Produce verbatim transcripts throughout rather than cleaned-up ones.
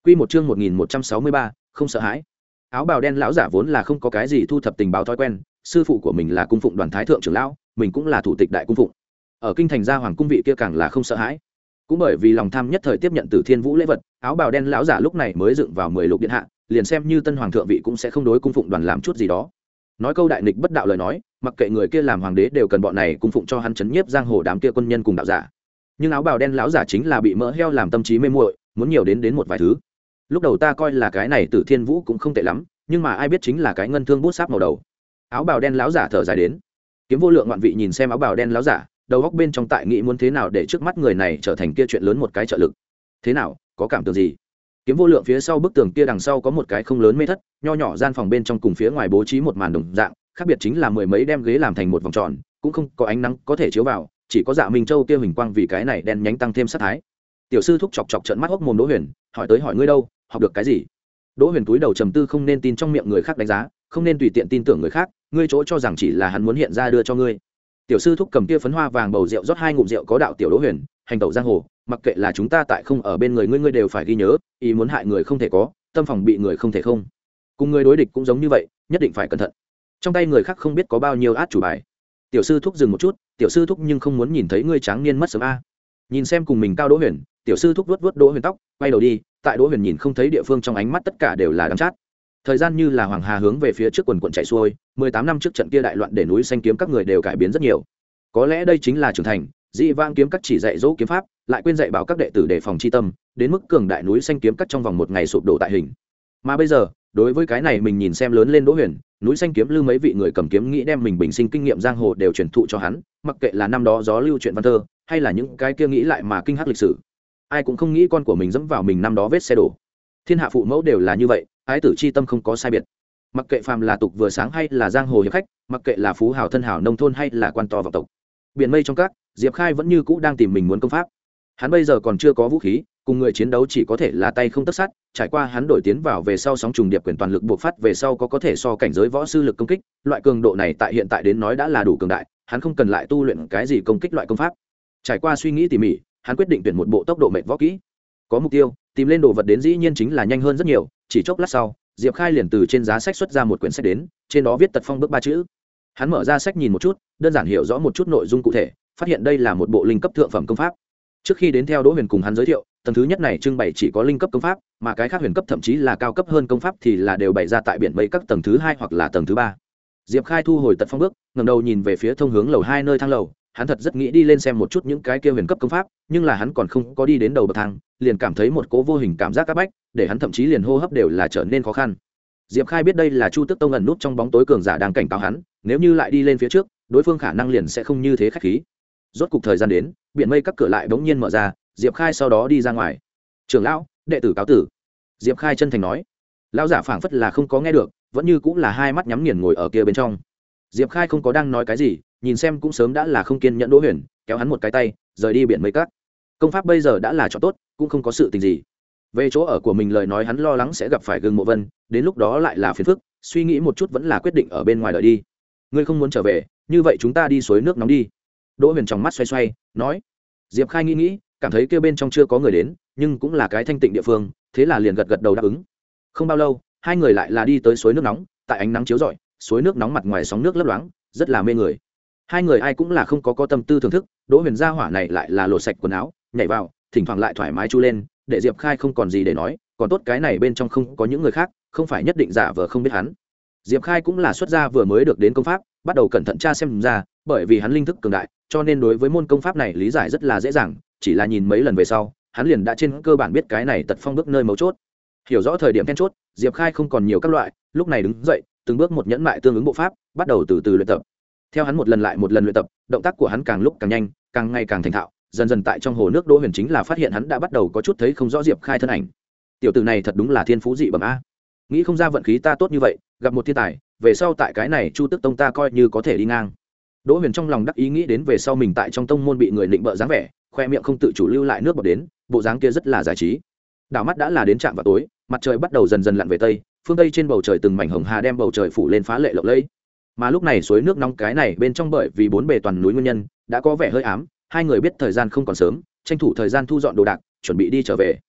Quy một chương một nghìn một trăm sáu mươi ba, không sợ hãi. Áo bào đen lão giả vốn là không có cái gì thu thập tình báo thói quen, sư phụ của mình là cung phụng đoàn thái thượng trưởng lão, mình cũng là thủ tịch đại cung phụng. Ở kinh thành gia hoàng cung vị kia càng là không sợ hãi. Cũng bởi vì lòng tham nhất thời tiếp nhận Từ Thiên Vũ lễ vật, áo bào đen lão giả lúc này mới dựng vào mười lục điện hạ, liền xem như tân hoàng thượng vị cũng sẽ không đối cung phụng đoàn làm chút gì đó. Nói câu đại nghịch bất đạo lời nói, mặc kệ người kia làm hoàng đế đều cần bọn này cung phụng cho hắn chấn nhiếp giang hồ đám kia quân nhân cùng đạo giả. Nhưng áo bào đen lão giả chính là bị mỡ heo làm tâm trí mê muội, muốn nhiều đến đến một vài thứ. Lúc đầu ta coi là cái này Tử Thiên Vũ cũng không tệ lắm, nhưng mà ai biết chính là cái ngân thương bút sáp màu đầu. Áo bào đen lão giả thở dài đến. Kiếm Vô Lượng ngoạn vị nhìn xem áo bào đen lão giả, đầu góc bên trong tại nghĩ muốn thế nào để trước mắt người này trở thành kia chuyện lớn một cái trợ lực. Thế nào, có cảm tưởng gì? Kiếm Vô Lượng phía sau bức tường kia đằng sau có một cái không lớn mê thất, nho nhỏ gian phòng bên trong cùng phía ngoài bố trí một màn đồng dạng, khác biệt chính là mười mấy đem ghế làm thành một vòng tròn, cũng không có ánh nắng có thể chiếu vào, chỉ có Dạ Minh Châu kia huỳnh quang vì cái này đen nhánh tăng thêm sát thái. Tiểu sư thúc chọc chọc trợn mắt hốc mồm Đỗ Huyền, hỏi tới hỏi ngươi đâu, học được cái gì? Đỗ Huyền túi đầu trầm tư, không nên tin trong miệng người khác đánh giá, không nên tùy tiện tin tưởng người khác, ngươi chỗ cho rằng chỉ là hắn muốn hiện ra đưa cho ngươi. Tiểu sư thúc cầm kia phấn hoa vàng bầu rượu rót hai ngụm rượu, có đạo tiểu Đỗ Huyền, hành tẩu giang hồ, mặc kệ là chúng ta tại không ở bên người ngươi, ngươi đều phải ghi nhớ, ý muốn hại người không thể có, tâm phòng bị người không thể không. Cùng người đối địch cũng giống như vậy, nhất định phải cẩn thận. Trong tay người khác không biết có bao nhiêu át chủ bài. Tiểu sư thúc dừng một chút, tiểu sư thúc nhưng không muốn nhìn thấy ngươi tráng niên mất sớm a. Nhìn xem cùng mình cao Đỗ Huyền, tiểu sư thúc vuốt vuốt Đỗ Huyền tóc, quay đầu đi, tại Đỗ Huyền nhìn không thấy địa phương trong ánh mắt tất cả đều là đắng chát. Thời gian như là hoàng hà hướng về phía trước quần quần chạy xuôi, mười tám năm trước trận kia đại loạn để núi xanh kiếm các người đều cải biến rất nhiều. Có lẽ đây chính là trưởng thành, Dĩ Vãng kiếm các chỉ dạy dỗ kiếm pháp, lại quên dạy bảo các đệ tử đề phòng chi tâm, đến mức cường đại núi xanh kiếm các trong vòng một ngày sụp đổ tại hình. Mà bây giờ, đối với cái này mình nhìn xem lớn lên Đỗ Huyền, núi xanh kiếm lư mấy vị người cầm kiếm nghĩ đem mình bình sinh kinh nghiệm giang hồ đều truyền thụ cho hắn, mặc kệ là năm đó gió lưu chuyện văn thơ, hay là những cái kia nghĩ lại mà kinh hắc lịch sử. Ai cũng không nghĩ con của mình dẫm vào mình năm đó vết xe đổ. Thiên hạ phụ mẫu đều là như vậy, ái tử chi tâm không có sai biệt. Mặc kệ phàm là tục vừa sáng hay là giang hồ hiệp khách, mặc kệ là phú hào thân hào nông thôn hay là quan to vọng tộc. Biển mây trong các, Diệp Khai vẫn như cũ đang tìm mình muốn công pháp. Hắn bây giờ còn chưa có vũ khí, cùng người chiến đấu chỉ có thể là tay không tất sát, trải qua hắn đổi tiến vào về sau sóng trùng điệp quyền toàn lực buộc phát về sau có có thể so cảnh giới võ sư lực công kích, loại cường độ này tại hiện tại đến nói đã là đủ cường đại, hắn không cần lại tu luyện cái gì công kích loại công pháp. Trải qua suy nghĩ tỉ mỉ, hắn quyết định tuyển một bộ tốc độ mệnh võ kỹ. Có mục tiêu, tìm lên đồ vật đến dĩ nhiên chính là nhanh hơn rất nhiều, chỉ chốc lát sau, Diệp Khai liền từ trên giá sách xuất ra một quyển sách đến, trên đó viết Tật Phong bước ba chữ. Hắn mở ra sách nhìn một chút, đơn giản hiểu rõ một chút nội dung cụ thể, phát hiện đây là một bộ linh cấp thượng phẩm công pháp. Trước khi đến theo Đỗ Huyền cùng hắn giới thiệu, tầng thứ nhất này trưng bày chỉ có linh cấp công pháp, mà cái khác huyền cấp thậm chí là cao cấp hơn công pháp thì là đều bày ra tại biển mây các tầng thứ hai hoặc là tầng thứ ba. Diệp Khai thu hồi Tật Phong bước, ngẩng đầu nhìn về phía thông hướng lầu hai nơi thang lầu, hắn thật rất nghĩ đi lên xem một chút những cái kia huyền cấp công pháp, nhưng là hắn còn không có đi đến đầu bậc thang, liền cảm thấy một cỗ vô hình cảm giác áp bách, để hắn thậm chí liền hô hấp đều là trở nên khó khăn. Diệp Khai biết đây là Chu Tước Tông ẩn nút trong bóng tối cường giả đang cảnh cáo hắn, nếu như lại đi lên phía trước, đối phương khả năng liền sẽ không như thế khách khí. Rốt cục thời gian đến, biển mây các cửa lại bỗng nhiên mở ra, Diệp Khai sau đó đi ra ngoài. "Trưởng lão, đệ tử cáo tử." Diệp Khai chân thành nói. Lão giả phảng phất là không có nghe được, vẫn như cũng là hai mắt nhắm nghiền ngồi ở kia bên trong. Diệp Khai không có đang nói cái gì, nhìn xem cũng sớm đã là không kiên nhẫn Đỗ Huyền, kéo hắn một cái tay, rời đi biển mây các. Công pháp bây giờ đã là chọn tốt, cũng không có sự tình gì. Về chỗ ở của mình lời nói hắn lo lắng sẽ gặp phải Gương Mộ Vân, đến lúc đó lại là phiền phức, suy nghĩ một chút vẫn là quyết định ở bên ngoài đợi đi. Ngươi không muốn trở về, như vậy chúng ta đi suối nước nóng đi. Đỗ Huyền trong mắt xoay xoay, nói. Diệp Khai nghĩ nghĩ, cảm thấy kia bên trong chưa có người đến, nhưng cũng là cái thanh tịnh địa phương, thế là liền gật gật đầu đáp ứng. Không bao lâu, hai người lại là đi tới suối nước nóng, tại ánh nắng chiếu rọi, suối nước nóng mặt ngoài sóng nước lấp loáng, rất là mê người. Hai người ai cũng là không có có tâm tư thưởng thức, Đỗ Huyền gia hỏa này lại là lột sạch quần áo, nhảy vào, thỉnh thoảng lại thoải mái chu lên, để Diệp Khai không còn gì để nói, còn tốt cái này bên trong không có những người khác, không phải nhất định giả vờ không biết hắn. Diệp Khai cũng là xuất gia vừa mới được đến công pháp, bắt đầu cẩn thận tra xem ra, bởi vì hắn linh thức cường đại, cho nên đối với môn công pháp này lý giải rất là dễ dàng, chỉ là nhìn mấy lần về sau, hắn liền đã trên cơ bản biết cái này Tật Phong bước nơi mấu chốt. Hiểu rõ thời điểm then chốt, Diệp Khai không còn nhiều các loại, lúc này đứng dậy, từng bước một nhẫn mại tương ứng bộ pháp, bắt đầu từ từ luyện tập. Theo hắn một lần lại một lần luyện tập, động tác của hắn càng lúc càng nhanh, càng ngày càng thành thạo, dần dần tại trong hồ nước Đỗ Huyền chính là phát hiện hắn đã bắt đầu có chút thấy không rõ Diệp Khai thân ảnh. Tiểu tử này thật đúng là thiên phú dị bẩm a. Nghĩ không ra vận khí ta tốt như vậy, gặp một thiên tài, về sau tại cái này Chu Tước Tông ta coi như có thể đi ngang. Đỗ Huyền trong lòng đắc ý nghĩ đến về sau mình tại trong tông môn bị người định bợ dáng vẻ, khoe miệng không tự chủ lưu lại nước bọt đến, bộ dáng kia rất là giải trí. Đảo mắt đã là đến trạm vào tối, mặt trời bắt đầu dần dần lặn về tây, phương tây trên bầu trời từng mảnh hồng hà đem bầu trời phủ lên phá lệ lộng lẫy. Mà lúc này suối nước nóng cái này bên trong bởi vì bốn bề toàn núi nguyên nhân, đã có vẻ hơi ám, hai người biết thời gian không còn sớm, tranh thủ thời gian thu dọn đồ đạc, chuẩn bị đi trở về.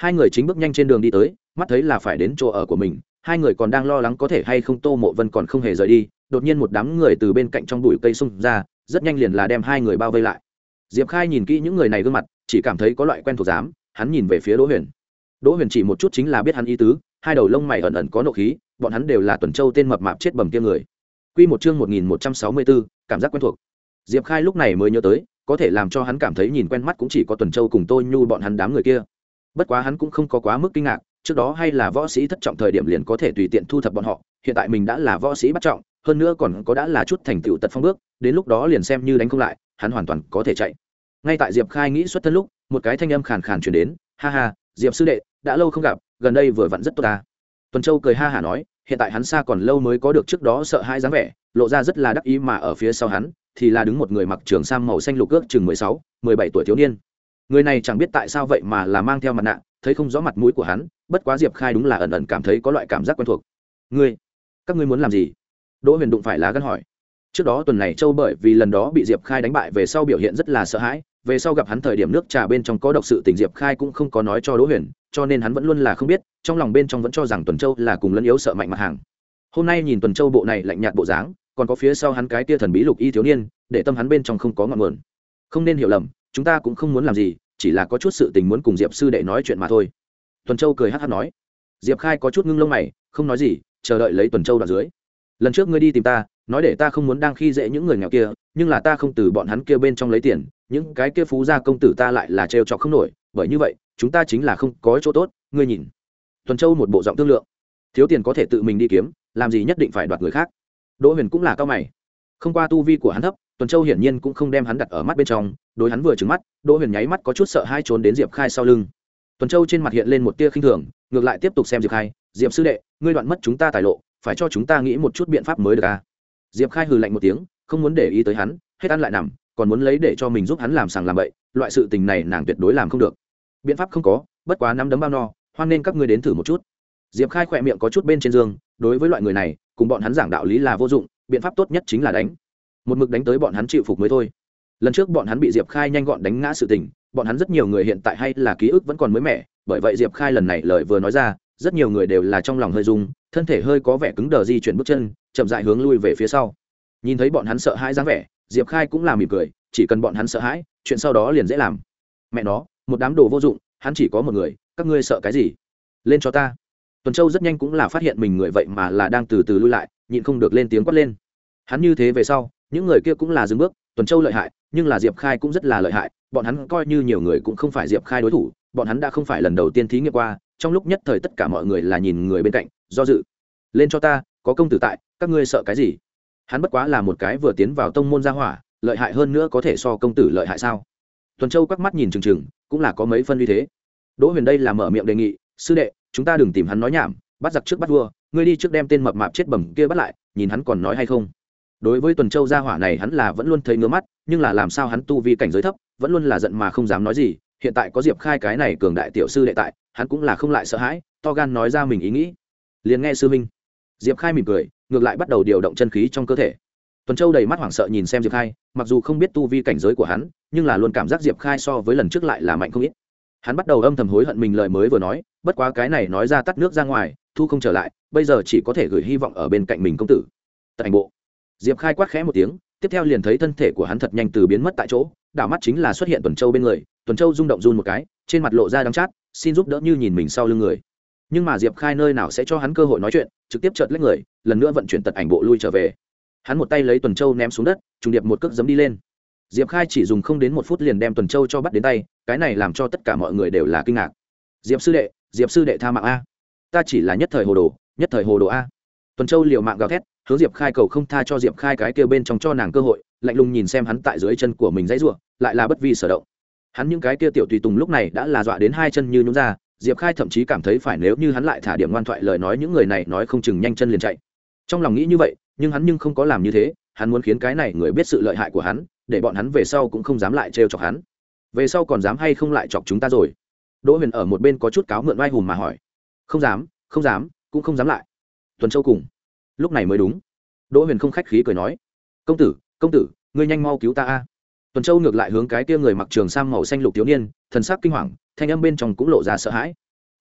hai người chính bước nhanh trên đường đi tới, mắt thấy là phải đến chỗ ở của mình, hai người còn đang lo lắng có thể hay không Tô Mộ Vân còn không hề rời đi, đột nhiên một đám người từ bên cạnh trong bụi cây xông ra, rất nhanh liền là đem hai người bao vây lại. Diệp Khai nhìn kỹ những người này gương mặt, chỉ cảm thấy có loại quen thuộc dám, hắn nhìn về phía Đỗ Huyền. Đỗ Huyền chỉ một chút chính là biết hắn ý tứ, hai đầu lông mày ẩn ẩn có nộ khí, bọn hắn đều là Tuần Châu tên mập mạp chết bầm kia người. Quy một chương một nghìn một trăm sáu mươi tư, cảm giác quen thuộc. Diệp Khai lúc này mới nhớ tới, có thể làm cho hắn cảm thấy nhìn quen mắt cũng chỉ có Tuần Châu cùng Tô Nhu bọn hắn đám người kia. Bất quá hắn cũng không có quá mức kinh ngạc, trước đó hay là võ sĩ thất trọng thời điểm liền có thể tùy tiện thu thập bọn họ, hiện tại mình đã là võ sĩ bắt trọng, hơn nữa còn có đã là chút thành tựu tật phong bước, đến lúc đó liền xem như đánh không lại, hắn hoàn toàn có thể chạy. Ngay tại Diệp Khai nghĩ xuất thân lúc, một cái thanh âm khàn khàn truyền đến, ha ha, Diệp sư đệ, đã lâu không gặp, gần đây vừa vặn rất tốt ta. Tuần Châu cười ha hả nói, hiện tại hắn xa còn lâu mới có được trước đó sợ hãi dáng vẻ, lộ ra rất là đắc ý, mà ở phía sau hắn thì là đứng một người mặc trường sam màu xanh lục ước chừng mười sáu, mười bảy tuổi thiếu niên. Người này chẳng biết tại sao vậy mà là mang theo mặt nạ, thấy không rõ mặt mũi của hắn, bất quá Diệp Khai đúng là ẩn ẩn cảm thấy có loại cảm giác quen thuộc. Ngươi, các ngươi muốn làm gì? Đỗ Huyền đụng phải lá gan hỏi. Trước đó tuần này Châu bởi vì lần đó bị Diệp Khai đánh bại về sau biểu hiện rất là sợ hãi, về sau gặp hắn thời điểm nước trà bên trong có độc sự tình Diệp Khai cũng không có nói cho Đỗ Huyền, cho nên hắn vẫn luôn là không biết, trong lòng bên trong vẫn cho rằng Tuần Châu là cùng lẫn yếu sợ mạnh mặt hàng. Hôm nay nhìn Tuần Châu bộ này lạnh nhạt bộ dáng, còn có phía sau hắn cái tia thần bí lục y thiếu niên, để tâm hắn bên trong không có ngọn nguồn. Không nên hiểu lầm, chúng ta cũng không muốn làm gì, chỉ là có chút sự tình muốn cùng Diệp sư đệ nói chuyện mà thôi. Tuần Châu cười hắc hắc nói. Diệp Khai có chút ngưng lông mày, không nói gì, chờ đợi lấy Tuần Châu đoạn dưới. Lần trước ngươi đi tìm ta, nói để ta không muốn đang khi dễ những người nghèo kia, nhưng là ta không từ bọn hắn kia bên trong lấy tiền, những cái kia phú gia công tử ta lại là trêu chọc không nổi, bởi như vậy chúng ta chính là không có chỗ tốt. Ngươi nhìn. Tuần Châu một bộ giọng thương lượng. Thiếu tiền có thể tự mình đi kiếm, làm gì nhất định phải đoạt người khác. Đỗ Huyền cũng là cao mày. Không qua tu vi của hắn thấp, Tuần Châu hiển nhiên cũng không đem hắn đặt ở mắt bên trong, đối hắn vừa trừng mắt, Đỗ Huyền nháy mắt có chút sợ hãi trốn đến Diệp Khai sau lưng. Tuần Châu trên mặt hiện lên một tia khinh thường, ngược lại tiếp tục xem Diệp Khai, "Diệp sư đệ, ngươi đoạn mất chúng ta tài lộ, phải cho chúng ta nghĩ một chút biện pháp mới được à?" Diệp Khai hừ lạnh một tiếng, không muốn để ý tới hắn, hết ăn lại nằm, còn muốn lấy để cho mình giúp hắn làm sàng làm bậy, loại sự tình này nàng tuyệt đối làm không được. Biện pháp không có, bất quá nắm đấm bao no, hoan nên các ngươi đến thử một chút. Diệp Khai khỏe miệng có chút bên trên giường, đối với loại người này, cùng bọn hắn giảng đạo lý là vô dụng, biện pháp tốt nhất chính là đánh. Một mực đánh tới bọn hắn chịu phục mới thôi. Lần trước bọn hắn bị Diệp Khai nhanh gọn đánh ngã sự tình, bọn hắn rất nhiều người hiện tại hay là ký ức vẫn còn mới mẻ, bởi vậy Diệp Khai lần này lời vừa nói ra, rất nhiều người đều là trong lòng hơi rung, thân thể hơi có vẻ cứng đờ di chuyển bước chân, chậm rãi hướng lui về phía sau. Nhìn thấy bọn hắn sợ hãi dáng vẻ, Diệp Khai cũng là mỉm cười, chỉ cần bọn hắn sợ hãi, chuyện sau đó liền dễ làm. Mẹ nó, một đám đồ vô dụng, hắn chỉ có một người, các ngươi sợ cái gì? Lên cho ta. Tuần Châu rất nhanh cũng là phát hiện mình người vậy mà là đang từ từ lui lại, nhịn không được lên tiếng quát lên. Hắn như thế về sau, những người kia cũng là dừng bước. Tuần Châu lợi hại, nhưng là Diệp Khai cũng rất là lợi hại, bọn hắn coi như nhiều người cũng không phải Diệp Khai đối thủ, bọn hắn đã không phải lần đầu tiên thí nghiệm qua, trong lúc nhất thời tất cả mọi người là nhìn người bên cạnh, do dự. Lên cho ta, có công tử tại, các ngươi sợ cái gì? Hắn bất quá là một cái vừa tiến vào tông môn gia hỏa, lợi hại hơn nữa có thể so công tử lợi hại sao? Tuần Châu quắc mắt nhìn chừng chừng, cũng là có mấy phân uy thế. Đỗ Huyền đây là mở miệng đề nghị, sư đệ, chúng ta đừng tìm hắn nói nhảm, bắt giặc trước bắt vua, ngươi đi trước đem tên mập mạp chết bầm kia bắt lại, nhìn hắn còn nói hay không. Đối với Tuần Châu gia hỏa này hắn là vẫn luôn thấy ngứa mắt, nhưng là làm sao hắn tu vi cảnh giới thấp, vẫn luôn là giận mà không dám nói gì, hiện tại có Diệp Khai cái này cường đại tiểu sư đệ tại, hắn cũng là không lại sợ hãi, to gan nói ra mình ý nghĩ. Liền nghe sư minh. Diệp Khai mỉm cười, ngược lại bắt đầu điều động chân khí trong cơ thể. Tuần Châu đầy mắt hoảng sợ nhìn xem Diệp Khai, mặc dù không biết tu vi cảnh giới của hắn, nhưng là luôn cảm giác Diệp Khai so với lần trước lại là mạnh không ít. Hắn bắt đầu âm thầm hối hận mình lời mới vừa nói, bất quá cái này nói ra tắt nước ra ngoài, thu không trở lại, bây giờ chỉ có thể gửi hy vọng ở bên cạnh mình công tử. Tại bộ. Diệp Khai quát khẽ một tiếng, tiếp theo liền thấy thân thể của hắn thật nhanh từ biến mất tại chỗ, đảo mắt chính là xuất hiện Tuần Châu bên người. Tuần Châu rung động run một cái, trên mặt lộ ra đắng chát, xin giúp đỡ như nhìn mình sau lưng người. Nhưng mà Diệp Khai nơi nào sẽ cho hắn cơ hội nói chuyện, trực tiếp chợt lấy người, lần nữa vận chuyển tật ảnh bộ lui trở về. Hắn một tay lấy Tuần Châu ném xuống đất, trùng điệp một cước giẫm đi lên. Diệp Khai chỉ dùng không đến một phút liền đem Tuần Châu cho bắt đến tay, cái này làm cho tất cả mọi người đều là kinh ngạc. Diệp sư đệ, Diệp sư đệ tha mạng a, ta chỉ là nhất thời hồ đồ, nhất thời hồ đồ a. Tuần Châu liều mạng gào thét, hướng Diệp Khai cầu không tha cho Diệp Khai cái kia bên trong cho nàng cơ hội, lạnh lùng nhìn xem hắn tại dưới chân của mình dãy rủa, lại là bất vi sở động. Hắn những cái kia tiểu tùy tùng lúc này đã là dọa đến hai chân như nhũn ra, Diệp Khai thậm chí cảm thấy phải nếu như hắn lại thả điểm ngoan thoại lời nói những người này nói không chừng nhanh chân liền chạy. Trong lòng nghĩ như vậy, nhưng hắn nhưng không có làm như thế, hắn muốn khiến cái này người biết sự lợi hại của hắn, để bọn hắn về sau cũng không dám lại trêu chọc hắn. Về sau còn dám hay không lại chọc chúng ta rồi? Đỗ Huyền ở một bên có chút cáo mượn oai hùng mà hỏi. Không dám, không dám, cũng không dám lại. Tuần Châu cùng. Lúc này mới đúng. Đỗ Huyền không khách khí cười nói. Công tử, công tử, ngươi nhanh mau cứu ta a. Tuần Châu ngược lại hướng cái kia người mặc trường sam màu xanh lục thiếu niên, thần sắc kinh hoàng, thanh âm bên trong cũng lộ ra sợ hãi.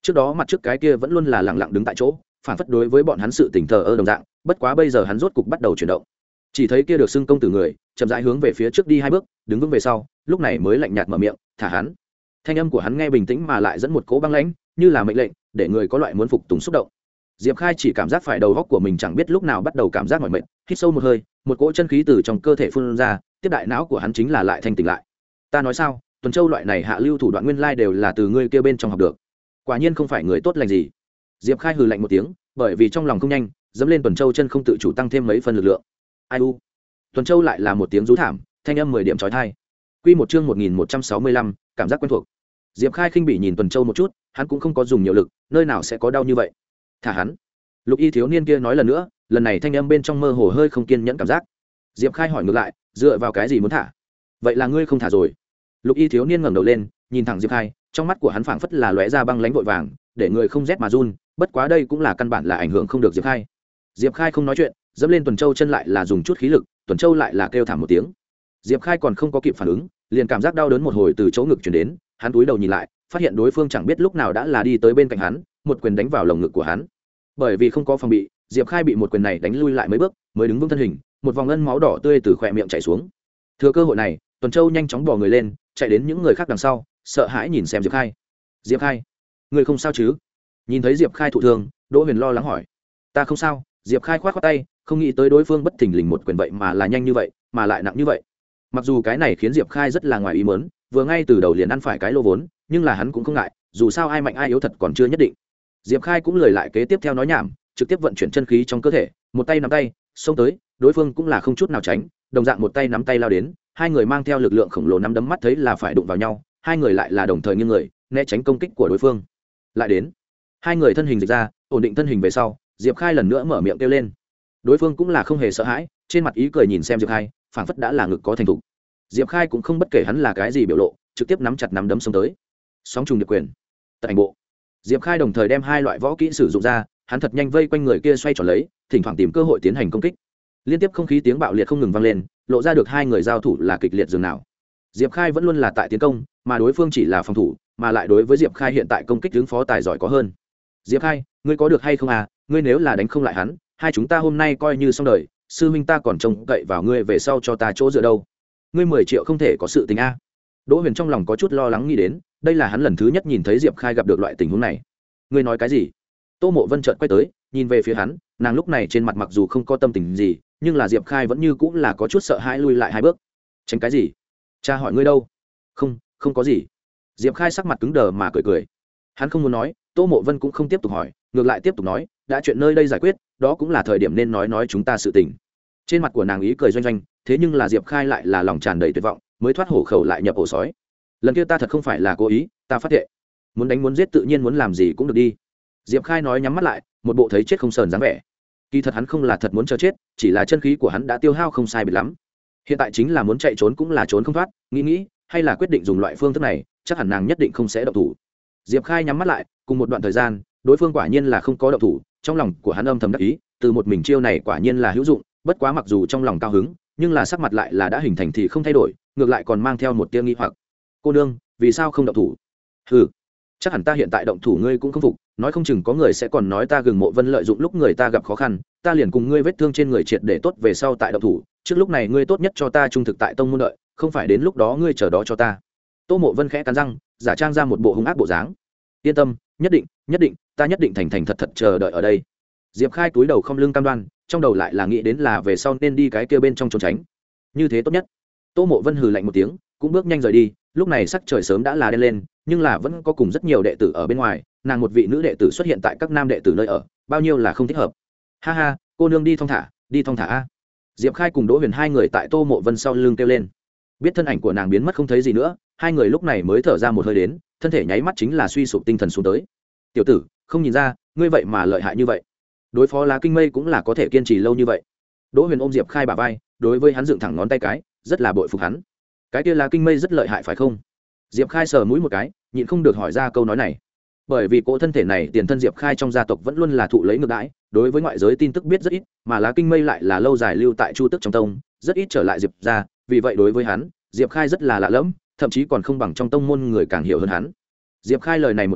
trước đó mặt trước cái kia vẫn luôn là lẳng lặng đứng tại chỗ phản phất đối với bọn hắn sự tỉnh thờ ơ đồng dạng, bất quá bây giờ hắn rốt cục bắt đầu chuyển động. Chỉ thấy kia được xưng công tử người chậm rãi hướng về phía trước đi hai bước, đứng vững về sau, lúc này mới lạnh nhạt mở miệng, thả hắn. Thanh âm của hắn nghe bình tĩnh mà lại dẫn một cỗ băng lãnh, như là mệnh lệnh, để người có loại muốn phục tùng xúc động. Diệp Khai chỉ cảm giác phải đầu góc của mình chẳng biết lúc nào bắt đầu cảm giác mỏi mệt, hít sâu một hơi, một cỗ chân khí từ trong cơ thể phun ra, tiếp đại não của hắn chính là lại thanh tỉnh lại. Ta nói sao, Tuần Châu loại này hạ lưu thủ đoạn nguyên lai đều là từ ngươi kia bên trong học được. Quả nhiên không phải người tốt lành gì. Diệp Khai hừ lạnh một tiếng, bởi vì trong lòng không nhanh, dẫm lên Tuần Châu chân không tự chủ tăng thêm mấy phần lực lượng. Ai u. Tuần Châu lại là một tiếng rú thảm, thanh âm mười điểm chói tai. Quy một chương một nghìn một trăm sáu mươi lăm, cảm giác quen thuộc. Diệp Khai khinh bỉ nhìn Tuần Châu một chút, hắn cũng không có dùng nhiều lực, nơi nào sẽ có đau như vậy. Thả hắn. Lục Y thiếu niên kia nói lần nữa, lần này thanh âm bên trong mơ hồ hơi không kiên nhẫn cảm giác. Diệp Khai hỏi ngược lại, dựa vào cái gì muốn thả? Vậy là ngươi không thả rồi? Lục Y thiếu niên ngẩng đầu lên, nhìn thẳng Diệp Khai, trong mắt của hắn phảng phất là lóe ra băng lãnh vội vàng, để người không rét mà run, bất quá đây cũng là căn bản là ảnh hưởng không được Diệp Khai. Diệp Khai không nói chuyện, dẫm lên Tuần Châu chân lại là dùng chút khí lực, Tuần Châu lại là kêu thảm một tiếng. Diệp Khai còn không có kịp phản ứng, liền cảm giác đau đớn một hồi từ chỗ ngực truyền đến, hắn cúi đầu nhìn lại, phát hiện đối phương chẳng biết lúc nào đã là đi tới bên cạnh hắn, một quyền đánh vào lồng ngực của hắn. Bởi vì không có phòng bị, Diệp Khai bị một quyền này đánh lui lại mấy bước, mới đứng vững thân hình, một vòng ngân máu đỏ tươi từ khóe miệng chảy xuống. Thừa cơ hội này, Tuần Châu nhanh chóng bò người lên, chạy đến những người khác đằng sau, sợ hãi nhìn xem Diệp Khai. Diệp Khai, ngươi không sao chứ? Nhìn thấy Diệp Khai thụ thương, Đỗ Huyền lo lắng hỏi. Ta không sao. Diệp Khai khoát khoát tay, không nghĩ tới đối phương bất thình lình một quyền vậy mà là nhanh như vậy, mà lại nặng như vậy. Mặc dù cái này khiến Diệp Khai rất là ngoài ý muốn, vừa ngay từ đầu liền ăn phải cái lô vốn, nhưng là hắn cũng không ngại, dù sao ai mạnh ai yếu thật còn chưa nhất định. Diệp Khai cũng lời lại kế tiếp theo nói nhảm, trực tiếp vận chuyển chân khí trong cơ thể, một tay nắm tay, xông tới, đối phương cũng là không chút nào tránh, đồng dạng một tay nắm tay lao đến, hai người mang theo lực lượng khổng lồ nắm đấm mắt thấy là phải đụng vào nhau, hai người lại là đồng thời nghiêng người, né tránh công kích của đối phương. Lại đến, hai người thân hình dịch ra, ổn định thân hình về sau, Diệp Khai lần nữa mở miệng kêu lên. Đối phương cũng là không hề sợ hãi, trên mặt ý cười nhìn xem Diệp Khai, phảng phất đã là ngực có thành thục. Diệp Khai cũng không bất kể hắn là cái gì biểu lộ, trực tiếp nắm chặt nắm đấm xông tới. Sóng trùng điệp quyền, tật ảnh bộ. Diệp Khai đồng thời đem hai loại võ kỹ sử dụng ra, hắn thật nhanh vây quanh người kia xoay tròn lấy, thỉnh thoảng tìm cơ hội tiến hành công kích. Liên tiếp không khí tiếng bạo liệt không ngừng vang lên, lộ ra được hai người giao thủ là kịch liệt dường nào. Diệp Khai vẫn luôn là tại tiến công, mà đối phương chỉ là phòng thủ, mà lại đối với Diệp Khai hiện tại công kích ứng phó tài giỏi có hơn. Diệp Khai, ngươi có được hay không à? Ngươi nếu là đánh không lại hắn, hai chúng ta hôm nay coi như xong đời, sư huynh ta còn trông cậy vào ngươi về sau cho ta chỗ dựa đâu. Ngươi mười triệu không thể có sự tình a. Đỗ Huyền trong lòng có chút lo lắng nghĩ đến, đây là hắn lần thứ nhất nhìn thấy Diệp Khai gặp được loại tình huống này. Ngươi nói cái gì? Tô Mộ Vân chợt quay tới, nhìn về phía hắn, nàng lúc này trên mặt mặc dù không có tâm tình gì, nhưng là Diệp Khai vẫn như cũng là có chút sợ hãi lui lại hai bước. Tránh cái gì? Cha hỏi ngươi đâu? Không, không có gì. Diệp Khai sắc mặt cứng đờ mà cười cười. Hắn không muốn nói, Tô Mộ Vân cũng không tiếp tục hỏi, ngược lại tiếp tục nói, đã chuyện nơi đây giải quyết, đó cũng là thời điểm nên nói nói chúng ta sự tình. Trên mặt của nàng ý cười doanh doanh, thế nhưng là Diệp Khai lại là lòng tràn đầy tuyệt vọng, mới thoát hổ khẩu lại nhập ổ sói. Lần kia ta thật không phải là cố ý, ta phát thệ, muốn đánh muốn giết tự nhiên muốn làm gì cũng được đi. Diệp Khai nói nhắm mắt lại, một bộ thấy chết không sờn dáng vẻ. Kỳ thật hắn không là thật muốn chờ chết, chỉ là chân khí của hắn đã tiêu hao không sai biệt lắm. Hiện tại chính là muốn chạy trốn cũng là trốn không thoát, nghĩ nghĩ, hay là quyết định dùng loại phương thức này, chắc hẳn nàng nhất định không sẽ động thủ. Diệp Khai nhắm mắt lại, cùng một đoạn thời gian, đối phương quả nhiên là không có động thủ, trong lòng của hắn âm thầm đắc ý, từ một mình chiêu này quả nhiên là hữu dụng, bất quá mặc dù trong lòng cao hứng, nhưng là sắc mặt lại là đã hình thành thì không thay đổi, ngược lại còn mang theo một tia nghi hoặc. Cô nương, vì sao không động thủ? Hừ, chắc hẳn ta hiện tại động thủ ngươi cũng không phục, nói không chừng có người sẽ còn nói ta Gừng Mộ Vân lợi dụng lúc người ta gặp khó khăn, ta liền cùng ngươi vết thương trên người triệt để tốt về sau tại động thủ, trước lúc này ngươi tốt nhất cho ta trung thực tại tông môn đợi, không phải đến lúc đó ngươi chờ đó cho ta. Tô Mộ Vân khẽ cắn răng, giả trang ra một bộ hung ác bộ dáng. Yên tâm, nhất định, nhất định, ta nhất định thành thành thật thật chờ đợi ở đây. Diệp Khai túi đầu không lưng cam đoan, trong đầu lại là nghĩ đến là về sau nên đi cái kia bên trong trốn tránh, như thế tốt nhất. Tô Mộ Vân hừ lạnh một tiếng, cũng bước nhanh rời đi. Lúc này sắc trời sớm đã là đen lên, nhưng là vẫn có cùng rất nhiều đệ tử ở bên ngoài, nàng một vị nữ đệ tử xuất hiện tại các nam đệ tử nơi ở, bao nhiêu là không thích hợp. Ha ha, cô nương đi thong thả, đi thong thả a. Diệp Khai cùng Đỗ Huyền hai người tại Tô Mộ Vân sau lưng kêu lên. Biết thân ảnh của nàng biến mất không thấy gì nữa, hai người lúc này mới thở ra một hơi đến, thân thể nháy mắt chính là suy sụp tinh thần xuống tới. Tiểu tử, không nhìn ra, ngươi vậy mà lợi hại như vậy. Đối phó Lá Kinh Mây cũng là có thể kiên trì lâu như vậy. Đỗ Huyền ôm Diệp Khai bả vai, đối với hắn dựng thẳng ngón tay cái, rất là bội phục hắn. Cái kia Lá Kinh Mây rất lợi hại phải không? Diệp Khai sờ mũi một cái, nhịn không được hỏi ra câu nói này. Bởi vì cỗ thân thể này tiền thân Diệp Khai trong gia tộc vẫn luôn là thụ lấy ngược đãi, đối với ngoại giới tin tức biết rất ít, mà Lá Kinh Mây lại là lâu dài lưu tại Chu Tức trong tông, rất ít trở lại Diệp gia, vì vậy đối với hắn, Diệp Khai rất là lạ lẫm, thậm chí còn không bằng trong tông môn người càng hiểu hơn hắn. Diệp Khai lời này một chỗ,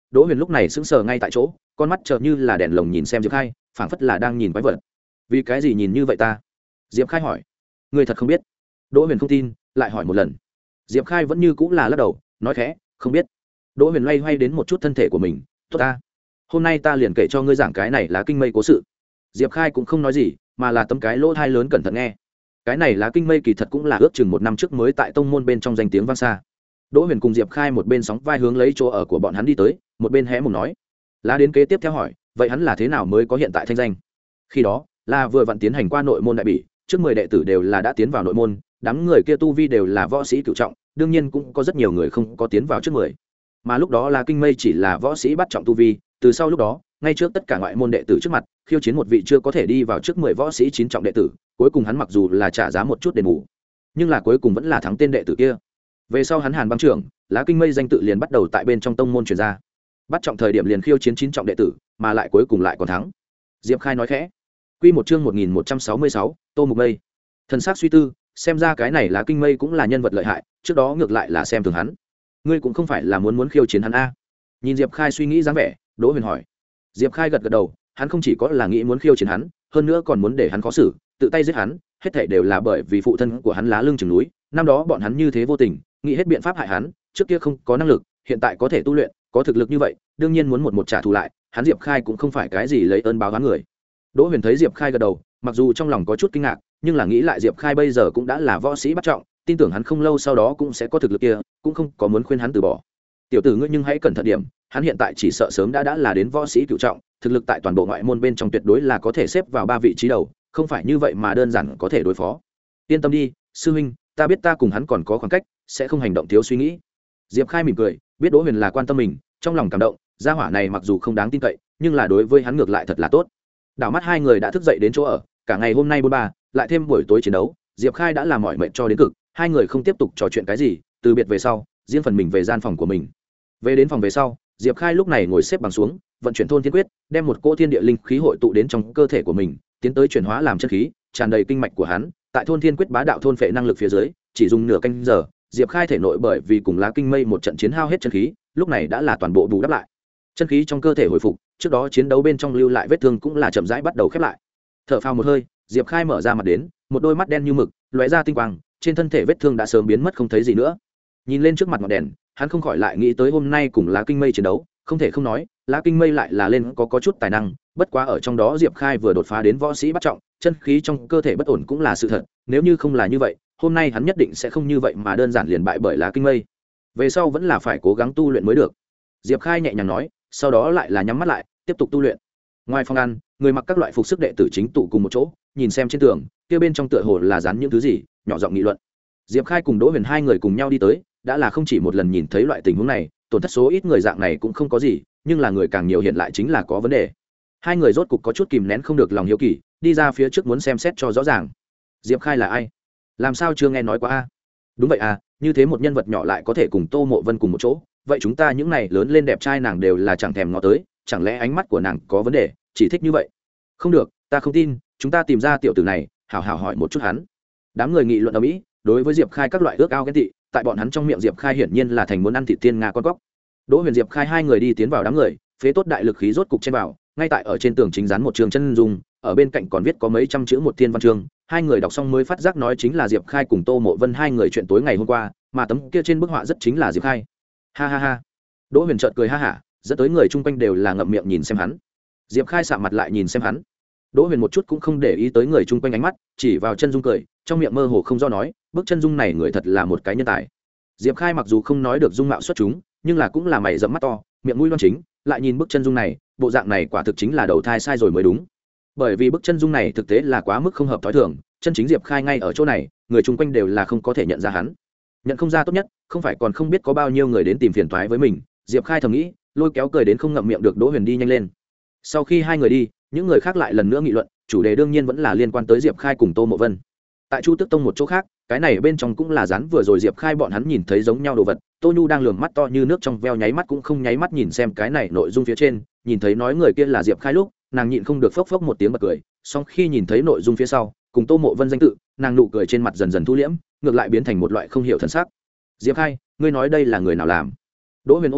Đỗ Huyền lúc này sững sờ ngay tại chỗ, con mắt chợt như là đèn lồng nhìn xem Diệp Khai, phảng phất là đang nhìn quái vật. Vì cái gì nhìn như vậy ta? Diệp Khai hỏi. Ngươi thật không biết? Đỗ Huyền không tin, lại hỏi một lần. Diệp Khai vẫn như cũng là lắc đầu, nói khẽ, không biết. Đỗ Huyền loay hoay đến một chút thân thể của mình, tốt ta, hôm nay ta liền kể cho ngươi giảng cái này lá kinh mây cố sự. Diệp Khai cũng không nói gì, mà là tấm cái lỗ thai lớn cẩn thận nghe. Cái này lá kinh mây kỳ thật cũng là ước chừng một năm trước mới tại tông môn bên trong danh tiếng vang xa. Đỗ Huyền cùng Diệp Khai một bên sóng vai hướng lấy chỗ ở của bọn hắn đi tới, một bên hé mồm nói. Lá đến kế tiếp theo hỏi, vậy hắn là thế nào mới có hiện tại thanh danh? Khi đó, là vừa vặn tiến hành qua nội môn đại bỉ, trước mười đệ tử đều là đã tiến vào nội môn, đám người kia tu vi đều là võ sĩ cửu trọng, đương nhiên cũng có rất nhiều người không có tiến vào trước mười. Mà lúc đó là kinh mây chỉ là võ sĩ bắt trọng tu vi, từ sau lúc đó, ngay trước tất cả ngoại môn đệ tử trước mặt, khiêu chiến một vị chưa có thể đi vào trước mười võ sĩ chín trọng đệ tử, cuối cùng hắn mặc dù là trả giá một chút đền bù, nhưng là cuối cùng vẫn là thắng tên đệ tử kia. Về sau hắn Hàn Băng trưởng, lá kinh mây danh tự liền bắt đầu tại bên trong tông môn truyền ra. Bắt trọng thời điểm liền khiêu chiến chín trọng đệ tử, mà lại cuối cùng lại còn thắng. Diệp Khai nói khẽ. Quy một chương một nghìn một trăm sáu mươi sáu, Tô Mục Mây. Thần sắc suy tư, xem ra cái này lá kinh mây cũng là nhân vật lợi hại, trước đó ngược lại là xem thường hắn. Ngươi cũng không phải là muốn muốn khiêu chiến hắn a? Nhìn Diệp Khai suy nghĩ dáng vẻ, Đỗ Huyền hỏi. Diệp Khai gật gật đầu, hắn không chỉ có là nghĩ muốn khiêu chiến hắn, hơn nữa còn muốn để hắn khó xử, tự tay giết hắn, hết thảy đều là bởi vì phụ thân của hắn lá lưng chừng núi, năm đó bọn hắn như thế vô tình, nghĩ hết biện pháp hại hắn, trước kia không có năng lực, hiện tại có thể tu luyện, có thực lực như vậy, đương nhiên muốn một một trả thù lại, hắn Diệp Khai cũng không phải cái gì lấy ơn báo oán người. Đỗ Huyền thấy Diệp Khai gật đầu, mặc dù trong lòng có chút kinh ngạc, nhưng là nghĩ lại Diệp Khai bây giờ cũng đã là võ sĩ bắt trọng, tin tưởng hắn không lâu sau đó cũng sẽ có thực lực kia, cũng không có muốn khuyên hắn từ bỏ. Tiểu tử ngươi nhưng hãy cẩn thận điểm, hắn hiện tại chỉ sợ sớm đã đã là đến võ sĩ cửu trọng, thực lực tại toàn bộ ngoại môn bên trong tuyệt đối là có thể xếp vào ba vị trí đầu, không phải như vậy mà đơn giản có thể đối phó. Yên tâm đi, sư huynh, ta biết ta cùng hắn còn có khoảng cách, sẽ không hành động thiếu suy nghĩ. Diệp Khai mỉm cười, biết Đỗ Huyền là quan tâm mình, trong lòng cảm động, gia hỏa này mặc dù không đáng tin cậy, nhưng là đối với hắn ngược lại thật là tốt. Đảo mắt hai người đã thức dậy đến chỗ ở, cả ngày hôm nay bôn ba, lại thêm buổi tối chiến đấu, Diệp Khai đã làm mỏi mệt cho đến cực, hai người không tiếp tục trò chuyện cái gì, từ biệt về sau, riêng phần mình về gian phòng của mình. Về đến phòng về sau, Diệp Khai lúc này ngồi xếp bằng xuống, vận chuyển thôn thiên quyết, đem một cỗ thiên địa linh khí hội tụ đến trong cơ thể của mình, tiến tới chuyển hóa làm chân khí, tràn đầy kinh mạch của hắn, tại thôn thiên quyết bá đạo thôn phệ năng lực phía dưới, chỉ dùng nửa canh giờ, Diệp Khai thể nội bởi vì cùng lá kinh mây một trận chiến hao hết chân khí, lúc này đã là toàn bộ bù đắp lại. Chân khí trong cơ thể hồi phục, trước đó chiến đấu bên trong lưu lại vết thương cũng là chậm rãi bắt đầu khép lại. Thở phào một hơi, Diệp Khai mở ra mặt đến, một đôi mắt đen như mực, lóe ra tinh quang, trên thân thể vết thương đã sớm biến mất không thấy gì nữa. Nhìn lên trước mặt ngọn đèn, hắn không khỏi lại nghĩ tới hôm nay cùng lá kinh mây chiến đấu, không thể không nói, lá kinh mây lại là lên có có chút tài năng, bất quá ở trong đó Diệp Khai vừa đột phá đến võ sĩ bắt trọng, chân khí trong cơ thể bất ổn cũng là sự thật, nếu như không là như vậy, hôm nay hắn nhất định sẽ không như vậy mà đơn giản liền bại bởi lá kinh mây. Về sau vẫn là phải cố gắng tu luyện mới được. Diệp Khai nhẹ nhàng nói, sau đó lại là nhắm mắt lại, tiếp tục tu luyện. Ngoài phòng ăn, người mặc các loại phục sức đệ tử chính tụ cùng một chỗ, nhìn xem trên tường, kia bên trong tựa hồ là dán những thứ gì, nhỏ giọng nghị luận. Diệp Khai cùng Đỗ Huyền hai người cùng nhau đi tới, đã là không chỉ một lần nhìn thấy loại tình huống này, tổn thất số ít người dạng này cũng không có gì, nhưng là người càng nhiều hiện lại chính là có vấn đề. Hai người rốt cục có chút kìm nén không được lòng hiếu kỳ, đi ra phía trước muốn xem xét cho rõ ràng. Diệp Khai là ai? Làm sao chưa nghe nói qua a? Đúng vậy à, như thế một nhân vật nhỏ lại có thể cùng Tô Mộ Vân cùng một chỗ, vậy chúng ta những này lớn lên đẹp trai nàng đều là chẳng thèm ngó tới, chẳng lẽ ánh mắt của nàng có vấn đề, chỉ thích như vậy? Không được, ta không tin, chúng ta tìm ra tiểu tử này, hảo hảo hỏi một chút hắn. Đám người nghị luận ầm ĩ, đối với Diệp Khai các loại ước ao ghen tị, tại bọn hắn trong miệng Diệp Khai hiển nhiên là thành muốn ăn thịt tiên nga con cóc. Đỗ Huyền Diệp Khai hai người đi tiến vào đám người, phế tốt đại lực khí rốt cục trên vào, ngay tại ở trên tường chính dán một trường chân dung, ở bên cạnh còn viết có mấy trăm chữ một thiên văn chương, hai người đọc xong mới phát giác nói chính là Diệp Khai cùng Tô Mộ Vân hai người chuyện tối ngày hôm qua, mà tấm kia trên bức họa rất chính là Diệp Khai. Ha ha ha. Đỗ Huyền chợt cười ha hả, dẫn tới người chung quanh đều là ngậm miệng nhìn xem hắn. Diệp Khai sạm mặt lại nhìn xem hắn. Đỗ Huyền một chút cũng không để ý tới người chung quanh ánh mắt, chỉ vào chân dung cười, trong miệng mơ hồ không do nói, bức chân dung này người thật là một cái nhân tài. Diệp Khai mặc dù không nói được dung mạo xuất chúng, nhưng là cũng là mày rậm mắt to, miệng mũi loan chính, lại nhìn bức chân dung này, bộ dạng này quả thực chính là đầu thai sai rồi mới đúng. Bởi vì bức chân dung này thực tế là quá mức không hợp thói thường, chân chính Diệp Khai ngay ở chỗ này, người chung quanh đều là không có thể nhận ra hắn. Nhận không ra tốt nhất, không phải còn không biết có bao nhiêu người đến tìm phiền toái với mình, Diệp Khai thầm nghĩ, lôi kéo cười đến không ngậm miệng được Đỗ Huyền đi nhanh lên. Sau khi hai người đi, những người khác lại lần nữa nghị luận, chủ đề đương nhiên vẫn là liên quan tới Diệp Khai cùng Tô Mộ Vân. Tại Chu Tức Tông một chỗ khác, cái này bên trong cũng là dán vừa rồi Diệp Khai bọn hắn nhìn thấy giống nhau đồ vật, Tô Nhu đang lườm mắt to như nước trong veo nháy mắt cũng không nháy mắt nhìn xem cái này nội dung phía trên, nhìn thấy nói người kia là Diệp Khai lúc, nàng nhịn không được phốc phốc một tiếng bật cười, song khi nhìn thấy nội dung phía sau, cùng Tô Mộ Vân danh tự, nàng nụ cười trên mặt dần dần thu liễm, ngược lại biến thành một loại không hiểu thần sắc. Diệp Khai, ngươi nói đây là người nào làm? Đỗ Huyền ôm bụng,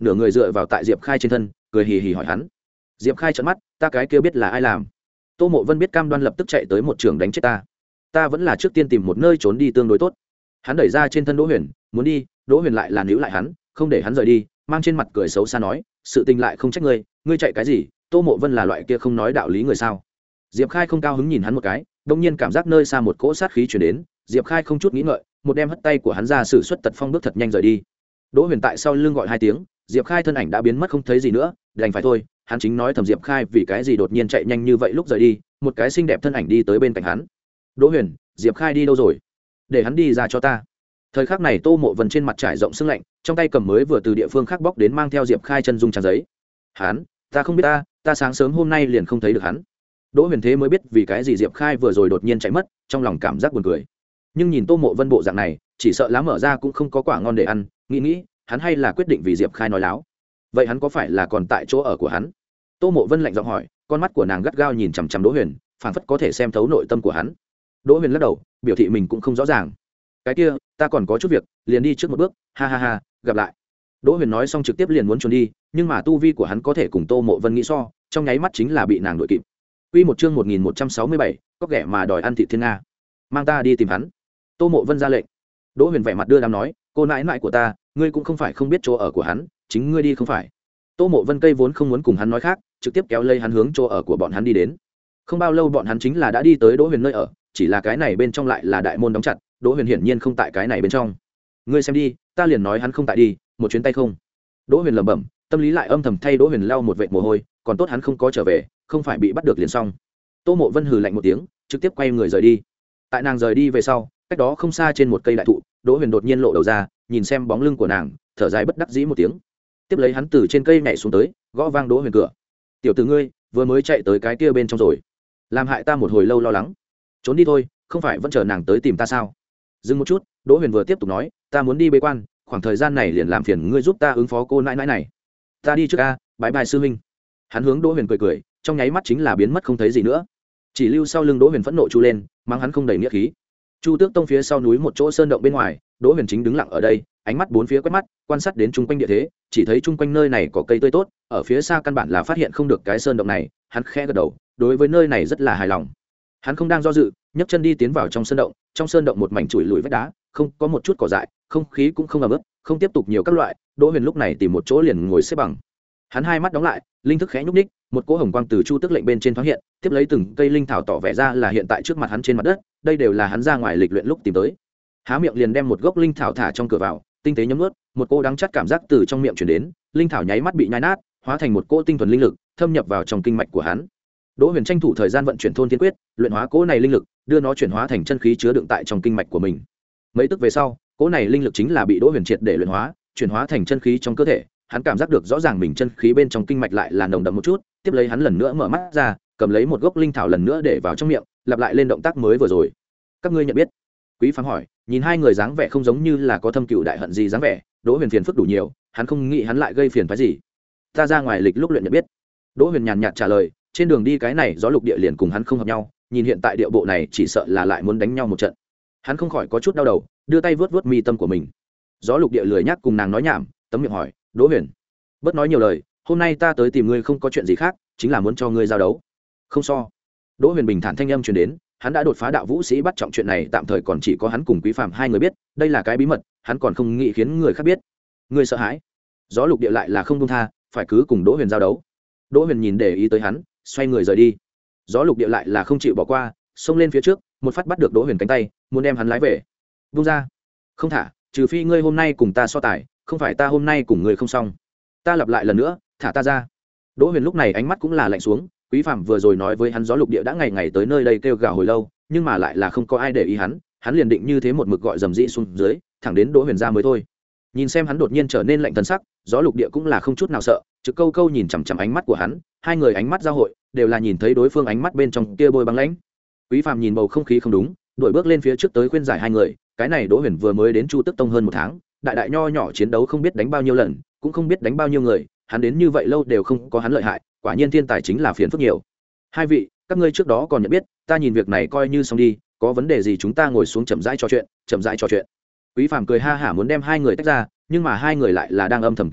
nửa người dựa vào tại diệp khai trên thân cười hì hì hỏi hắn. Diệp khai trợn mắt, ta cái kia biết là ai làm. Tô Mộ Vân biết cam đoan lập tức chạy tới một trường đánh chết ta, ta vẫn là trước tiên tìm một nơi trốn đi tương đối tốt. Hắn đẩy ra trên thân Đỗ Huyền muốn đi, Đỗ Huyền lại là níu lại hắn, không để hắn rời đi, mang trên mặt cười xấu xa nói, sự tình lại không trách ngươi, ngươi chạy cái gì? Tô Mộ Vân là loại kia không nói đạo lý người sao? Diệp khai không cao hứng nhìn hắn một cái, đột nhiên cảm giác nơi xa một cỗ sát khí truyền đến, Diệp khai không chút nghĩ ngợi, một đem hất tay của hắn ra, sử xuất tật phong bước thật nhanh rời đi. Đỗ Huyền tại sau lưng gọi hai tiếng, Diệp khai thân ảnh đã biến mất không thấy gì nữa, đành phải thôi. Hắn chính nói thầm Diệp khai vì cái gì đột nhiên chạy nhanh như vậy, lúc rời đi một cái xinh đẹp thân ảnh đi tới bên cạnh hắn. Đỗ Huyền, Diệp khai đi đâu rồi? Để hắn đi ra cho ta. Thời khắc này Tô Mộ Vân trên mặt trải rộng sưng lạnh, trong tay cầm mới vừa từ địa phương khác bóc đến mang theo Diệp khai chân dung trang giấy. Hắn, ta không biết ta, ta sáng sớm hôm nay liền không thấy được hắn. Đỗ Huyền thế mới biết vì cái gì Diệp khai vừa rồi đột nhiên chạy mất, trong lòng cảm giác buồn cười. Nhưng nhìn Tô Mộ Vân bộ dạng này, chỉ sợ lá mở ra cũng không có quả ngon để ăn, nghĩ nghĩ, hắn hay là quyết định vì Diệp khai nói láo. Vậy hắn có phải là còn tại chỗ ở của hắn? Tô Mộ Vân lạnh giọng hỏi, con mắt của nàng gắt gao nhìn chằm chằm Đỗ Huyền, phảng phất có thể xem thấu nội tâm của hắn. Đỗ Huyền lắc đầu, biểu thị mình cũng không rõ ràng. Cái kia, ta còn có chút việc, liền đi trước một bước, ha ha ha, gặp lại. Đỗ Huyền nói xong trực tiếp liền muốn trốn đi, nhưng mà tu vi của hắn có thể cùng Tô Mộ Vân nghĩ so, trong nháy mắt chính là bị nàng đuổi kịp. Quy một chương một nghìn một trăm sáu mươi bảy, có ghẻ mà đòi ăn thịt thiên nga. Mang ta đi tìm hắn. Tô Mộ Vân ra lệnh. Đỗ Huyền vẻ mặt đưa đám nói, cô nãi nãi của ta, ngươi cũng không phải không biết chỗ ở của hắn, chính ngươi đi không phải. Tô Mộ Vân cây vốn không muốn cùng hắn nói khác, trực tiếp kéo lây hắn hướng chỗ ở của bọn hắn đi đến. Không bao lâu bọn hắn chính là đã đi tới Đỗ Huyền nơi ở, chỉ là cái này bên trong lại là đại môn đóng chặt, Đỗ Huyền hiển nhiên không tại cái này bên trong. Ngươi xem đi, ta liền nói hắn không tại đi, một chuyến tay không. Đỗ Huyền lẩm bẩm, tâm lý lại âm thầm thay Đỗ Huyền lau một vệt mồ hôi, còn tốt hắn không có trở về, không phải bị bắt được liền xong. Tô Mộ Vân hừ lạnh một tiếng, trực tiếp quay người rời đi. Tại nàng rời đi về sau, cách đó không xa trên một cây đại thụ, Đỗ Huyền đột nhiên lộ đầu ra, nhìn xem bóng lưng của nàng, thở dài bất đắc dĩ một tiếng. Tiếp lấy hắn từ trên cây nhảy xuống tới, gõ vang Đỗ Huyền cửa. "Tiểu tử ngươi, vừa mới chạy tới cái kia bên trong rồi, làm hại ta một hồi lâu lo lắng. Trốn đi thôi, không phải vẫn chờ nàng tới tìm ta sao?" Dừng một chút, Đỗ Huyền vừa tiếp tục nói, "Ta muốn đi bế quan, khoảng thời gian này liền làm phiền ngươi giúp ta ứng phó cô nãi nãi này. Ta đi trước a, bái bai sư huynh." Hắn hướng Đỗ Huyền cười cười, trong nháy mắt chính là biến mất không thấy gì nữa. Chỉ lưu sau lưng Đỗ Huyền phẫn nộ chu lên, mắng hắn không đầy nghĩa khí. Chu Tước Tông phía sau núi một chỗ sơn động bên ngoài, Đỗ Huyền chính đứng lặng ở đây, ánh mắt bốn phía quét mắt, quan sát đến chung quanh địa thế, chỉ thấy chung quanh nơi này có cây tươi tốt, ở phía xa căn bản là phát hiện không được cái sơn động này, hắn khẽ gật đầu, đối với nơi này rất là hài lòng. Hắn không đang do dự, nhấc chân đi tiến vào trong sơn động, trong sơn động một mảnh chùi lùi vách đá, không có một chút cỏ dại, không khí cũng không ẩm ướt, không tiếp tục nhiều các loại, Đỗ Huyền lúc này tìm một chỗ liền ngồi xếp bằng. Hắn hai mắt đóng lại, linh thức khẽ nhúc nhích, một cỗ hồng quang từ Chu Tước lệnh bên trên thoáng hiện, tiếp lấy từng cây linh thảo tỏ vẻ ra là hiện tại trước mặt hắn trên mặt đất, đây đều là hắn ra ngoài lịch luyện lúc tìm tới. Há miệng liền đem một gốc linh thảo thả trong cửa vào, tinh tế nhấm nuốt, một cỗ đắng chát cảm giác từ trong miệng truyền đến, linh thảo nháy mắt bị nhai nát, hóa thành một cỗ tinh thuần linh lực, thâm nhập vào trong kinh mạch của hắn. Đỗ Huyền tranh thủ thời gian vận chuyển thôn thiên quyết, luyện hóa cỗ này linh lực, đưa nó chuyển hóa thành chân khí chứa đựng tại trong kinh mạch của mình. Mấy tức về sau, cỗ này linh lực chính là bị Đỗ Huyền triệt để luyện hóa, chuyển hóa thành chân khí trong cơ thể. Hắn cảm giác được rõ ràng mình chân khí bên trong kinh mạch lại là nồng đậm một chút, tiếp lấy hắn lần nữa mở mắt ra, cầm lấy một gốc linh thảo lần nữa để vào trong miệng, lặp lại lên động tác mới vừa rồi. "Các ngươi nhận biết?" Quý Phàm hỏi, nhìn hai người dáng vẻ không giống như là có thâm cừu đại hận gì dáng vẻ, Đỗ Huyền phiền phức đủ nhiều, hắn không nghĩ hắn lại gây phiền phức gì. "Ta ra ngoài lịch lúc luyện nhận biết." Đỗ Huyền nhàn nhạt trả lời, trên đường đi cái này gió lục địa liền cùng hắn không hợp nhau, nhìn hiện tại địa bộ này chỉ sợ là lại muốn đánh nhau một trận. Hắn không khỏi có chút đau đầu, đưa tay vớt vớt mi tâm của mình. Gió lục địa lười nhắc cùng nàng nói nhảm, tấm miệng hỏi, "Đỗ Huyền, bớt nói nhiều lời, hôm nay ta tới tìm ngươi không có chuyện gì khác, chính là muốn cho ngươi giao đấu." "Không so." Đỗ Huyền bình thản thanh âm truyền đến, hắn đã đột phá đạo vũ sĩ bắt trọng, chuyện này tạm thời còn chỉ có hắn cùng Quý Phàm hai người biết, đây là cái bí mật, hắn còn không nghĩ khiến người khác biết. "Ngươi sợ hãi?" Gió lục địa lại là không buông tha, phải cứ cùng Đỗ Huyền giao đấu. Đỗ Huyền nhìn để ý tới hắn, xoay người rời đi. Gió lục địa lại là không chịu bỏ qua, xông lên phía trước, một phát bắt được Đỗ Huyền cánh tay, muốn đem hắn lái về. "Buông ra." "Không thả, trừ phi ngươi hôm nay cùng ta so tài, không phải ta hôm nay cùng ngươi không xong." "Ta lặp lại lần nữa, thả ta ra." Đỗ Huyền lúc này ánh mắt cũng là lạnh xuống, Quý Phàm vừa rồi nói với hắn gió lục địa đã ngày ngày tới nơi đây kêu gào hồi lâu, nhưng mà lại là không có ai để ý hắn, hắn liền định như thế một mực gọi dầm dĩ xuống dưới, thẳng đến Đỗ Huyền ra mới thôi. Nhìn xem hắn đột nhiên trở nên lạnh thần sắc, gió lục địa cũng là không chút nào sợ, trực câu câu nhìn chằm chằm ánh mắt của hắn, hai người ánh mắt giao hội, đều là nhìn thấy đối phương ánh mắt bên trong kia bôi băng lãnh. Quý Phàm nhìn bầu không khí không đúng, đuổi bước lên phía trước tới khuyên giải hai người, cái này Đỗ Huyền vừa mới đến Chu Tước Tông hơn một tháng, đại đại nho nhỏ chiến đấu không biết đánh bao nhiêu lần, cũng không biết đánh bao nhiêu người, hắn đến như vậy lâu đều không có hắn lợi hại, quả nhiên thiên tài chính là phiền phức nhiều. "Hai vị, các ngươi trước đó còn nhận biết, ta nhìn việc này coi như xong đi, có vấn đề gì chúng ta ngồi xuống chậm rãi trò chuyện, chậm rãi trò chuyện." Quý Phàm cười ha hả muốn đem hai người tách ra, nhưng mà hai người lại là đang âm thầm kêu kình,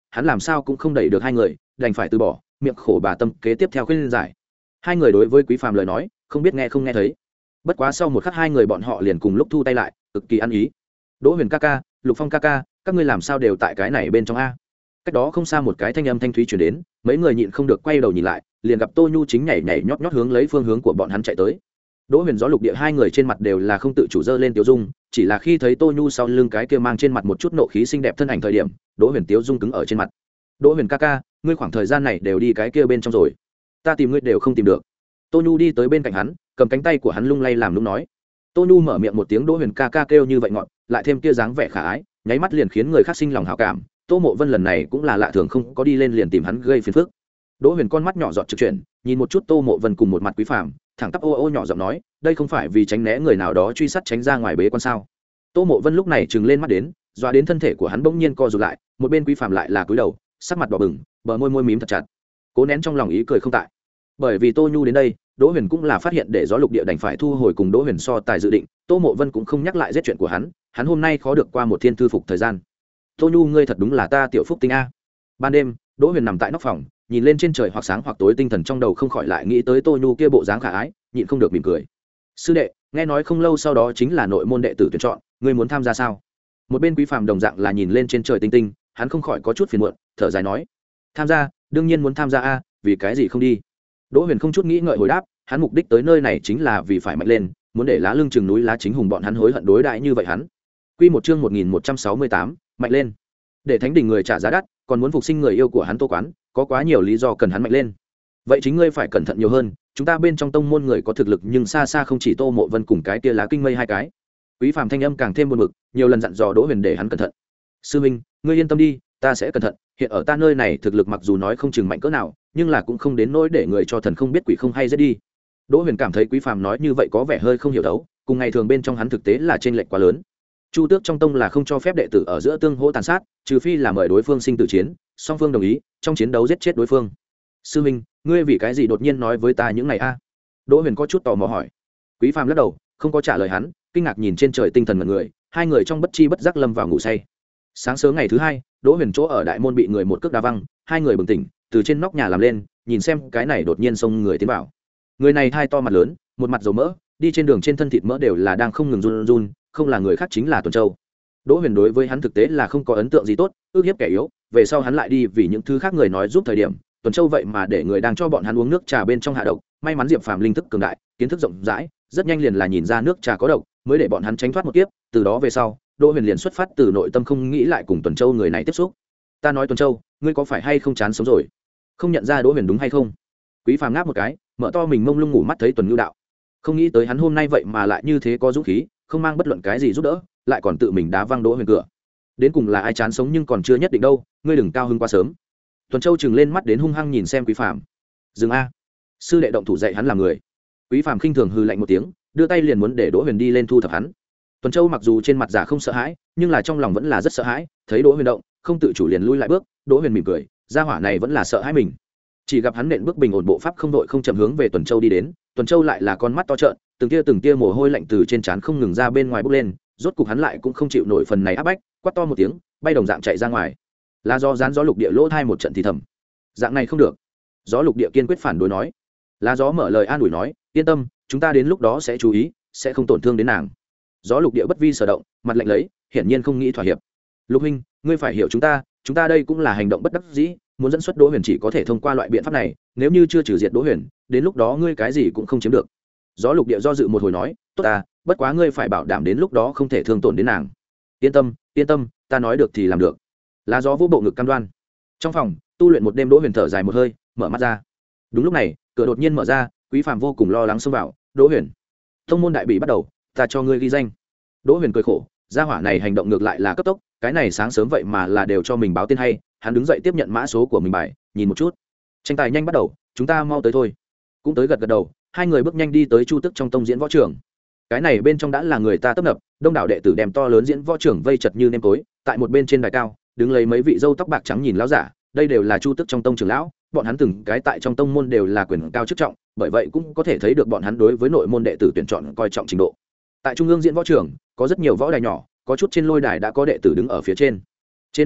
hắn làm sao cũng không đẩy được hai người, đành phải từ bỏ, miệng khổ bà tâm kế tiếp theo khuyên giải. Hai người đối với Quý Phàm lời nói không biết nghe không nghe thấy. Bất quá sau một khắc hai người bọn họ liền cùng lúc thu tay lại, cực kỳ ăn ý. Đỗ Huyền ca ca, Lục Phong ca ca, các ngươi làm sao đều tại cái này bên trong a? Cách đó không xa một cái thanh âm thanh thúy truyền đến, mấy người nhịn không được quay đầu nhìn lại, liền gặp Tô Nhu chính nhảy nhảy nhót nhót hướng lấy phương hướng của bọn hắn chạy tới. Đỗ Huyền Gió Lục Địa hai người trên mặt đều là không tự chủ dơ lên tiêu dung, chỉ là khi thấy Tô Nhu sau lưng cái kia mang trên mặt một chút nộ khí xinh đẹp thân ảnh thời điểm, Đỗ Huyền tiêu dung cứng ở trên mặt. Đỗ Huyền ca ca, ngươi khoảng thời gian này đều đi cái kia bên trong rồi, ta tìm ngươi đều không tìm được. Tô Nhu đi tới bên cạnh hắn, cầm cánh tay của hắn lung lay làm lung nói. Tô Nhu mở miệng một tiếng Đỗ Huyền ca ca kêu như vậy ngọt, lại thêm kia dáng vẻ khả ái, nháy mắt liền khiến người khác sinh lòng hảo cảm. Tô Mộ Vân lần này cũng là lạ thường không có đi lên liền tìm hắn gây phiền phức. Đỗ Huyền con mắt nhỏ giọt trực chuyển, nhìn một chút Tô Mộ Vân cùng một mặt Quý Phàm, thẳng tắp ô ô nhỏ giọng nói, đây không phải vì tránh né người nào đó truy sát tránh ra ngoài bế quan sao? Tô Mộ Vân lúc này trừng lên mắt đến, dọa đến thân thể của hắn bỗng nhiên co rụt lại, một bên Quý Phàm lại là cúi đầu, sắc mặt đỏ bừng, bờ môi môi mím thật chặt, cố nén trong lòng ý cười không tại. Bởi vì Tô Nhu đến đây, Đỗ Huyền cũng là phát hiện để Gió Lục Địa đành phải thu hồi cùng Đỗ Huyền so tài dự định, Tô Mộ Vân cũng không nhắc lại giết chuyện của hắn, hắn hôm nay khó được qua một thiên thư phục thời gian. Tô Nhu ngươi thật đúng là ta tiểu phúc tinh a. Ban đêm, Đỗ Huyền nằm tại nóc phòng, nhìn lên trên trời hoặc sáng hoặc tối, tinh thần trong đầu không khỏi lại nghĩ tới Tô Nhu kia bộ dáng khả ái, nhịn không được mỉm cười. Sư đệ, nghe nói không lâu sau đó chính là nội môn đệ tử tuyển chọn, ngươi muốn tham gia sao? Một bên Quý Phàm đồng dạng là nhìn lên trên trời tinh tinh, hắn không khỏi có chút phiền muộn, thở dài nói, tham gia, đương nhiên muốn tham gia a, vì cái gì không đi? Đỗ Huyền không chút nghĩ ngợi hồi đáp, hắn mục đích tới nơi này chính là vì phải mạnh lên, muốn để lá lưng chừng núi lá chính hùng bọn hắn hối hận đối đãi như vậy hắn. Quy một chương một nghìn một trăm sáu mươi tám, mạnh lên. Để thánh đình người trả giá đắt, còn muốn phục sinh người yêu của hắn Tô Quán, có quá nhiều lý do cần hắn mạnh lên. Vậy chính ngươi phải cẩn thận nhiều hơn, chúng ta bên trong tông môn người có thực lực nhưng xa xa không chỉ Tô Mộ Vân cùng cái kia lá kinh mây hai cái. Quý Phàm thanh âm càng thêm buồn bực, nhiều lần dặn dò Đỗ Huyền để hắn cẩn thận. Sư huynh, ngươi yên tâm đi, ta sẽ cẩn thận, hiện ở ta nơi này thực lực mặc dù nói không chừng mạnh cỡ nào, nhưng là cũng không đến nỗi để người cho thần không biết quỷ không hay giết đi. Đỗ Huyền cảm thấy Quý Phàm nói như vậy có vẻ hơi không hiểu đấu, cùng ngày thường bên trong hắn thực tế là chênh lệch quá lớn. Chu Tước trong tông là không cho phép đệ tử ở giữa tương hỗ tàn sát, trừ phi là mời đối phương sinh tử chiến, song phương đồng ý, trong chiến đấu giết chết đối phương. Sư huynh, ngươi vì cái gì đột nhiên nói với ta những này a? Đỗ Huyền có chút tò mò hỏi. Quý Phàm lắc đầu, không có trả lời hắn, kinh ngạc nhìn trên trời tinh thần mọi người, hai người trong bất chi bất giác lâm vào ngủ say. Sáng sớm ngày thứ hai, Đỗ Huyền chỗ ở đại môn bị người một cước đá văng, hai người bừng tỉnh, từ trên nóc nhà làm lên, nhìn xem cái này đột nhiên xông người tiến vào. Người này hai to mặt lớn, một mặt dầu mỡ, đi trên đường trên thân thịt mỡ đều là đang không ngừng run run, không là người khác chính là Tuần Châu. Đỗ Huyền đối với hắn thực tế là không có ấn tượng gì tốt, ước hiếp kẻ yếu, về sau hắn lại đi vì những thứ khác người nói giúp thời điểm, Tuần Châu vậy mà để người đang cho bọn hắn uống nước trà bên trong hạ độc, may mắn Diệp Phàm linh thức cường đại, kiến thức rộng rãi, rất nhanh liền là nhìn ra nước trà có độc, mới để bọn hắn tránh thoát một kiếp, từ đó về sau, Đỗ Huyền liền xuất phát từ nội tâm không nghĩ lại cùng Tuần Châu người này tiếp xúc. Ta nói Tuần Châu, ngươi có phải hay không chán sống rồi? Không nhận ra Đỗ Huyền đúng hay không? Quý Phàm ngáp một cái, mở to mình mông lung ngủ mắt thấy Tuần Nhu đạo. Không nghĩ tới hắn hôm nay vậy mà lại như thế có dũng khí, không mang bất luận cái gì giúp đỡ, lại còn tự mình đá văng Đỗ Huyền cửa. Đến cùng là ai chán sống nhưng còn chưa nhất định đâu, ngươi đừng cao hứng quá sớm. Tuần Châu trừng lên mắt đến hung hăng nhìn xem Quý Phàm. Dừng a, sư đệ động thủ dạy hắn làm người. Quý Phàm khinh thường hừ lạnh một tiếng, đưa tay liền muốn để Đỗ Huyền đi lên thu thập hắn. Tuần Châu mặc dù trên mặt giả không sợ hãi, nhưng là trong lòng vẫn là rất sợ hãi, thấy Đỗ Huyền động, không tự chủ liền lui lại bước. Đỗ Huyền mỉm cười, gia hỏa này vẫn là sợ hãi mình. Chỉ gặp hắn nện bước bình ổn bộ pháp không đội không chậm hướng về Tuần Châu đi đến. Tuần Châu lại là con mắt to trợn, từng tia từng tia mồ hôi lạnh từ trên trán không ngừng ra bên ngoài bốc lên, rốt cục hắn lại cũng không chịu nổi phần này áp bách, quát to một tiếng, bay đồng dạng chạy ra ngoài. Là do dán Gió Lục Địa lỗ thai một trận thì thầm, dạng này không được. Gió Lục Địa kiên quyết phản đối nói. Lá Gió mở lời an ủi nói, yên tâm, chúng ta đến lúc đó sẽ chú ý, sẽ không tổn thương đến nàng. Gió Lục Địa bất vi sở động, mặt lạnh lấy, hiển nhiên không nghĩ thỏa hiệp. Lục huynh, ngươi phải hiểu chúng ta, chúng ta đây cũng là hành động bất đắc dĩ, muốn dẫn xuất Đỗ Huyền chỉ có thể thông qua loại biện pháp này, nếu như chưa trừ diệt Đỗ Huyền, đến lúc đó ngươi cái gì cũng không chiếm được. Gió Lục Địa do dự một hồi nói, tốt ta, bất quá ngươi phải bảo đảm đến lúc đó không thể thương tổn đến nàng. Yên tâm, yên tâm, ta nói được thì làm được. Lá Gió vũ bộ ngực cam đoan. Trong phòng tu luyện một đêm, Đỗ Huyền thở dài một hơi, mở mắt ra. Đúng lúc này, cửa đột nhiên mở ra, Quý Phàm vô cùng lo lắng xông vào. Đỗ Huyền, thông môn đại bị bắt đầu, ta cho ngươi ghi danh. Đỗ Huyền cười khổ, gia hỏa này hành động ngược lại là cấp tốc, cái này sáng sớm vậy mà là đều cho mình báo tên hay. Hắn đứng dậy tiếp nhận mã số của mình bài, nhìn một chút. Tranh tài nhanh bắt đầu, chúng ta mau tới thôi. Cũng tới gật gật đầu, hai người bước nhanh đi tới Chu Tức trong tông diễn võ trường. Cái này bên trong đã là người ta tấp nập, đông đảo đệ tử đem to lớn diễn võ trường vây chật như nêm tối. Tại một bên trên đài cao, đứng lấy mấy vị râu tóc bạc trắng nhìn lão giả, đây đều là Chu Tức trong tông trưởng lão, bọn hắn từng cái tại trong tông môn đều là quyền cao chức trọng, bởi vậy cũng có thể thấy được bọn hắn đối với nội môn đệ tử tuyển chọn coi trọng trình độ. Tại trung ương diễn võ trường, có rất nhiều võ đài nhỏ, có chút trên lôi đài đã có đệ tử đứng ở phía trên. Trên đường tới,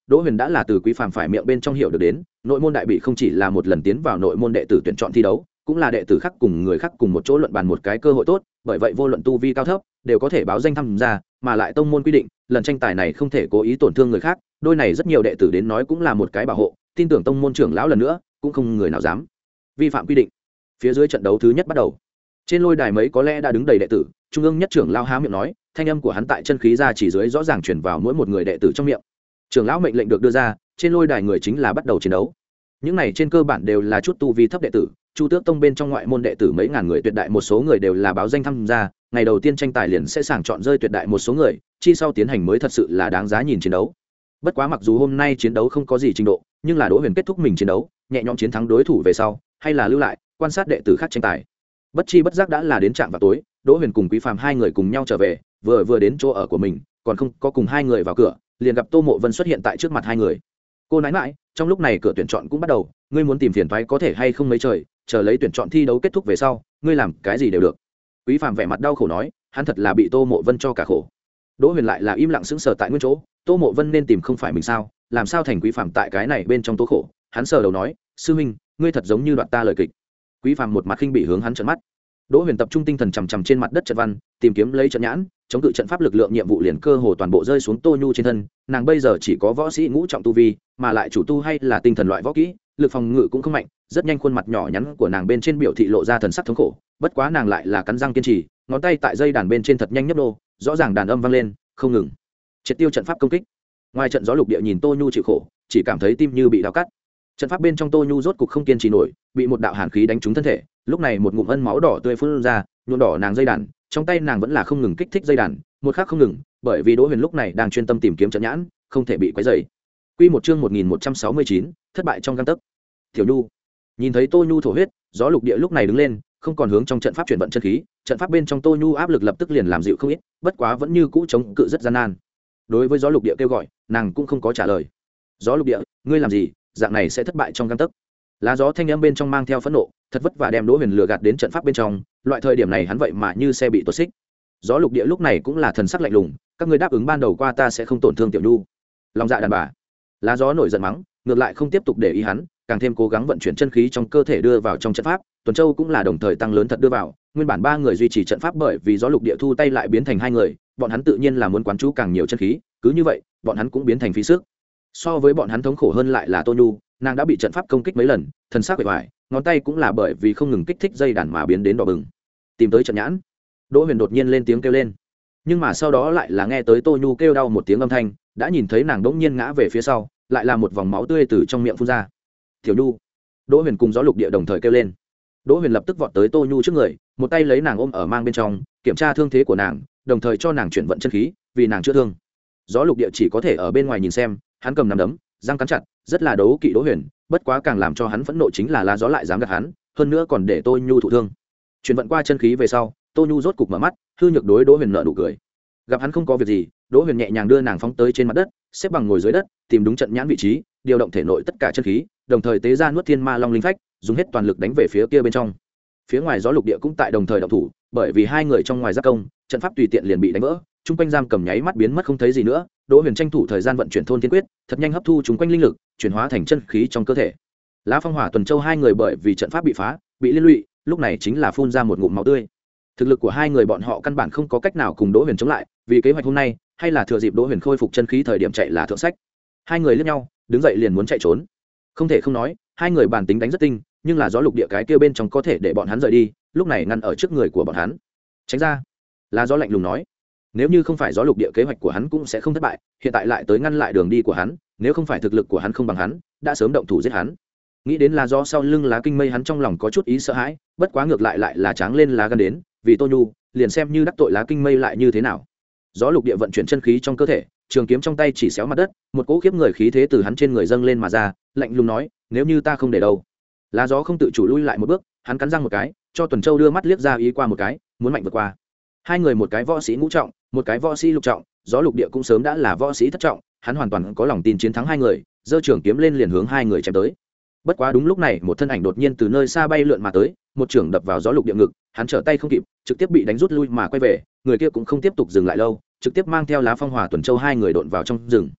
Đỗ Huyền đã là từ Quý Phàm phải miệng bên trong hiểu được đến, nội môn đại bị không chỉ là một lần tiến vào nội môn đệ tử tuyển chọn thi đấu, cũng là đệ tử khác cùng người khác cùng một chỗ luận bàn một cái cơ hội tốt, bởi vậy vô luận tu vi cao thấp, đều có thể báo danh tham gia, mà lại tông môn quy định, lần tranh tài này không thể cố ý tổn thương người khác, đôi này rất nhiều đệ tử đến nói cũng là một cái bảo hộ, tin tưởng tông môn trưởng lão lần nữa, cũng không người nào dám vi phạm quy định. Phía dưới trận đấu thứ nhất bắt đầu. Trên lôi đài mấy có lẽ đã đứng đầy đệ tử, trung ương nhất trưởng lão há miệng nói, thanh âm của hắn tại chân khí ra chỉ dưới rõ ràng truyền vào mỗi một người đệ tử trong miệng. Trưởng lão mệnh lệnh được đưa ra, trên lôi đài người chính là bắt đầu chiến đấu. Những này trên cơ bản đều là chút tu vi thấp đệ tử, Chu Tước Tông bên trong ngoại môn đệ tử mấy ngàn người tuyệt đại một số người đều là báo danh tham gia, ngày đầu tiên tranh tài liền sẽ sàng chọn rơi tuyệt đại một số người, chi sau tiến hành mới thật sự là đáng giá nhìn chiến đấu. Bất quá mặc dù hôm nay chiến đấu không có gì trình độ, nhưng là Đỗ Huyền kết thúc mình chiến đấu, nhẹ nhõm chiến thắng đối thủ về sau, hay là lưu lại quan sát đệ tử khác tranh tài. Bất chi bất giác đã là đến trạm vào tối, Đỗ Huyền cùng Quý Phàm hai người cùng nhau trở về, vừa vừa đến chỗ ở của mình, còn không có cùng hai người vào cửa, liền gặp Tô Mộ Vân xuất hiện tại trước mặt hai người. Cô nãi nãi, trong lúc này cửa tuyển chọn cũng bắt đầu, ngươi muốn tìm phiền toái có thể hay không mấy trời, chờ lấy tuyển chọn thi đấu kết thúc về sau, ngươi làm cái gì đều được. Quý Phàm vẻ mặt đau khổ nói, hắn thật là bị Tô Mộ Vân cho cả khổ. Đỗ Huyền lại là im lặng sững sờ tại nguyên chỗ, Tô Mộ Vân nên tìm không phải mình sao, làm sao thành Quý Phàm tại cái này bên trong tố khổ. Hắn sờ đầu nói, sư huynh, ngươi thật giống như đoạn ta lời kịch. Quý Phàm một mặt khinh bỉ hướng hắn trợn mắt. Đỗ Huyền tập trung tinh thần chằm chằm trên mặt đất trận văn, tìm kiếm lấy trận nhãn, chống cự trận pháp lực lượng nhiệm vụ liền cơ hồ toàn bộ rơi xuống Tô Nhu trên thân, nàng bây giờ chỉ có võ sĩ ngũ trọng tu vi, mà lại chủ tu hay là tinh thần loại võ kỹ, lực phòng ngự cũng không mạnh, rất nhanh khuôn mặt nhỏ nhắn của nàng bên trên biểu thị lộ ra thần sắc thống khổ, bất quá nàng lại là cắn răng kiên trì, ngón tay tại dây đàn bên trên thật nhanh nhấp đô, rõ ràng đàn âm vang lên, không ngừng. Triệt tiêu trận pháp công kích. Ngoài trận gió lục địa nhìn Tô Nhu chịu khổ, chỉ cảm thấy tim như bị dao cắt. Trận pháp bên trong Tô Nhu rốt cục không kiên trì nổi, bị một đạo hàn khí đánh trúng thân thể, lúc này một ngụm ân máu đỏ tươi phun ra, nhuộm đỏ nàng dây đàn, trong tay nàng vẫn là không ngừng kích thích dây đàn, một khắc không ngừng, bởi vì Đỗ Huyền lúc này đang chuyên tâm tìm kiếm trận nhãn, không thể bị quấy rầy. Quy một chương một nghìn một trăm sáu mươi chín, thất bại trong gang tấc. Tiểu Nhu. Nhìn thấy Tô Nhu thổ huyết, gió lục địa lúc này đứng lên, không còn hướng trong trận pháp chuyển vận chân khí, trận pháp bên trong Tô Nhu áp lực lập tức liền làm dịu không ít, bất quá vẫn như cũ chống cự rất gian nan. Đối với gió lục địa kêu gọi, nàng cũng không có trả lời. Gió lục địa, ngươi làm gì, dạng này sẽ thất bại trong gang tấc. Lá gió thanh âm bên trong mang theo phẫn nộ, thật vất vả đem Đỗ Huyền lừa gạt đến trận pháp bên trong, loại thời điểm này hắn vậy mà như xe bị tuột xích. Gió lục địa lúc này cũng là thần sắc lạnh lùng, các ngươi đáp ứng ban đầu qua ta sẽ không tổn thương Tiểu Nhu. Lòng dạ đàn bà. Lá gió nổi giận mắng, ngược lại không tiếp tục để ý hắn, càng thêm cố gắng vận chuyển chân khí trong cơ thể đưa vào trong trận pháp. Tuần Châu cũng là đồng thời tăng lớn thật đưa vào, nguyên bản ba người duy trì trận pháp, bởi vì gió lục địa thu tay lại biến thành hai người, bọn hắn tự nhiên là muốn quán chú càng nhiều chân khí, cứ như vậy, bọn hắn cũng biến thành phí sức. So với bọn hắn thống khổ hơn lại là Tô Nhu, nàng đã bị trận pháp công kích mấy lần, thân xác bề ngoài, ngón tay cũng là bởi vì không ngừng kích thích dây đàn mà biến đến đỏ bừng. Tìm tới trận nhãn. Đỗ Huyền đột nhiên lên tiếng kêu lên, nhưng mà sau đó lại là nghe tới Tô Nhu kêu đau một tiếng âm thanh, đã nhìn thấy nàng đỗng nhiên ngã về phía sau, lại là một vòng máu tươi từ trong miệng phun ra. Tiểu Nhu. Đỗ Huyền cùng gió lục địa đồng thời kêu lên. Đỗ Huyền lập tức vọt tới Tô Nhu trước người, một tay lấy nàng ôm ở mang bên trong, kiểm tra thương thế của nàng, đồng thời cho nàng chuyển vận chân khí, vì nàng chữa thương. Gió lục địa chỉ có thể ở bên ngoài nhìn xem, hắn cầm nắm đấm, răng cắn chặt, rất là đấu kỵ Đỗ Huyền, bất quá càng làm cho hắn phẫn nộ chính là lá gió lại dám gạt hắn, hơn nữa còn để Tô Nhu thụ thương. Chuyển vận qua chân khí về sau, Tô Nhu rốt cục mở mắt, hư nhược đối Đỗ Huyền nở nụ cười. Gặp hắn không có việc gì, Đỗ Huyền nhẹ nhàng đưa nàng phóng tới trên mặt đất, xếp bằng ngồi dưới đất, tìm đúng trận nhãn vị trí, điều động thể nội tất cả chân khí, đồng thời tế ra nuốt thiên ma long linh phách, dùng hết toàn lực đánh về phía kia bên trong. Phía ngoài gió lục địa cũng tại đồng thời động thủ, bởi vì hai người trong ngoài giáp công, trận pháp tùy tiện liền bị đánh vỡ, trung quanh giam cầm nháy mắt biến mất không thấy gì nữa. Đỗ Huyền tranh thủ thời gian vận chuyển thôn thiên quyết, thật nhanh hấp thu chúng quanh linh lực, chuyển hóa thành chân khí trong cơ thể. Lá Phong Hỏa Tuần Châu hai người bởi vì trận pháp bị phá, bị liên lụy, lúc này chính là phun ra một ngụm máu tươi. Thực lực của hai người bọn họ căn bản không có cách nào cùng Đỗ Huyền chống lại, vì kế hoạch hôm nay, hay là thừa dịp Đỗ Huyền khôi phục chân khí thời điểm chạy là thượng sách. Hai người liếc nhau, đứng dậy liền muốn chạy trốn. Không thể không nói, hai người bản tính đánh rất tinh, nhưng là gió lục địa cái kia bên trong có thể để bọn hắn rời đi, lúc này ngăn ở trước người của bọn hắn. Tránh ra. Lá gió lạnh lùng nói, nếu như không phải gió lục địa kế hoạch của hắn cũng sẽ không thất bại, hiện tại lại tới ngăn lại đường đi của hắn, nếu không phải thực lực của hắn không bằng hắn, đã sớm động thủ giết hắn. Nghĩ đến là do sau lưng Lá Kinh Mây, hắn trong lòng có chút ý sợ hãi, bất quá ngược lại lại là tráng lên lá gan đến, vì Tô Nhu, liền xem như đắc tội Lá Kinh Mây lại như thế nào. Gió lục địa vận chuyển chân khí trong cơ thể, trường kiếm trong tay chỉ xéo mặt đất, một cỗ khiếp người khí thế từ hắn trên người dâng lên mà ra, lạnh lùng nói, nếu như ta không để đâu. Lá gió không tự chủ lui lại một bước, hắn cắn răng một cái, cho Tuần Châu đưa mắt liếc ra ý qua một cái, muốn mạnh vượt qua. Hai người một cái võ sĩ ngũ trọng, một cái võ sĩ lục trọng, gió lục địa cũng sớm đã là võ sĩ thất trọng, hắn hoàn toàn có lòng tin chiến thắng hai người, giơ trường kiếm lên liền hướng hai người chém tới. Bất quá đúng lúc này, một thân ảnh đột nhiên từ nơi xa bay lượn mà tới, một trường đập vào gió lục địa ngực, hắn trở tay không kịp, trực tiếp bị đánh rút lui mà quay về, người kia cũng không tiếp tục dừng lại lâu, trực tiếp mang theo Lá Phong Hỏa Tuần Châu hai người độn vào trong rừng.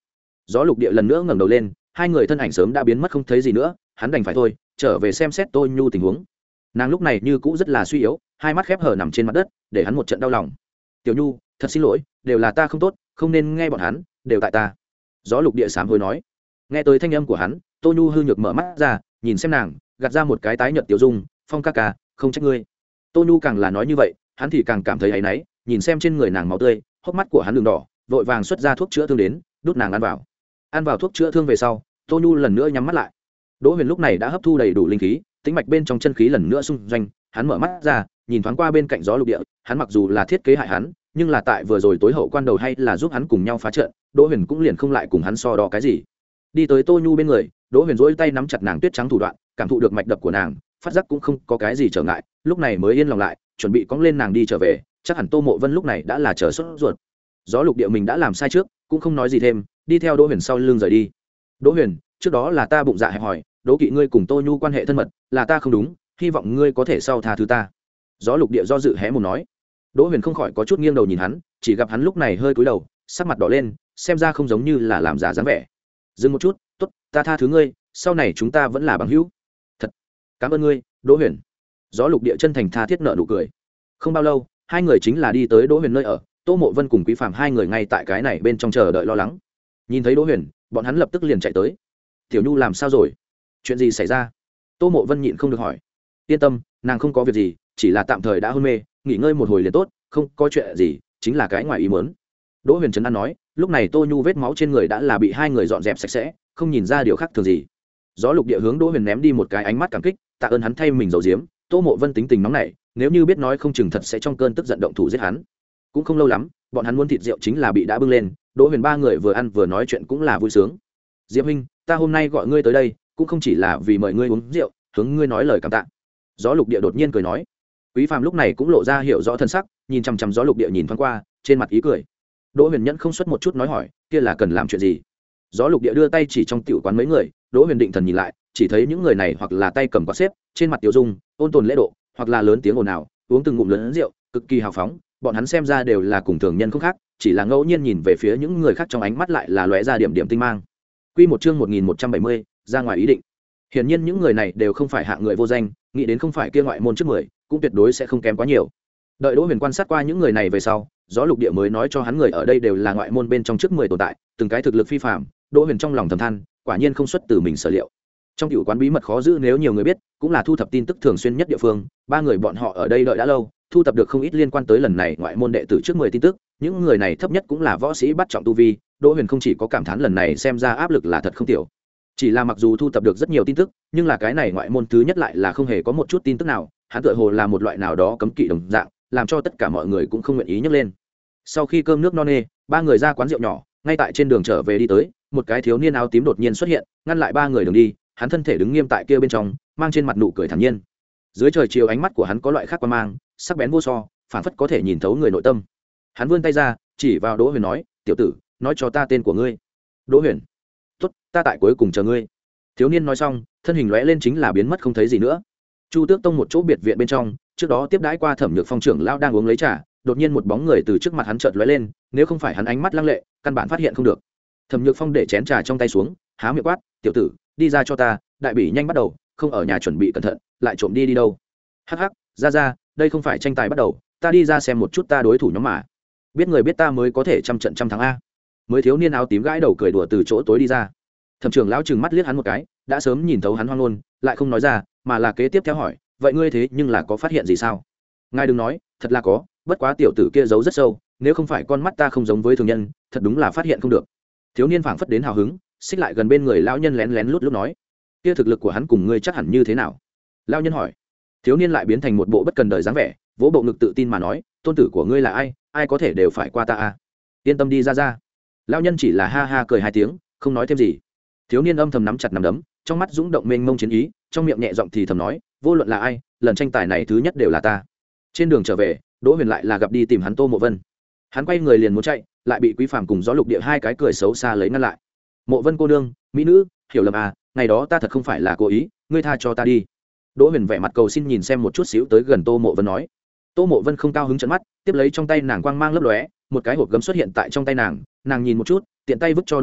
Gió Lục Địa lần nữa ngẩng đầu lên, hai người thân ảnh sớm đã biến mất không thấy gì nữa, hắn đành phải thôi trở về xem xét Tô Nhu tình huống. Nàng lúc này như cũ rất là suy yếu, hai mắt khép hờ nằm trên mặt đất, để hắn một trận đau lòng. Tiểu Nhu, thật xin lỗi, đều là ta không tốt, không nên nghe bọn hắn, đều tại ta. Gió Lục Địa sám hối nói. Nghe tới thanh âm của hắn, Tô Nhu hư nhược mở mắt ra, nhìn xem nàng, gạt ra một cái tái nhợt tiểu dung, Phong ca ca, không trách ngươi. Tô Nhu càng là nói như vậy, hắn thì càng cảm thấy áy náy, nhìn xem trên người nàng máu tươi, hốc mắt của hắn đường đỏ, vội vàng xuất ra thuốc chữa thương đến, đút nàng ăn vào. Ăn vào thuốc chữa thương về sau, Tô Nhu lần nữa nhắm mắt lại. Đỗ Huyền lúc này đã hấp thu đầy đủ linh khí, tĩnh mạch bên trong chân khí lần nữa xung doanh, hắn mở mắt ra, nhìn thoáng qua bên cạnh Gió Lục Địa, hắn mặc dù là thiết kế hại hắn, nhưng là tại vừa rồi tối hậu quan đầu hay là giúp hắn cùng nhau phá trận, Đỗ Huyền cũng liền không lại cùng hắn so đo cái gì. Đi tới Tô Nhu bên người, Đỗ Huyền duỗi tay nắm chặt nàng tuyết trắng thủ đoạn, cảm thụ được mạch đập của nàng, phát giác cũng không có cái gì trở ngại, lúc này mới yên lòng lại, chuẩn bị cõng lên nàng đi trở về, chắc hẳn Tô Mộ Vân lúc này đã là chờ sốt ruột. Gió Lục Địa mình đã làm sai trước, cũng không nói gì thêm, đi theo Đỗ Huyền sau lưng rời đi. Đỗ Huyền, trước đó là ta bụng dạ hẹp hòi, đố kỵ ngươi cùng Tô Nhu quan hệ thân mật, là ta không đúng, hy vọng ngươi có thể sau tha thứ ta. Gió Lục Địa do dự hé mồm nói. Đỗ Huyền không khỏi có chút nghiêng đầu nhìn hắn, chỉ gặp hắn lúc này hơi cúi đầu, sắc mặt đỏ lên, xem ra không giống như là làm giả dáng vẻ. Dừng một chút, tốt, ta tha thứ ngươi, sau này chúng ta vẫn là bằng hữu. Thật, cảm ơn ngươi, Đỗ Huyền. Gió Lục Địa chân thành tha thiết nợ nụ cười. Không bao lâu, hai người chính là đi tới Đỗ Huyền nơi ở, Tô Mộ Vân cùng Quý Phàm hai người ngay tại cái này bên trong chờ đợi lo lắng. Nhìn thấy Đỗ Huyền, bọn hắn lập tức liền chạy tới. Tiểu Nhu làm sao rồi? Chuyện gì xảy ra? Tô Mộ Vân nhịn không được hỏi. Yên tâm, nàng không có việc gì, chỉ là tạm thời đã hôn mê, nghỉ ngơi một hồi liền tốt, không có chuyện gì, chính là cái ngoài ý muốn. Đỗ Huyền trấn an nói, lúc này Tô Nhu vết máu trên người đã là bị hai người dọn dẹp sạch sẽ, không nhìn ra điều khác thường gì. Gió Lục Địa hướng Đỗ Huyền ném đi một cái ánh mắt cảm kích, tạ ơn hắn thay mình giấu giếm. Tô Mộ Vân tính tình nóng nảy, nếu như biết nói không chừng thật sẽ trong cơn tức giận động thủ giết hắn. Cũng không lâu lắm, bọn hắn muốn thịt rượu chính là bị đã bưng lên, Đỗ Huyền ba người vừa ăn vừa nói chuyện cũng là vui sướng. Diệp huynh, ta hôm nay gọi ngươi tới đây, cũng không chỉ là vì mời ngươi uống rượu, hướng ngươi nói lời cảm tạ. Gió Lục Địa đột nhiên cười nói. Quý Phàm lúc này cũng lộ ra hiểu rõ thân sắc, nhìn chằm chằm Gió Lục Địa nhìn thoáng qua, trên mặt ý cười. Đỗ Huyền nhẫn không xuất một chút nói hỏi, kia là cần làm chuyện gì? Gió Lục Địa đưa tay chỉ trong tiểu quán mấy người, Đỗ Huyền định thần nhìn lại, chỉ thấy những người này hoặc là tay cầm quạt xếp, trên mặt tiểu dung, ôn tồn lễ độ, hoặc là lớn tiếng ồn ào, uống từng ngụm lớn rượu, cực kỳ hào phóng, bọn hắn xem ra đều là cùng thường nhân không khác, chỉ là ngẫu nhiên nhìn về phía những người khác trong ánh mắt lại là lóe ra điểm điểm tinh mang. Quy một chương một nghìn một trăm bảy mươi, ra ngoài ý định. Hiển nhiên những người này đều không phải hạng người vô danh, nghĩ đến không phải kia ngoại môn trước mười, cũng tuyệt đối sẽ không kém quá nhiều. Đợi Đỗ Huyền quan sát qua những người này về sau, Gió Lục Địa mới nói cho hắn người ở đây đều là ngoại môn bên trong trước mười tồn tại, từng cái thực lực phi phàm. Đỗ Huyền trong lòng thầm than, quả nhiên không xuất từ mình sở liệu. Trong tiểu quán bí mật khó giữ nếu nhiều người biết, cũng là thu thập tin tức thường xuyên nhất địa phương, ba người bọn họ ở đây đợi đã lâu, thu thập được không ít liên quan tới lần này ngoại môn đệ tử trước mười tin tức, những người này thấp nhất cũng là võ sĩ bắt trọng tu vi. Đỗ Huyền không chỉ có cảm thán lần này xem ra áp lực là thật không tiểu. Chỉ là mặc dù thu thập được rất nhiều tin tức, nhưng là cái này ngoại môn thứ nhất lại là không hề có một chút tin tức nào, hắn tựa hồ là một loại nào đó cấm kỵ đồng dạng, làm cho tất cả mọi người cũng không nguyện ý nhắc lên. Sau khi cơm nước no nê, ba người ra quán rượu nhỏ, ngay tại trên đường trở về đi tới, một cái thiếu niên áo tím đột nhiên xuất hiện, ngăn lại ba người đường đi, hắn thân thể đứng nghiêm tại kia bên trong, mang trên mặt nụ cười thản nhiên. Dưới trời chiều ánh mắt của hắn có loại khác qua mang, sắc bén vô so, phản phất có thể nhìn thấu người nội tâm. Hắn vươn tay ra, chỉ vào Đỗ Huyền nói, "Tiểu tử, nói cho ta tên của ngươi." "Đỗ Huyền." "Tốt, ta tại cuối cùng chờ ngươi." Thiếu niên nói xong, thân hình lóe lên chính là biến mất không thấy gì nữa. Chu Tước Tông một chỗ biệt viện bên trong, trước đó tiếp đãi qua Thẩm Nhược Phong trưởng lão đang uống lấy trà, đột nhiên một bóng người từ trước mặt hắn chợt lóe lên, nếu không phải hắn ánh mắt lăng lệ, căn bản phát hiện không được. Thẩm Nhược Phong để chén trà trong tay xuống, há miệng quát, "Tiểu tử, đi ra cho ta, đại bỉ nhanh bắt đầu, không ở nhà chuẩn bị cẩn thận, lại trộm đi đi đâu?" "Hắc hắc, ra ra, đây không phải tranh tài bắt đầu, ta đi ra xem một chút ta đối thủ nhóm mà. Biết người biết ta mới có thể trăm trận trăm thắng a." Mới thiếu niên áo tím gãi đầu cười đùa từ chỗ tối đi ra. Thẩm trưởng lão trừng mắt liếc hắn một cái, đã sớm nhìn thấu hắn hoang ngôn, lại không nói ra, mà là kế tiếp theo hỏi, "Vậy ngươi thế nhưng là có phát hiện gì sao?" "Ngài đừng nói, thật là có, bất quá tiểu tử kia giấu rất sâu, nếu không phải con mắt ta không giống với thường nhân, thật đúng là phát hiện không được." Thiếu niên phảng phất đến hào hứng, xích lại gần bên người lão nhân lén lén lút lút nói, "Kia thực lực của hắn cùng ngươi chắc hẳn như thế nào?" Lão nhân hỏi. Thiếu niên lại biến thành một bộ bất cần đời dáng vẻ, vỗ bộ ngực tự tin mà nói, "Tôn tử của ngươi là ai, ai có thể đều phải qua ta a. Yên tâm đi ra ra." Lão nhân chỉ là ha ha cười hai tiếng, không nói thêm gì. Thiếu niên âm thầm nắm chặt nắm đấm, trong mắt dũng động mênh mông chiến ý, trong miệng nhẹ giọng thì thầm nói, "Vô luận là ai, lần tranh tài này thứ nhất đều là ta." Trên đường trở về, Đỗ Huyền lại là gặp đi tìm hắn Tô Mộ Vân. Hắn quay người liền muốn chạy, lại bị Quý Phàm cùng Gió Lục Địa hai cái cười xấu xa lấy ngăn lại. "Mộ Vân cô nương, mỹ nữ, hiểu lầm à, ngày đó ta thật không phải là cố ý, ngươi tha cho ta đi." Đỗ Huyền vẻ mặt cầu xin nhìn xem một chút xíu tới gần Tô Mộ Vân nói. Tô Mộ Vân không cao hứng trợn mắt, tiếp lấy trong tay nàng quang mang lấp lóe, một cái hộp gấm xuất hiện tại trong tay nàng, nàng nhìn một chút, tiện tay vứt cho Đỗ Huyền,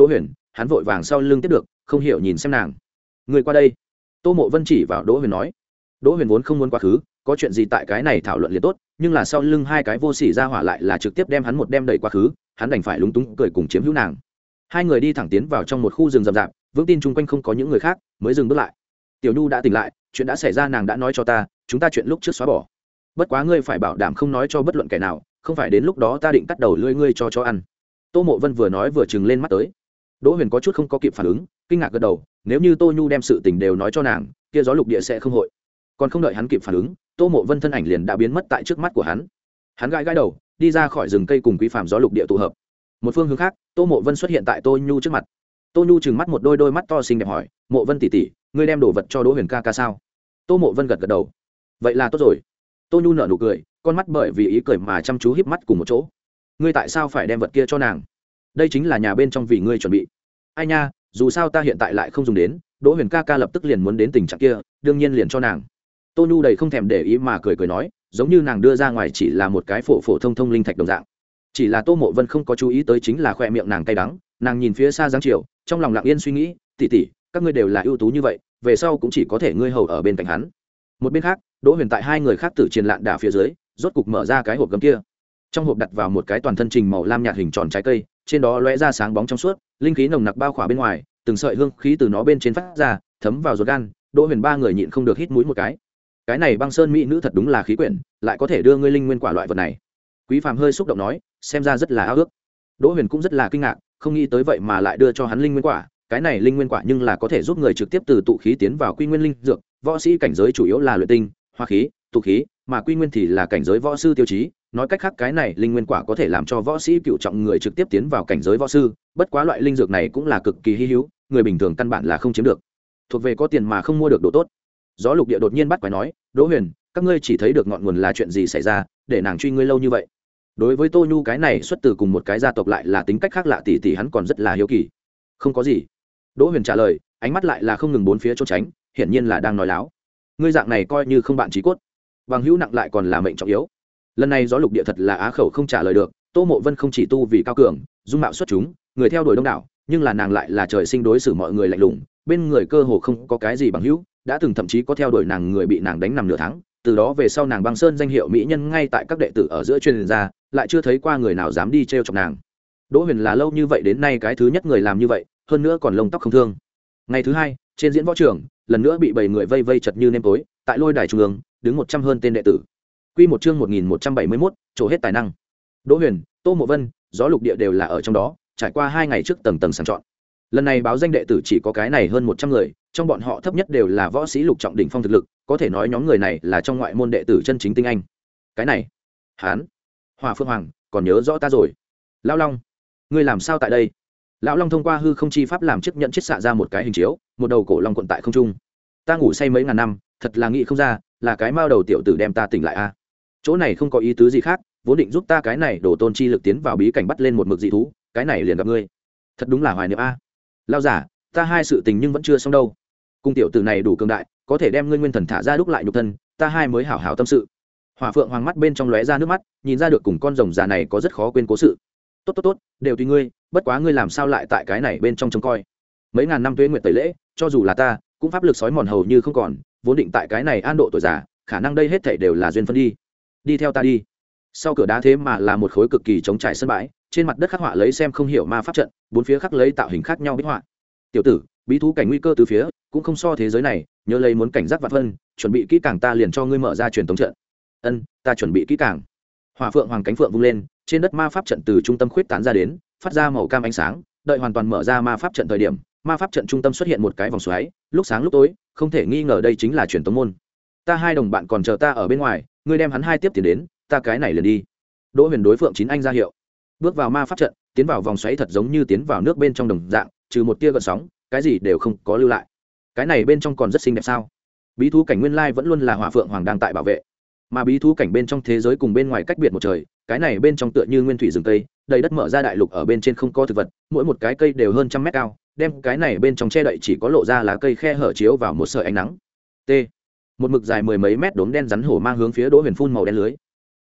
hắn vội vàng sau lưng tiếp được, không hiểu nhìn xem nàng. Người qua đây. Tô Mộ Vân chỉ vào Đỗ Huyền nói. Đỗ Huyền vốn không muốn quá khứ, có chuyện gì tại cái này thảo luận liền tốt, nhưng là sau lưng hai cái vô sỉ ra hỏa lại là trực tiếp đem hắn một đem đẩy quá khứ, hắn đành phải lúng túng cười cùng chiếm hữu nàng. Hai người đi thẳng tiến vào trong một khu rừng rậm rạp, vững tin chung quanh không có những người khác, mới dừng bước lại. Tiểu Nhu đã tỉnh lại, chuyện đã xảy ra nàng đã nói cho ta, chúng ta chuyện lúc trước xóa bỏ. Bất quá ngươi phải bảo đảm không nói cho bất luận kẻ nào, không phải đến lúc đó ta định cắt đầu lưỡi ngươi cho chó ăn. Tô Mộ Vân vừa nói vừa trừng lên mắt tới. Đỗ Huyền có chút không có kịp phản ứng, kinh ngạc gật đầu, nếu như Tô Nhu đem sự tình đều nói cho nàng, kia gió lục địa sẽ không hội. Còn không đợi hắn kịp phản ứng, Tô Mộ Vân thân ảnh liền đã biến mất tại trước mắt của hắn. Hắn gãi gãi đầu, đi ra khỏi rừng cây cùng Quý Phàm gió lục địa tụ hợp. Một phương hướng khác, Tô Mộ Vân xuất hiện tại Tô Nhu trước mặt. Tô Nhu trừng mắt một đôi đôi mắt to xinh đẹp hỏi, "Mộ Vân tỷ tỷ, ngươi đem đồ vật cho Đỗ Huyền ca ca sao?" Tô Mộ Vân gật gật đầu. "Vậy là tốt rồi." Tô Nhu nở nụ cười, con mắt bởi vì ý cười mà chăm chú híp mắt cùng một chỗ. "Ngươi tại sao phải đem vật kia cho nàng? Đây chính là nhà bên trong vì ngươi chuẩn bị." "Ai nha, dù sao ta hiện tại lại không dùng đến, Đỗ Huyền ca ca lập tức liền muốn đến tình trạng kia, đương nhiên liền cho nàng." Tô Nhu đầy không thèm để ý mà cười cười nói, giống như nàng đưa ra ngoài chỉ là một cái phổ phổ thông thông linh thạch đồng dạng. Chỉ là Tô Mộ Vân không có chú ý tới chính là khoe miệng nàng cay đắng, nàng nhìn phía xa dáng chiều, trong lòng lặng yên suy nghĩ, tỷ tỷ, các ngươi đều là ưu tú như vậy, về sau cũng chỉ có thể ngươi hầu ở bên cạnh hắn. Một bên khác, Đỗ Huyền tại hai người khác tử triền lạn đả phía dưới, rốt cục mở ra cái hộp gấm kia. Trong hộp đặt vào một cái toàn thân trình màu lam nhạt hình tròn trái cây, trên đó lóe ra sáng bóng trong suốt, linh khí nồng nặc bao khỏa bên ngoài, từng sợi hương khí từ nó bên trên phát ra, thấm vào ruột gan. Đỗ Huyền ba người nhịn không được hít mũi một cái. Cái này băng sơn mỹ nữ thật đúng là khí quyển, lại có thể đưa ngươi linh nguyên quả loại vật này. Quý Phàm hơi xúc động nói, xem ra rất là ao ước. Đỗ Huyền cũng rất là kinh ngạc, không nghĩ tới vậy mà lại đưa cho hắn linh nguyên quả. Cái này linh nguyên quả nhưng là có thể giúp người trực tiếp từ tụ khí tiến vào quy nguyên linh dược. Võ sĩ cảnh giới chủ yếu là luyện tinh, hóa khí, tụ khí, mà quy nguyên thì là cảnh giới võ sư tiêu chí. Nói cách khác, cái này linh nguyên quả có thể làm cho võ sĩ cựu trọng người trực tiếp tiến vào cảnh giới võ sư. Bất quá loại linh dược này cũng là cực kỳ hi hữu, người bình thường căn bản là không chiếm được. Thuộc về có tiền mà không mua được đồ tốt. Gió lục địa đột nhiên bắt quái nói, Đỗ Huyền, các ngươi chỉ thấy được ngọn nguồn là chuyện gì xảy ra, để nàng truy ngươi lâu như vậy. Đối với Tô Nhu cái này xuất từ cùng một cái gia tộc lại là tính cách khác lạ tỷ tỷ hắn còn rất là hiếu kỳ. Không có gì. Đỗ Huyền trả lời, ánh mắt lại là không ngừng bốn phía trốn tránh, hiển nhiên là đang nói láo. Ngươi dạng này coi như không bạn chí cốt, bằng hữu nặng lại còn là mệnh trọng yếu. Lần này gió lục địa thật là á khẩu không trả lời được. Tô Mộ Vân không chỉ tu vì cao cường, dung mạo xuất chúng, người theo đuổi đông đảo, nhưng là nàng lại là trời sinh đối xử mọi người lạnh lùng, bên người cơ hồ không có cái gì bằng hữu, đã từng thậm chí có theo đuổi nàng người bị nàng đánh nằm nửa tháng. Từ đó về sau nàng băng sơn danh hiệu mỹ nhân ngay tại các đệ tử ở giữa truyền ra, lại chưa thấy qua người nào dám đi trêu chọc nàng. Đỗ Huyền là lâu như vậy đến nay cái thứ nhất người làm như vậy, hơn nữa còn lông tóc không thương. Ngày thứ hai, trên diễn võ trường, lần nữa bị bảy người vây vây chật như nêm tối, tại lôi đài trung ương, đứng một trăm hơn tên đệ tử. Quy một chương một nghìn một trăm bảy mươi mốt, trổ hết tài năng. Đỗ Huyền, Tô Mộ Vân, Gió Lục Địa đều là ở trong đó, trải qua hai ngày trước tầng tầng sàng chọn. Lần này báo danh đệ tử chỉ có cái này hơn một trăm người, trong bọn họ thấp nhất đều là võ sĩ lục trọng đỉnh phong thực lực, có thể nói nhóm người này là trong ngoại môn đệ tử chân chính tinh anh. Cái này, hán, Hỏa Phương Hoàng, còn nhớ rõ ta rồi. Lão Long, ngươi làm sao tại đây? Lão Long thông qua hư không chi pháp làm chiếc nhận chiết xạ ra một cái hình chiếu, một đầu cổ long quận tại không trung. Ta ngủ say mấy ngàn năm, thật là nghĩ không ra, là cái mao đầu tiểu tử đem ta tỉnh lại a. À? Chỗ này không có ý tứ gì khác, vốn định giúp ta cái này đổ tôn chi lực tiến vào bí cảnh bắt lên một mực dị thú, cái này liền gặp ngươi. Thật đúng là hoài niệm a. À. Lão giả, ta hai sự tình nhưng vẫn chưa xong đâu. Cung tiểu tử này đủ cường đại, có thể đem ngươi nguyên thần thả ra đúc lại nhục thân, ta hai mới hảo hảo tâm sự. Hỏa Phượng Hoàng mắt bên trong lóe ra nước mắt, nhìn ra được cùng con rồng già này có rất khó quên cố sự. Tốt tốt tốt, đều tùy ngươi, bất quá ngươi làm sao lại tại cái này bên trong trông coi? Mấy ngàn năm tuế nguyệt tẩy lễ, cho dù là ta, cũng pháp lực sói mòn hầu như không còn, vốn định tại cái này an độ tuổi già, khả năng đây hết thảy đều là duyên phân đi. Đi theo ta đi. Sau cửa đá thế mà là một khối cực kỳ trống trải sân bãi, trên mặt đất khắc họa lấy xem không hiểu ma pháp trận, bốn phía khắc lấy tạo hình khác nhau bích họa. Tiểu tử, bí thú cảnh nguy cơ từ phía, cũng không so thế giới này, nhớ lấy muốn cảnh giác vạn phân, chuẩn bị kỹ càng ta liền cho ngươi mở ra truyền tống trận. Ân, ta chuẩn bị kỹ càng. Hỏa Phượng Hoàng cánh phượng vung lên, trên đất ma pháp trận từ trung tâm khuyết tán ra đến, phát ra màu cam ánh sáng, đợi hoàn toàn mở ra ma pháp trận thời điểm, ma pháp trận trung tâm xuất hiện một cái vòng xoáy, lúc sáng lúc tối, không thể nghi ngờ đây chính là truyền tống môn. Ta hai đồng bạn còn chờ ta ở bên ngoài, ngươi đem hắn hai tiếp tiền đến, ta cái này liền đi. Đỗ Huyền đối Phượng Chín Anh ra hiệu, bước vào ma pháp trận, tiến vào vòng xoáy thật giống như tiến vào nước bên trong đồng dạng, trừ một tia gợn sóng, cái gì đều không có lưu lại. Cái này bên trong còn rất xinh đẹp sao? Bí thú cảnh nguyên lai vẫn luôn là Hỏa Phượng Hoàng đang tại bảo vệ, mà bí thú cảnh bên trong thế giới cùng bên ngoài cách biệt một trời, cái này bên trong tựa như nguyên thủy rừng cây, đầy đất mở ra đại lục ở bên trên không có thực vật, mỗi một cái cây đều hơn trăm mét cao, đem cái này bên trong che đậy chỉ có lộ ra lá cây khe hở chiếu vào một sợi ánh nắng. T. Một mực dài mười mấy mét đốm đen rắn hổ mang hướng phía Đỗ Huyền phun màu đen lưới.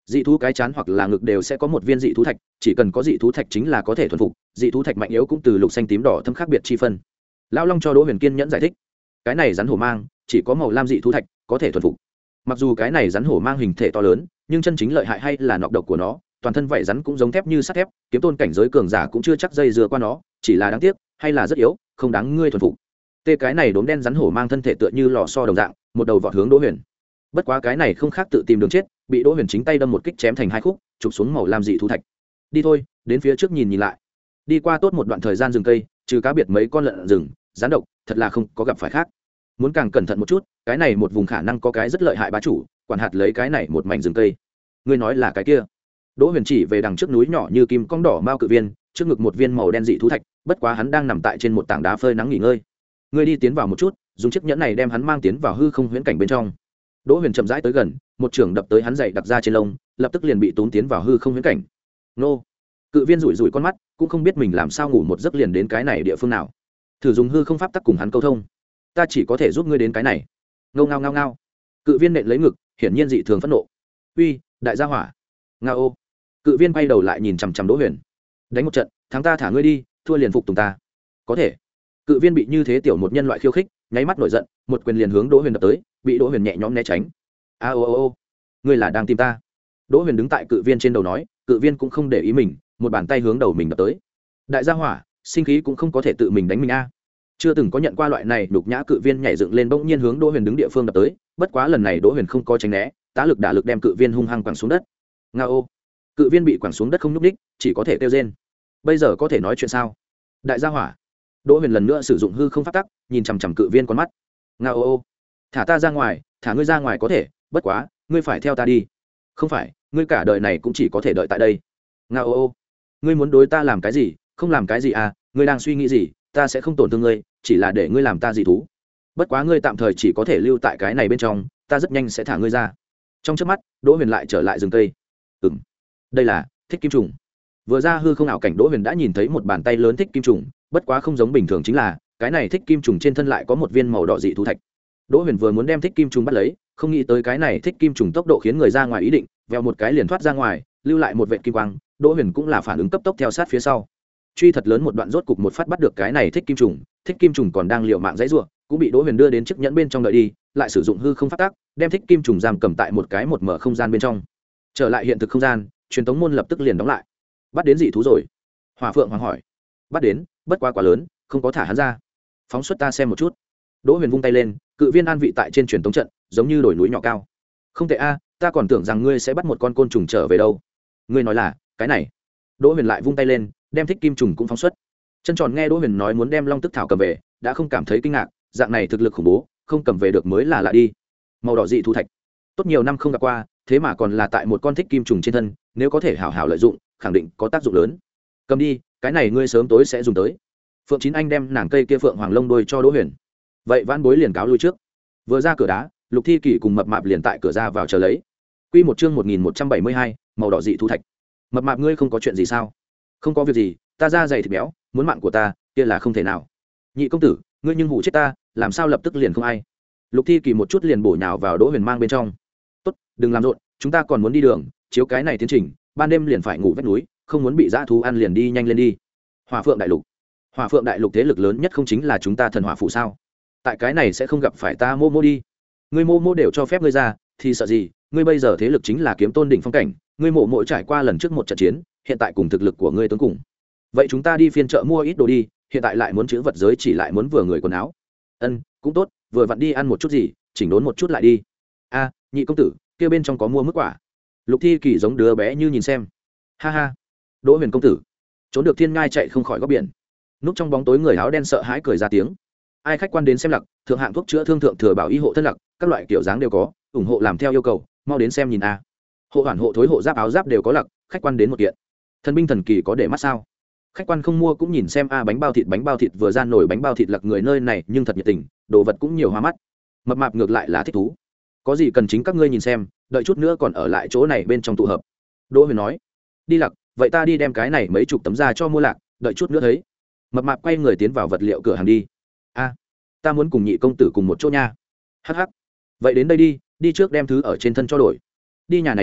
dị thú cái chán hoặc là ngực đều sẽ có một viên dị thú thạch, chỉ cần có dị thú thạch chính là có thể thuần phục, dị thú thạch mạnh yếu cũng từ lục xanh tím đỏ thâm khác biệt chi phân. Lão Long cho Đỗ Huyền kiên nhẫn giải thích, cái này rắn hổ mang chỉ có màu lam dị thú thạch có thể thuần phục. Mặc dù cái này rắn hổ mang hình thể to lớn, nhưng chân chính lợi hại hay là nọc độc của nó, toàn thân vảy rắn cũng giống thép như sắt thép, kiếm tôn cảnh giới cường giả cũng chưa chắc dây dưa qua nó, chỉ là đáng tiếc, hay là rất yếu, không đáng ngươi thuần phục. Tê cái này đốm đen rắn hổ mang thân thể tựa như lò xo đồng dạng, một đầu vọt hướng Đỗ Huyền. Bất quá cái này không khác tự tìm đường chết, bị Đỗ Huyền chính tay đâm một kích chém thành hai khúc, chụp xuống màu lam dị thú thạch. Đi thôi, đến phía trước nhìn nhìn lại. Đi qua tốt một đoạn thời gian rừng cây, trừ cá biệt mấy con lợn rừng, rắn độc, thật là không có gặp phải khác. Muốn càng cẩn thận một chút, cái này một vùng khả năng có cái rất lợi hại bá chủ, quản hạt lấy cái này một mảnh rừng cây. Ngươi nói là cái kia? Đỗ Huyền chỉ về đằng trước núi nhỏ như kim cong đỏ mao cự viên, trước ngực một viên màu đen dị thú thạch, bất quá hắn đang nằm tại trên một tảng đá phơi nắng nghỉ ngơi. Ngươi đi tiến vào một chút, dùng chiếc nhẫn này đem hắn mang tiến vào hư không huyễn cảnh bên trong. Đỗ Huyền chậm rãi tới gần, một trường đập tới hắn dậy đặt ra trên lông, lập tức liền bị tốn tiến vào hư không huyễn cảnh. Nô! Cự viên rủi rủi con mắt, cũng không biết mình làm sao ngủ một giấc liền đến cái này địa phương nào. Thử dùng hư không pháp tắc cùng hắn câu thông. Ta chỉ có thể giúp ngươi đến cái này. Ngao ngao ngao ngao. Cự viên nện lấy ngực, hiển nhiên dị thường phẫn nộ. Uy, đại gia hỏa. Ngao ô. Cự viên bay đầu lại nhìn chằm chằm Đỗ Huyền. Đánh một trận, thắng ta thả ngươi đi, thua liền phục tùng ta. Có thể. Cự viên bị như thế tiểu một nhân loại khiêu khích, nháy mắt nổi giận, một quyền liền hướng Đỗ Huyền đập tới, bị Đỗ Huyền nhẹ nhõm né tránh. A ô ô ô, ngươi là đang tìm ta? Đỗ Huyền đứng tại cự viên trên đầu nói, cự viên cũng không để ý mình, một bàn tay hướng đầu mình đập tới. Đại gia hỏa, sinh khí cũng không có thể tự mình đánh mình a. Chưa từng có nhận qua loại này, đục nhã cự viên nhảy dựng lên bỗng nhiên hướng Đỗ Huyền đứng địa phương đập tới, bất quá lần này Đỗ Huyền không có tránh né, tá lực đả lực đem cự viên hung hăng quẳng xuống đất. Nga ô, cự viên bị quẳng xuống đất không nhúc nhích, chỉ có thể kêu rên. Bây giờ có thể nói chuyện sao? Đại gia hỏa. Đỗ Huyền lần nữa sử dụng hư không pháp tắc, nhìn chằm chằm cự viên con mắt. Nga ô ô, thả ta ra ngoài, thả ngươi ra ngoài có thể, bất quá, ngươi phải theo ta đi. Không phải, ngươi cả đời này cũng chỉ có thể đợi tại đây. Nga ô ô, ngươi muốn đối ta làm cái gì? Không làm cái gì à? Ngươi đang suy nghĩ gì? Ta sẽ không tổn thương ngươi, chỉ là để ngươi làm ta dị thú. Bất quá ngươi tạm thời chỉ có thể lưu tại cái này bên trong, ta rất nhanh sẽ thả ngươi ra. Trong chớp mắt, Đỗ Huyền lại trở lại rừng cây. Ừm, đây là thích kim trùng. Vừa ra hư không ảo cảnh, Đỗ Huyền đã nhìn thấy một bàn tay lớn thích kim trùng, bất quá không giống bình thường chính là, cái này thích kim trùng trên thân lại có một viên màu đỏ dị thú thạch. Đỗ Huyền vừa muốn đem thích kim trùng bắt lấy, không nghĩ tới cái này thích kim trùng tốc độ khiến người ra ngoài ý định, vèo một cái liền thoát ra ngoài, lưu lại một vệt kim quang. Đỗ Huyền cũng là phản ứng cấp tốc theo sát phía sau. Truy thật lớn một đoạn, rốt cục một phát bắt được cái này thích kim trùng. Thích kim trùng còn đang liều mạng dãy rủa, cũng bị Đỗ Huyền đưa đến chiếc nhẫn bên trong đợi đi, lại sử dụng hư không pháp tắc, đem thích kim trùng giam cầm tại một cái một mở không gian bên trong. Trở lại hiện thực không gian, truyền tống môn lập tức liền đóng lại. Bắt đến dị thú rồi? Hỏa Phượng Hoàng hỏi. Bắt đến, bất quá quá lớn, không có thả hắn ra. Phóng xuất ta xem một chút. Đỗ Huyền vung tay lên, cự viên an vị tại trên truyền tống trận, giống như đồi núi nhỏ cao. Không tệ a, ta còn tưởng rằng ngươi sẽ bắt một con côn trùng trở về đâu. Ngươi nói là cái này? Đỗ Huyền lại vung tay lên, đem thích kim trùng cũng phóng xuất. Chân Tròn nghe Đỗ Huyền nói muốn đem long tức thảo cầm về, đã không cảm thấy kinh ngạc, dạng này thực lực khủng bố, không cầm về được mới là lạ đi. Màu đỏ dị thú thạch, tốt nhiều năm không gặp qua, thế mà còn là tại một con thích kim trùng trên thân, nếu có thể hảo hảo lợi dụng, khẳng định có tác dụng lớn. Cầm đi, cái này ngươi sớm tối sẽ dùng tới. Phượng Chín Anh đem nàng cây kia phượng hoàng lông đôi cho Đỗ Huyền. Vậy vãn bối liền cáo lui trước. Vừa ra cửa đá, Lục Thi Kỷ cùng Mập Mạp liền tại cửa ra vào chờ lấy. Quy một chương một nghìn một trăm bảy mươi hai, màu đỏ dị thú thạch. Mập Mạp ngươi không có chuyện gì sao? Không có việc gì, ta da dày thịt béo, muốn mạng của ta, kia là không thể nào. Nhị công tử, ngươi nhưng hủ chết ta, làm sao lập tức liền không ai? Lục Thi Kỳ một chút liền bổ nhào vào Đỗ Huyền mang bên trong. Tốt, đừng làm rộn, chúng ta còn muốn đi đường, chiếu cái này tiến trình, ban đêm liền phải ngủ vách núi, không muốn bị dã thú ăn liền đi nhanh lên đi. Hỏa Phượng đại lục. Hỏa Phượng đại lục thế lực lớn nhất không chính là chúng ta thần hỏa phụ sao? Tại cái này sẽ không gặp phải ta mô mô đi. Ngươi mô mô đều cho phép ngươi ra, thì sợ gì? Ngươi bây giờ thế lực chính là kiếm tôn đỉnh phong cảnh, ngươi mộ mộ trải qua lần trước một trận chiến, hiện tại cùng thực lực của ngươi tương cùng. Vậy chúng ta đi phiên chợ mua ít đồ đi, hiện tại lại muốn chữ vật giới chỉ lại muốn vừa người quần áo. Ân, cũng tốt, vừa vặn đi ăn một chút gì, chỉnh đốn một chút lại đi. A, nhị công tử, kia bên trong có mua mức quả. Lục Thi Kỳ giống đứa bé như nhìn xem. Ha ha. Đỗ Huyền công tử, trốn được thiên ngai chạy không khỏi góc biển. Núp trong bóng tối người áo đen sợ hãi cười ra tiếng. Ai khách quan đến xem lặc, thượng hạng thuốc chữa thương thượng thừa bảo y hộ thân lặc, các loại kiểu dáng đều có, ủng hộ làm theo yêu cầu, mau đến xem nhìn a. Hộ hoàn hộ thối hộ giáp áo giáp đều có lặc, khách quan đến một kiện. Thần binh thần kỳ có để mắt sao? Khách quan không mua cũng nhìn xem a, bánh bao thịt bánh bao thịt vừa ra nổi bánh bao thịt lặc, người nơi này nhưng thật nhiệt tình, đồ vật cũng nhiều hoa mắt. Mập Mạp ngược lại là thích thú. Có gì cần chính các ngươi nhìn xem, đợi chút nữa còn ở lại chỗ này bên trong tụ hợp. Đỗ Huyền nói. Đi lặc, vậy ta đi đem cái này mấy chục tấm ra cho mua lạc, đợi chút nữa thấy. Mập Mạp quay người tiến vào vật liệu cửa hàng đi. A, ta muốn cùng nhị công tử cùng một chỗ nha. Hắc hắc. Vậy đến đây đi, đi trước đem thứ ở trên thân cho đổi. Đi nhà này đi,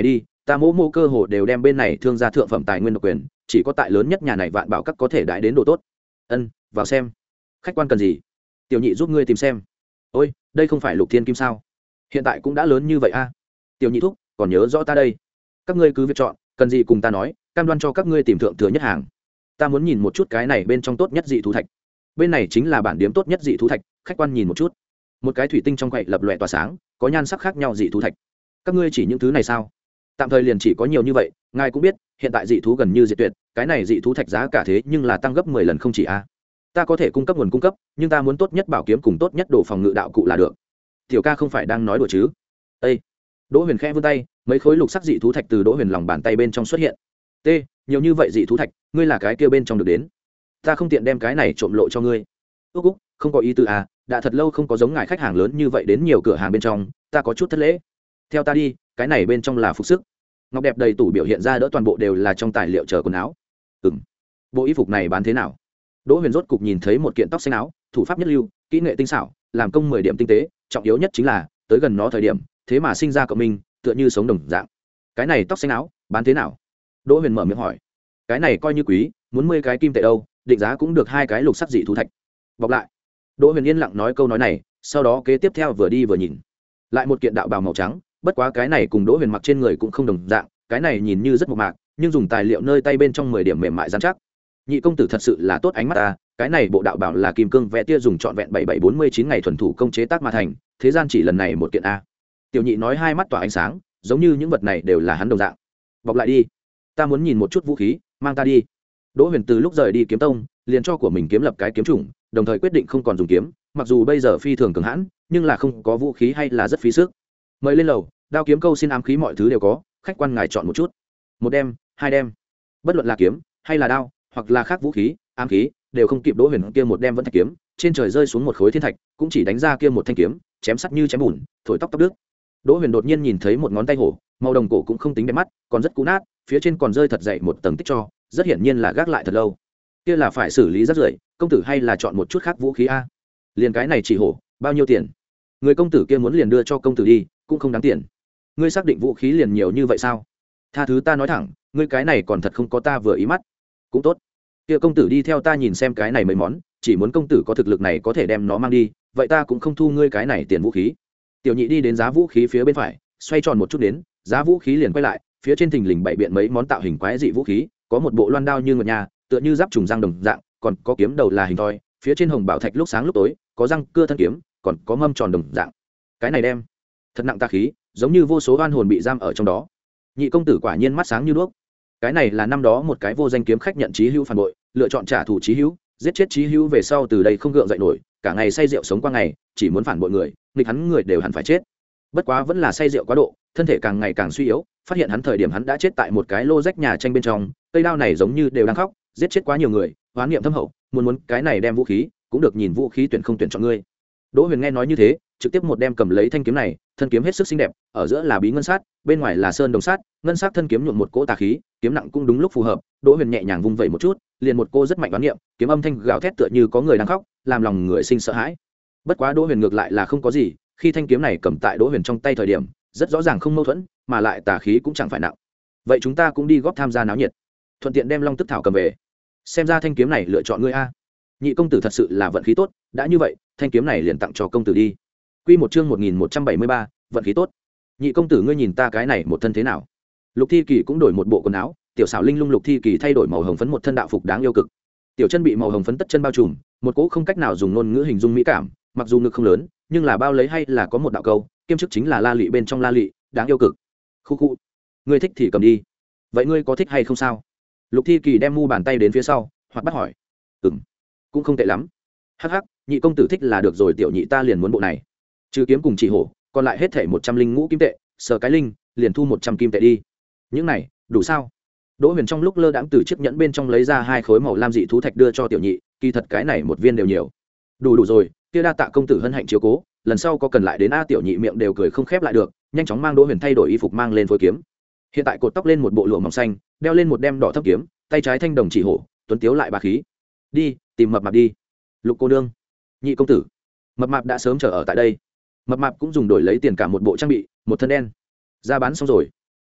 ta mỗ mô cơ hồ đều đem bên này thương gia thượng phẩm tài nguyên độc quyền, chỉ có tại lớn nhất nhà này vạn bảo các có thể đãi đến độ tốt. Ân, vào xem. Khách quan cần gì? Tiểu nhị giúp ngươi tìm xem. Ôi, đây không phải Lục Thiên Kim sao? Hiện tại cũng đã lớn như vậy a. Tiểu nhị thúc, còn nhớ rõ ta đây. Các ngươi cứ việc chọn, cần gì cùng ta nói, cam đoan cho các ngươi tìm thượng thừa nhất hàng. Ta muốn nhìn một chút cái này bên trong tốt nhất dị thú thạch. Bên này chính là bản điếm tốt nhất dị thú thạch, khách quan nhìn một chút. Một cái thủy tinh trong quậy lập lòe tỏa sáng, có nhan sắc khác nhau dị thú thạch. Các ngươi chỉ những thứ này sao? Tạm thời liền chỉ có nhiều như vậy, ngài cũng biết, hiện tại dị thú gần như diệt tuyệt, cái này dị thú thạch giá cả thế nhưng là tăng gấp mười lần không chỉ a. Ta có thể cung cấp nguồn cung cấp, nhưng ta muốn tốt nhất bảo kiếm cùng tốt nhất đồ phòng ngự đạo cụ là được. Tiểu ca không phải đang nói đùa chứ? Ê! Đỗ Huyền khẽ vươn tay, mấy khối lục sắc dị thú thạch từ Đỗ Huyền lòng bàn tay bên trong xuất hiện. T, nhiều như vậy dị thú thạch, ngươi là cái kia bên trong được đến. Ta không tiện đem cái này trộm lộ cho ngươi. Úc úc, không có ý tư à, đã thật lâu không có giống ngài khách hàng lớn như vậy đến nhiều cửa hàng bên trong, ta có chút thất lễ. Theo ta đi, cái này bên trong là phục sức. Ngọc đẹp đầy tủ biểu hiện ra đỡ toàn bộ đều là trong tài liệu chờ quần áo. Ừm, bộ y phục này bán thế nào? Đỗ Huyền rốt cục nhìn thấy một kiện tóc xanh áo, thủ pháp nhất lưu, kỹ nghệ tinh xảo, làm công mười điểm tinh tế, trọng yếu nhất chính là tới gần nó thời điểm, thế mà sinh ra cộng minh, tựa như sống đồng dạng. Cái này tóc xanh áo, bán thế nào? Đỗ Huyền mở miệng hỏi. Cái này coi như quý, muốn mười cái kim tệ đâu, định giá cũng được hai cái lục sắc dị thú thạch. Bọc lại. Đỗ Huyền yên lặng nói câu nói này, sau đó kế tiếp theo vừa đi vừa nhìn. Lại một kiện đạo bào màu trắng, bất quá cái này cùng Đỗ Huyền mặc trên người cũng không đồng dạng, cái này nhìn như rất mộc mạc, nhưng dùng tài liệu nơi tay bên trong mười điểm mềm mại rắn chắc. Nhị công tử thật sự là tốt ánh mắt ta, cái này bộ đạo bảo là kim cương vẽ tia dùng trọn vẹn bảy bảy bốn mươi chín ngày thuần thủ công chế tác mà thành, thế gian chỉ lần này một kiện a. Tiểu nhị nói hai mắt tỏa ánh sáng, giống như những vật này đều là hắn đồng dạng. Bọc lại đi, ta muốn nhìn một chút vũ khí, mang ta đi. Đỗ Huyền từ lúc rời đi kiếm tông, liền cho của mình kiếm lập cái kiếm chủng, đồng thời quyết định không còn dùng kiếm, mặc dù bây giờ phi thường cường hãn, nhưng là không có vũ khí hay là rất phí sức. Mời lên lầu, đao kiếm câu xin ám khí mọi thứ đều có, khách quan ngài chọn một chút. Một đem, hai đem. Bất luận là kiếm hay là đao, hoặc là khác vũ khí, ám khí, đều không kịp Đỗ Huyền kia một đem vẫn thạch kiếm, trên trời rơi xuống một khối thiên thạch, cũng chỉ đánh ra kia một thanh kiếm, chém sắt như chém bùn, thổi tóc tóc đứt. Đỗ Huyền đột nhiên nhìn thấy một ngón tay hổ, màu đồng cổ cũng không tính đẹp mắt, còn rất cũ nát, phía trên còn rơi thật dày một tầng tích cho, rất hiển nhiên là gác lại thật lâu. Kia là phải xử lý rất rưởi, công tử hay là chọn một chút khác vũ khí a? Liền cái này chỉ hổ, bao nhiêu tiền? Người công tử kia muốn liền đưa cho công tử đi, cũng không đáng tiền. Ngươi xác định vũ khí liền nhiều như vậy sao? Tha thứ ta nói thẳng, ngươi cái này còn thật không có ta vừa ý mắt. Cũng tốt. Kia công tử đi theo ta nhìn xem cái này mấy món, chỉ muốn công tử có thực lực này có thể đem nó mang đi, vậy ta cũng không thu ngươi cái này tiền vũ khí. Tiểu nhị đi đến giá vũ khí phía bên phải, xoay tròn một chút đến, giá vũ khí liền quay lại, phía trên thình lình bảy biện mấy món tạo hình quái dị vũ khí, có một bộ loan đao như ngựa nhà, tựa như giáp trùng răng đồng dạng, còn có kiếm đầu là hình thoi, phía trên hồng bảo thạch lúc sáng lúc tối, có răng cưa thân kiếm, còn có mâm tròn đồng dạng. Cái này đem thật nặng tà khí, giống như vô số oan hồn bị giam ở trong đó. Nhị công tử quả nhiên mắt sáng như đuốc. Cái này là năm đó một cái vô danh kiếm khách nhận chí hữu phản bội, lựa chọn trả thù chí hữu, giết chết chí hữu về sau từ đây không gượng dậy nổi, cả ngày say rượu sống qua ngày, chỉ muốn phản bội người, nghịch hắn người đều hẳn phải chết. Bất quá vẫn là say rượu quá độ, thân thể càng ngày càng suy yếu, phát hiện hắn thời điểm hắn đã chết tại một cái lô rách nhà tranh bên trong, cây đao này giống như đều đang khóc, giết chết quá nhiều người, hoán niệm thâm hậu, muốn muốn cái này đem vũ khí, cũng được nhìn vũ khí tuyển không tuyển chọn ngươi. Đỗ Huyền nghe nói như thế, trực tiếp một đem cầm lấy thanh kiếm này, thân kiếm hết sức xinh đẹp, ở giữa là bí ngân sát, bên ngoài là sơn đồng sát, ngân sắc thân kiếm nhuộm một cỗ tà khí, kiếm nặng cũng đúng lúc phù hợp. Đỗ Huyền nhẹ nhàng vung vẩy một chút, liền một cô rất mạnh đoán niệm, kiếm âm thanh gào thét tựa như có người đang khóc, làm lòng người sinh sợ hãi. Bất quá Đỗ Huyền ngược lại là không có gì, khi thanh kiếm này cầm tại Đỗ Huyền trong tay thời điểm, rất rõ ràng không mâu thuẫn, mà lại tà khí cũng chẳng phải nặng. Vậy chúng ta cũng đi góp tham gia náo nhiệt, thuận tiện đem Long Tức Thảo cầm về. Xem ra thanh kiếm này lựa chọn ngươi a. Nhị công tử thật sự là vận khí tốt, đã như vậy, thanh kiếm này liền tặng cho công tử đi. Quy một chương một nghìn một trăm bảy mươi ba, vận khí tốt. Nhị công tử ngươi nhìn ta cái này một thân thế nào? Lục Thi Kỳ cũng đổi một bộ quần áo, tiểu xảo linh lung Lục Thi Kỳ thay đổi màu hồng phấn một thân đạo phục đáng yêu cực. Tiểu chân bị màu hồng phấn tất chân bao trùm, một cỗ không cách nào dùng ngôn ngữ hình dung mỹ cảm, mặc dù ngực không lớn, nhưng là bao lấy hay là có một đạo câu, kiêm chức chính là la lị bên trong la lị, đáng yêu cực. Khu khu, ngươi thích thì cầm đi. Vậy ngươi có thích hay không sao? Lục Thi Kỳ đem mu bàn tay đến phía sau, hoặc bắt hỏi. Ừm, cũng không tệ lắm. Hắc hắc, nhị công tử thích là được rồi, tiểu nhị ta liền muốn bộ này. Trừ kiếm cùng chỉ hổ, còn lại hết thảy một trăm linh ngũ kim tệ, sờ cái linh, liền thu một trăm kim tệ đi. Những này, đủ sao? Đỗ Huyền trong lúc lơ đãng từ chiếc nhẫn bên trong lấy ra hai khối màu lam dị thú thạch đưa cho tiểu nhị, kỳ thật cái này một viên đều nhiều. Đủ đủ rồi, kia đa tạ công tử hân hạnh chiếu cố, lần sau có cần lại đến a. Tiểu nhị miệng đều cười không khép lại được, nhanh chóng mang Đỗ Huyền thay đổi y phục mang lên phối kiếm. Hiện tại cột tóc lên một bộ lụa mỏng xanh, đeo lên một đem đỏ thấp kiếm, tay trái thanh đồng chỉ hổ, tuấn tiếu lại bá khí. Đi, tìm mập mạp đi. Lục cô nương, nhị công tử. Mập mạp đã sớm chờ ở tại đây. Mập mạp cũng dùng đổi lấy tiền cả một bộ trang bị, một thân đen. Ra bán xong rồi.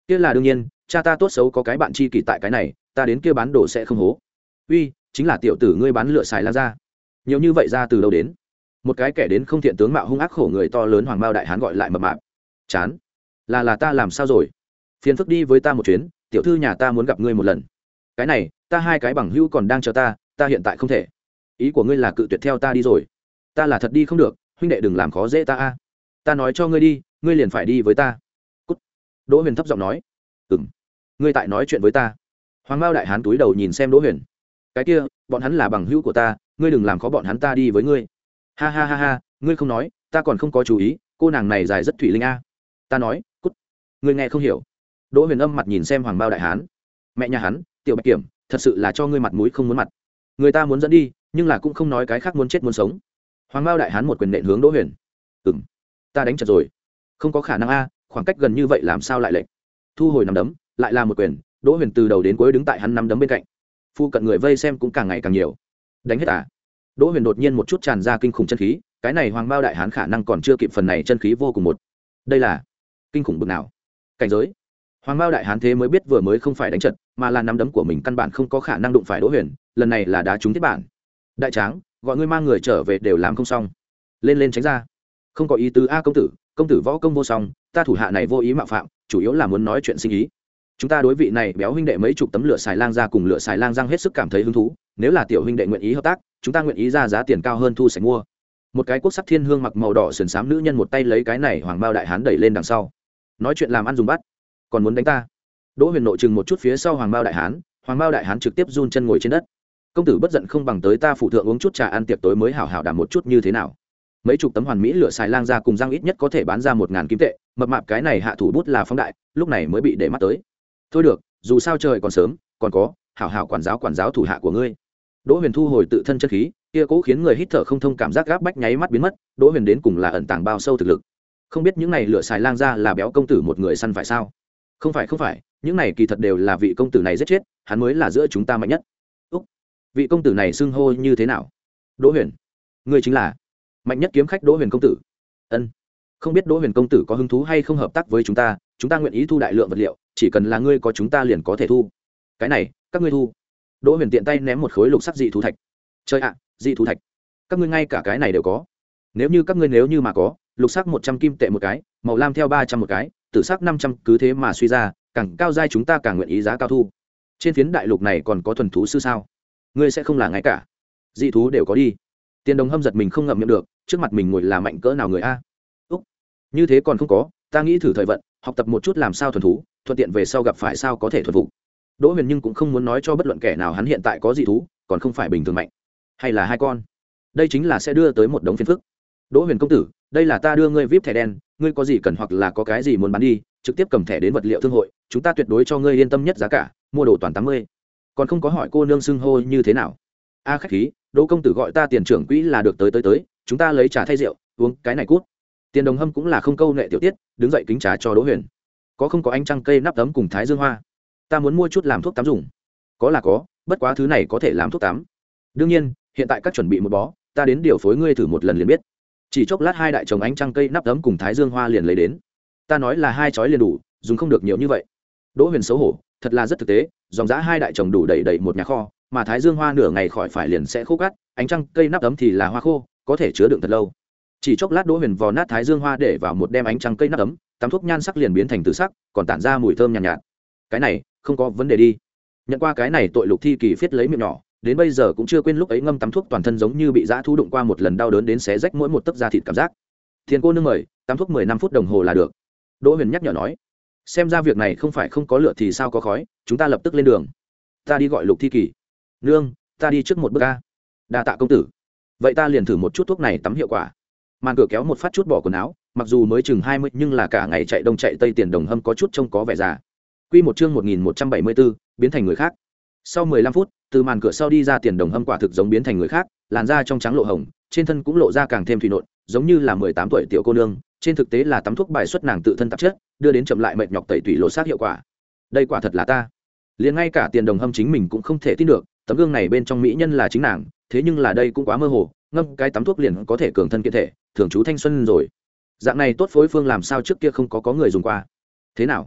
kia là đương nhiên, cha ta tốt xấu có cái bạn tri kỷ tại cái này, ta đến kia bán đồ sẽ không hố. Uy, chính là tiểu tử ngươi bán lửa xài lan ra, nhiều như vậy ra từ đâu đến? Một cái kẻ đến không thiện tướng mạo hung ác khổ người to lớn hoàng bao đại hán gọi lại mập mạp. Chán, là là ta làm sao rồi? Phiền phức đi với ta một chuyến, tiểu thư nhà ta muốn gặp ngươi một lần. Cái này, ta hai cái bằng hữu còn đang chờ ta, ta hiện tại không thể. Ý của ngươi là cự tuyệt theo ta đi rồi? Ta là thật đi không được, huynh đệ đừng làm khó dễ ta a. Ta nói cho ngươi đi, ngươi liền phải đi với ta. Cút. Đỗ Huyền thấp giọng nói. Ừm. Ngươi tại nói chuyện với ta? Hoàng bao đại hán túi đầu nhìn xem Đỗ Huyền. Cái kia, bọn hắn là bằng hữu của ta, ngươi đừng làm khó bọn hắn, ta đi với ngươi. Ha ha ha ha, ngươi không nói, ta còn không có chú ý, cô nàng này dài rất thủy linh a. Ta nói, cút. Ngươi nghe không hiểu. Đỗ Huyền âm mặt nhìn xem Hoàng bao đại hán. Mẹ nhà hắn, Tiểu Bạch Kiểm, thật sự là cho ngươi mặt mũi không muốn mặt. Người ta muốn dẫn đi, nhưng là cũng không nói cái khác muốn chết muốn sống. Hoàng bao đại hán một quyền nện hướng Đỗ Huyền. Ừm, ta đánh chật rồi. Không có khả năng a, khoảng cách gần như vậy làm sao lại lệch. Thu hồi nắm đấm, lại là một quyền. Đỗ Huyền từ đầu đến cuối đứng tại hắn nắm đấm bên cạnh. Phu cận người vây xem cũng càng ngày càng nhiều. Đánh hết à? Đỗ Huyền đột nhiên một chút tràn ra kinh khủng chân khí, cái này Hoàng bao đại hán khả năng còn chưa kịp phần này chân khí vô cùng một. Đây là kinh khủng bực nào? Cảnh giới. Hoàng bao đại hán thế mới biết vừa mới không phải đánh trận, mà là nắm đấm của mình căn bản không có khả năng đụng phải Đỗ Huyền, lần này là đá trúng thiết bản. Đại tráng, gọi ngươi mang người trở về đều làm không xong. Lên lên tránh ra. Không có ý tứ a công tử, công tử võ công vô song, ta thủ hạ này vô ý mạo phạm, chủ yếu là muốn nói chuyện sinh ý. Chúng ta đối vị này béo huynh đệ mấy chục tấm lửa xài lang ra cùng lửa xài lang răng hết sức cảm thấy hứng thú, nếu là tiểu huynh đệ nguyện ý hợp tác, chúng ta nguyện ý ra giá tiền cao hơn thu sạch mua. Một cái quốc sắc thiên hương mặc màu đỏ sườn xám nữ nhân một tay lấy cái này hoàng bao đại hán đẩy lên đằng sau. Nói chuyện làm ăn dùng bắt, còn muốn đánh ta. Đỗ Huyền nội chừng một chút phía sau hoàng bao đại hán, hoàng bao đại hán trực tiếp run chân ngồi trên đất. Công tử bất giận không bằng tới ta phụ thượng uống chút trà ăn tiệc tối mới hảo hảo đảm một chút như thế nào? Mấy chục tấm hoàn mỹ lửa xài lang ra cùng răng ít nhất có thể bán ra một ngàn kim tệ, mập mạp cái này hạ thủ bút là phóng đại, lúc này mới bị để mắt tới. Thôi được, dù sao trời còn sớm, còn có hảo hảo quản giáo quản giáo thủ hạ của ngươi. Đỗ Huyền thu hồi tự thân chân khí, kia cố khiến người hít thở không thông cảm giác gáp bách nháy mắt biến mất. Đỗ Huyền đến cùng là ẩn tàng bao sâu thực lực, không biết những này lửa xài lang ra là béo công tử một người săn phải sao? Không phải không phải, những này kỳ thật đều là vị công tử này giết chết, hắn mới là giữa chúng ta mạnh nhất. Úc, vị công tử này xưng hô như thế nào? Đỗ Huyền, ngươi chính là mạnh nhất kiếm khách Đỗ Huyền công tử. Ân, không biết Đỗ Huyền công tử có hứng thú hay không hợp tác với chúng ta, chúng ta nguyện ý thu đại lượng vật liệu, chỉ cần là ngươi có chúng ta liền có thể thu. Cái này, các ngươi thu. Đỗ Huyền tiện tay ném một khối lục sắc dị thú thạch. Chơi ạ, dị thú thạch, các ngươi ngay cả cái này đều có. Nếu như các ngươi nếu như mà có, lục sắc một trăm kim tệ một cái, màu lam theo ba trăm một cái, tử sắc năm trăm, cứ thế mà suy ra, càng cao giai chúng ta càng nguyện ý giá cao thu. Trên phiến đại lục này còn có thuần thú sư sao? Ngươi sẽ không là ngay cả. Dị thú đều có đi. Tiền Đồng Hâm giật mình không ngậm miệng được, trước mặt mình ngồi là mạnh cỡ nào người a? Úc, như thế còn không có, ta nghĩ thử thời vận, học tập một chút làm sao thuần thú, thuận tiện về sau gặp phải sao có thể thuần phục. Đỗ Huyền nhưng cũng không muốn nói cho bất luận kẻ nào hắn hiện tại có dị thú, còn không phải bình thường mạnh, hay là hai con. Đây chính là sẽ đưa tới một đống phiền phức. Đỗ Huyền công tử, đây là ta đưa ngươi vê i pê thẻ đen, ngươi có gì cần hoặc là có cái gì muốn bán đi, trực tiếp cầm thẻ đến vật liệu thương hội, chúng ta tuyệt đối cho ngươi yên tâm nhất giá cả, mua đồ toàn tám mươi. Còn không có hỏi cô nương xưng hô như thế nào? A khách khí, Đỗ công tử gọi ta tiền trưởng quỹ là được, tới tới tới, chúng ta lấy trà thay rượu, uống cái này cút. Tiền Đồng Hâm cũng là không câu nệ tiểu tiết, đứng dậy kính trà cho Đỗ Huyền. Có không có ánh trăng cây nắp tấm cùng thái dương hoa? Ta muốn mua chút làm thuốc tắm dùng. Có là có, bất quá thứ này có thể làm thuốc tắm. Đương nhiên, hiện tại các chuẩn bị một bó, ta đến điều phối ngươi thử một lần liền biết. Chỉ chốc lát hai đại chồng ánh trăng cây nắp tấm cùng thái dương hoa liền lấy đến. Ta nói là hai chói liền đủ, dùng không được nhiều như vậy. Đỗ Huyền xấu hổ, thật là rất thực tế, dòng giá hai đại chồng đủ đầy đầy một nhà kho, mà thái dương hoa nửa ngày khỏi phải liền sẽ khô cát, ánh trăng cây nắp tấm thì là hoa khô, có thể chứa đựng thật lâu. Chỉ chốc lát Đỗ Huyền vò nát thái dương hoa để vào một đem ánh trăng cây nắp tấm, tắm thuốc nhan sắc liền biến thành tử sắc, còn tản ra mùi thơm nhàn nhạt, nhạt. Cái này, không có vấn đề đi. Nhận qua cái này tội Lục Thi Kỳ phiết lấy miệng nhỏ, đến bây giờ cũng chưa quên lúc ấy ngâm tắm thuốc toàn thân giống như bị dã thú đụng qua một lần, đau đớn đến xé rách mỗi một tấc da thịt cảm giác. Thiên cô nương mời, tắm thuốc mười lăm phút đồng hồ là được. Đỗ Huyền nhắc nhở nói. Xem ra việc này không phải không có lửa thì sao có khói, chúng ta lập tức lên đường. Ta đi gọi Lục Thi Kỳ. Nương, ta đi trước một bước a. Đa tạ công tử. Vậy ta liền thử một chút thuốc này tắm hiệu quả. Màn cửa kéo một phát chút bỏ quần áo, mặc dù mới chừng hai mươi nhưng là cả ngày chạy đông chạy tây Tiền Đồng Hâm có chút trông có vẻ già. Quy một chương một nghìn một trăm bảy mươi bốn, biến thành người khác. Sau mười lăm phút, từ màn cửa sau đi ra Tiền Đồng Hâm quả thực giống biến thành người khác, làn da trong trắng lộ hồng, trên thân cũng lộ ra càng thêm thủy nộn, giống như là mười tám tuổi tiểu cô nương, trên thực tế là tắm thuốc bài xuất nàng tự thân tạp chất, đưa đến chậm lại mệt nhọc tẩy tủy lộ sát hiệu quả. Đây quả thật là ta. Liền ngay cả Tiền Đồng Hâm chính mình cũng không thể tin được, tấm gương này bên trong mỹ nhân là chính nàng, thế nhưng là đây cũng quá mơ hồ, ngâm cái tắm thuốc liền có thể cường thân kiện thể, thường trú thanh xuân rồi. Dạng này tốt phối phương làm sao trước kia không có có người dùng qua. Thế nào?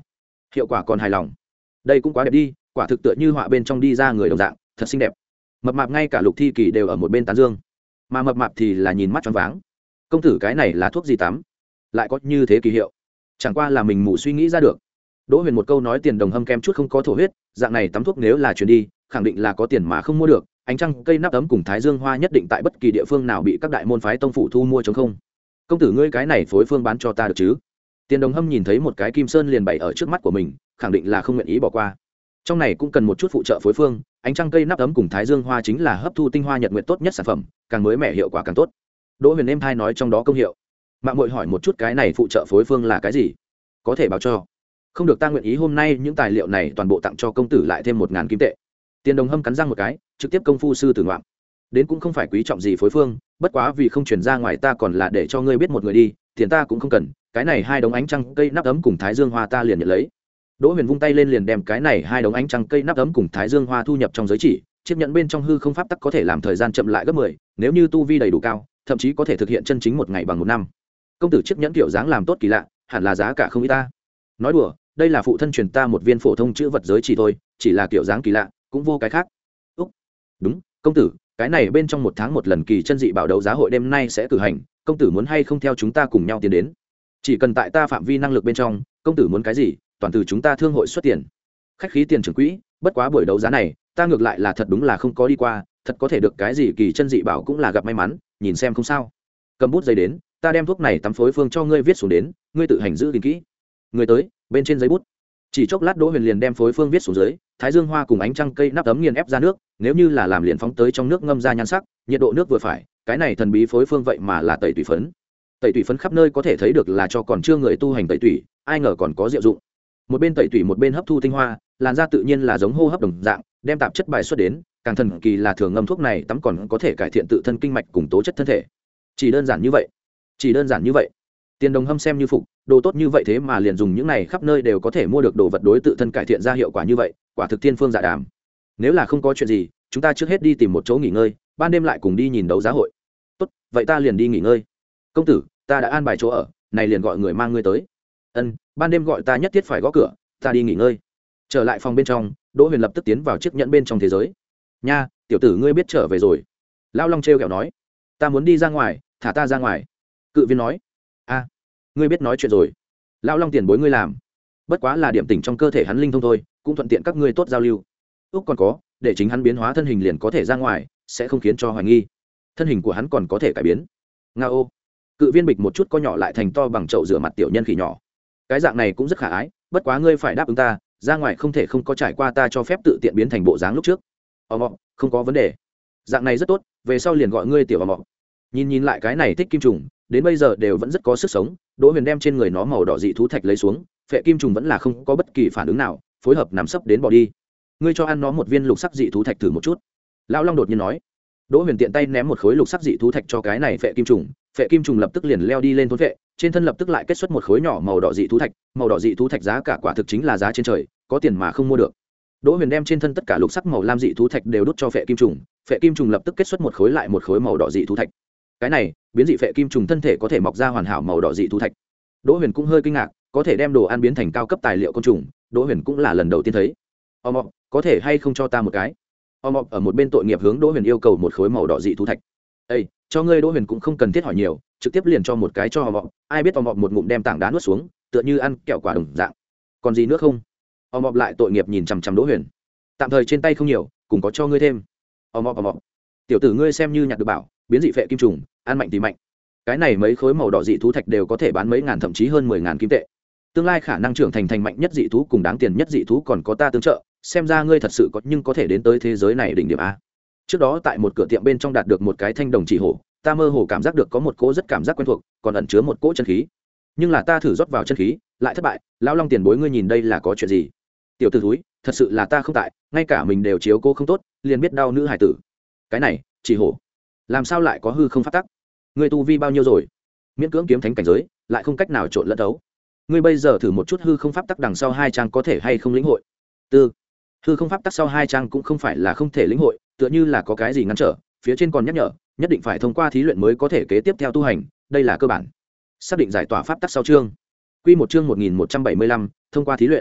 hiệu quả còn hài lòng. Đây cũng quá đẹp đi, quả thực tựa như họa bên trong đi ra người đồng dạng, thật xinh đẹp. Mập mạp ngay cả Lục Thi Kỳ đều ở một bên tán dương, mà mập mạp thì là nhìn mắt choáng váng. Công tử cái này là thuốc gì tắm, lại có như thế kỳ hiệu? Chẳng qua là mình mù suy nghĩ ra được. Đỗ Huyền một câu nói tiền đồng hâm kem chút không có thổ huyết, dạng này tắm thuốc nếu là chuyển đi, khẳng định là có tiền mà không mua được. Ánh trăng cây nắp ấm cùng thái dương hoa nhất định tại bất kỳ địa phương nào bị các đại môn phái tông phủ thu mua chống không. Công tử ngươi cái này phối phương bán cho ta được chứ? Tiền đồng hâm nhìn thấy một cái kim sơn liền bày ở trước mắt của mình, khẳng định là không nguyện ý bỏ qua. Trong này cũng cần một chút phụ trợ phối phương, ánh trăng cây nắp ấm cùng thái dương hoa chính là hấp thu tinh hoa nhật nguyệt tốt nhất sản phẩm, càng mới mẻ hiệu quả càng tốt. Đỗ Huyền em thai nói trong đó công hiệu. Mạng muội hỏi một chút cái này phụ trợ phối phương là cái gì? Có thể báo cho. Không được, ta nguyện ý hôm nay những tài liệu này toàn bộ tặng cho công tử lại thêm một ngàn kim tệ. Tiền đồng hâm cắn răng một cái, trực tiếp công phu sư tử ngoạm. Đến cũng không phải quý trọng gì phối phương, bất quá vì không truyền ra ngoài ta còn là để cho ngươi biết một người đi, tiền ta cũng không cần, cái này hai đống ánh trăng cây nắp ấm cùng thái dương hoa ta liền nhận lấy. Đỗ Huyền vung tay lên liền đem cái này hai đống ánh trăng cây nắp ấm cùng thái dương hoa thu nhập trong giới chỉ, chiếc nhẫn bên trong hư không pháp tắc có thể làm thời gian chậm lại gấp mười, nếu như tu vi đầy đủ cao, thậm chí có thể thực hiện chân chính một ngày bằng một năm. Công tử chiếc nhẫn kiểu dáng làm tốt kỳ lạ, hẳn là giá cả không ít ta. Nói đùa, đây là phụ thân truyền ta một viên phổ thông chữ vật giới chỉ thôi, chỉ là kiểu dáng kỳ lạ, cũng vô cái khác. Úc, đúng, công tử, cái này bên trong một tháng một lần kỳ chân dị bảo đấu giá hội đêm nay sẽ cử hành, công tử muốn hay không theo chúng ta cùng nhau tiến đến? Chỉ cần tại ta phạm vi năng lực bên trong, công tử muốn cái gì, toàn từ chúng ta thương hội xuất tiền. Khách khí tiền trưởng quỹ, bất quá buổi đấu giá này, ta ngược lại là thật đúng là không có đi qua, thật có thể được cái gì kỳ chân dị bảo cũng là gặp may mắn, nhìn xem không sao. Cầm bút giấy đến, ta đem thuốc này tắm phối phương cho ngươi viết xuống đến, ngươi tự hành giữ gìn kỹ. Người tới, bên trên giấy bút. Chỉ chốc lát Đỗ Huyền liền đem phối phương viết xuống dưới, thái dương hoa cùng ánh trăng cây nắp ấm nghiền ép ra nước, nếu như là làm liền phóng tới trong nước ngâm ra nhan sắc, nhiệt độ nước vừa phải, cái này thần bí phối phương vậy mà là tẩy tủy phấn. Tẩy tủy phấn khắp nơi có thể thấy được là cho còn chưa người tu hành tẩy tủy, ai ngờ còn có diệu dụng. Một bên tẩy tủy một bên hấp thu tinh hoa, làn da tự nhiên là giống hô hấp đồng dạng, đem tạp chất bài xuất đến, càng thần kỳ là thường ngâm thuốc này tắm còn có thể cải thiện tự thân kinh mạch cùng tố chất thân thể. Chỉ đơn giản như vậy, chỉ đơn giản như vậy. Tiền đồng hâm xem như phục, đồ tốt như vậy thế mà liền dùng những này khắp nơi đều có thể mua được đồ vật đối tự thân cải thiện ra hiệu quả như vậy, quả thực thiên phương dạ đàm. Nếu là không có chuyện gì, chúng ta trước hết đi tìm một chỗ nghỉ ngơi, ban đêm lại cùng đi nhìn đấu giá hội. Tốt, vậy ta liền đi nghỉ ngơi. Công tử, ta đã an bài chỗ ở, này liền gọi người mang ngươi tới. Ân, ban đêm gọi ta nhất thiết phải gõ cửa, ta đi nghỉ ngơi. Trở lại phòng bên trong, Đỗ Huyền lập tức tiến vào chiếc nhẫn bên trong thế giới. Nha, tiểu tử ngươi biết trở về rồi. Lão Long trêu ghẹo nói, ta muốn đi ra ngoài, thả ta ra ngoài. Cự viên nói, a, ngươi biết nói chuyện rồi. Lão Long tiền bối ngươi làm, bất quá là điểm tỉnh trong cơ thể hắn linh thông thôi, cũng thuận tiện các ngươi tốt giao lưu. Úc còn có, để chính hắn biến hóa thân hình liền có thể ra ngoài, sẽ không khiến cho hoài nghi. Thân hình của hắn còn có thể cải biến. Nga ô. Cự viên bịch một chút co nhỏ lại thành to bằng chậu rửa mặt tiểu nhân khỉ nhỏ. Cái dạng này cũng rất khả ái, bất quá ngươi phải đáp ứng ta, ra ngoài không thể không có trải qua ta cho phép tự tiện biến thành bộ dáng lúc trước. Ồ mọ, không có vấn đề. Dạng này rất tốt, về sau liền gọi ngươi tiểu ồ mọ. Nhìn nhìn lại cái này thích kim trùng, đến bây giờ đều vẫn rất có sức sống. Đỗ Huyền đem trên người nó màu đỏ dị thú thạch lấy xuống, phệ kim trùng vẫn là không có bất kỳ phản ứng nào, phối hợp nằm sấp đến bỏ đi. Ngươi cho ăn nó một viên lục sắc dị thú thạch thử một chút. Lão Long đột nhiên nói. Đỗ Huyền tiện tay ném một khối lục sắc dị thú thạch cho cái này phệ kim trùng, phệ kim trùng lập tức liền leo đi lên thôn phệ, trên thân lập tức lại kết xuất một khối nhỏ màu đỏ dị thú thạch, màu đỏ dị thú thạch giá cả quả thực chính là giá trên trời, có tiền mà không mua được. Đỗ Huyền đem trên thân tất cả lục sắc màu lam dị thú thạch đều đút cho phệ kim trùng, phệ kim trùng lập tức kết xuất một khối lại một khối màu đỏ dị thú thạch. Cái này, biến dị phệ kim trùng thân thể có thể mọc ra hoàn hảo màu đỏ dị thú thạch. Đỗ Huyền cũng hơi kinh ngạc, có thể đem đồ ăn biến thành cao cấp tài liệu côn trùng, Đỗ Huyền cũng là lần đầu tiên thấy. Ồ mọ, có thể hay không cho ta một cái? Ồ mọ ở một bên tội nghiệp hướng Đỗ Huyền yêu cầu một khối màu đỏ dị thú thạch. Ê, cho ngươi. Đỗ Huyền cũng không cần thiết hỏi nhiều, trực tiếp liền cho một cái cho ồ mọ, ai biết ồ mọ một ngụm đem tảng đá nuốt xuống, tựa như ăn kẹo quả đồng dạng. Còn gì nữa không? Ồ mọ lại tội nghiệp nhìn chằm chằm Đỗ Huyền. Tạm thời trên tay không nhiều, cùng có cho ngươi thêm. Ồ mọ ồ mọ. Tiểu tử ngươi xem như nhặt được bảo, biến dị phệ kim trùng, ăn mạnh thì mạnh. Cái này mấy khối màu đỏ dị thú thạch đều có thể bán mấy ngàn thậm chí hơn mười ngàn kim tệ. Tương lai khả năng trưởng thành thành mạnh nhất dị thú cùng đáng tiền nhất dị thú còn có ta tương trợ, xem ra ngươi thật sự có nhưng có thể đến tới thế giới này đỉnh điểm a. Trước đó tại một cửa tiệm bên trong đạt được một cái thanh đồng chỉ hổ, ta mơ hồ cảm giác được có một cỗ rất cảm giác quen thuộc, còn ẩn chứa một cỗ chân khí. Nhưng là ta thử rót vào chân khí, lại thất bại. Lão Long tiền bối ngươi nhìn đây là có chuyện gì? Tiểu tử thúi, thật sự là ta không tại, ngay cả mình đều chiếu cố không tốt, liền biết đau nữ hải tử. Cái này, chỉ hổ, làm sao lại có hư không phát tắc? Ngươi tu vi bao nhiêu rồi? Miễn cưỡng kiếm thánh cảnh giới, lại không cách nào trộn lẫn đấu. Ngươi bây giờ thử một chút hư không pháp tắc đằng sau hai trang có thể hay không lĩnh hội? Tư, hư không pháp tắc sau hai trang cũng không phải là không thể lĩnh hội, tựa như là có cái gì ngăn trở, phía trên còn nhắc nhở, nhất định phải thông qua thí luyện mới có thể kế tiếp theo tu hành, đây là cơ bản. Xác định giải tỏa pháp tắc sau chương. Quy một chương một nghìn một trăm bảy mươi lăm, thông qua thí luyện.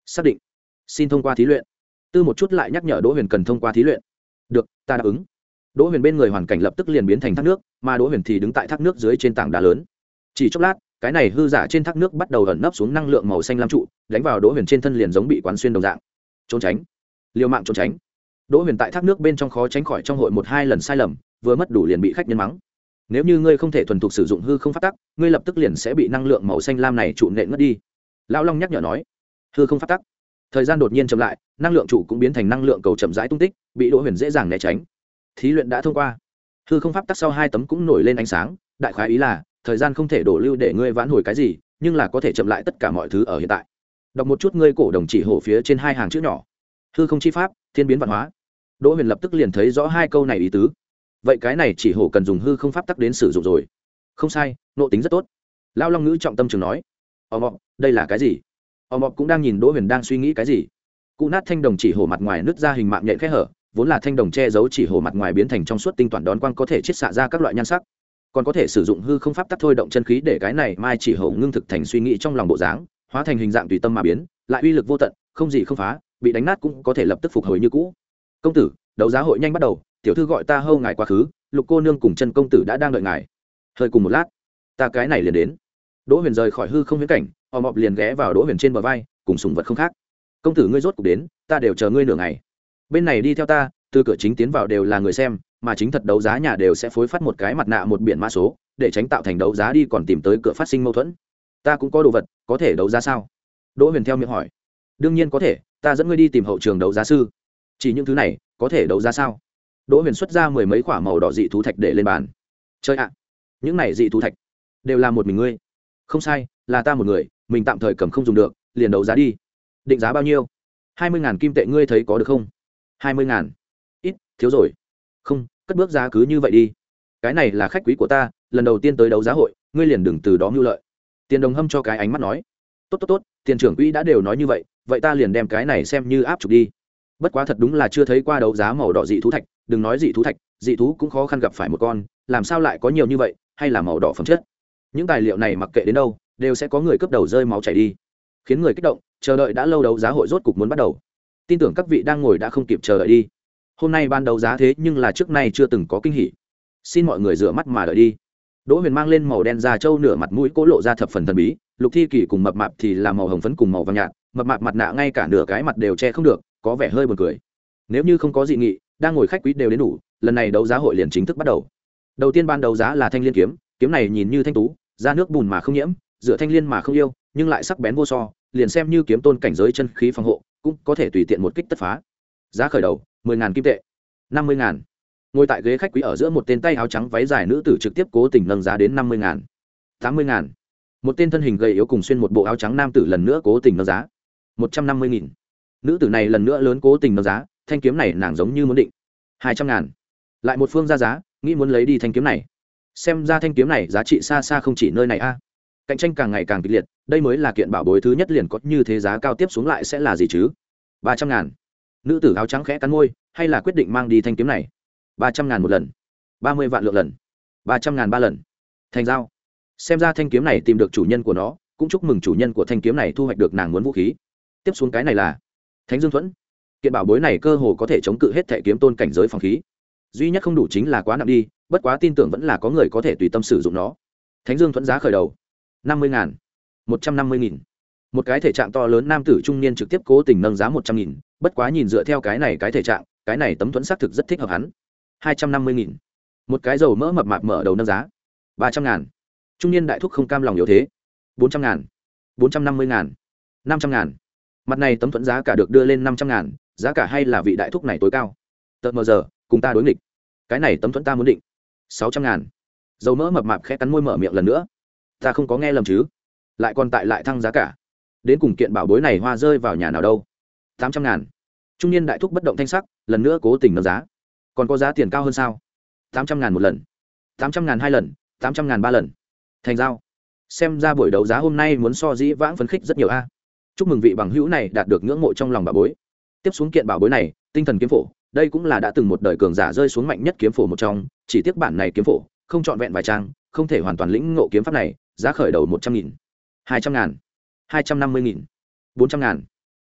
xác định. Xin thông qua thí luyện. Tư một chút lại nhắc nhở Đỗ Huyền cần thông qua thí luyện. Được, ta đáp ứng. Đỗ Huyền bên người hoàn cảnh lập tức liền biến thành thác nước, mà Đỗ Huyền thì đứng tại thác nước dưới trên tảng đá lớn. Chỉ chốc lát, cái này hư giả trên thác nước bắt đầu ẩn nấp xuống năng lượng màu xanh lam trụ, đánh vào Đỗ Huyền trên thân liền giống bị quán xuyên đồng dạng. Trốn tránh, liều mạng trốn tránh. Đỗ Huyền tại thác nước bên trong khó tránh khỏi trong hội một hai lần sai lầm, vừa mất đủ liền bị khách nhân mắng. Nếu như ngươi không thể thuần thục sử dụng hư không pháp tắc, ngươi lập tức liền sẽ bị năng lượng màu xanh lam này trụ nện ngất đi. Lão Long nhắc nhở nói. Hư không pháp tắc. Thời gian đột nhiên chậm lại, năng lượng trụ cũng biến thành năng lượng cầu chậm rãi tung tích, bị Đỗ Huyền dễ dàng né tránh. Thí luyện đã thông qua. Hư không pháp tắc sau hai tấm cũng nổi lên ánh sáng, đại khái ý là thời gian không thể đổ lưu để ngươi vãn hồi cái gì, nhưng là có thể chậm lại tất cả mọi thứ ở hiện tại. Đọc một chút ngươi cổ đồng chỉ hổ phía trên hai hàng chữ nhỏ. Hư không chi pháp, thiên biến vạn hóa. Đỗ Huyền lập tức liền thấy rõ hai câu này ý tứ. Vậy cái này chỉ hổ cần dùng hư không pháp tắc đến sử dụng rồi. Không sai, nộ tính rất tốt. Lão Long ngữ trọng tâm trường nói. Ồ mọ, đây là cái gì? Ồ mọ cũng đang nhìn Đỗ Huyền đang suy nghĩ cái gì. Cụ nát thanh đồng chỉ hổ mặt ngoài nứt ra hình mạng nhện khẽ hở, vốn là thanh đồng che giấu chỉ hổ mặt ngoài biến thành trong suốt tinh toàn đón quang có thể chiết xạ ra các loại nhan sắc, còn có thể sử dụng hư không pháp tắc thôi động chân khí để cái này mai chỉ hổ ngưng thực thành suy nghĩ trong lòng bộ dáng, hóa thành hình dạng tùy tâm mà biến, lại uy lực vô tận, không gì không phá, bị đánh nát cũng có thể lập tức phục hồi như cũ. Công tử, đấu giá hội nhanh bắt đầu, tiểu thư gọi ta hâu ngài quá khứ, Lục cô nương cùng chân công tử đã đang đợi ngài. Hơi cùng một lát, ta cái này liền đến. Đỗ Huyền rời khỏi hư không huyễn cảnh, ò mọp liền ghé vào Đỗ Huyền trên bờ vai, cùng sùng vật không khác. Công tử ngươi rốt cục đến, ta đều chờ ngươi nửa ngày. Bên này đi theo ta, từ cửa chính tiến vào đều là người xem, mà chính thật đấu giá nhà đều sẽ phối phát một cái mặt nạ một biển mã số, để tránh tạo thành đấu giá đi còn tìm tới cửa phát sinh mâu thuẫn. Ta cũng có đồ vật, có thể đấu giá sao? Đỗ Huyền theo miệng hỏi. Đương nhiên có thể, ta dẫn ngươi đi tìm hậu trường đấu giá sư. Chỉ những thứ này, có thể đấu giá sao? Đỗ Huyền xuất ra mười mấy quả màu đỏ dị thú thạch để lên bàn. Chơi ạ, những này dị thú thạch đều là một mình ngươi? Không sai, là ta một người, mình tạm thời cầm không dùng được, liền đấu giá đi. Định giá bao nhiêu? Hai mươi ngàn kim tệ, ngươi thấy có được không? Hai mươi ngàn. Ít, thiếu rồi. Không, cất bước giá cứ như vậy đi. Cái này là khách quý của ta, lần đầu tiên tới đấu giá hội, ngươi liền đừng từ đó mưu lợi. Tiền Đồng Hâm cho cái ánh mắt nói. Tốt tốt tốt, tiền trưởng quỹ đã đều nói như vậy, vậy ta liền đem cái này xem như áp trục đi. Bất quá thật đúng là chưa thấy qua đấu giá màu đỏ dị thú thạch, đừng nói dị thú thạch, dị thú cũng khó khăn gặp phải một con, làm sao lại có nhiều như vậy, hay là màu đỏ phẩm chất. Những tài liệu này mặc kệ đến đâu, đều sẽ có người cướp đầu rơi máu chảy đi, khiến người kích động, chờ đợi đã lâu đấu giá hội rốt cục muốn bắt đầu. Tin tưởng các vị đang ngồi đã không kịp chờ đợi đi. Hôm nay ban đấu giá thế nhưng là trước nay chưa từng có kinh hỉ. Xin mọi người rửa mắt mà đợi đi. Đỗ Huyền mang lên màu đen da trâu nửa mặt mũi cố lộ ra thập phần thần bí, Lục Thi Kỳ cùng mập mạp thì là màu hồng phấn cùng màu vàng nhạt, mập mạp mặt nạ ngay cả nửa cái mặt đều che không được, có vẻ hơi buồn cười. Nếu như không có dị nghị, đang ngồi khách quý đều đến đủ, lần này đấu giá hội liền chính thức bắt đầu. Đầu tiên ban đấu giá là thanh liên kiếm, kiếm này nhìn như thanh tú, da nước bùn mà không nhiễm, dựa thanh liên mà không yêu, nhưng lại sắc bén vô so, liền xem như kiếm tôn cảnh giới chân khí phòng hộ, cũng có thể tùy tiện một kích tất phá. Giá khởi đầu mười ngàn kim tệ. Năm mươi ngàn. Ngồi tại ghế khách quý ở giữa một tên tay áo trắng váy dài nữ tử trực tiếp cố tình nâng giá đến năm mươi ngàn. Tám mươi ngàn. Một tên thân hình gầy yếu cùng xuyên một bộ áo trắng nam tử lần nữa cố tình nâng giá. Một trăm năm mươi nghìn. Nữ tử này lần nữa lớn cố tình nâng giá, thanh kiếm này nàng giống như muốn định. Hai trăm ngàn. Lại một phương ra giá, nghĩ muốn lấy đi thanh kiếm này. Xem ra thanh kiếm này giá trị xa xa không chỉ nơi này a. Cạnh tranh càng ngày càng kịch liệt, đây mới là kiện bảo bối thứ nhất liền có như thế giá cao, tiếp xuống lại sẽ là gì chứ? Ba trăm ngàn. Nữ tử áo trắng khẽ cắn môi, hay là quyết định mang đi thanh kiếm này. Ba trăm ngàn một lần. Ba mươi vạn lượng lần. Ba trăm ngàn ba lần. Thành giao. Xem ra thanh kiếm này tìm được chủ nhân của nó, cũng chúc mừng chủ nhân của thanh kiếm này thu hoạch được nàng muốn vũ khí. Tiếp xuống cái này là Thánh Dương Thuẫn. Kiện bảo bối này cơ hồ có thể chống cự hết thể kiếm tôn cảnh giới phòng khí, duy nhất không đủ chính là quá nặng đi, bất quá tin tưởng vẫn là có người có thể tùy tâm sử dụng nó. Thánh Dương Thuẫn giá khởi đầu năm mươi ngàn. Một trăm năm mươi nghìn. Một cái thể trạng to lớn nam tử trung niên trực tiếp cố tình nâng giá một trăm nghìn, bất quá nhìn dựa theo cái này cái thể trạng, cái này tấm thuẫn xác thực rất thích hợp hắn. Hai trăm năm mươi nghìn. Một cái dầu mỡ mập mạp mở đầu nâng giá ba trăm ngàn. Trung niên đại thúc không cam lòng yếu thế. Bốn trăm ngàn. Bốn trăm năm mươi ngàn. Năm trăm ngàn. Mặt này tấm thuẫn giá cả được đưa lên năm trăm ngàn, giá cả hay là vị đại thúc này tối cao. Tợt mờ giờ cùng ta đối nghịch, cái này tấm thuẫn ta muốn định sáu trăm ngàn. Dầu mỡ mập mạp khẽ cắn môi mở miệng lần nữa. Ta không có nghe lầm chứ? Lại còn tại lại thăng giá cả. Đến cùng kiện bảo bối này hoa rơi vào nhà nào đâu? Tám trăm ngàn. Trung niên đại thúc bất động thanh sắc, lần nữa cố tình nâng giá. Còn có giá tiền cao hơn sao? Tám trăm ngàn một lần. Tám trăm ngàn hai lần. Tám trăm ngàn ba lần. Thành giao. Xem ra buổi đấu giá hôm nay muốn so dĩ vãng phấn khích rất nhiều a. Chúc mừng vị bằng hữu này đạt được ngưỡng mộ trong lòng bảo bối. Tiếp xuống kiện bảo bối này, tinh thần kiếm phổ, đây cũng là đã từng một đời cường giả rơi xuống mạnh nhất kiếm phổ một trong, chỉ tiếc bản này kiếm phổ không trọn vẹn vài trang, không thể hoàn toàn lĩnh ngộ kiếm pháp này, giá khởi đầu một trăm nghìn. Hai trăm ngàn. Hai trăm năm mươi nghìn. Bốn trăm ngàn.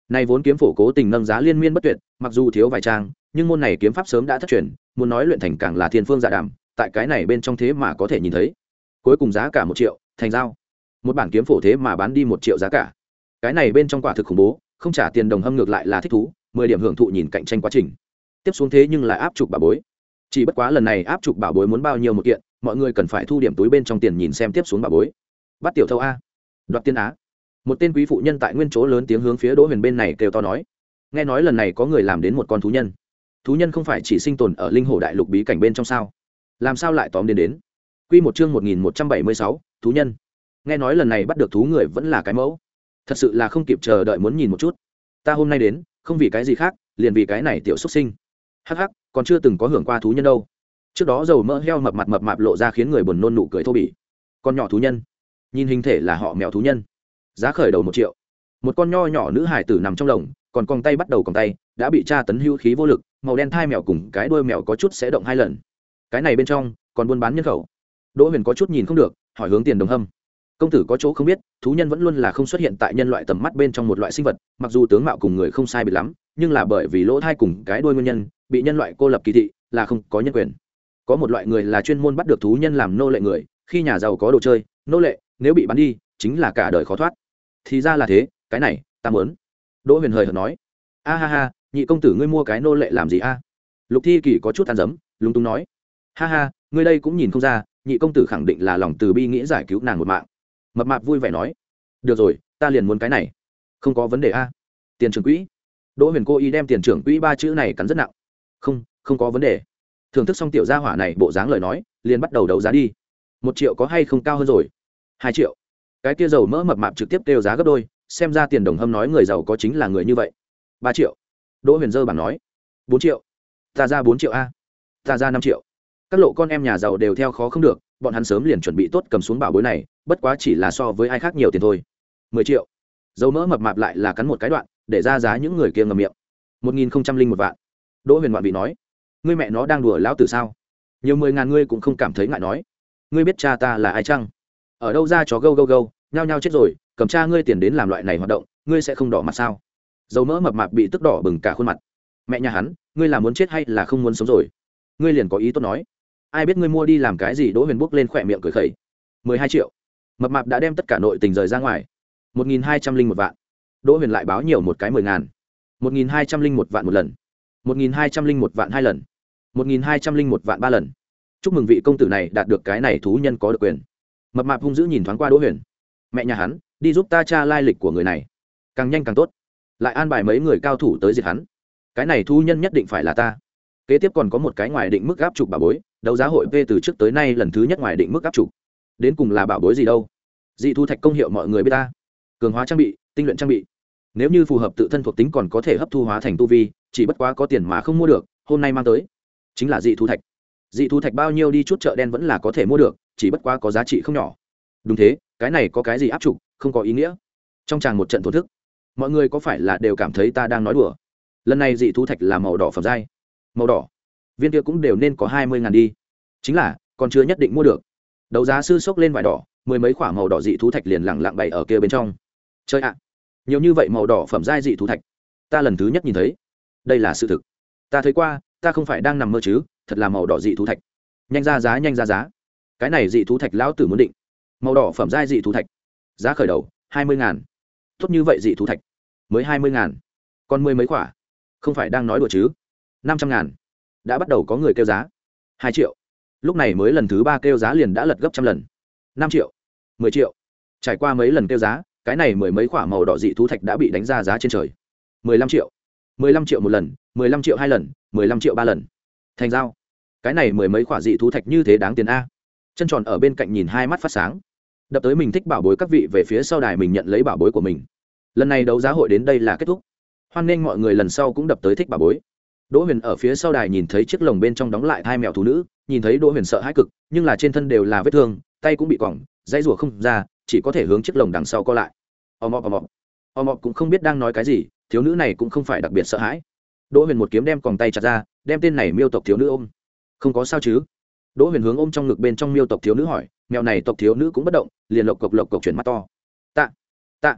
Này vốn kiếm phổ cố tình nâng giá liên miên bất tuyệt, mặc dù thiếu vài trang, nhưng môn này kiếm pháp sớm đã thất truyền, muốn nói luyện thành càng là thiên phương dạ đàm, tại cái này bên trong thế mà có thể nhìn thấy. Cuối cùng giá cả một triệu, thành giao. Một bản kiếm phổ thế mà bán đi một triệu giá cả. Cái này bên trong quả thực khủng bố, không trả tiền đồng hâm ngược lại là thích thú, mười điểm hưởng thụ nhìn cạnh tranh quá trình. Tiếp xuống thế nhưng lại áp trục bảo bối. Chỉ bất quá lần này áp trục bảo bối muốn bao nhiêu một kiện, mọi người cần phải thu điểm túi bên trong tiền nhìn xem tiếp xuống bảo bối. Bắt tiểu thâu a, đoạt tiên á. Một tên quý phụ nhân tại nguyên chỗ lớn tiếng hướng phía Đỗ Huyền bên này kêu to nói. Nghe nói lần này có người làm đến một con thú nhân. Thú nhân không phải chỉ sinh tồn ở linh hồ đại lục bí cảnh bên trong sao? Làm sao lại tóm đến đến? Quy một chương một nghìn một trăm bảy mươi sáu, thú nhân. Nghe nói lần này bắt được thú người vẫn là cái mẫu. Thật sự là không kịp chờ đợi muốn nhìn một chút. Ta hôm nay đến, không vì cái gì khác, liền vì cái này tiểu xuất sinh. Hắc hắc, còn chưa từng có hưởng qua thú nhân đâu. Trước đó dầu mỡ heo mập mặt mập mạp lộ ra khiến người buồn nôn nụ cười thô bỉ. Con nhỏ thú nhân, nhìn hình thể là họ mèo thú nhân. Giá khởi đầu một triệu. Một con nho nhỏ nữ hải tử nằm trong lồng, còn còng tay bắt đầu còng tay, đã bị tra tấn hữu khí vô lực, màu đen thai mèo cùng cái đuôi mèo có chút sẽ động hai lần. Cái này bên trong còn buôn bán nhân khẩu. Đỗ Huyền có chút nhìn không được, hỏi hướng Tiền Đồng Hâm. Công tử có chỗ không biết, thú nhân vẫn luôn là không xuất hiện tại nhân loại tầm mắt bên trong một loại sinh vật, mặc dù tướng mạo cùng người không sai biệt lắm, nhưng là bởi vì lỗ thai cùng cái đuôi nguyên nhân, bị nhân loại cô lập kỳ thị, là không có nhân quyền. Có một loại người là chuyên môn bắt được thú nhân làm nô lệ người, khi nhà giàu có đồ chơi, nô lệ, nếu bị bán đi, chính là cả đời khó thoát. Thì ra là thế, cái này, ta muốn. Đỗ Huyền hời hợt nói. A ha ha, nhị công tử ngươi mua cái nô lệ làm gì a? Lục Thi Kỳ có chút ăn dấm, lúng túng nói. Ha ha, ngươi đây cũng nhìn không ra, nhị công tử khẳng định là lòng từ bi nghĩ giải cứu nàng một mạng. Mập mạp vui vẻ nói. Được rồi, ta liền muốn cái này. Không có vấn đề a. Tiền trưởng quỹ. Đỗ Huyền cố ý đem tiền trưởng quỹ ba chữ này cắn rất nặng. Không, không có vấn đề. Thưởng thức xong tiểu gia hỏa này bộ dáng lời nói, liền bắt đầu đấu giá đi. Một triệu có hay không cao hơn rồi? Hai triệu. Cái kia dầu mỡ mập mạp trực tiếp kêu giá gấp đôi, xem ra Tiền Đồng Hâm nói người giàu có chính là người như vậy. Ba triệu. Đỗ Huyền dơ bảng nói. Bốn triệu. Ta ra bốn triệu a. Ta ra năm triệu. Các lộ con em nhà giàu đều theo khó không được, bọn hắn sớm liền chuẩn bị tốt cầm xuống bảo bối này, bất quá chỉ là so với ai khác nhiều tiền thôi. Mười triệu. Dầu mỡ mập mạp lại là cắn một cái đoạn, để ra giá những người kia ngậm miệng. Một nghìn không trăm linh một vạn. Đỗ Huyền ngoạn vị nói. Ngươi mẹ nó đang đùa lão tử sao? Nhiều mười ngàn ngươi cũng không cảm thấy ngại nói. Ngươi biết cha ta là ai chăng? Ở đâu ra chó gâu gâu gâu, nhao nhao chết rồi, cầm cha ngươi tiền đến làm loại này hoạt động, ngươi sẽ không đỏ mặt sao? Dầu mỡ mập mạp bị tức đỏ bừng cả khuôn mặt. Mẹ nhà hắn, ngươi là muốn chết hay là không muốn sống rồi? Ngươi liền có ý tốt nói. Ai biết ngươi mua đi làm cái gì? Đỗ Huyền bước lên khỏe miệng cười khẩy. Mười hai triệu. Mập mạp đã đem tất cả nội tình rời ra ngoài. Một nghìn hai trăm linh một vạn. Đỗ Huyền lại báo nhiều một cái mười ngàn. Một nghìn hai trăm linh một vạn một lần. Một nghìn hai trăm linh một vạn hai lần. Một nghìn hai trăm linh một vạn ba lần. Chúc mừng vị công tử này đạt được cái này thú nhân có được quyền. Mập mạp hung dữ nhìn thoáng qua Đỗ Huyền. Mẹ nhà hắn, đi giúp ta tra lai lịch của người này, càng nhanh càng tốt. Lại an bài mấy người cao thủ tới diệt hắn. Cái này thú nhân nhất định phải là ta. Kế tiếp còn có một cái ngoài định mức áp trục bảo bối, đấu giá hội V từ trước tới nay lần thứ nhất ngoài định mức áp trục. Đến cùng là bảo bối gì đâu? Dị thu thạch công hiệu mọi người biết ta. Cường hóa trang bị, tinh luyện trang bị. Nếu như phù hợp tự thân thuộc tính còn có thể hấp thu hóa thành tu vi, chỉ bất quá có tiền mà không mua được, hôm nay mang tới chính là dị thu thạch. Dị thu thạch bao nhiêu đi chút chợ đen vẫn là có thể mua được, chỉ bất quá có giá trị không nhỏ. Đúng thế, cái này có cái gì áp trục, không có ý nghĩa. Trong tràng một trận thổ thức, mọi người có phải là đều cảm thấy ta đang nói đùa? Lần này dị thu thạch là màu đỏ phẩm giai. Màu đỏ, viên kia cũng đều nên có hai mươi ngàn đi. Chính là, còn chưa nhất định mua được. Đấu giá sư sốc lên vải đỏ, mười mấy khoả màu đỏ dị thú thạch liền lẳng lặng bày ở kia bên trong. Chơi ạ, nhiều như vậy màu đỏ phẩm giai dị thú thạch, ta lần thứ nhất nhìn thấy. Đây là sự thực. Ta thấy qua, ta không phải đang nằm mơ chứ, thật là màu đỏ dị thú thạch. Nhanh ra giá, nhanh ra giá. Cái này dị thú thạch lão tử muốn định. Màu đỏ phẩm giai dị thú thạch, giá khởi đầu hai mươi ngàn. Tốt như vậy dị thú thạch, mới hai mươi ngàn. Còn mười mấy khoả, không phải đang nói đùa chứ? Năm trăm ngàn. Đã bắt đầu có người kêu giá. Hai triệu. Lúc này mới lần thứ ba kêu giá liền đã lật gấp trăm lần. Năm triệu, mười triệu. Trải qua mấy lần kêu giá, cái này mười mấy khoả màu đỏ dị thú thạch đã bị đánh ra giá trên trời. Mười lăm triệu. Mười lăm triệu một lần, mười lăm triệu hai lần, mười lăm triệu ba lần. Thành giao. Cái này mười mấy khoả dị thú thạch như thế đáng tiền a. Chân tròn ở bên cạnh nhìn hai mắt phát sáng. Đập tới mình thích bảo bối các vị về phía sau đài mình nhận lấy bảo bối của mình. Lần này đấu giá hội đến đây là kết thúc. Hoan nghênh mọi người lần sau cũng đập tới thích bảo bối. Đỗ Huyền ở phía sau đài nhìn thấy chiếc lồng bên trong đóng lại hai mèo thú nữ, nhìn thấy Đỗ Huyền sợ hãi cực, nhưng là trên thân đều là vết thương, tay cũng bị còng, dây rùa không ra, chỉ có thể hướng chiếc lồng đằng sau co lại. Ầm ầm ầm ầm. Ầm ầm cũng không biết đang nói cái gì, thiếu nữ này cũng không phải đặc biệt sợ hãi. Đỗ Huyền một kiếm đem còng tay chặt ra, đem tên này miêu tộc thiếu nữ ôm. Không có sao chứ? Đỗ Huyền hướng ôm trong ngực bên trong miêu tộc thiếu nữ hỏi, mèo này tộc thiếu nữ cũng bất động, liền lộc cộc lộc cộc chuyển mắt to. Tạ, tạ.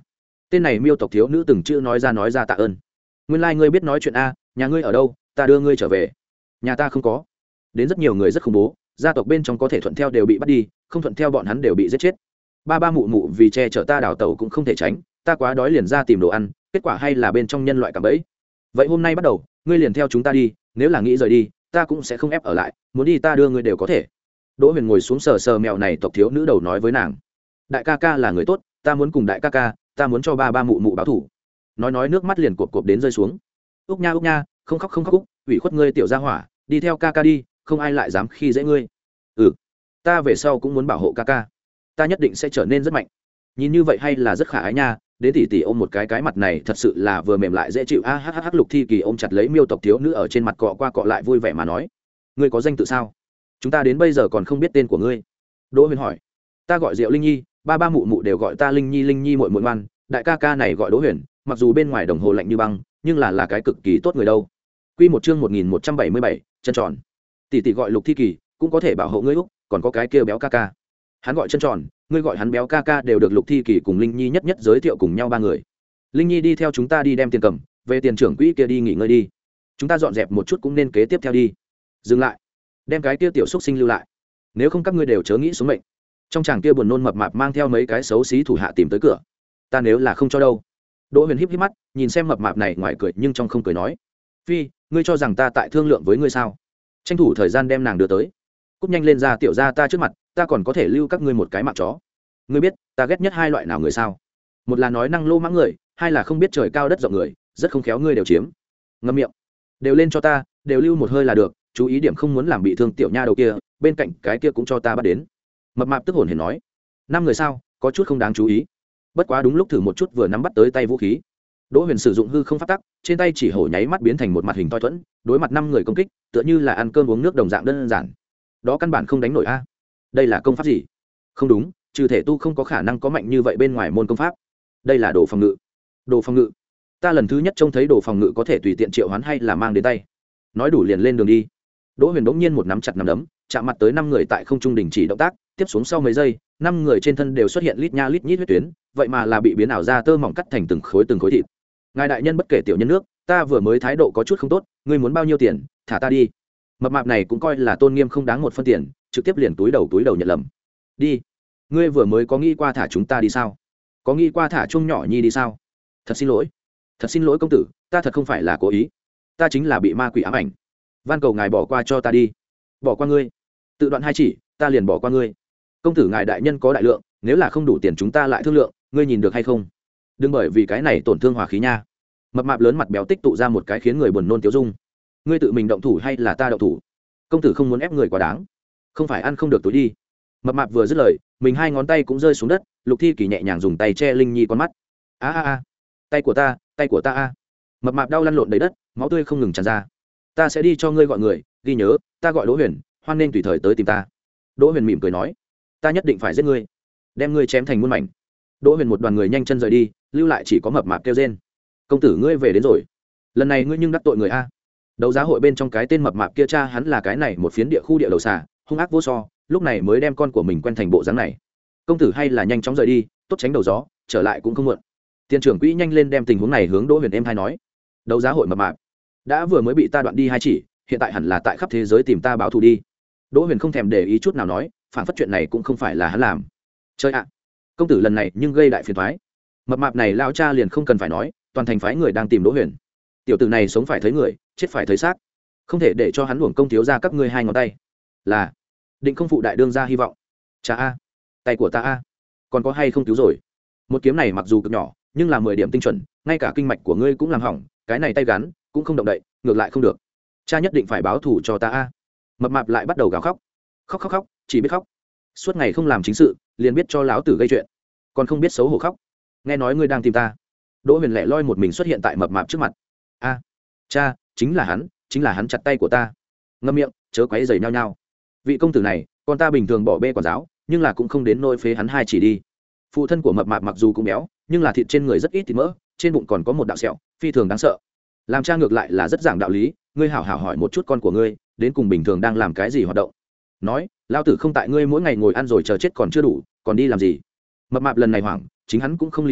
tên này miêu tộc thiếu nữ từng chữ nói ra nói ra tạ ơn. Nguyên lai ngươi biết nói chuyện a, nhà ngươi ở đâu, ta đưa ngươi trở về. Nhà ta không có. Đến rất nhiều người rất khủng bố, gia tộc bên trong có thể thuận theo đều bị bắt đi, không thuận theo bọn hắn đều bị giết chết. Ba ba mụ mụ vì che chở ta đào tẩu cũng không thể tránh, ta quá đói liền ra tìm đồ ăn, kết quả hay là bên trong nhân loại cạm bẫy. Vậy hôm nay bắt đầu, ngươi liền theo chúng ta đi, nếu là nghĩ rời đi, ta cũng sẽ không ép ở lại, muốn đi ta đưa ngươi đều có thể. Đỗ Huyền ngồi xuống sờ sờ mèo này, tộc thiếu nữ đầu nói với nàng, đại ca ca là người tốt, ta muốn cùng đại ca ca, ta muốn cho ba ba mụ mụ báo thù. Nói nói nước mắt liền cộp cộp đến rơi xuống. Úc nha úc nha, không khóc không khóc úc, ủy khuất ngươi tiểu gia hỏa, đi theo ca ca đi, không ai lại dám khi dễ ngươi. Ừ, ta về sau cũng muốn bảo hộ ca ca, ta nhất định sẽ trở nên rất mạnh. Nhìn như vậy hay là rất khả ái nha. Đến tỷ tỷ ôm một cái, cái mặt này thật sự là vừa mềm lại dễ chịu. A h h Lục Thi Kỳ ôm chặt lấy miêu tộc thiếu nữ ở trên mặt cọ qua cọ lại vui vẻ mà nói, ngươi có danh tự sao? Chúng ta đến bây giờ còn không biết tên của ngươi. Đỗ Huyền hỏi. Ta gọi Diệu Linh Nhi, ba ba mụ mụ đều gọi ta Linh Nhi. Linh Nhi muội muội ngoan, đại ca ca này gọi Đỗ Huyền, mặc dù bên ngoài đồng hồ lạnh như băng, nhưng là là cái cực kỳ tốt người đâu. Quy một chương một nghìn một trăm bảy mươi bảy, chân tròn. Tỷ tỷ gọi Lục Thi Kỳ, cũng có thể bảo hộ ngươi úc, còn có cái kia béo ca ca. Hắn gọi chân tròn, ngươi gọi hắn béo ca ca, đều được Lục Thi Kỳ cùng Linh Nhi nhất nhất giới thiệu cùng nhau ba người. Linh Nhi đi theo chúng ta đi đem tiền cầm, về tiền trưởng quỹ kia đi nghỉ ngơi đi. Chúng ta dọn dẹp một chút cũng nên kế tiếp theo đi. Dừng lại, đem cái kia tiểu xúc sinh lưu lại, nếu không các ngươi đều chớ nghĩ xuống mệnh. Trong chàng kia buồn nôn mập mạp mang theo mấy cái xấu xí thủ hạ tìm tới cửa. Ta nếu là không cho đâu. Đỗ Huyền híp híp mắt, nhìn xem mập mạp này ngoài cười nhưng trong không cười nói, phi, ngươi cho rằng ta tại thương lượng với ngươi sao? Tranh thủ thời gian đem nàng đưa tới. Cút nhanh lên ra tiểu gia ta trước mặt, ta còn có thể lưu các ngươi một cái mạng chó. Ngươi biết ta ghét nhất hai loại nào người sao? Một là nói năng lô mãng người, hai là không biết trời cao đất rộng người, rất không khéo ngươi đều chiếm. Ngậm miệng. Đều lên cho ta, đều lưu một hơi là được, chú ý điểm không muốn làm bị thương tiểu nha đầu kia, bên cạnh cái kia cũng cho ta bắt đến. Mập mạp tức hồn hển nói, năm người sao, có chút không đáng chú ý. Bất quá đúng lúc thử một chút vừa nắm bắt tới tay vũ khí. Đỗ Huyền sử dụng hư không pháp tắc, trên tay chỉ hổ nháy mắt biến thành một mặt hình toi thuẫn, đối mặt năm người công kích, tựa như là ăn cơm uống nước đồng dạng đơn giản. Đó căn bản không đánh nổi a. Đây là công pháp gì? Không đúng, trừ thể tu không có khả năng có mạnh như vậy bên ngoài môn công pháp. Đây là đồ phòng ngự. Đồ phòng ngự? Ta lần thứ nhất trông thấy đồ phòng ngự có thể tùy tiện triệu hoán hay là mang đến tay. Nói đủ liền lên đường đi. Đỗ Huyền bỗng nhiên một nắm chặt nắm đấm, chạm mặt tới năm người tại không trung đình chỉ động tác, tiếp xuống sau mấy giây, năm người trên thân đều xuất hiện lít nha lít nhít huyết tuyến, vậy mà là bị biến ảo ra tơ mỏng cắt thành từng khối từng khối thịt. Ngài đại nhân bất kể tiểu nhân nước, ta vừa mới thái độ có chút không tốt, ngươi muốn bao nhiêu tiền, thả ta đi. Mập mạp này cũng coi là tôn nghiêm không đáng một phân tiền, trực tiếp liền túi đầu túi đầu nhận lầm. Đi. Ngươi vừa mới có nghĩ qua thả chúng ta đi sao? Có nghĩ qua thả chung nhỏ nhi đi sao? Thật xin lỗi. Thật xin lỗi công tử, ta thật không phải là cố ý. Ta chính là bị ma quỷ ám ảnh. Van cầu ngài bỏ qua cho ta đi. Bỏ qua ngươi? Tự đoạn hai chỉ, ta liền bỏ qua ngươi. Công tử ngài đại nhân có đại lượng, nếu là không đủ tiền chúng ta lại thương lượng, ngươi nhìn được hay không? Đừng bởi vì cái này tổn thương hòa khí nha. Mập mạp lớn mặt béo tích tụ ra một cái khiến người buồn nôn tiêu dung. Ngươi tự mình động thủ hay là ta động thủ? Công tử không muốn ép người quá đáng, không phải ăn không được túi đi. Mập mạp vừa dứt lời, mình hai ngón tay cũng rơi xuống đất. Lục Thi Kỳ nhẹ nhàng dùng tay che Linh Nhi con mắt. A a a, tay của ta, tay của ta a. Mập mạp đau lăn lộn đầy đất, máu tươi không ngừng tràn ra. Ta sẽ đi cho ngươi gọi người, ghi nhớ, ta gọi Đỗ Huyền, hoan nên tùy thời tới tìm ta. Đỗ Huyền mỉm cười nói, ta nhất định phải giết ngươi, đem ngươi chém thành muôn mảnh. Đỗ Huyền một đoàn người nhanh chân rời đi, lưu lại chỉ có mập mạp kêu rên. Công tử ngươi về đến rồi, lần này ngươi nhưng đắc tội người a. Đấu giá hội bên trong cái tên mập mạp kia cha hắn là cái này một phiến địa khu địa đầu xà, hung ác vô so, lúc này mới đem con của mình quen thành bộ dáng này. Công tử hay là nhanh chóng rời đi, tốt tránh đầu gió, trở lại cũng không muộn. Tiền trưởng quỹ nhanh lên đem tình huống này hướng Đỗ Huyền em hai nói. Đấu giá hội mập mạp đã vừa mới bị ta đoạn đi hai chỉ, hiện tại hẳn là tại khắp thế giới tìm ta báo thù đi. Đỗ Huyền không thèm để ý chút nào nói, phản phất chuyện này cũng không phải là hắn làm. Chơi ạ, công tử lần này nhưng gây đại phiền toái. Mập mạp này lao cha liền không cần phải nói, toàn thành phái người đang tìm Đỗ Huyền. Tiểu tử này sống phải thấy người, chết phải thấy xác, không thể để cho hắn luồng công thiếu ra các ngươi hai ngón tay. Là định không phụ đại đương ra hy vọng. Cha a, tay của ta a, còn có hay không cứu rồi? Một kiếm này mặc dù cực nhỏ, nhưng là mười điểm tinh chuẩn, ngay cả kinh mạch của ngươi cũng làm hỏng, cái này tay gắn cũng không động đậy, ngược lại không được. Cha nhất định phải báo thù cho ta a. Mập mạp lại bắt đầu gào khóc, khóc khóc khóc, chỉ biết khóc, suốt ngày không làm chính sự, liền biết cho lão tử gây chuyện, còn không biết xấu hổ khóc. Nghe nói ngươi đang tìm ta. Đỗ Huyền lẻ loi một mình xuất hiện tại mập mạp trước mặt. A, cha, chính là hắn, chính là hắn chặt tay của ta. Ngậm miệng, chớ quấy rầy nhau nhau. Vị công tử này, con ta bình thường bỏ bê quản giáo, nhưng là cũng không đến nỗi phế hắn hai chỉ đi. Phụ thân của mập mạp mặc dù cũng béo, nhưng là thịt trên người rất ít thịt mỡ, trên bụng còn có một đạo sẹo, phi thường đáng sợ. Làm cha ngược lại là rất giảng đạo lý, ngươi hảo hảo hỏi một chút con của ngươi, đến cùng bình thường đang làm cái gì hoạt động. Nói, lao tử không tại ngươi mỗi ngày ngồi ăn rồi chờ chết còn chưa đủ, còn đi làm gì? Mập mạp lần này hoảng, chính hắn cũng không lý tới,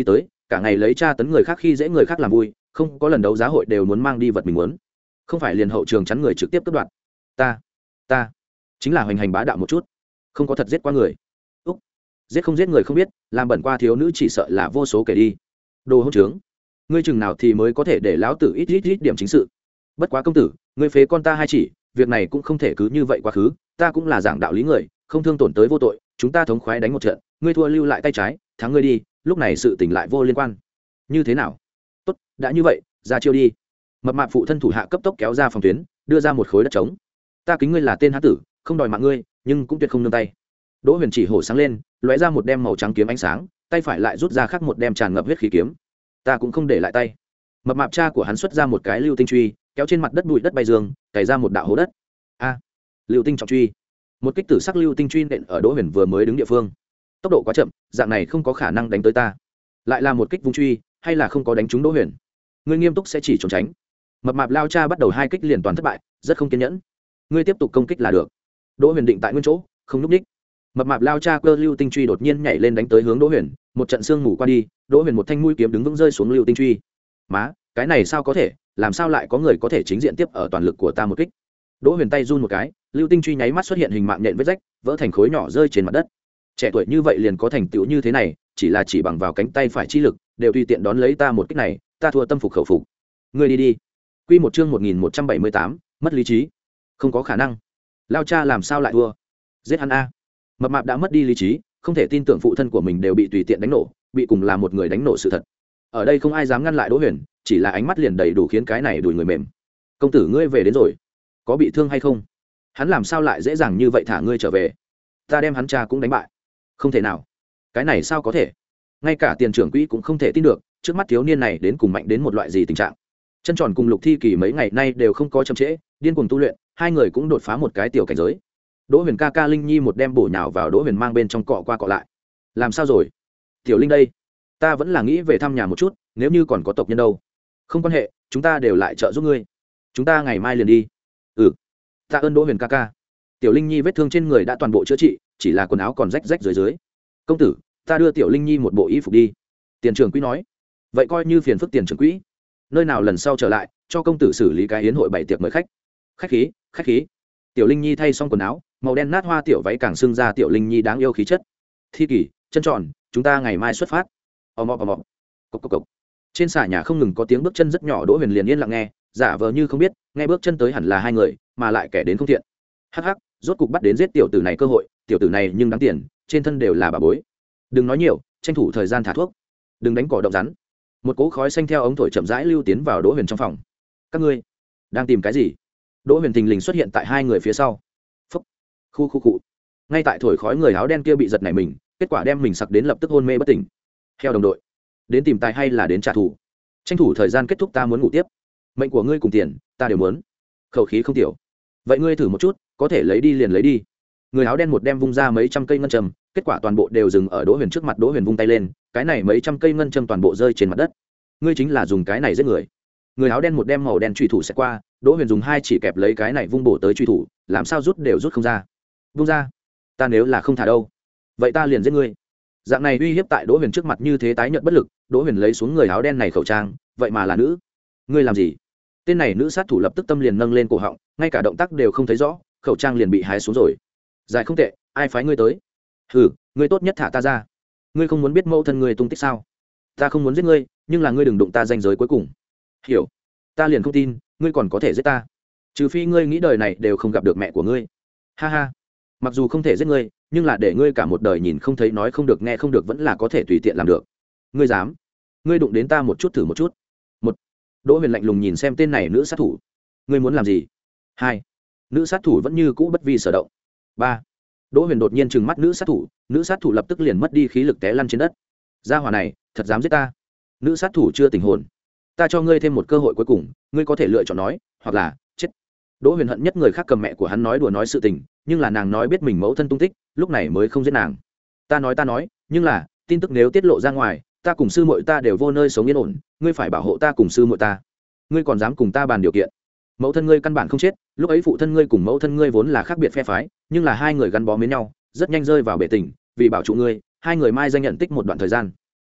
cả ngày lấy tra tấn người khác khi dễ người khác làm vui, không có lần đấu giá hội đều muốn mang đi vật mình muốn, không phải liền hậu trường chắn người trực tiếp cướp đoạt. Ta, ta chính là hoành hành bá đạo một chút, không có thật giết qua người. Úc, giết không giết người không biết, làm bẩn qua thiếu nữ chỉ sợ là vô số kể đi. Đồ hỗn trướng, ngươi chừng nào thì mới có thể để lão tử ít ít ít điểm chính sự. Bất quá công tử, ngươi phế con ta hai chỉ, việc này cũng không thể cứ như vậy quá khứ, ta cũng là giảng đạo lý người, không thương tổn tới vô tội, chúng ta thống khoái đánh một trận, ngươi thua lưu lại tay trái, thắng ngươi đi, lúc này sự tình lại vô liên quan. Như thế nào? Tốt, đã như vậy, ra chiêu đi. Mập mạp phụ thân thủ hạ cấp tốc kéo ra phòng tuyến, đưa ra một khối đất trống. Ta kính ngươi là tên hán tử, không đòi mạng ngươi, nhưng cũng tuyệt không nương tay. Đỗ Huyền chỉ hổ sáng lên, lóe ra một đem màu trắng kiếm ánh sáng, tay phải lại rút ra khác một đem tràn ngập huyết khí kiếm. Ta cũng không để lại tay. Mập mạp cha của hắn xuất ra một cái lưu tinh truy, kéo trên mặt đất bụi đất bay dương, cày ra một đạo hố đất. A, lưu tinh trọng truy. Một kích tử sắc lưu tinh truy nện ở Đỗ Huyền vừa mới đứng địa phương. Tốc độ quá chậm, dạng này không có khả năng đánh tới ta. Lại là một kích vung truy, hay là không có đánh trúng Đỗ Huyền. Ngươi nghiêm túc sẽ chỉ trốn tránh. Mập mạp lao cha bắt đầu hai kích liền toàn thất bại, rất không kiên nhẫn. Ngươi tiếp tục công kích là được. Đỗ Huyền định tại nguyên chỗ, không lúc đích. Mập mạp lao cha cơ lưu tinh truy đột nhiên nhảy lên đánh tới hướng Đỗ Huyền, một trận xương ngủ qua đi, Đỗ Huyền một thanh mũi kiếm đứng vững rơi xuống lưu tinh truy. Má, cái này sao có thể, làm sao lại có người có thể chính diện tiếp ở toàn lực của ta một kích. Đỗ Huyền tay run một cái, lưu tinh truy nháy mắt xuất hiện hình mạng nhện vết rách, vỡ thành khối nhỏ rơi trên mặt đất. Trẻ tuổi như vậy liền có thành tựu như thế này, chỉ là chỉ bằng vào cánh tay phải chi lực, đều tùy tiện đón lấy ta một kích này, ta thua tâm phục khẩu phục. Ngươi đi đi. Quy một chương một nghìn một trăm bảy mươi tám, mất lý trí. Không có khả năng. Lao cha làm sao lại thua? Giết hắn a. Mập mạp đã mất đi lý trí, không thể tin tưởng phụ thân của mình đều bị tùy tiện đánh nổ, bị cùng là một người đánh nổ sự thật. Ở đây không ai dám ngăn lại Đỗ Huyền, chỉ là ánh mắt liền đầy đủ khiến cái này đùi người mềm. Công tử ngươi về đến rồi, có bị thương hay không? Hắn làm sao lại dễ dàng như vậy thả ngươi trở về? Ta đem hắn cha cũng đánh bại. Không thể nào. Cái này sao có thể? Ngay cả tiền trưởng quỹ cũng không thể tin được, trước mắt thiếu niên này đến cùng mạnh đến một loại gì tình trạng. Chân Tròn cùng Lục Thi Kỳ mấy ngày nay đều không có chậm trễ, điên cuồng tu luyện, hai người cũng đột phá một cái tiểu cảnh giới. Đỗ Huyền ca ca Linh Nhi một đem bổ nhào vào Đỗ Huyền mang bên trong cọ qua cọ lại. Làm sao rồi? Tiểu Linh đây, ta vẫn là nghĩ về thăm nhà một chút, nếu như còn có tộc nhân đâu. Không quan hệ, chúng ta đều lại trợ giúp ngươi. Chúng ta ngày mai liền đi. Ừ. Tạ ơn Đỗ Huyền ca ca. Tiểu Linh Nhi vết thương trên người đã toàn bộ chữa trị, chỉ là quần áo còn rách rách dưới dưới. Công tử, ta đưa Tiểu Linh Nhi một bộ y phục đi. Tiền trưởng quỹ nói. Vậy coi như phiền phức tiền trưởng quỹ. Nơi nào lần sau trở lại, cho công tử xử lý cái yến hội bày tiệc mời khách. Khách khí, khách khí. Tiểu Linh Nhi thay xong quần áo, màu đen nát hoa tiểu váy càng xưng ra Tiểu Linh Nhi đáng yêu khí chất. Thi Kỳ, Chân Tròn, chúng ta ngày mai xuất phát. Ầm ầm ầm ầm. Cộc cộc cộc. Trên xà nhà không ngừng có tiếng bước chân rất nhỏ, Đỗ Huyền liền yên lặng nghe, giả vờ như không biết, nghe bước chân tới hẳn là hai người, mà lại kẻ đến không thiện. Hắc hắc, rốt cục bắt đến giết tiểu tử này cơ hội, tiểu tử này nhưng đáng tiền, trên thân đều là bà bối. Đừng nói nhiều, tranh thủ thời gian thả thuốc. Đừng đánh cỏ động rắn. Một cỗ khói xanh theo ống thổi chậm rãi lưu tiến vào Đỗ Huyền trong phòng. Các ngươi đang tìm cái gì? Đỗ Huyền thình lình xuất hiện tại hai người phía sau. Phúc. Khu khu cụ. Ngay tại thổi khói, người áo đen kia bị giật nảy mình, kết quả đem mình sặc đến lập tức hôn mê bất tỉnh. Theo đồng đội, đến tìm tài hay là đến trả thù? Tranh thủ thời gian kết thúc, ta muốn ngủ tiếp. Mệnh của ngươi cùng tiền, ta đều muốn. Khẩu khí không tiểu. Vậy ngươi thử một chút, có thể lấy đi liền lấy đi. Người áo đen một đem vung ra mấy trăm cây ngân châm, kết quả toàn bộ đều dừng ở Đỗ Huyền trước mặt. Đỗ Huyền vung tay lên, cái này mấy trăm cây ngân châm toàn bộ rơi trên mặt đất. Ngươi chính là dùng cái này giết người? Người áo đen một đem màu đen truy thủ sẽ qua, Đỗ Huyền dùng hai chỉ kẹp lấy cái này vung bổ tới truy thủ, làm sao rút đều rút không ra. Vung ra. Ta nếu là không thả đâu, vậy ta liền giết ngươi. Dạng này uy hiếp tại Đỗ Huyền trước mặt như thế tái nhợt bất lực, Đỗ Huyền lấy xuống người áo đen này khẩu trang, vậy mà là nữ. Ngươi làm gì? Tên này nữ sát thủ lập tức tâm liền nâng lên cổ họng, ngay cả động tác đều không thấy rõ, khẩu trang liền bị hái xuống rồi. Dài không tệ, ai phái ngươi tới? Hừ, ngươi tốt nhất thả ta ra. Ngươi không muốn biết mẫu thân ngươi tung tích sao? Ta không muốn giết ngươi, nhưng là ngươi đừng đụng ta ranh giới cuối cùng. Hiểu? Ta liền không tin, ngươi còn có thể giết ta. Trừ phi ngươi nghĩ đời này đều không gặp được mẹ của ngươi. Ha ha. Mặc dù không thể giết ngươi, nhưng là để ngươi cả một đời nhìn không thấy, nói không được, nghe không được, vẫn là có thể tùy tiện làm được. Ngươi dám? Ngươi đụng đến ta một chút thử một chút. Một. Đỗ Huyền lạnh lùng nhìn xem tên này nữ sát thủ. Ngươi muốn làm gì? Hai. Nữ sát thủ vẫn như cũ bất vi sở động. Ba. Đỗ Huyền đột nhiên trừng mắt nữ sát thủ, nữ sát thủ lập tức liền mất đi khí lực té lăn trên đất. Gia hỏa này, thật dám giết ta. Nữ sát thủ chưa tỉnh hồn. Ta cho ngươi thêm một cơ hội cuối cùng, ngươi có thể lựa chọn nói, hoặc là chết. Đỗ Huyền hận nhất người khác cầm mẹ của hắn nói đùa nói sự tình, nhưng là nàng nói biết mình mẫu thân tung tích, lúc này mới không giết nàng. Ta nói ta nói, nhưng là tin tức nếu tiết lộ ra ngoài, ta cùng sư muội ta đều vô nơi sống yên ổn, ngươi phải bảo hộ ta cùng sư muội ta. Ngươi còn dám cùng ta bàn điều kiện? Mẫu thân ngươi căn bản không chết, lúc ấy phụ thân ngươi cùng mẫu thân ngươi vốn là khác biệt phe phái, nhưng là hai người gắn bó với nhau, rất nhanh rơi vào bể tình, vì bảo trụ ngươi, hai người mai danh nhận tích một đoạn thời gian.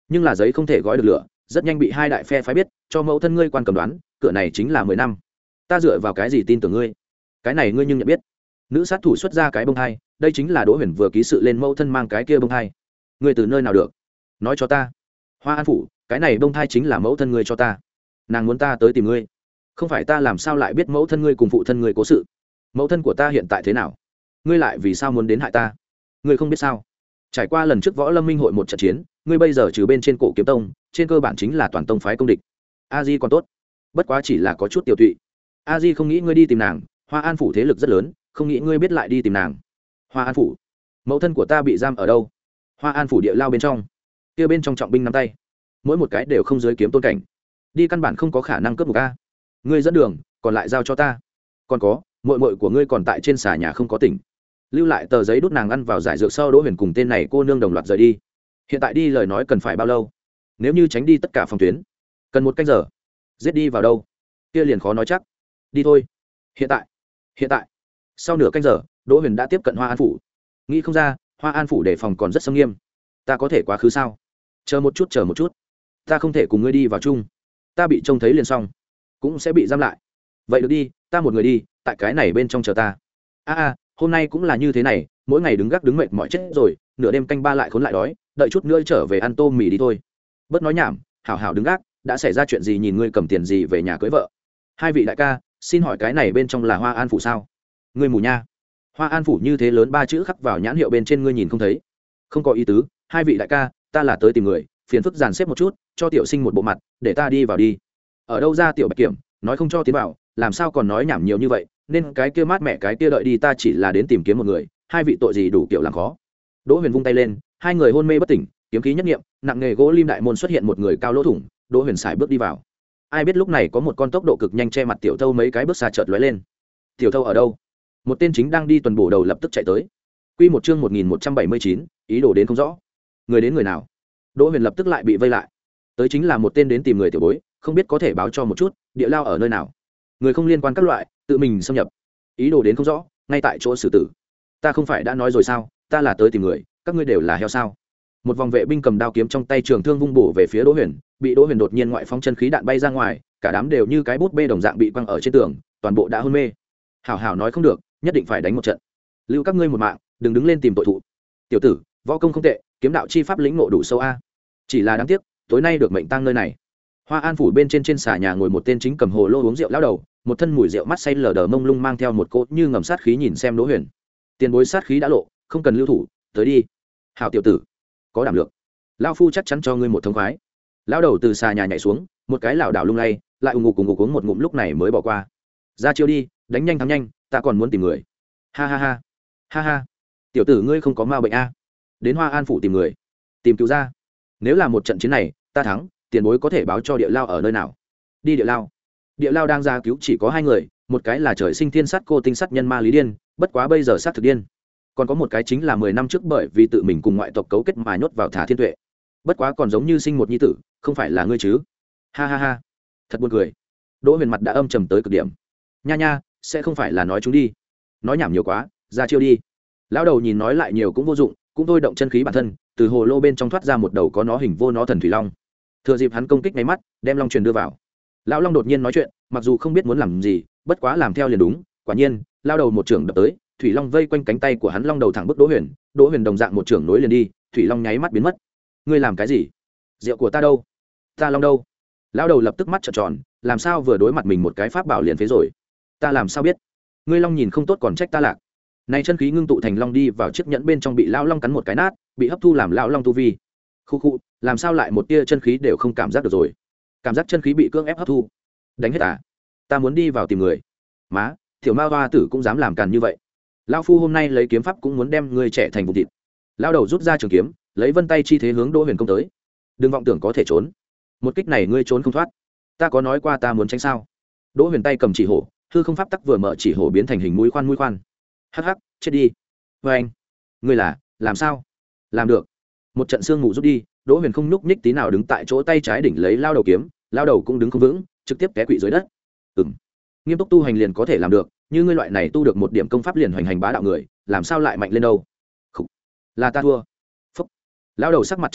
nhưng là giấy không thể gói được lửa, rất nhanh bị hai đại phe phái biết, cho mẫu thân ngươi quan cầm đoán, cửa này chính là mười năm. Ta dựa vào cái gì tin tưởng ngươi? Cái này ngươi nhưng nhận biết. Nữ sát thủ xuất ra cái bông hai, đây chính là Đỗ Huyền vừa ký sự lên mẫu thân mang cái kia bông hai. Ngươi từ nơi nào được? Nói cho ta. Hoa An phủ, cái này bông thai chính là mẫu thân ngươi cho ta. Nàng muốn ta tới tìm ngươi. Không phải ta làm sao lại biết mẫu thân ngươi cùng phụ thân ngươi cố sự? Mẫu thân của ta hiện tại thế nào? Ngươi lại vì sao muốn đến hại ta? Ngươi không biết sao? Trải qua lần trước Võ Lâm Minh hội một trận chiến, ngươi bây giờ trừ bên trên Cổ Kiếm Tông, trên cơ bản chính là toàn tông phái công địch. A Di còn tốt, bất quá chỉ là có chút tiểu tụy. A Di không nghĩ ngươi đi tìm nàng, Hoa An phủ thế lực rất lớn, không nghĩ ngươi biết lại đi tìm nàng. Hoa An phủ, mẫu thân của ta bị giam ở đâu? Hoa An phủ địa lao bên trong, kia bên trong trọng binh nắm tay, mỗi một cái đều không dưới kiếm tôn cảnh, đi căn bản không có khả năng cướp một a. Ngươi dẫn đường, còn lại giao cho ta. Còn có, muội muội của ngươi còn tại trên xà nhà không có tỉnh, lưu lại tờ giấy đút nàng ăn vào giải dược sau. Đỗ Huyền cùng tên này cô nương đồng loạt rời đi. Hiện tại đi lời nói cần phải bao lâu? Nếu như tránh đi tất cả phòng tuyến, cần một canh giờ. Giết đi vào đâu? Kia liền khó nói chắc. Đi thôi. Hiện tại, hiện tại. Sau nửa canh giờ, Đỗ Huyền đã tiếp cận Hoa An phủ. Nghĩ không ra, Hoa An phủ đề phòng còn rất nghiêm nghiêm. Ta có thể quá khứ sao? Chờ một chút, chờ một chút. Ta không thể cùng ngươi đi vào chung. Ta bị trông thấy liền xong, cũng sẽ bị giam lại. Vậy được đi, ta một người đi, tại cái này bên trong chờ ta. A a, hôm nay cũng là như thế này, mỗi ngày đứng gác đứng mệt mỏi chết rồi, nửa đêm canh ba lại khốn lại đói, đợi chút nữa trở về ăn tôm mì đi thôi. Bớt nói nhảm, hảo hảo đứng gác, đã xảy ra chuyện gì nhìn ngươi cầm tiền gì về nhà cưới vợ. Hai vị đại ca, xin hỏi cái này bên trong là Hoa An phủ sao? Ngươi mù nha. Hoa An phủ như thế lớn ba chữ khắc vào nhãn hiệu bên trên ngươi nhìn không thấy. Không có ý tứ, hai vị đại ca, ta là tới tìm người, phiền phức dàn xếp một chút, cho tiểu sinh một bộ mặt, để ta đi vào đi. Ở đâu ra tiểu Bạch Kiểm, nói không cho tiến vào, làm sao còn nói nhảm nhiều như vậy, nên cái kia mát mẹ cái kia đợi đi, ta chỉ là đến tìm kiếm một người, hai vị tội gì đủ kiểu làm khó. Đỗ Huyền vung tay lên, hai người hôn mê bất tỉnh, kiếm khí nhất nghiệm, nặng nghề gỗ lim đại môn xuất hiện một người cao lỗ thủng. Đỗ Huyền xài bước đi vào. Ai biết lúc này có một con tốc độ cực nhanh che mặt tiểu thâu mấy cái bước xa chợt lóe lên. Tiểu thâu ở đâu? Một tên chính đang đi tuần bổ đầu lập tức chạy tới. Quy một chương một nghìn một trăm bảy mươi chín, ý đồ đến không rõ. Người đến người nào? Đỗ Huyền lập tức lại bị vây lại. Tới chính là một tên đến tìm người tiểu bối, không biết có thể báo cho một chút, địa lao ở nơi nào? Người không liên quan các loại, tự mình xâm nhập, ý đồ đến không rõ, ngay tại chỗ xử tử. Ta không phải đã nói rồi sao, ta là tới tìm người, các ngươi đều là heo sao? Một vòng vệ binh cầm đao kiếm trong tay trường thương vung bổ về phía Đỗ Huyền, bị Đỗ Huyền đột nhiên ngoại phóng chân khí đạn bay ra ngoài, cả đám đều như cái bút bê đồng dạng bị quăng ở trên tường, toàn bộ đã hôn mê. Hảo hảo nói không được, nhất định phải đánh một trận, lưu các ngươi một mạng, đừng đứng lên tìm tội thụ. Tiểu tử, võ công không tệ, kiếm đạo chi pháp lĩnh ngộ đủ sâu a. Chỉ là đáng tiếc, tối nay được mệnh tang nơi này. Hoa An phủ bên trên trên xà nhà ngồi một tên chính cầm hồ lô uống rượu lão đầu, một thân mùi rượu mắt say lờ đờ mông lung mang theo một cỗ như ngầm sát khí nhìn xem Đỗ Huyền. Tiền bối sát khí đã lộ, không cần lưu thủ, tới đi. Hảo tiểu tử, có đảm lượng, lão phu chắc chắn cho ngươi một thống khoái. Lão đầu từ xà nhà nhảy xuống, một cái lảo đảo lung lay, lại ùng ục cùng ngục uống một ngụm lúc này mới bỏ qua. Ra chiêu đi, đánh nhanh thắng nhanh, ta còn muốn tìm người. Ha ha ha, ha ha, tiểu tử ngươi không có ma bệnh a? Đến Hoa An phủ tìm người, tìm cứu ra. Nếu là một trận chiến này, ta thắng, tiền bối có thể báo cho địa lao ở nơi nào. Đi địa lao. Địa lao đang ra cứu chỉ có hai người, một cái là trời sinh thiên sát cô tinh sát nhân ma Lý Điên, bất quá bây giờ sát thực điên. Còn có một cái chính là mười năm trước bởi vì tự mình cùng ngoại tộc cấu kết mà nhốt vào Thả Thiên Tuệ. Bất quá còn giống như sinh một nhi tử, không phải là ngươi chứ? Ha ha ha, thật buồn cười. Đỗ Huyền mặt đã âm trầm tới cực điểm. Nha nha, sẽ không phải là nói chúng đi. Nói nhảm nhiều quá, ra chiêu đi. Lão đầu nhìn nói lại nhiều cũng vô dụng, cũng thôi động chân khí bản thân, từ hồ lô bên trong thoát ra một đầu có nó hình vô nó thần thủy long. Thừa dịp hắn công kích ngay mắt, đem long truyền đưa vào. Lão long đột nhiên nói chuyện, mặc dù không biết muốn làm gì, bất quá làm theo liền đúng. Quả nhiên, lao đầu một trưởng đập tới, thủy long vây quanh cánh tay của hắn, long đầu thẳng bức Đỗ Huyền. Đỗ Huyền đồng dạng một trưởng nối liền đi, thủy long nháy mắt biến mất. Ngươi làm cái gì? Rượu của ta đâu? Ta long đâu? Lão đầu lập tức mắt trợn tròn, làm sao vừa đối mặt mình một cái pháp bảo liền phế rồi? Ta làm sao biết? Ngươi long nhìn không tốt còn trách ta lạc. Này chân khí ngưng tụ thành long đi vào chiếc nhẫn bên trong bị lão long cắn một cái nát, bị hấp thu làm lão long tu vi. Khu khu, làm sao lại một tia chân khí đều không cảm giác được rồi? Cảm giác chân khí bị cưỡng ép hấp thu. Đánh hết à? Ta muốn đi vào tìm người. Má, tiểu ma hoa tử cũng dám làm càn như vậy. Lão phu hôm nay lấy kiếm pháp cũng muốn đem ngươi trẻ thành vụn thịt. Lão đầu rút ra trường kiếm, lấy vân tay chi thế hướng Đỗ Huyền công tới. Đừng vọng tưởng có thể trốn. Một kích này ngươi trốn không thoát. Ta có nói qua ta muốn tránh sao? Đỗ Huyền tay cầm chỉ hổ, hư không pháp tắc vừa mở chỉ hổ biến thành hình mũi khoan mũi khoan. Hắc hắc, chết đi. Với anh, ngươi là, làm sao? Làm được. Một trận xương ngủ rút đi, Đỗ Huyền không nhúc nhích tí nào đứng tại chỗ tay trái đỉnh lấy lao đầu kiếm, lao đầu cũng đứng không vững, trực tiếp té quỵ dưới đất. Ừm. Nghiêm túc tu hành liền có thể làm được, như ngươi loại này tu được một điểm công pháp liền hoành hành bá đạo người, làm sao lại mạnh lên đâu? Khủ. Là ta thua. Phúc. Lao đầu sắc mặt trắng bệnh,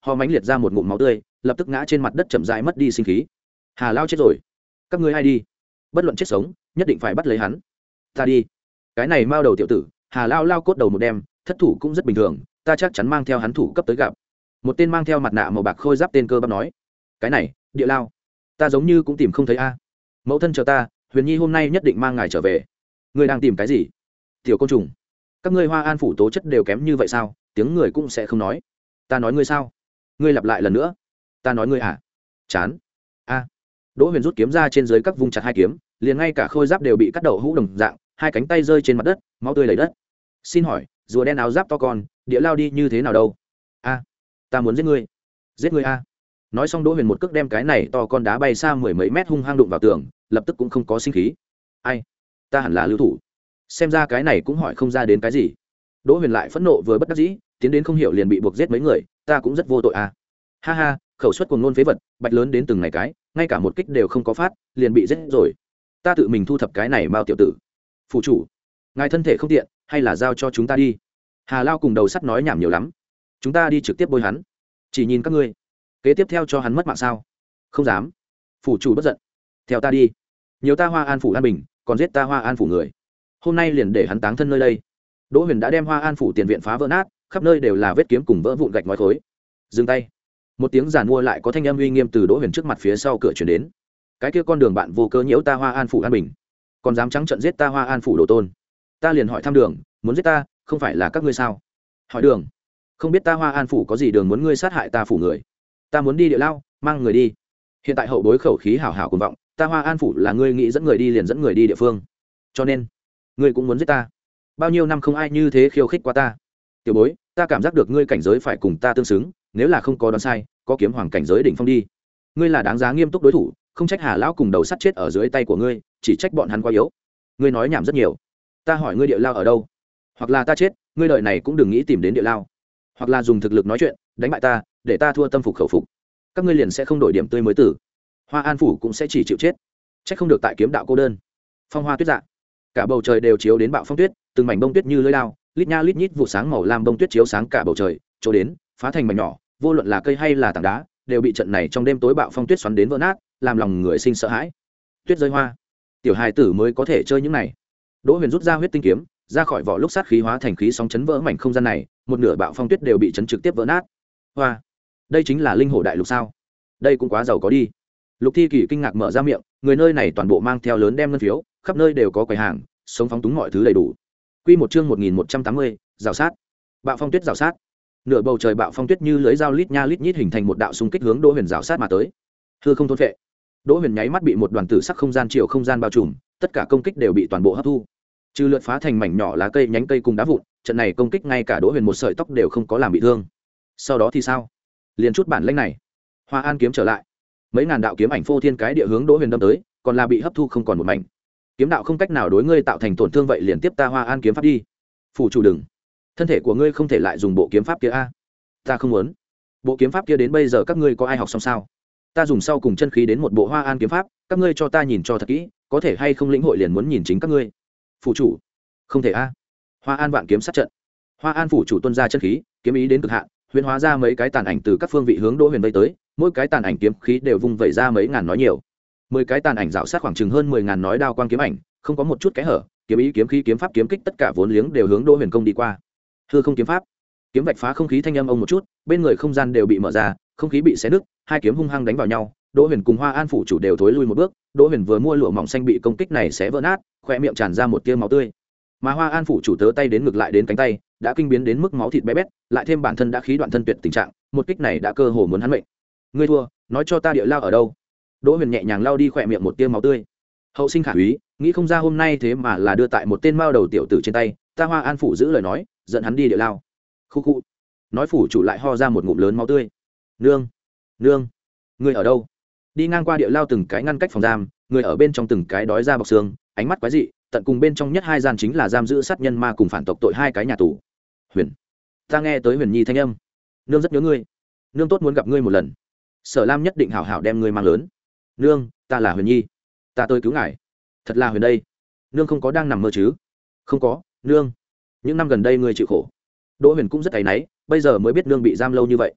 ho mánh liệt ra một ngụm máu tươi, lập tức ngã trên mặt đất chậm rãi mất đi sinh khí. Hà Lao chết rồi, các ngươi ai đi, bất luận chết sống nhất định phải bắt lấy hắn. Ta đi. Cái này mao đầu tiểu tử, Hà Lao lao cốt đầu một đêm, thất thủ cũng rất bình thường, ta chắc chắn mang theo hắn thủ cấp tới gặp. Một tên mang theo mặt nạ màu bạc khôi giáp tên cơ bắp nói. Cái này, Địa Lao, ta giống như cũng tìm không thấy a. Mẫu thân chờ ta, Huyền Nhi hôm nay nhất định mang ngài trở về. Ngươi đang tìm cái gì? Tiểu côn trùng. Các ngươi Hoa An phủ tố chất đều kém như vậy sao? Tiếng người cũng sẽ không nói. Ta nói ngươi sao? Ngươi lặp lại lần nữa. Ta nói ngươi à? Chán. A. Đỗ Huyền rút kiếm ra trên dưới các vùng chặt hai kiếm, liền ngay cả khôi giáp đều bị cắt đầu hũ đồng dạng, hai cánh tay rơi trên mặt đất, máu tươi đầy đất. Xin hỏi, rùa đen áo giáp to con, Địa Lao đi như thế nào đâu? A. Ta muốn giết ngươi. Giết ngươi a. Nói xong Đỗ Huyền một cước đem cái này to con đá bay xa mười mấy mét hung hăng đụng vào tường, lập tức cũng không có sinh khí. Ai? Ta hẳn là lưu thủ. Xem ra cái này cũng hỏi không ra đến cái gì. Đỗ Huyền lại phẫn nộ vừa bất đắc dĩ, tiến đến không hiểu liền bị buộc giết mấy người, ta cũng rất vô tội à. Ha ha, khẩu suất cuồng ngôn phế vật, bạch lớn đến từng ngày cái, ngay cả một kích đều không có phát, liền bị giết rồi. Ta tự mình thu thập cái này Mao tiểu tử. Phủ chủ, ngài thân thể không tiện, hay là giao cho chúng ta đi. Hà Lao cùng đầu sắt nói nhảm nhiều lắm. Chúng ta đi trực tiếp bôi hắn. Chỉ nhìn các ngươi, kế tiếp theo cho hắn mất mạng sao? Không dám. Phủ chủ bất giận. Theo ta đi. Nhiều ta Hoa An phủ an bình, còn giết ta Hoa An phủ người. Hôm nay liền để hắn táng thân nơi đây. Đỗ Huyền đã đem Hoa An phủ tiền viện phá vỡ nát, khắp nơi đều là vết kiếm cùng vỡ vụn gạch ngói khối. Dừng tay. Một tiếng giàn mua lại có thanh âm uy nghiêm từ Đỗ Huyền trước mặt phía sau cửa truyền đến. Cái kia con đường bạn vô cớ nhiễu ta Hoa An phủ an bình, còn dám trắng trợn giết ta Hoa An phủ đồ tôn. Ta liền hỏi thăm đường, muốn giết ta, không phải là các ngươi sao? Hỏi đường, không biết ta Hoa An phủ có gì đường muốn ngươi sát hại ta phủ người? Ta muốn đi Địa Lao, mang người đi. Hiện tại hậu bối khẩu khí hảo hảo cuồng vọng, ta Hoa An phủ là ngươi nghĩ dẫn người đi liền dẫn người đi địa phương. Cho nên, ngươi cũng muốn giết ta. Bao nhiêu năm không ai như thế khiêu khích qua ta. Tiểu bối, ta cảm giác được ngươi cảnh giới phải cùng ta tương xứng, nếu là không có đoán sai, có kiếm hoàng cảnh giới đỉnh phong đi. Ngươi là đáng giá nghiêm túc đối thủ, không trách Hà lão cùng đầu sắt chết ở dưới tay của ngươi, chỉ trách bọn hắn quá yếu. Ngươi nói nhảm rất nhiều. Ta hỏi ngươi Địa Lao ở đâu? Hoặc là ta chết, ngươi đời này cũng đừng nghĩ tìm đến Địa Lao. Hoặc là dùng thực lực nói chuyện, đánh bại ta, để ta thua tâm phục khẩu phục. Các ngươi liền sẽ không đổi điểm tươi mới tử. Hoa An phủ cũng sẽ chỉ chịu chết. Trách không được tại kiếm đạo cô đơn. Phong hoa tuyết dạ. Cả bầu trời đều chiếu đến bạo phong tuyết, từng mảnh bông tuyết như lưỡi lao, lít nha lít nhít vụ sáng màu lam bông tuyết chiếu sáng cả bầu trời, chỗ đến, phá thành mảnh nhỏ, vô luận là cây hay là tảng đá, đều bị trận này trong đêm tối bạo phong tuyết xoắn đến vỡ nát, làm lòng người sinh sợ hãi. Tuyết rơi hoa, tiểu hài tử mới có thể chơi những này. Đỗ Huyền rút ra huyết tinh kiếm, ra khỏi vỏ lúc sát khí hóa thành khí sóng chấn vỡ mảnh không gian này, một nửa bạo phong tuyết đều bị chấn trực tiếp vỡ nát. Hoa, đây chính là linh hổ đại lục sao? Đây cũng quá giàu có đi. Lục Thi Kỳ kinh ngạc mở ra miệng, người nơi này toàn bộ mang theo lớn đem ngân phiếu, khắp nơi đều có quầy hàng, sống phóng túng mọi thứ đầy đủ. Quy một chương một nghìn một trăm tám mươi, rào sát. Bạo phong tuyết rào sát. Nửa bầu trời bạo phong tuyết như lưới dao lít nha lít nhít hình thành một đạo xung kích hướng Đỗ Huyền rào sát mà tới. Hư không thôn phệ. Đỗ Huyền nháy mắt bị một đoàn tử sắc không gian chiều không gian bao trùm, tất cả công kích đều bị toàn bộ hấp thu. Trừ lượt phá thành mảnh nhỏ lá cây nhánh cây cùng đá vụn, trận này công kích ngay cả Đỗ Huyền một sợi tóc đều không có làm bị thương. Sau đó thì sao? Liền chút bản lĩnh này, Hoa An kiếm trở lại. Mấy ngàn đạo kiếm ảnh phô thiên cái địa hướng Đỗ Huyền đâm tới, còn là bị hấp thu không còn một mảnh. Kiếm đạo không cách nào đối ngươi tạo thành tổn thương, vậy liền tiếp ta Hoa An kiếm pháp đi. Phủ chủ đừng, thân thể của ngươi không thể lại dùng bộ kiếm pháp kia a. Ta không muốn. Bộ kiếm pháp kia đến bây giờ các ngươi có ai học xong sao? Ta dùng sau cùng chân khí đến một bộ Hoa An kiếm pháp, các ngươi cho ta nhìn cho thật kỹ, có thể hay không lĩnh hội liền muốn nhìn chính các ngươi. Phủ chủ, không thể a. Hoa An vạn kiếm sát trận. Hoa An phủ chủ tuôn ra chân khí, kiếm ý đến cực hạn, huyễn hóa ra mấy cái tàn ảnh từ các phương vị hướng Đỗ Huyền vây tới, mỗi cái tàn ảnh kiếm khí đều vung vẩy ra mấy ngàn nói nhiều. Mười cái tàn ảnh rạo sát khoảng chừng hơn mười ngàn nói đao quang kiếm ảnh, không có một chút kẽ hở, kiếm ý kiếm khí kiếm pháp kiếm kích tất cả vốn liếng đều hướng Đỗ Huyền công đi qua. Hư không kiếm pháp, kiếm vạch phá không khí thanh âm ông một chút, bên người không gian đều bị mở ra, không khí bị xé nứt, hai kiếm hung hăng đánh vào nhau, Đỗ Huyền cùng Hoa An phủ chủ đều thối lui một bước, Đỗ Huyền vừa mua lụa mỏng xanh bị công kích này xé vỡ nát, khóe miệng tràn ra một tia máu tươi. Mà Hoa An phủ chủ tớ tay đến ngược lại đến cánh tay, đã kinh biến đến mức máu thịt bé bét, lại thêm bản thân đã khí đoạn thân tuyệt tình trạng, một kích này đã cơ hồ muốn hắn mệnh. Ngươi thua, nói cho ta Địa Lao ở đâu? Đỗ Huyền nhẹ nhàng lau đi khỏe miệng một tia máu tươi. Hậu sinh khả úy, nghĩ không ra hôm nay thế mà là đưa tại một tên mao đầu tiểu tử trên tay, ta Hoa An phủ giữ lời nói, dẫn hắn đi Địa Lao. Khu khu. Nói phủ chủ lại ho ra một ngụm lớn máu tươi. Nương, nương, ngươi ở đâu? Đi ngang qua Địa Lao từng cái ngăn cách phòng giam, người ở bên trong từng cái đói ra bọc xương, ánh mắt quái dị, tận cùng bên trong nhất hai gian chính là giam giữ sát nhân ma cùng phản tộc tội hai cái nhà tù. Huyền, ta nghe tới Huyền Nhi thanh âm, nương rất nhớ ngươi, nương tốt muốn gặp ngươi một lần. Sở Lam nhất định hảo hảo đem ngươi mang lớn. Nương, ta là Huyền Nhi, ta tới cứu ngài. Thật là Huyền đây, nương không có đang nằm mơ chứ? Không có, nương. Những năm gần đây ngươi chịu khổ. Đỗ Huyền cũng rất áy náy, bây giờ mới biết nương bị giam lâu như vậy.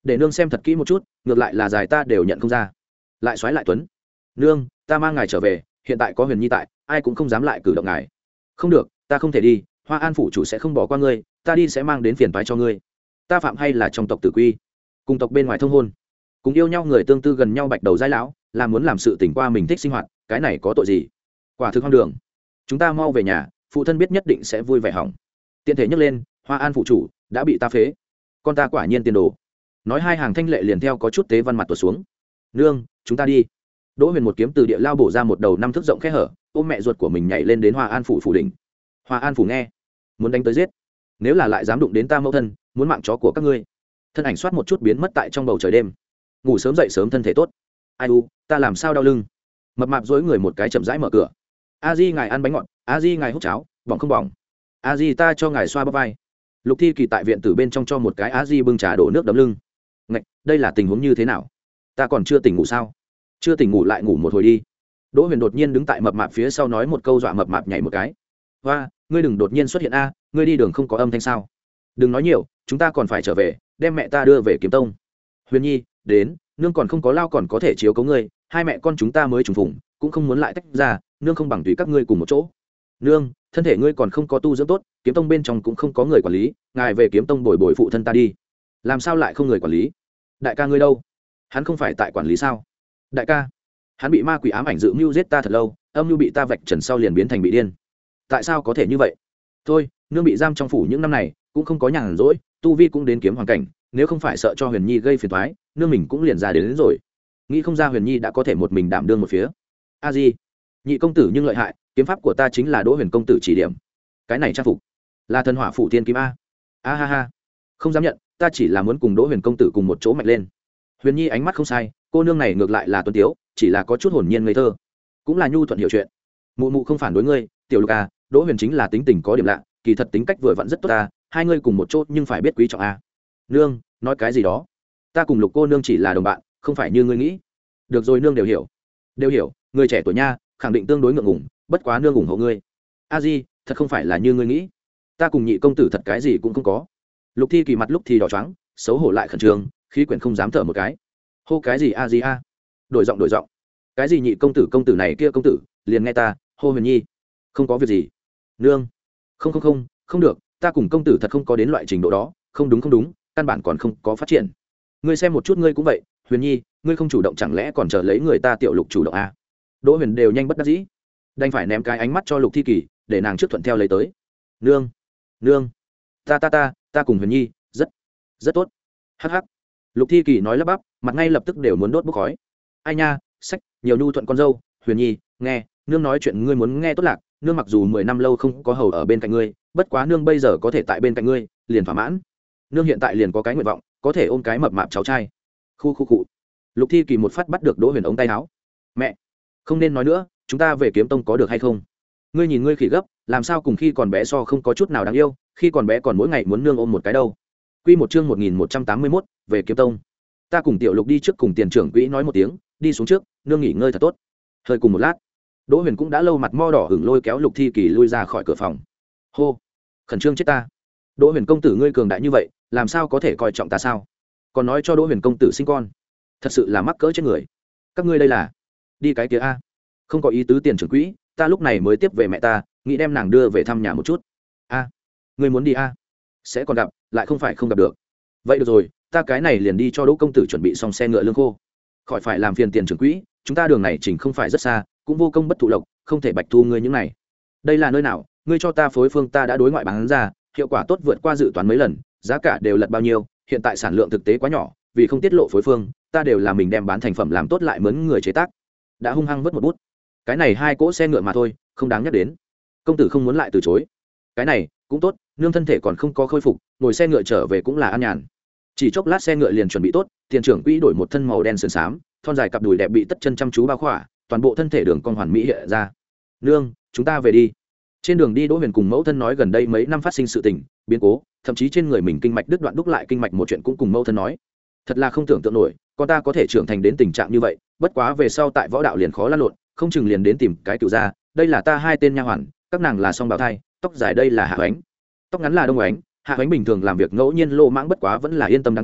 để nương xem thật kỹ một chút, ngược lại là dài ta đều nhận không ra. Lại xoáy lại tuấn. Nương, ta mang ngài trở về, hiện tại có Huyền Nhi tại, ai cũng không dám lại cử động ngài. Không được, ta không thể đi, Hoa An phủ chủ sẽ không bỏ qua ngươi, ta đi sẽ mang đến phiền toái cho ngươi. Ta phạm hay là trong tộc tử quy, cùng tộc bên ngoài thông hôn, cùng yêu nhau người tương tư gần nhau bạch đầu giai lão, là muốn làm sự tỉnh qua mình thích sinh hoạt, cái này có tội gì? Quả thực hoang đường. Chúng ta mau về nhà, phụ thân biết nhất định sẽ vui vẻ hỏng. Tiện thể nhắc lên, Hoa An phủ chủ đã bị ta phế, con ta quả nhiên tiền đồ. Nói hai hàng thanh lệ liền theo có chút tế văn mặt tuột xuống. Nương, chúng ta đi. Đỗ Huyền một kiếm từ địa lao bổ ra một đầu năm thước rộng khe hở, ôm mẹ ruột của mình nhảy lên đến Hoa An phủ phủ đỉnh. Hoa An phủ nghe, muốn đánh tới giết, nếu là lại dám đụng đến ta mẫu thân, muốn mạng chó của các ngươi. Thân ảnh xoát một chút biến mất tại trong bầu trời đêm. Ngủ sớm dậy sớm thân thể tốt. Ai u, ta làm sao đau lưng. Mập mạp dối người một cái chậm rãi mở cửa. A Di ngài ăn bánh ngọt, A Di ngài hút cháo, bỏng không bỏng. A Di ta cho ngài xoa bắp vai. Lục Thi Kỳ tại viện tử bên trong cho một cái A Di bưng trà đổ nước đấm lưng. Ngạch, đây là tình huống như thế nào? Ta còn chưa tỉnh ngủ sao? Chưa tỉnh ngủ lại ngủ một hồi đi. Đỗ Huyền đột nhiên đứng tại mập mạp phía sau nói một câu dọa mập mạp nhảy một cái. Hoa, ngươi đừng đột nhiên xuất hiện a, ngươi đi đường không có âm thanh sao? Đừng nói nhiều, chúng ta còn phải trở về, đem mẹ ta đưa về Kiếm Tông. Huyền Nhi, đến, nương còn không có lao còn có thể chiếu cố ngươi, hai mẹ con chúng ta mới trùng phùng, cũng không muốn lại tách ra, nương không bằng tùy các ngươi cùng một chỗ. Nương, thân thể ngươi còn không có tu dưỡng tốt, Kiếm Tông bên trong cũng không có người quản lý, ngài về Kiếm Tông bồi bồi phụ thân ta đi. Làm sao lại không người quản lý? Đại ca ngươi đâu? Hắn không phải tại quản lý sao? Đại ca, hắn bị ma quỷ ám ảnh dự mưu giết ta thật lâu, âm mưu bị ta vạch trần sau liền biến thành bị điên. Tại sao có thể như vậy? Thôi, nương bị giam trong phủ những năm này cũng không có nhàn rỗi, tu vi cũng đến kiếm hoàn cảnh, nếu không phải sợ cho Huyền Nhi gây phiền toái, nương mình cũng liền ra đến, đến rồi. Nghĩ không ra Huyền Nhi đã có thể một mình đảm đương một phía. A Di, nhị công tử nhưng lợi hại, kiếm pháp của ta chính là Đỗ Huyền công tử chỉ điểm. Cái này trang phục là thần hỏa phủ tiên kim a. A ha ha, không dám nhận, ta chỉ là muốn cùng Đỗ Huyền công tử cùng một chỗ mạnh lên. Huyền Nhi ánh mắt không sai, cô nương này ngược lại là tuấn tiếu, chỉ là có chút hồn nhiên ngây thơ, cũng là nhu thuận hiểu chuyện. Mụ mụ không phản đối ngươi, tiểu Lục à, Đỗ Huyền chính là tính tình có điểm lạ, kỳ thật tính cách vừa vặn rất tốt ta, hai ngươi cùng một chỗ nhưng phải biết quý trọng a. Nương, nói cái gì đó? Ta cùng Lục cô nương chỉ là đồng bạn, không phải như ngươi nghĩ. Được rồi, nương đều hiểu. Đều hiểu, người trẻ tuổi nha, khẳng định tương đối ngượng ngùng, bất quá nương ủng hộ ngươi. A Di, thật không phải là như ngươi nghĩ. Ta cùng nhị công tử thật cái gì cũng không có. Lục Thi Kỳ mặt lúc thì đỏ choáng, xấu hổ lại khẩn trương, khí quyển không dám thở một cái. Hô cái gì A Di a? Đổi giọng đổi giọng. Cái gì nhị công tử công tử này kia công tử, liền nghe ta, hô Huyền Nhi. Không có việc gì. Nương. Không không không, không được, ta cùng công tử thật không có đến loại trình độ đó, không đúng không đúng, căn bản còn không có phát triển. Ngươi xem một chút ngươi cũng vậy, Huyền Nhi, ngươi không chủ động chẳng lẽ còn chờ lấy người ta tiểu Lục chủ động à? Đỗ Huyền đều nhanh bất đắc dĩ, đành phải ném cái ánh mắt cho Lục Thi Kỳ, để nàng trước thuận theo lấy tới. Nương, nương, ta ta ta, ta cùng Huyền Nhi, rất, rất tốt. Hắc hắc. Lục Thi Kỳ nói lắp bắp, mặt ngay lập tức đều muốn đốt bốc khói. Ai nha, sách, nhiều nhu thuận con dâu, Huyền Nhi, nghe, nương nói chuyện ngươi muốn nghe tốt lạc, nương mặc dù mười năm lâu không có hầu ở bên cạnh ngươi, bất quá nương bây giờ có thể tại bên cạnh ngươi, liền thỏa mãn. Nương hiện tại liền có cái nguyện vọng, có thể ôm cái mập mạp cháu trai. Khu khu cụ. Lục Thi Kỳ một phát bắt được Đỗ Huyền ống tay áo. Mẹ, không nên nói nữa, chúng ta về Kiếm Tông có được hay không? Ngươi nhìn ngươi khỉ gấp, làm sao cùng khi còn bé so không có chút nào đáng yêu, khi còn bé còn mỗi ngày muốn nương ôm một cái đâu. Quy một chương một nghìn một trăm tám mươi mốt, về Kiếm Tông. Ta cùng tiểu Lục đi trước cùng tiền trưởng quỹ nói một tiếng, đi xuống trước, nương nghỉ ngơi thật tốt. Hơi cùng một lát, Đỗ Huyền cũng đã lâu mặt mo đỏ hửng lôi kéo Lục Thi Kỳ lui ra khỏi cửa phòng. Hô, khẩn trương chết ta. Đỗ Huyền công tử ngươi cường đại như vậy, làm sao có thể coi trọng ta sao? Còn nói cho Đỗ Huyền công tử sinh con, thật sự là mắc cỡ chết người. Các ngươi đây là đi cái kia a? Không có ý tứ tiền trưởng quỹ, ta lúc này mới tiếp về mẹ ta, nghĩ đem nàng đưa về thăm nhà một chút. A, ngươi muốn đi a? Sẽ còn gặp, lại không phải không gặp được. Vậy được rồi, ta cái này liền đi cho Đỗ công tử chuẩn bị xong xe ngựa lương khô. Khỏi phải làm phiền tiền trưởng quỹ, chúng ta đường này chỉnh không phải rất xa, cũng vô công bất thụ lộc, không thể bạch thu ngươi những này. Đây là nơi nào? Ngươi cho ta phối phương ta đã đối ngoại bán ra, hiệu quả tốt vượt qua dự toán mấy lần, giá cả đều lật bao nhiêu, hiện tại sản lượng thực tế quá nhỏ, vì không tiết lộ phối phương, ta đều là mình đem bán thành phẩm làm tốt lại mướn người chế tác. Đã hung hăng vớt một bút. Cái này hai cỗ xe ngựa mà thôi, không đáng nhắc đến. Công tử không muốn lại từ chối. Cái này cũng tốt, nương thân thể còn không có khôi phục, ngồi xe ngựa trở về cũng là an nhàn. Chỉ chốc lát xe ngựa liền chuẩn bị tốt, tiền trưởng quỹ đổi một thân màu đen sườn xám, thon dài cặp đùi đẹp bị tất chân chăm chú bao khỏa, toàn bộ thân thể đường cong hoàn mỹ hiện ra. Nương, chúng ta về đi. Trên đường đi Đỗ Huyền cùng mẫu thân nói gần đây mấy năm phát sinh sự tình, biến cố, thậm chí trên người mình kinh mạch đứt đoạn đúc lại kinh mạch một chuyện cũng cùng mẫu thân nói. Thật là không tưởng tượng nổi, con ta có thể trưởng thành đến tình trạng như vậy, bất quá về sau tại võ đạo liền khó lăn lộn, không chừng liền đến tìm cái cựu gia. Đây là ta hai tên nha hoàn, các nàng là song bào thai, tóc dài đây là Hạ Ánh, tóc ngắn là Đông Ánh. Hạ Ánh bình thường làm việc ngẫu nhiên lô mãng bất quá vẫn là yên tâm đáng tin,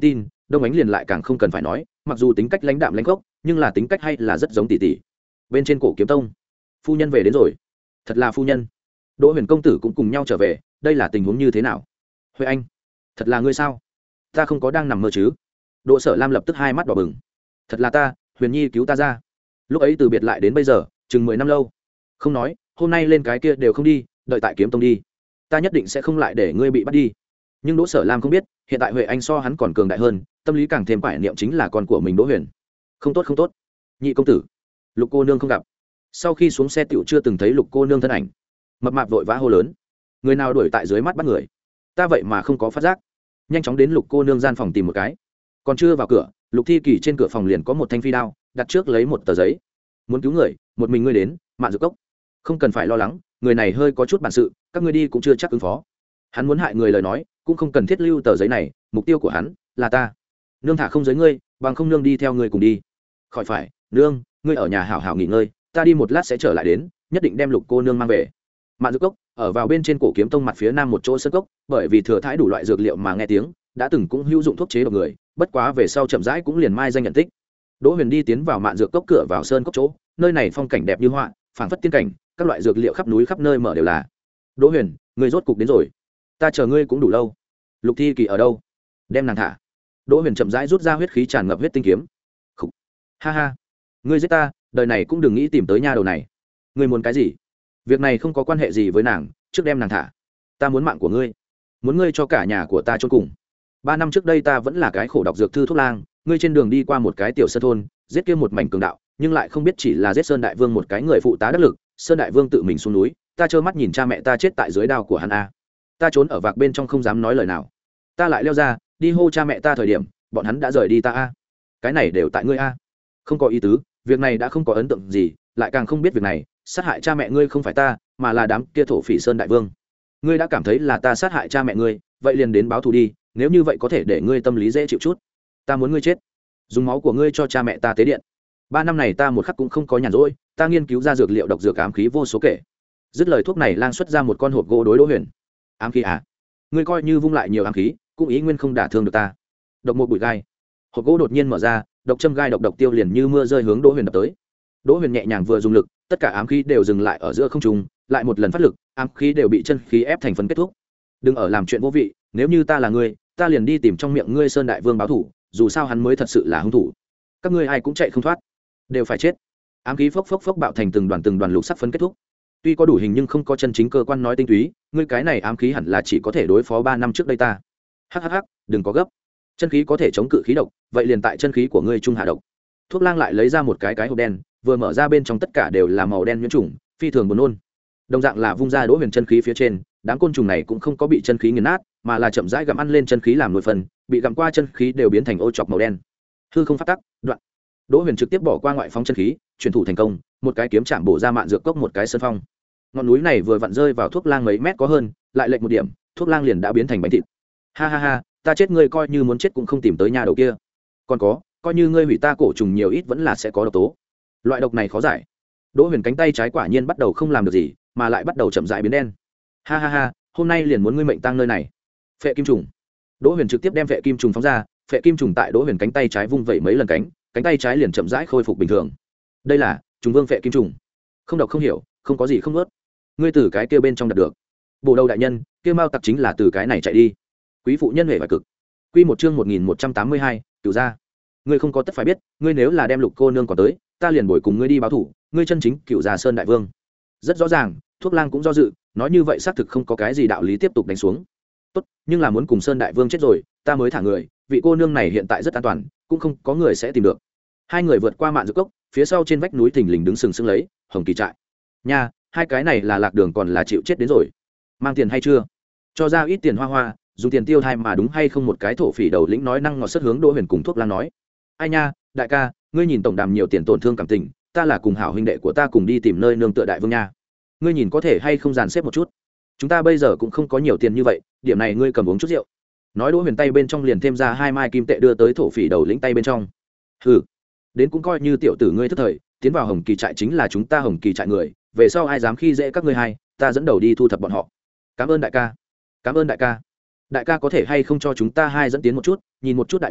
Đông Ánh liền lại càng không cần phải nói, mặc dù tính cách lãnh đạm lãnh gốc, nhưng là tính cách hay là rất giống tỷ tỷ. Bên trên cổ kiếm tông, phu nhân về đến rồi. Thật là phu nhân. Đỗ Huyền công tử cũng cùng nhau trở về, đây là tình huống như thế nào? Huệ Anh, thật là ngươi sao? Ta không có đang nằm mơ chứ? Đỗ Sở Lam lập tức hai mắt đỏ bừng. Thật là ta, Huyền Nhi cứu ta ra. Lúc ấy từ biệt lại đến bây giờ, chừng mười năm lâu. Không nói, hôm nay lên cái kia đều không đi, đợi tại kiếm tông đi. Ta nhất định sẽ không lại để ngươi bị bắt đi. Nhưng Đỗ Sở Lam không biết, hiện tại Huệ Anh so hắn còn cường đại hơn, tâm lý càng thêm phải niệm chính là con của mình Đỗ Huyền. Không tốt không tốt. Nhị công tử, Lục cô nương không gặp. Sau khi xuống xe tiểu chưa từng thấy Lục cô nương thân ảnh. Mập mạp vội vã hô lớn, người nào đuổi tại dưới mắt bắt người? Ta vậy mà không có phát giác. Nhanh chóng đến Lục cô nương gian phòng tìm một cái. Còn chưa vào cửa, Lục Thi Kỳ trên cửa phòng liền có một thanh phi đao, đặt trước lấy một tờ giấy. Muốn cứu người, một mình ngươi đến, Mạn Dược Cốc. Không cần phải lo lắng, người này hơi có chút bản sự, các ngươi đi cũng chưa chắc ứng phó. Hắn muốn hại người lời nói, cũng không cần thiết lưu tờ giấy này, mục tiêu của hắn là ta. Nương thả không giới ngươi, bằng không nương đi theo ngươi cùng đi. Khỏi phải, nương, ngươi ở nhà hảo hảo nghỉ ngơi, ta đi một lát sẽ trở lại đến, nhất định đem Lục cô nương mang về. Mạn Dược Cốc ở vào bên trên cổ kiếm tông mặt phía nam một chỗ sơn cốc, bởi vì thừa thãi đủ loại dược liệu mà nghe tiếng, đã từng cũng hữu dụng thuốc chế độc người, bất quá về sau chậm rãi cũng liền mai danh nhận tích. Đỗ Huyền đi tiến vào Mạn Dược Cốc cửa vào sơn cốc chỗ, nơi này phong cảnh đẹp như họa, phảng phất tiên cảnh, các loại dược liệu khắp núi khắp nơi mở đều là. Đỗ Huyền, ngươi rốt cục đến rồi, ta chờ ngươi cũng đủ lâu. Lục Thi Kỳ ở đâu? Đem nàng thả. Đỗ Huyền chậm rãi rút ra huyết khí tràn ngập huyết tinh kiếm. Khủ. Ha ha, ngươi giết ta, đời này cũng đừng nghĩ tìm tới nha đầu này. Ngươi muốn cái gì? Việc này không có quan hệ gì với nàng, trước đem nàng thả. Ta muốn mạng của ngươi, muốn ngươi cho cả nhà của ta chôn cùng. Ba năm trước đây ta vẫn là cái khổ đọc dược thư thuốc lang, ngươi trên đường đi qua một cái tiểu sơn thôn, giết kia một mảnh cường đạo, nhưng lại không biết chỉ là giết Sơn Đại Vương một cái người phụ tá đắc lực. Sơn Đại Vương tự mình xuống núi, ta trơ mắt nhìn cha mẹ ta chết tại dưới đao của hắn a. Ta trốn ở vạc bên trong không dám nói lời nào, ta lại leo ra đi hô cha mẹ ta thời điểm, bọn hắn đã rời đi ta a. Cái này đều tại ngươi a. Không có ý tứ, việc này đã không có ấn tượng gì, lại càng không biết việc này, sát hại cha mẹ ngươi không phải ta, mà là đám kia thổ phỉ Sơn Đại Vương. Ngươi đã cảm thấy là ta sát hại cha mẹ ngươi, vậy liền đến báo thù đi, nếu như vậy có thể để ngươi tâm lý dễ chịu chút. Ta muốn ngươi chết, dùng máu của ngươi cho cha mẹ ta tế điện. Ba năm này ta một khắc cũng không có nhàn rỗi, ta nghiên cứu ra dược liệu độc dược ám khí vô số kể. Dứt lời thuốc này lang xuất ra một con hộp gỗ đối Đỗ Huyền. Ám khí à? Ngươi coi như vung lại nhiều ám khí, cũng ý nguyên không đả thương được ta. Độc một bụi gai. Hộp gỗ đột nhiên mở ra, độc châm gai độc độc tiêu liền như mưa rơi hướng Đỗ Huyền đập tới. Đỗ Huyền nhẹ nhàng vừa dùng lực, tất cả ám khí đều dừng lại ở giữa không trung, lại một lần phát lực, ám khí đều bị chân khí ép thành phấn kết thúc. Đừng ở làm chuyện vô vị, nếu như ta là ngươi, ta liền đi tìm trong miệng ngươi Sơn Đại Vương báo thủ, dù sao hắn mới thật sự là hung thủ. Các ngươi ai cũng chạy không thoát, đều phải chết. Ám khí phốc phốc phốc bạo thành từng đoàn từng đoàn lục sắc phấn kết thúc. Tuy có đủ hình nhưng không có chân chính cơ quan nói tinh túy, ngươi cái này ám khí hẳn là chỉ có thể đối phó ba năm trước đây ta. Hắc hắc hắc, đừng có gấp. Chân khí có thể chống cự khí độc, vậy liền tại chân khí của ngươi trung hạ độc. Thuốc lang lại lấy ra một cái cái hộp đen, vừa mở ra bên trong tất cả đều là màu đen nhuyễn trùng, phi thường buồn nôn. Đồng dạng là vung ra Đỗ Huyền chân khí phía trên, đám côn trùng này cũng không có bị chân khí nghiền nát, mà là chậm rãi gặm ăn lên chân khí làm nội phần, bị gặm qua chân khí đều biến thành ô chọc màu đen. Hư không phát tắc, đoạn. Đỗ Huyền trực tiếp bỏ qua ngoại phóng chân khí, chuyển thủ thành công, một cái kiếm chạm bổ ra Mạn Dược Cốc một cái sơn phong. Ngọn núi này vừa vặn rơi vào thuốc lang mấy mét có hơn, lại lệch một điểm, thuốc lang liền đã biến thành bánh thịt. Ha ha ha, ta chết ngươi coi như muốn chết cũng không tìm tới nhà đầu kia. Còn có, coi như ngươi hủy ta cổ trùng nhiều ít vẫn là sẽ có độc tố. Loại độc này khó giải. Đỗ Huyền cánh tay trái quả nhiên bắt đầu không làm được gì, mà lại bắt đầu chậm rãi biến đen. Ha ha ha, hôm nay liền muốn ngươi mệnh tang nơi này. Phệ kim trùng. Đỗ Huyền trực tiếp đem phệ kim trùng phóng ra, phệ kim trùng tại Đỗ Huyền cánh tay trái vung vẩy mấy lần cánh, cánh tay trái liền chậm rãi khôi phục bình thường. Đây là trùng vương phệ kim trùng. Không độc không hiểu, không có gì không ớt. Ngươi từ cái kia bên trong đạt được. Bổ đầu đại nhân, kia mao tặc chính là từ cái này chạy đi. Quý phụ nhân huệ và cực. Quy một chương một nghìn một trăm tám mươi hai, cửu gia. Ngươi không có tất phải biết, ngươi nếu là đem Lục cô nương còn tới, ta liền bồi cùng ngươi đi báo thủ, ngươi chân chính cửu gia Sơn Đại Vương. Rất rõ ràng, thuốc lang cũng do dự, nói như vậy xác thực không có cái gì đạo lý tiếp tục đánh xuống. Tốt, nhưng là muốn cùng Sơn Đại Vương chết rồi, ta mới thả người, vị cô nương này hiện tại rất an toàn, cũng không có người sẽ tìm được. Hai người vượt qua Mạn Dược Cốc, phía sau trên vách núi thình lình đứng sừng sững lấy Hồng Kỳ trại. Nha, hai cái này là lạc đường còn là chịu chết đến rồi. Mang tiền hay chưa? Cho ra ít tiền hoa hoa, dùng tiền tiêu thai mà đúng hay không? Một cái thổ phỉ đầu lĩnh nói năng ngọt sất hướng Đỗ Huyền cùng thuốc lang nói. Ai nha, đại ca, ngươi nhìn tổng đàm nhiều tiền tổn thương cảm tình, ta là cùng hảo huynh đệ của ta cùng đi tìm nơi nương tựa đại vương nha. Ngươi nhìn có thể hay không dàn xếp một chút? Chúng ta bây giờ cũng không có nhiều tiền như vậy, điểm này ngươi cầm uống chút rượu. Nói Đỗ Huyền tay bên trong liền thêm ra hai mai kim tệ đưa tới thổ phỉ đầu lĩnh tay bên trong. Hừ, đến cũng coi như tiểu tử ngươi thất thời, tiến vào Hồng Kỳ trại chính là chúng ta Hồng Kỳ trại người, về sau ai dám khi dễ các ngươi hai, ta dẫn đầu đi thu thập bọn họ. Cảm ơn đại ca. Cảm ơn đại ca. Đại ca có thể hay không cho chúng ta hai dẫn tiến một chút, nhìn một chút đại vương,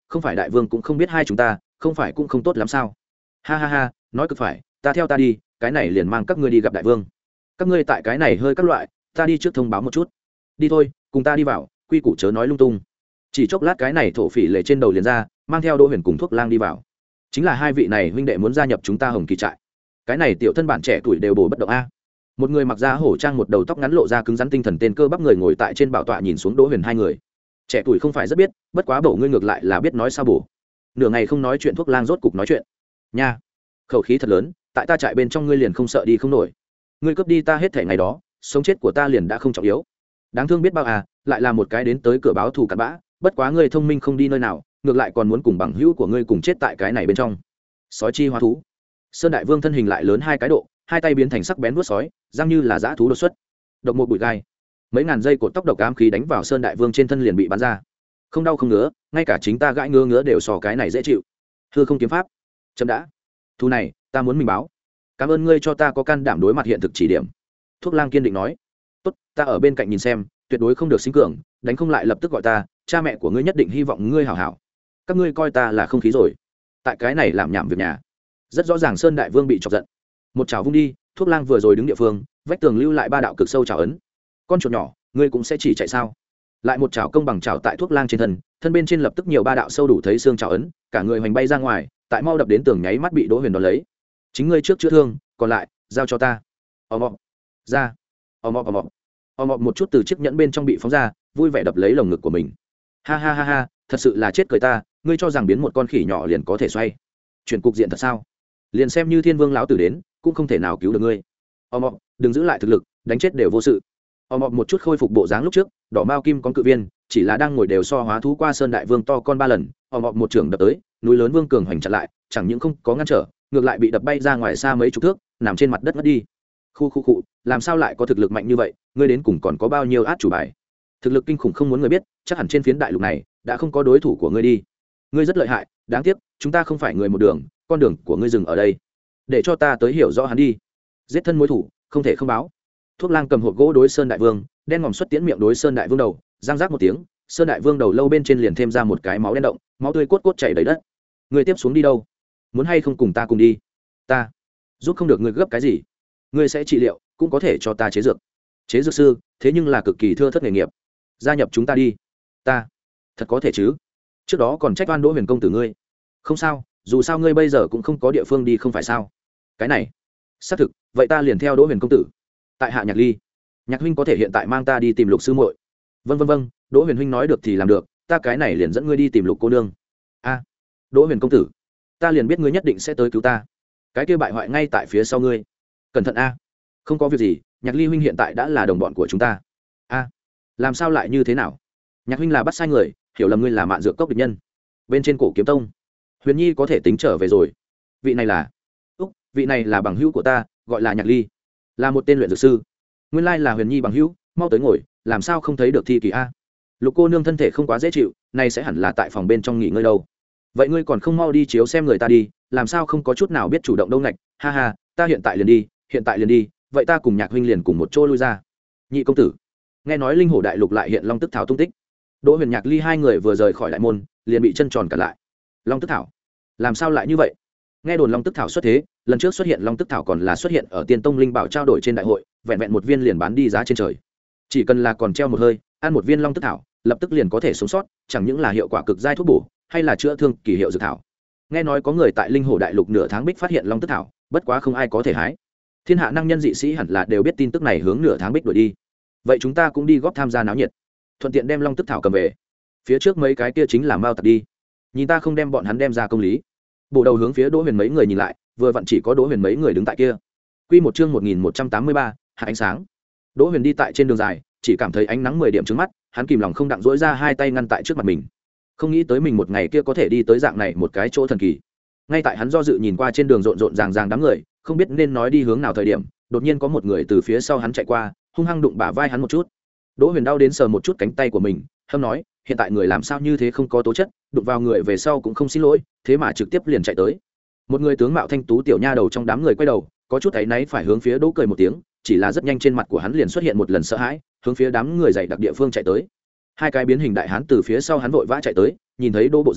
không phải đại vương cũng không biết hai chúng ta không phải cũng không tốt lắm sao? Ha ha ha, nói cực phải, ta theo ta đi, cái này liền mang các ngươi đi gặp đại vương. Các ngươi tại cái này hơi các loại, ta đi trước thông báo một chút. Đi thôi, cùng ta đi vào, quy củ chớ nói lung tung. Chỉ chốc lát cái này thổ phỉ lệ trên đầu liền ra, mang theo Đỗ Huyền cùng Thuốc Lang đi vào. Chính là hai vị này huynh đệ muốn gia nhập chúng ta Hồng Kỳ trại. Cái này tiểu thân bản trẻ tuổi đều bổ bất động a. Một người mặc da hổ trang, một đầu tóc ngắn lộ ra cứng rắn tinh thần tên cơ bắp người ngồi tại trên bảo tọa nhìn xuống Đỗ Huyền hai người. Trẻ tuổi không phải rất biết, bất quá bổ ngươi ngược lại là biết nói sao bổ. Nửa ngày không nói chuyện, Thuốc Lang rốt cục nói chuyện. Nha, khẩu khí thật lớn, tại ta trại bên trong ngươi liền không sợ đi không nổi. Ngươi cướp đi ta hết thảy ngày đó, sống chết của ta liền đã không trọng yếu. Đáng thương biết bao à, lại là một cái đến tới cửa báo thù cặn bã, bất quá ngươi thông minh không đi nơi nào, ngược lại còn muốn cùng bằng hữu của ngươi cùng chết tại cái này bên trong. Sói chi hóa thú. Sơn Đại Vương thân hình lại lớn hai cái độ, hai tay biến thành sắc bén vuốt sói, răng như là dã thú đột xuất. Độc một bụi gai, mấy ngàn dây cột tóc độc ám khí đánh vào Sơn Đại Vương trên thân liền bị bắn ra. Không đau không ngứa, ngay cả chính ta gãi ngứa ngứa đều so cái này dễ chịu. Hư không kiếm pháp. Chấm đã. Thu này, ta muốn mình báo. Cảm ơn ngươi cho ta có can đảm đối mặt hiện thực chỉ điểm. Thuốc Lang kiên định nói. Tốt, ta ở bên cạnh nhìn xem, tuyệt đối không được sinh cường, đánh không lại lập tức gọi ta, cha mẹ của ngươi nhất định hy vọng ngươi hảo hảo. Các ngươi coi ta là không khí rồi. Tại cái này làm nhảm việc nhà. Rất rõ ràng Sơn Đại Vương bị chọc giận. Một chảo vung đi, Thuốc Lang vừa rồi đứng địa phương, vách tường lưu lại ba đạo cực sâu chảo ấn. Con chuột nhỏ, ngươi cũng sẽ chỉ chạy sao? Lại một chảo công bằng chảo tại Thuốc Lang trên thân, thân bên trên lập tức nhiều ba đạo sâu đủ thấy xương chảo ấn, cả người hoành bay ra ngoài, tại mau đập đến tường nháy mắt bị Đỗ Huyền đón lấy. Chính ngươi trước chữa thương, còn lại giao cho ta. Ầm ầm. Ra. Ầm ầm ầm ầm. Ầm ầm một chút từ chiếc nhẫn bên trong bị phóng ra, vui vẻ đập lấy lồng ngực của mình. Ha ha ha ha, thật sự là chết cười ta, ngươi cho rằng biến một con khỉ nhỏ liền có thể xoay chuyển cục diện thật sao? Liền xem như Thiên Vương lão tử đến, cũng không thể nào cứu được ngươi. Ầm ầm, đừng giữ lại thực lực, đánh chết đều vô sự. Ầm ầm một chút khôi phục bộ dáng lúc trước, đỏ mao kim con cự viên, chỉ là đang ngồi đều so hóa thú qua Sơn Đại Vương to con ba lần. Ầm ầm một trưởng đập tới, núi lớn Vương cường hoành chặn lại, chẳng những không có ngăn trở, ngược lại bị đập bay ra ngoài xa mấy chục thước, nằm trên mặt đất ngất đi. Khu khu cụ, làm sao lại có thực lực mạnh như vậy, ngươi đến cùng còn có bao nhiêu át chủ bài? Thực lực kinh khủng không muốn người biết, chắc hẳn trên phiến đại lục này đã không có đối thủ của ngươi đi. Ngươi rất lợi hại, đáng tiếc chúng ta không phải người một đường, con đường của ngươi dừng ở đây. Để cho ta tới hiểu rõ hắn đi. Giết thân mối thủ, không thể không báo. Thuốc Lang cầm hộp gỗ đối Sơn Đại Vương, đen ngòm xuất tiễn miệng đối Sơn Đại Vương đầu, giang rác một tiếng, Sơn Đại Vương đầu lâu bên trên liền thêm ra một cái máu đen động, máu tươi cốt cốt chảy đầy đất. Ngươi tiếp xuống đi đâu? Muốn hay không cùng ta cùng đi? Ta giúp không được ngươi gấp cái gì? Ngươi sẽ trị liệu, cũng có thể cho ta chế dược. Chế dược sư, thế nhưng là cực kỳ thưa thất nghề nghiệp. Gia nhập chúng ta đi. Ta thật có thể chứ? Trước đó còn trách oan Đỗ Huyền công tử ngươi. Không sao, dù sao ngươi bây giờ cũng không có địa phương đi không phải sao? Cái này, xác thực, vậy ta liền theo Đỗ Huyền công tử. Tại hạ Nhạc Ly. Nhạc huynh có thể hiện tại mang ta đi tìm Lục sư muội. Vâng vâng vâng, Đỗ Huyền huynh nói được thì làm được, ta cái này liền dẫn ngươi đi tìm Lục cô nương. A, Đỗ Huyền công tử, ta liền biết ngươi nhất định sẽ tới cứu ta. Cái kia bại hoại ngay tại phía sau ngươi. Cẩn thận a. Không có việc gì, Nhạc Ly huynh hiện tại đã là đồng bọn của chúng ta. A, làm sao lại như thế nào? Nhạc huynh là bắt sai người, hiểu lầm ngươi là Mạn Dược Cốc địch nhân. Bên trên Cổ Kiếm Tông, Huyền Nhi có thể tính trở về rồi. Vị này là Úc, vị này là bằng hữu của ta, gọi là Nhạc Ly, là một tên luyện dược sư. Nguyên lai là Huyền Nhi bằng hữu, mau tới ngồi, làm sao không thấy được Thi Kỳ a? Lục cô nương thân thể không quá dễ chịu, nay sẽ hẳn là tại phòng bên trong nghỉ ngơi đâu. Vậy ngươi còn không mau đi chiếu xem người ta đi, làm sao không có chút nào biết chủ động đâu ngạch, ha ha, ta hiện tại liền đi, hiện tại liền đi, vậy ta cùng Nhạc huynh liền cùng một chỗ lui ra. Nhị công tử, nghe nói linh hổ đại lục lại hiện long tức thảo tung tích. Đỗ Huyền, Nhạc Ly hai người vừa rời khỏi đại môn, liền bị chân tròn cả lại. Long tức thảo, làm sao lại như vậy? Nghe đồn long tức thảo xuất thế, lần trước xuất hiện long tức thảo còn là xuất hiện ở Tiên Tông linh bảo trao đổi trên đại hội, vẹn vẹn một viên liền bán đi giá trên trời. Chỉ cần là còn treo một hơi, ăn một viên long tức thảo, lập tức liền có thể sống sót, chẳng những là hiệu quả cực giai thuốc bổ, hay là chữa thương kỳ hiệu dược thảo. Nghe nói có người tại linh hồ đại lục nửa tháng bích phát hiện long tức thảo, bất quá không ai có thể hái. Thiên hạ năng nhân dị sĩ hẳn là đều biết tin tức này, hướng nửa tháng bích đuổi đi. Vậy chúng ta cũng đi góp tham gia náo nhiệt, thuận tiện đem long tức thảo cầm về. Phía trước mấy cái kia chính là mao tặc đi, nhìn ta không đem bọn hắn đem ra công lý. Bộ đầu hướng phía Đỗ Huyền mấy người nhìn lại, vừa vặn chỉ có Đỗ Huyền mấy người đứng tại kia. Quy một chương một nghìn một trăm tám mươi ba, hạ ánh sáng. Đỗ Huyền đi tại trên đường dài, chỉ cảm thấy ánh nắng mười điểm trước mắt, hắn kìm lòng không đặng dỗi ra hai tay ngăn tại trước mặt mình. Không nghĩ tới mình một ngày kia có thể đi tới dạng này một cái chỗ thần kỳ. Ngay tại hắn do dự nhìn qua trên đường rộn rộn ràng ràng đám người, không biết nên nói đi hướng nào thời điểm, đột nhiên có một người từ phía sau hắn chạy qua, hung hăng đụng bả vai hắn một chút. Đỗ Huyền đau đến sờ một chút cánh tay của mình, hâm nói, hiện tại người làm sao như thế không có tố chất, đụng vào người về sau cũng không xin lỗi, thế mà trực tiếp liền chạy tới. Một người tướng mạo thanh tú tiểu nha đầu trong đám người quay đầu, có chút thấy náy phải hướng phía Đỗ cười một tiếng, chỉ là rất nhanh trên mặt của hắn liền xuất hiện một lần sợ hãi, hướng phía đám người dày đặc địa phương chạy tới. Hai cái biến hình đại hán từ phía sau hắn vội vã chạy tới, nhìn thấy Đỗ bộ dáng,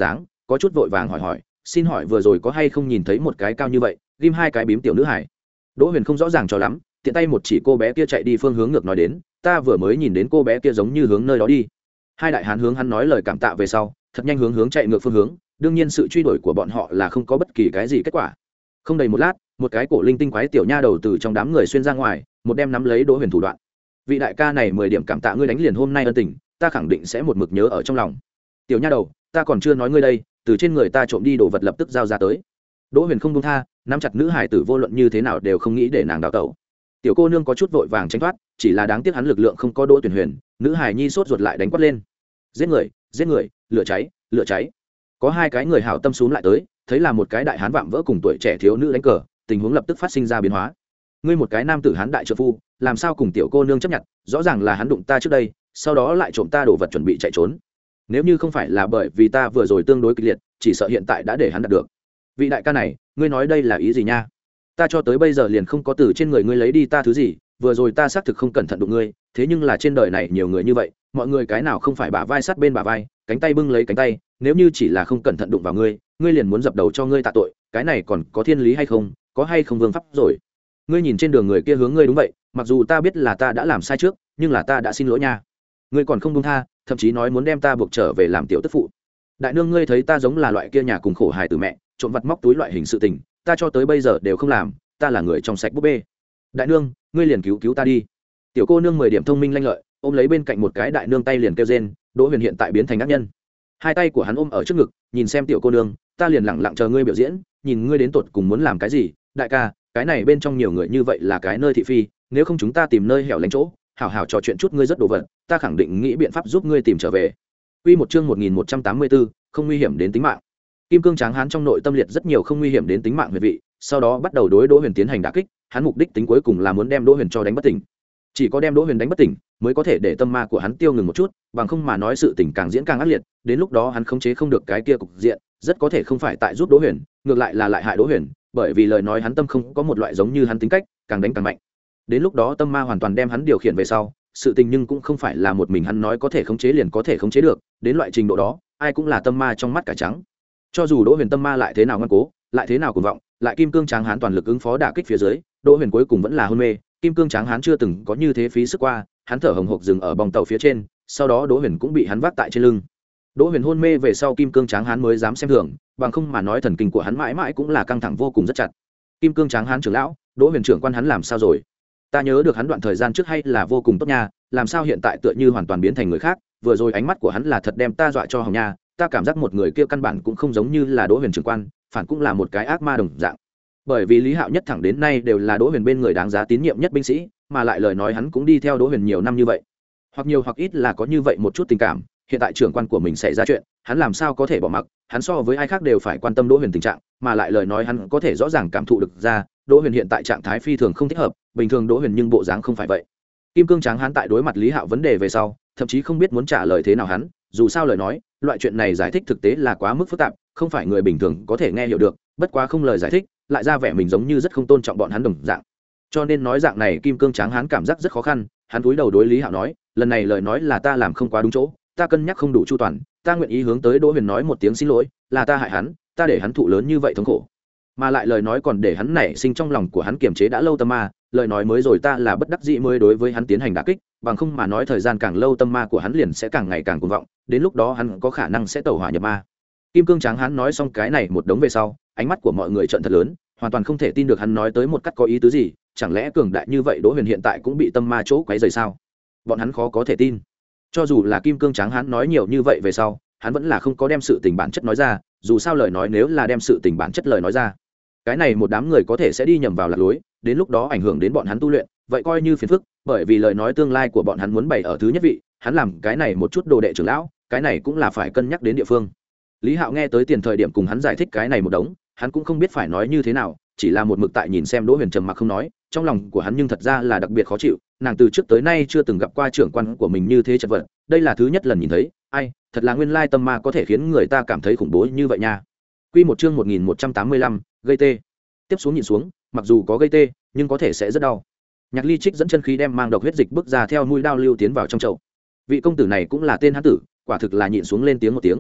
có chút vội vàng hỏi hỏi xin hỏi vừa rồi có hay không nhìn thấy một cái cao như vậy ghim hai cái bím tiểu nữ hải. Đỗ Huyền không rõ ràng cho lắm, tiện tay một chỉ cô bé kia chạy đi phương hướng ngược nói đến, ta vừa mới nhìn đến cô bé kia giống như hướng nơi đó đi. Hai đại hán hướng hắn nói lời cảm tạ về sau, thật nhanh hướng hướng chạy ngược phương hướng, đương nhiên sự truy đuổi của bọn họ là không có bất kỳ cái gì kết quả. Không đầy một lát, một cái cổ linh tinh quái tiểu nha đầu từ trong đám người xuyên ra ngoài, một đem nắm lấy Đỗ Huyền thủ đoạn. Vị đại ca này mười điểm cảm tạ ngươi đánh liền hôm nay ân tình, ta khẳng định sẽ một mực nhớ ở trong lòng. Tiểu nha đầu, ta còn chưa nói ngươi đây, từ trên người ta trộm đi đồ vật lập tức giao ra tới. Đỗ Huyền không buông tha, nắm chặt nữ hải tử vô luận như thế nào đều không nghĩ để nàng đào tẩu. Tiểu cô nương có chút vội vàng tránh thoát, chỉ là đáng tiếc hắn lực lượng không có Đỗ Tuyển Huyền, nữ hải nhi sốt ruột lại đánh quát lên. Giết người, giết người, lửa cháy, lửa cháy. Có hai cái người hảo tâm xuống lại tới, thấy là một cái đại hán vạm vỡ cùng tuổi trẻ thiếu nữ đánh cờ, tình huống lập tức phát sinh ra biến hóa. Ngươi một cái nam tử hán đại trợ phu, làm sao cùng tiểu cô nương chấp nhận, rõ ràng là hắn đụng ta trước đây, sau đó lại trộm ta đồ vật chuẩn bị chạy trốn. Nếu như không phải là bởi vì ta vừa rồi tương đối kịch liệt, chỉ sợ hiện tại đã để hắn đạt được. Vị đại ca này, ngươi nói đây là ý gì nha? Ta cho tới bây giờ liền không có từ trên người ngươi lấy đi ta thứ gì, vừa rồi ta xác thực không cẩn thận đụng ngươi, thế nhưng là trên đời này nhiều người như vậy, mọi người cái nào không phải bả vai sát bên bả vai, cánh tay bưng lấy cánh tay, nếu như chỉ là không cẩn thận đụng vào ngươi, ngươi liền muốn dập đầu cho ngươi tạ tội, cái này còn có thiên lý hay không, có hay không vương pháp rồi. Ngươi nhìn trên đường người kia hướng ngươi đúng vậy, mặc dù ta biết là ta đã làm sai trước, nhưng là ta đã xin lỗi nha. Ngươi còn không buông tha, thậm chí nói muốn đem ta buộc trở về làm tiểu tức phụ. Đại nương ngươi thấy ta giống là loại kia nhà cùng khổ hài tử mẹ, trộm vặt móc túi loại hình sự tình, ta cho tới bây giờ đều không làm, ta là người trong sạch búp bê. Đại nương, ngươi liền cứu cứu ta đi. Tiểu cô nương mười điểm thông minh lanh lợi, ôm lấy bên cạnh một cái đại nương tay liền kêu rên. Đỗ Huyền hiện tại biến thành ác nhân, hai tay của hắn ôm ở trước ngực, nhìn xem tiểu cô nương, ta liền lặng lặng chờ ngươi biểu diễn, nhìn ngươi đến tột cùng muốn làm cái gì. Đại ca, cái này bên trong nhiều người như vậy là cái nơi thị phi, nếu không chúng ta tìm nơi hẻo lánh chỗ, hảo hảo trò chuyện chút ngươi rất đồ vật, ta khẳng định nghĩ biện pháp giúp ngươi tìm trở về. Quy một chương một nghìn một trăm tám mươi tư, không nguy hiểm đến tính mạng. Kim Cương Tráng Hán trong nội tâm liệt rất nhiều không nguy hiểm đến tính mạng huyệt vị, sau đó bắt đầu đối Đỗ Huyền tiến hành đả kích, hắn mục đích tính cuối cùng là muốn đem Đỗ Huyền cho đánh bất tỉnh. Chỉ có đem Đỗ Huyền đánh bất tỉnh, mới có thể để tâm ma của hắn tiêu ngừng một chút, bằng không mà nói sự tình càng diễn càng ác liệt, đến lúc đó hắn khống chế không được cái kia cục diện, rất có thể không phải tại giúp Đỗ Huyền, ngược lại là lại hại Đỗ Huyền, bởi vì lời nói hắn tâm không có một loại giống như hắn tính cách, càng đánh càng mạnh. Đến lúc đó tâm ma hoàn toàn đem hắn điều khiển về sau, sự tình nhưng cũng không phải là một mình hắn nói có thể khống chế liền có thể khống chế được, đến loại trình độ đó, ai cũng là tâm ma trong mắt cả trắng. Cho dù Đỗ Huyền tâm ma lại thế nào ngoan cố, lại thế nào cuồng vọng, lại Kim Cương Tráng Hán toàn lực ứng phó đả kích phía dưới, Đỗ Huyền cuối cùng vẫn là hôn mê. Kim Cương Tráng Hán chưa từng có như thế phí sức qua, hắn thở hổn hộc dừng ở bong tàu phía trên, sau đó Đỗ Huyền cũng bị hắn vác tại trên lưng. Đỗ Huyền hôn mê về sau, Kim Cương Tráng Hán mới dám xem thường, bằng không mà nói thần kinh của hắn mãi mãi cũng là căng thẳng vô cùng rất chặt. Kim Cương Tráng Hán trưởng lão, Đỗ Huyền trưởng quan hắn làm sao rồi? Ta nhớ được hắn đoạn thời gian trước hay là vô cùng tốt nha, làm sao hiện tại tựa như hoàn toàn biến thành người khác, vừa rồi ánh mắt của hắn là thật đem ta dọa cho hỏng nha, ta cảm giác một người kia căn bản cũng không giống như là Đỗ Huyền trưởng quan, phản cũng là một cái ác ma đồng dạng. Bởi vì Lý Hạo nhất thẳng đến nay đều là Đỗ Huyền bên người đáng giá tín nhiệm nhất binh sĩ, mà lại lời nói hắn cũng đi theo Đỗ Huyền nhiều năm như vậy, hoặc nhiều hoặc ít là có như vậy một chút tình cảm. Hiện tại trưởng quan của mình xảy ra chuyện, hắn làm sao có thể bỏ mặc, hắn so với ai khác đều phải quan tâm Đỗ Huyền tình trạng, mà lại lời nói hắn có thể rõ ràng cảm thụ được ra, Đỗ Huyền hiện tại trạng thái phi thường không thích hợp, bình thường Đỗ Huyền nhưng bộ dáng không phải vậy. Kim Cương Tráng Hán tại đối mặt Lý Hạo vấn đề về sau, thậm chí không biết muốn trả lời thế nào hắn, dù sao lời nói, loại chuyện này giải thích thực tế là quá mức phức tạp, không phải người bình thường có thể nghe hiểu được, bất quá không lời giải thích, lại ra vẻ mình giống như rất không tôn trọng bọn hắn đồng dạng. Cho nên nói dạng này Kim Cương Tráng Hán cảm giác rất khó khăn, hắn cúi đầu đối Lý Hạo nói, lần này lời nói là ta làm không quá đúng chỗ, ta cân nhắc không đủ chu toàn, ta nguyện ý hướng tới Đỗ Huyền nói một tiếng xin lỗi, là ta hại hắn, ta để hắn thụ lớn như vậy thống khổ, mà lại lời nói còn để hắn nảy sinh trong lòng của hắn kiềm chế đã lâu tâm ma, lời nói mới rồi ta là bất đắc dĩ mới đối với hắn tiến hành đả kích, bằng không mà nói thời gian càng lâu tâm ma của hắn liền sẽ càng ngày càng cuồng vọng, đến lúc đó hắn có khả năng sẽ tẩu hỏa nhập ma. Kim Cương Tráng Hán nói xong cái này một đống về sau, ánh mắt của mọi người trợn thật lớn, hoàn toàn không thể tin được hắn nói tới một cách có ý tứ gì, chẳng lẽ cường đại như vậy Đỗ Huyền hiện tại cũng bị tâm ma chỗ quấy rầy sao? Bọn hắn khó có thể tin. Cho dù là Kim Cương Tráng Hán nói nhiều như vậy về sau, hắn vẫn là không có đem sự tình bản chất nói ra, dù sao lời nói nếu là đem sự tình bản chất lời nói ra, cái này một đám người có thể sẽ đi nhầm vào lạc lối, đến lúc đó ảnh hưởng đến bọn hắn tu luyện, vậy coi như phiền phức, bởi vì lời nói tương lai của bọn hắn muốn bày ở thứ nhất vị, hắn làm cái này một chút đồ đệ trưởng lão, cái này cũng là phải cân nhắc đến địa phương. Lý Hạo nghe tới tiền thời điểm cùng hắn giải thích cái này một đống, hắn cũng không biết phải nói như thế nào, chỉ là một mực tại nhìn xem Đỗ Huyền trầm mặc không nói, trong lòng của hắn nhưng thật ra là đặc biệt khó chịu, nàng từ trước tới nay chưa từng gặp qua trưởng quan của mình như thế chật vật, đây là thứ nhất lần nhìn thấy, ai, thật là nguyên lai tâm ma có thể khiến người ta cảm thấy khủng bố như vậy nha. Quy một chương một nghìn một trăm tám mươi lăm, gây tê. Tiếp xuống nhìn xuống, mặc dù có gây tê, nhưng có thể sẽ rất đau. Nhạc Ly Trích dẫn chân khí đem mang độc huyết dịch bước ra theo mũi đao lưu tiến vào trong chậu. Vị công tử này cũng là tên hán tử, quả thực là nhịn xuống lên tiếng một tiếng.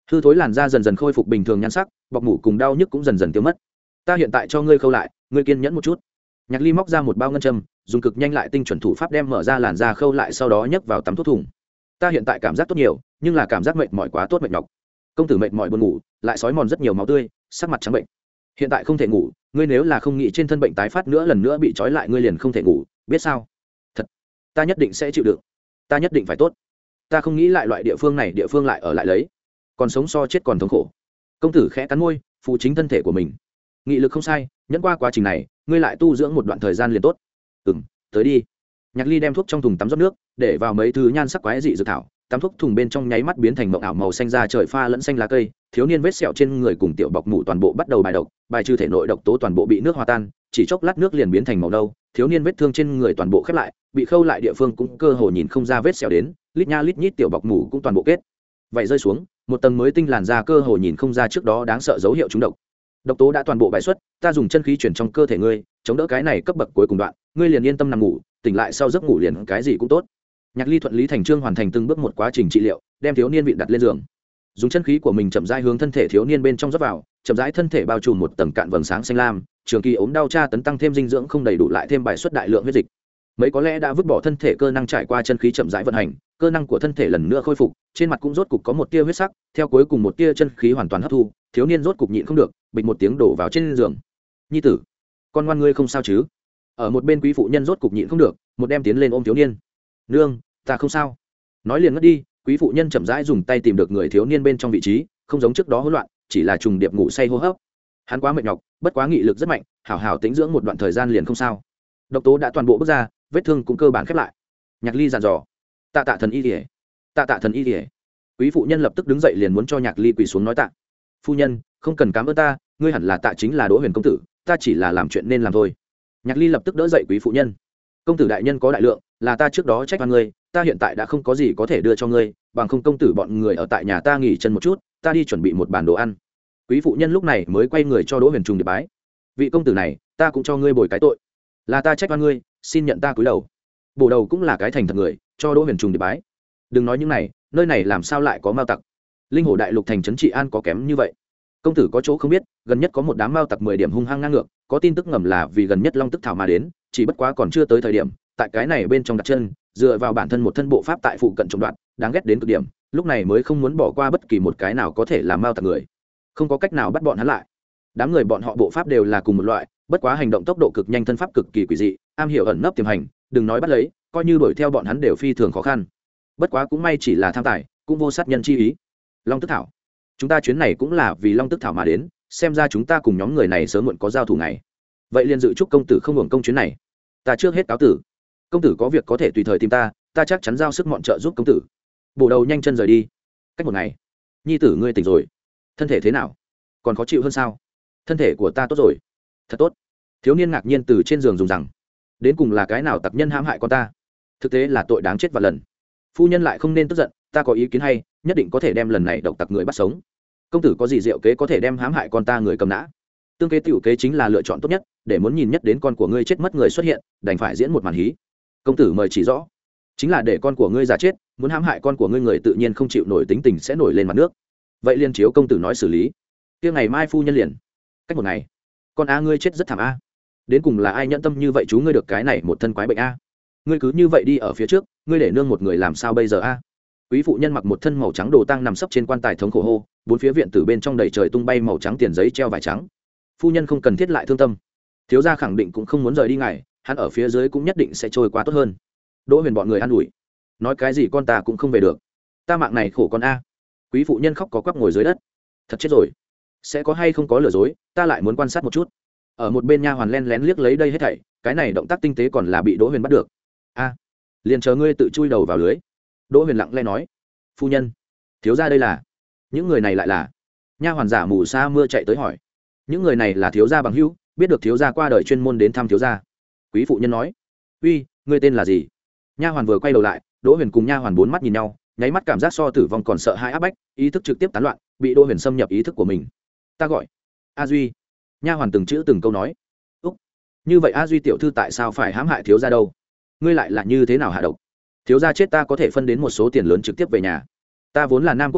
hư thối làn da dần dần khôi phục bình thường nhan sắc, bọc mủ cùng đau nhức cũng dần dần tiêu mất. Ta hiện tại cho ngươi khâu lại, ngươi kiên nhẫn một chút. Nhạc Ly móc ra một bao ngân châm, dùng cực nhanh lại tinh chuẩn thủ pháp đem mở ra làn da khâu lại, sau đó nhấc vào tắm thuốc thùng. Ta hiện tại cảm giác tốt nhiều, nhưng là cảm giác mệt mỏi quá tốt mệt nhọc. Công tử mệt mỏi buồn ngủ, lại sói mòn rất nhiều máu tươi, sắc mặt trắng bệnh. Hiện tại không thể ngủ, ngươi nếu là không nghĩ trên thân bệnh tái phát nữa lần nữa bị trói lại, ngươi liền không thể ngủ, biết sao? Thật, ta nhất định sẽ chịu đựng, ta nhất định phải tốt. Ta không nghĩ lại loại địa phương này, địa phương lại ở lại lấy, còn sống so chết còn thống khổ. Công tử khẽ cắn môi, phụ chính thân thể của mình. Nghị lực không sai, nhẫn qua quá trình này, ngươi lại tu dưỡng một đoạn thời gian liền tốt. Ừm, tới đi. Nhạc Ly đem thuốc trong thùng tắm rót nước, để vào mấy thứ nhan sắc quái dị dược thảo, tắm thuốc thùng bên trong nháy mắt biến thành mộng ảo màu xanh da trời pha lẫn xanh lá cây. Thiếu niên vết sẹo trên người cùng tiểu bọc mủ toàn bộ bắt đầu bài độc, bài trừ thể nội độc tố toàn bộ bị nước hòa tan, chỉ chốc lát nước liền biến thành màu nâu. Thiếu niên vết thương trên người toàn bộ khép lại, bị khâu lại địa phương cũng cơ hồ nhìn không ra vết sẹo đến, lít nha lít nhít tiểu bọc mủ cũng toàn bộ kết. Vậy rơi xuống, một tầng mới tinh làn da cơ hồ nhìn không ra trước đó đáng sợ dấu hiệu trúng độc. Độc tố đã toàn bộ bài xuất, ta dùng chân khí chuyển trong cơ thể ngươi, chống đỡ cái này cấp bậc cuối cùng đoạn, ngươi liền yên tâm nằm ngủ, tỉnh lại sau giấc ngủ liền cái gì cũng tốt. Nhạc Ly thuận lý thành chương hoàn thành từng bước một quá trình trị liệu, đem thiếu niên vịn đặt lên giường, dùng chân khí của mình chậm rãi hướng thân thể thiếu niên bên trong rót vào, chậm rãi thân thể bao trùm một tầng cạn vầng sáng xanh lam, trường kỳ ốm đau tra tấn tăng thêm dinh dưỡng không đầy đủ lại thêm bài xuất đại lượng huyết dịch. Mấy có lẽ đã vứt bỏ thân thể cơ năng trải qua chân khí chậm rãi vận hành, cơ năng của thân thể lần nữa khôi phục, trên mặt cũng rốt cục có một tia huyết sắc, theo cuối cùng một tia chân khí hoàn toàn hấp thu, thiếu niên rốt cục nhịn không được, bịch một tiếng đổ vào trên giường. Nhi tử, con ngoan ngươi không sao chứ? Ở một bên quý phụ nhân rốt cục nhịn không được, một đem tiến lên ôm thiếu niên. Nương, ta không sao. Nói liền ngất đi, quý phụ nhân chậm rãi dùng tay tìm được người thiếu niên bên trong vị trí, không giống trước đó hỗn loạn, chỉ là trùng điệp ngủ say hô hấp. Hắn quá mệt nhọc, bất quá nghị lực rất mạnh, hảo hảo tĩnh dưỡng một đoạn thời gian liền không sao. Độc tố đã toàn bộ bước ra, vết thương cũng cơ bản khép lại. Nhạc Ly dặn dò, tạ tạ thần y liễu, tạ tạ thần y liễu. Quý phụ nhân lập tức đứng dậy liền muốn cho Nhạc Ly quỳ xuống nói tạ. Phu nhân, không cần cảm ơn ta, ngươi hẳn là tạ chính là Đỗ Huyền công tử, ta chỉ là làm chuyện nên làm thôi. Nhạc Ly lập tức đỡ dậy quý phụ nhân. Công tử đại nhân có đại lượng, là ta trước đó trách oan ngươi, ta hiện tại đã không có gì có thể đưa cho ngươi, bằng không công tử bọn người ở tại nhà ta nghỉ chân một chút, ta đi chuẩn bị một bàn đồ ăn. Quý phụ nhân lúc này mới quay người cho Đỗ Huyền trùng điệp bái. Vị công tử này, ta cũng cho ngươi bồi cái tội, là ta trách oan ngươi, xin nhận ta cúi đầu. Bổ đầu cũng là cái thành thật người, cho Đỗ Huyền trùng điệp bái. Đừng nói những này, nơi này làm sao lại có mao tặc? Linh Hồ đại lục thành trấn trị an có kém như vậy? Công tử có chỗ không biết, gần nhất có một đám mao tặc mười điểm hung hăng ngang ngược, có tin tức ngầm là vì gần nhất Long Tức Thảo mà đến, chỉ bất quá còn chưa tới thời điểm, tại cái này bên trong đặt chân, dựa vào bản thân một thân bộ pháp tại phụ cận trồng đoạn, đáng ghét đến cực điểm, lúc này mới không muốn bỏ qua bất kỳ một cái nào có thể làm mao tặc người, không có cách nào bắt bọn hắn lại. Đám người bọn họ bộ pháp đều là cùng một loại, bất quá hành động tốc độ cực nhanh, thân pháp cực kỳ quỷ dị, am hiểu ẩn nấp tiềm hành, đừng nói bắt lấy, coi như đuổi theo bọn hắn đều phi thường khó khăn. Bất quá cũng may chỉ là tham tài, cũng vô sát nhân chi ý. Long Tức Thảo, chúng ta chuyến này cũng là vì Long Tức Thảo mà đến, xem ra chúng ta cùng nhóm người này sớm muộn có giao thủ này. Vậy liền dự chúc công tử không hưởng công chuyến này. Ta trước hết cáo tử, công tử có việc có thể tùy thời tìm ta, ta chắc chắn giao sức mọn trợ giúp công tử. Bổ đầu nhanh chân rời đi. Cách một ngày, nhi tử ngươi tỉnh rồi, thân thể thế nào, còn khó chịu hơn sao? Thân thể của ta tốt rồi, thật tốt. Thiếu niên ngạc nhiên từ trên giường dùng rằng, đến cùng là cái nào tặc nhân hãm hại con ta? Thực tế là tội đáng chết và lần. Phu nhân lại không nên tức giận, ta có ý kiến hay, nhất định có thể đem lần này độc tặc người bắt sống. Công tử có gì diệu kế có thể đem hãm hại con ta người cầm nã? Tương kế tiểu kế chính là lựa chọn tốt nhất, để muốn nhìn nhất đến con của ngươi chết mất người xuất hiện, đành phải diễn một màn hí. Công tử mời chỉ rõ. Chính là để con của ngươi giả chết, muốn hãm hại con của ngươi người tự nhiên không chịu nổi tính tình sẽ nổi lên mặt nước. Vậy liên chiếu công tử nói xử lý. Kia ngày mai phu nhân liền. Cách một ngày, con a ngươi chết rất thảm a. Đến cùng là ai nhẫn tâm như vậy chú ngươi được cái này một thân quái bệnh a? Ngươi cứ như vậy đi ở phía trước, ngươi để nương một người làm sao bây giờ a? Quý phụ nhân mặc một thân màu trắng đồ tang nằm sấp trên quan tài thống khổ hô, bốn phía viện tử bên trong đầy trời tung bay màu trắng tiền giấy treo vải trắng. Phu nhân không cần thiết lại thương tâm, thiếu gia khẳng định cũng không muốn rời đi ngài, hắn ở phía dưới cũng nhất định sẽ trôi qua tốt hơn. Đỗ Huyền bọn người an ủi, nói cái gì con ta cũng không về được, ta mạng này khổ con a. Quý phụ nhân khóc có quắp ngồi dưới đất, thật chết rồi, sẽ có hay không có lừa dối, ta lại muốn quan sát một chút. Ở một bên nha hoàn len lén liếc lấy đây hết thảy, cái này động tác tinh tế còn là bị Đỗ Huyền bắt được. A, liền chờ ngươi tự chui đầu vào lưới. Đỗ Huyền lặng lẽ nói, phu nhân, thiếu gia đây là, những người này lại là. Nha hoàn giả mù sa mưa chạy tới hỏi, những người này là thiếu gia bằng hữu, biết được thiếu gia qua đời chuyên môn đến thăm thiếu gia. Quý phụ nhân nói, uy, ngươi tên là gì? Nha hoàn vừa quay đầu lại, Đỗ Huyền cùng nha hoàn bốn mắt nhìn nhau, nháy mắt cảm giác so tử vong còn sợ hãi áp bách, ý thức trực tiếp tán loạn, bị Đỗ Huyền xâm nhập ý thức của mình. Ta gọi A Duy. Nha hoàn từng chữ từng câu nói. Úc, như vậy A Duy tiểu thư tại sao phải hãm hại thiếu gia đâu? Ngươi lại là như thế nào hạ độc? Thiếu gia chết ta có thể phân đến một số tiền lớn trực tiếp về nhà. Ta vốn là Nam Quốc người,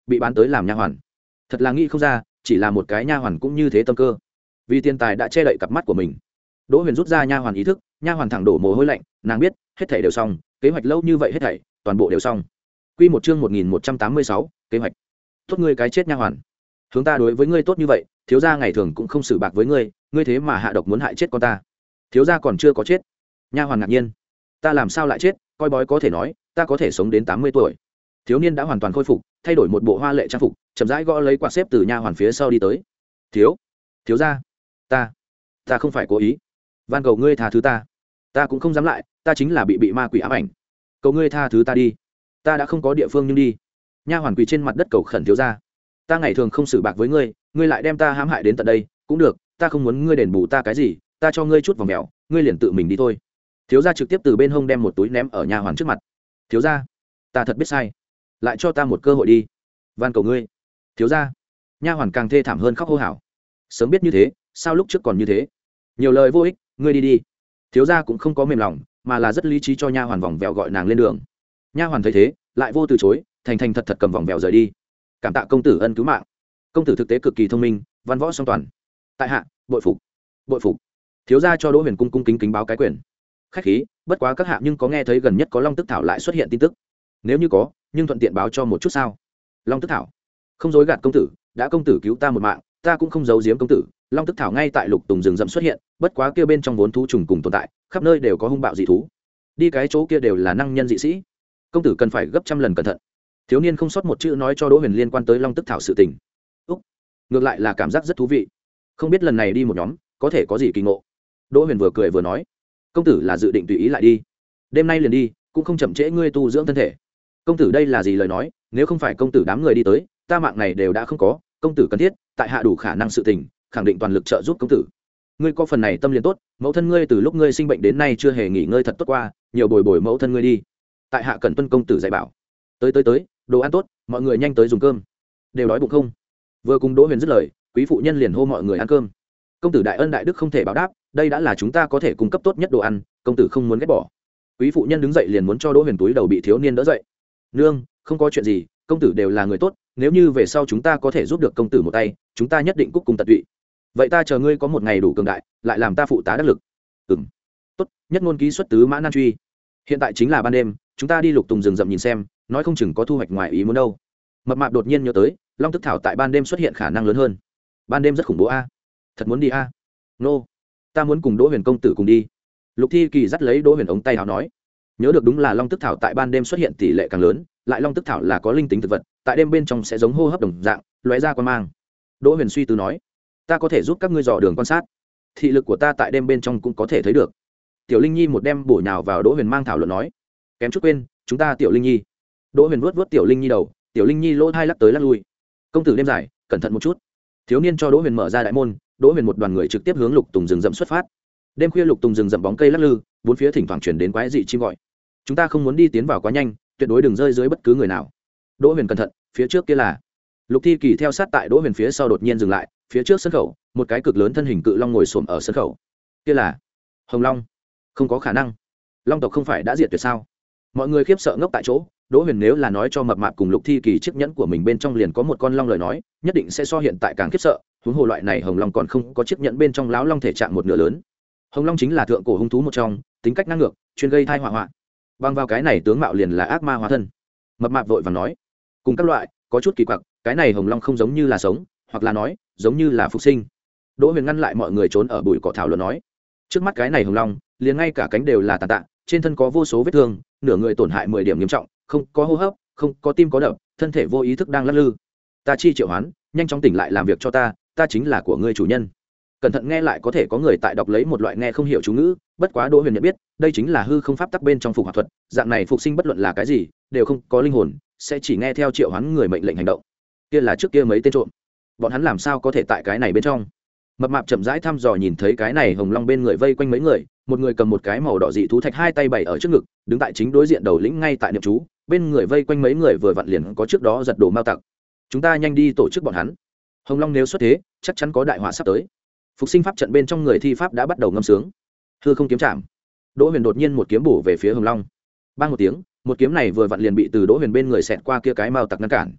bị bán tới làm nha hoàn. Thật là nghĩ không ra, chỉ là một cái nha hoàn cũng như thế tâm cơ. Vì tiền tài đã che đậy cặp mắt của mình. Đỗ Huyền rút ra nha hoàn ý thức, nha hoàn thẳng đổ mồ hôi lạnh, nàng biết, hết thảy đều xong, kế hoạch lâu như vậy hết thảy, toàn bộ đều xong. Quy một chương một nghìn một trăm tám mươi sáu, kế hoạch. Tốt ngươi cái chết nha hoàn. Hướng ta đối với ngươi tốt như vậy, thiếu gia ngày thường cũng không xử bạc với ngươi, ngươi thế mà hạ độc muốn hại chết con ta. Thiếu gia còn chưa có chết. Nha hoàn ngạc nhiên. Ta làm sao lại chết, coi bói có thể nói, ta có thể sống đến tám mươi tuổi. Thiếu niên đã hoàn toàn khôi phục, thay đổi một bộ hoa lệ trang phục, chậm rãi gõ lấy quạt xếp từ nha hoàn phía sau đi tới. Thiếu, thiếu gia, ta, ta không phải cố ý, van cầu ngươi tha thứ ta, ta cũng không dám lại, ta chính là bị bị ma quỷ ám ảnh, cầu ngươi tha thứ ta đi, ta đã không có địa phương nhưng đi. Nha hoàn quỳ trên mặt đất cầu khẩn thiếu gia, ta ngày thường không xử bạc với ngươi, ngươi lại đem ta hãm hại đến tận đây, cũng được, ta không muốn ngươi đền bù ta cái gì, ta cho ngươi chút vòng mèo, ngươi liền tự mình đi thôi. Thiếu gia trực tiếp từ bên hông đem một túi ném ở nha hoàn trước mặt. Thiếu gia, ta thật biết sai, lại cho ta một cơ hội đi, van cầu ngươi. Thiếu gia. Nha hoàn càng thê thảm hơn khóc hô hào. Sớm biết như thế, sao lúc trước còn như thế? Nhiều lời vô ích, ngươi đi đi. Thiếu gia cũng không có mềm lòng, mà là rất lý trí cho nha hoàn vòng vèo gọi nàng lên đường. Nha hoàn thấy thế, lại vô từ chối, thành thành thật thật cầm vòng vèo rời đi. Cảm tạ công tử ân cứu mạng. Công tử thực tế cực kỳ thông minh, văn võ song toàn. Tại hạ, bội phục. Bội phục. Thiếu gia cho Đỗ Huyền cung cung kính kính báo cái quyền. Khách khí, bất quá các hạ nhưng có nghe thấy gần nhất có Long Tức Thảo lại xuất hiện tin tức? Nếu như có, nhưng thuận tiện báo cho một chút sao? Long Tức Thảo? Không dối gạt công tử, đã công tử cứu ta một mạng, ta cũng không giấu giếm công tử. Long Tức Thảo ngay tại lục tùng rừng rậm xuất hiện, bất quá kia bên trong vốn thú trùng cùng tồn tại, khắp nơi đều có hung bạo dị thú. Đi cái chỗ kia đều là năng nhân dị sĩ, công tử cần phải gấp trăm lần cẩn thận. Thiếu niên không sót một chữ nói cho Đỗ Huyền liên quan tới Long Tức Thảo sự tình. Úc, ngược lại là cảm giác rất thú vị. Không biết lần này đi một nhóm, có thể có gì kỳ ngộ. Đỗ Huyền vừa cười vừa nói, công tử là dự định tùy ý lại đi, đêm nay liền đi, cũng không chậm trễ ngươi tu dưỡng thân thể. Công tử đây là gì lời nói, nếu không phải công tử đám người đi tới, ta mạng này đều đã không có. Công tử cần thiết, tại hạ đủ khả năng sự tình, khẳng định toàn lực trợ giúp công tử. Ngươi có phần này tâm liền tốt, mẫu thân ngươi từ lúc ngươi sinh bệnh đến nay chưa hề nghỉ ngơi thật tốt qua, nhiều bồi bồi mẫu thân ngươi đi. Tại hạ cần tuân công tử dạy bảo. Tới tới tới, đồ ăn tốt, mọi người nhanh tới dùng cơm. Đều đói bụng không? Vừa cùng Đỗ Huyền dứt lời, quý phụ nhân liền hô mọi người ăn cơm. Công tử đại ân đại đức không thể báo đáp, đây đã là chúng ta có thể cung cấp tốt nhất đồ ăn, công tử không muốn ghét bỏ. Quý phụ nhân đứng dậy liền muốn cho Đỗ Huyền túi đầu bị thiếu niên đỡ dậy. Nương, không có chuyện gì, công tử đều là người tốt, nếu như về sau chúng ta có thể giúp được công tử một tay, chúng ta nhất định cúc cùng tận tụy. Vậy ta chờ ngươi có một ngày đủ cường đại, lại làm ta phụ tá đắc lực. Ừm, tốt, nhất ngôn ký xuất tứ mã nan truy. Hiện tại chính là ban đêm, chúng ta đi lục tùng rừng rậm nhìn xem, nói không chừng có thu hoạch ngoài ý muốn đâu. Mập mạp đột nhiên nhớ tới, Long Tức Thảo tại ban đêm xuất hiện khả năng lớn hơn. Ban đêm rất khủng bố a. Thật muốn đi a. Nô, ta muốn cùng Đỗ Huyền công tử cùng đi. Lục Thi Kỳ dắt lấy Đỗ Huyền ống tay áo nói, nhớ được đúng là Long Tức Thảo tại ban đêm xuất hiện tỷ lệ càng lớn, lại Long Tức Thảo là có linh tính thực vật, tại đêm bên trong sẽ giống hô hấp đồng dạng, lóe ra quan mang. Đỗ Huyền suy tư nói, ta có thể giúp các ngươi dò đường quan sát, thị lực của ta tại đêm bên trong cũng có thể thấy được. Tiểu Linh Nhi một đem bổ nhào vào Đỗ Huyền mang thảo luận nói, kém chút quên, chúng ta Tiểu Linh Nhi. Đỗ Huyền vuốt vuốt Tiểu Linh Nhi đầu, Tiểu Linh Nhi lỗ hai lắc tới lắc lui. Công tử đêm dài, cẩn thận một chút. Thiếu niên cho Đỗ Huyền mở ra đại môn, Đỗ Huyền một đoàn người trực tiếp hướng lục tùng rừng rậm xuất phát. Đêm khuya lục tùng rừng rậm bóng cây lắc lư, bốn phía thỉnh thoảng truyền đến quái dị chim gọi. Chúng ta không muốn đi tiến vào quá nhanh, tuyệt đối đừng rơi dưới bất cứ người nào. Đỗ Huyền cẩn thận, phía trước kia là. Lục Thi Kỳ theo sát tại Đỗ Huyền phía sau đột nhiên dừng lại, phía trước sân khẩu, một cái cực lớn thân hình cự long ngồi xổm ở sân khẩu. Kia là Hồng Long. Không có khả năng. Long tộc không phải đã diệt tuyệt sao? Mọi người khiếp sợ ngốc tại chỗ. Đỗ Huyền nếu là nói cho mập mạp cùng Lục Thi Kỳ chiếc nhẫn của mình bên trong liền có một con long lời nói, nhất định sẽ so hiện tại càng khiếp sợ. Huống hồ loại này Hồng Long còn không có chiếc nhẫn bên trong láo long thể trạng một nửa lớn. Hồng Long chính là thượng cổ hung thú một trong, tính cách ngang ngược, chuyên gây tai họa họa. Băng vào cái này tướng mạo liền là ác ma hóa thân. Mập mạp vội vàng nói, cùng các loại, có chút kỳ quặc, cái này Hồng Long không giống như là sống, hoặc là nói, giống như là phục sinh. Đỗ Huyền ngăn lại mọi người trốn ở bụi cỏ thảo luận nói, trước mắt cái này Hồng Long, liền ngay cả cánh đều là tàn tạ, trên thân có vô số vết thương, nửa người tổn hại mười điểm nghiêm trọng, không có hô hấp, không có tim có đập, thân thể vô ý thức đang lắc lư. Ta chi triệu hoán, nhanh chóng tỉnh lại làm việc cho ta, ta chính là của ngươi chủ nhân. Cẩn thận nghe lại có thể có người tại đọc lấy một loại nghe không hiểu chú ngữ, bất quá Đỗ Huyền nhận biết, đây chính là hư không pháp tắc bên trong phục hoạt thuật, dạng này phục sinh bất luận là cái gì, đều không có linh hồn, sẽ chỉ nghe theo triệu hoán người mệnh lệnh hành động. Kia là trước kia mấy tên trộm, bọn hắn làm sao có thể tại cái này bên trong? Mập mạp chậm rãi thăm dò nhìn thấy cái này Hồng Long bên người vây quanh mấy người, một người cầm một cái màu đỏ dị thú thạch hai tay bày ở trước ngực, đứng tại chính đối diện đầu lĩnh ngay tại niệm chú, bên người vây quanh mấy người vừa vặn liền có trước đó giật đồ mao tặc. Chúng ta nhanh đi tổ chức bọn hắn. Hồng Long nếu xuất thế, chắc chắn có đại họa sắp tới. Phục sinh pháp trận bên trong người thi pháp đã bắt đầu ngâm sướng. Hư không kiếm chạm. Đỗ Huyền đột nhiên một kiếm bổ về phía Hồng Long. Bang một tiếng, một kiếm này vừa vặn liền bị từ Đỗ Huyền bên người xẹt qua kia cái mao tặc ngăn cản.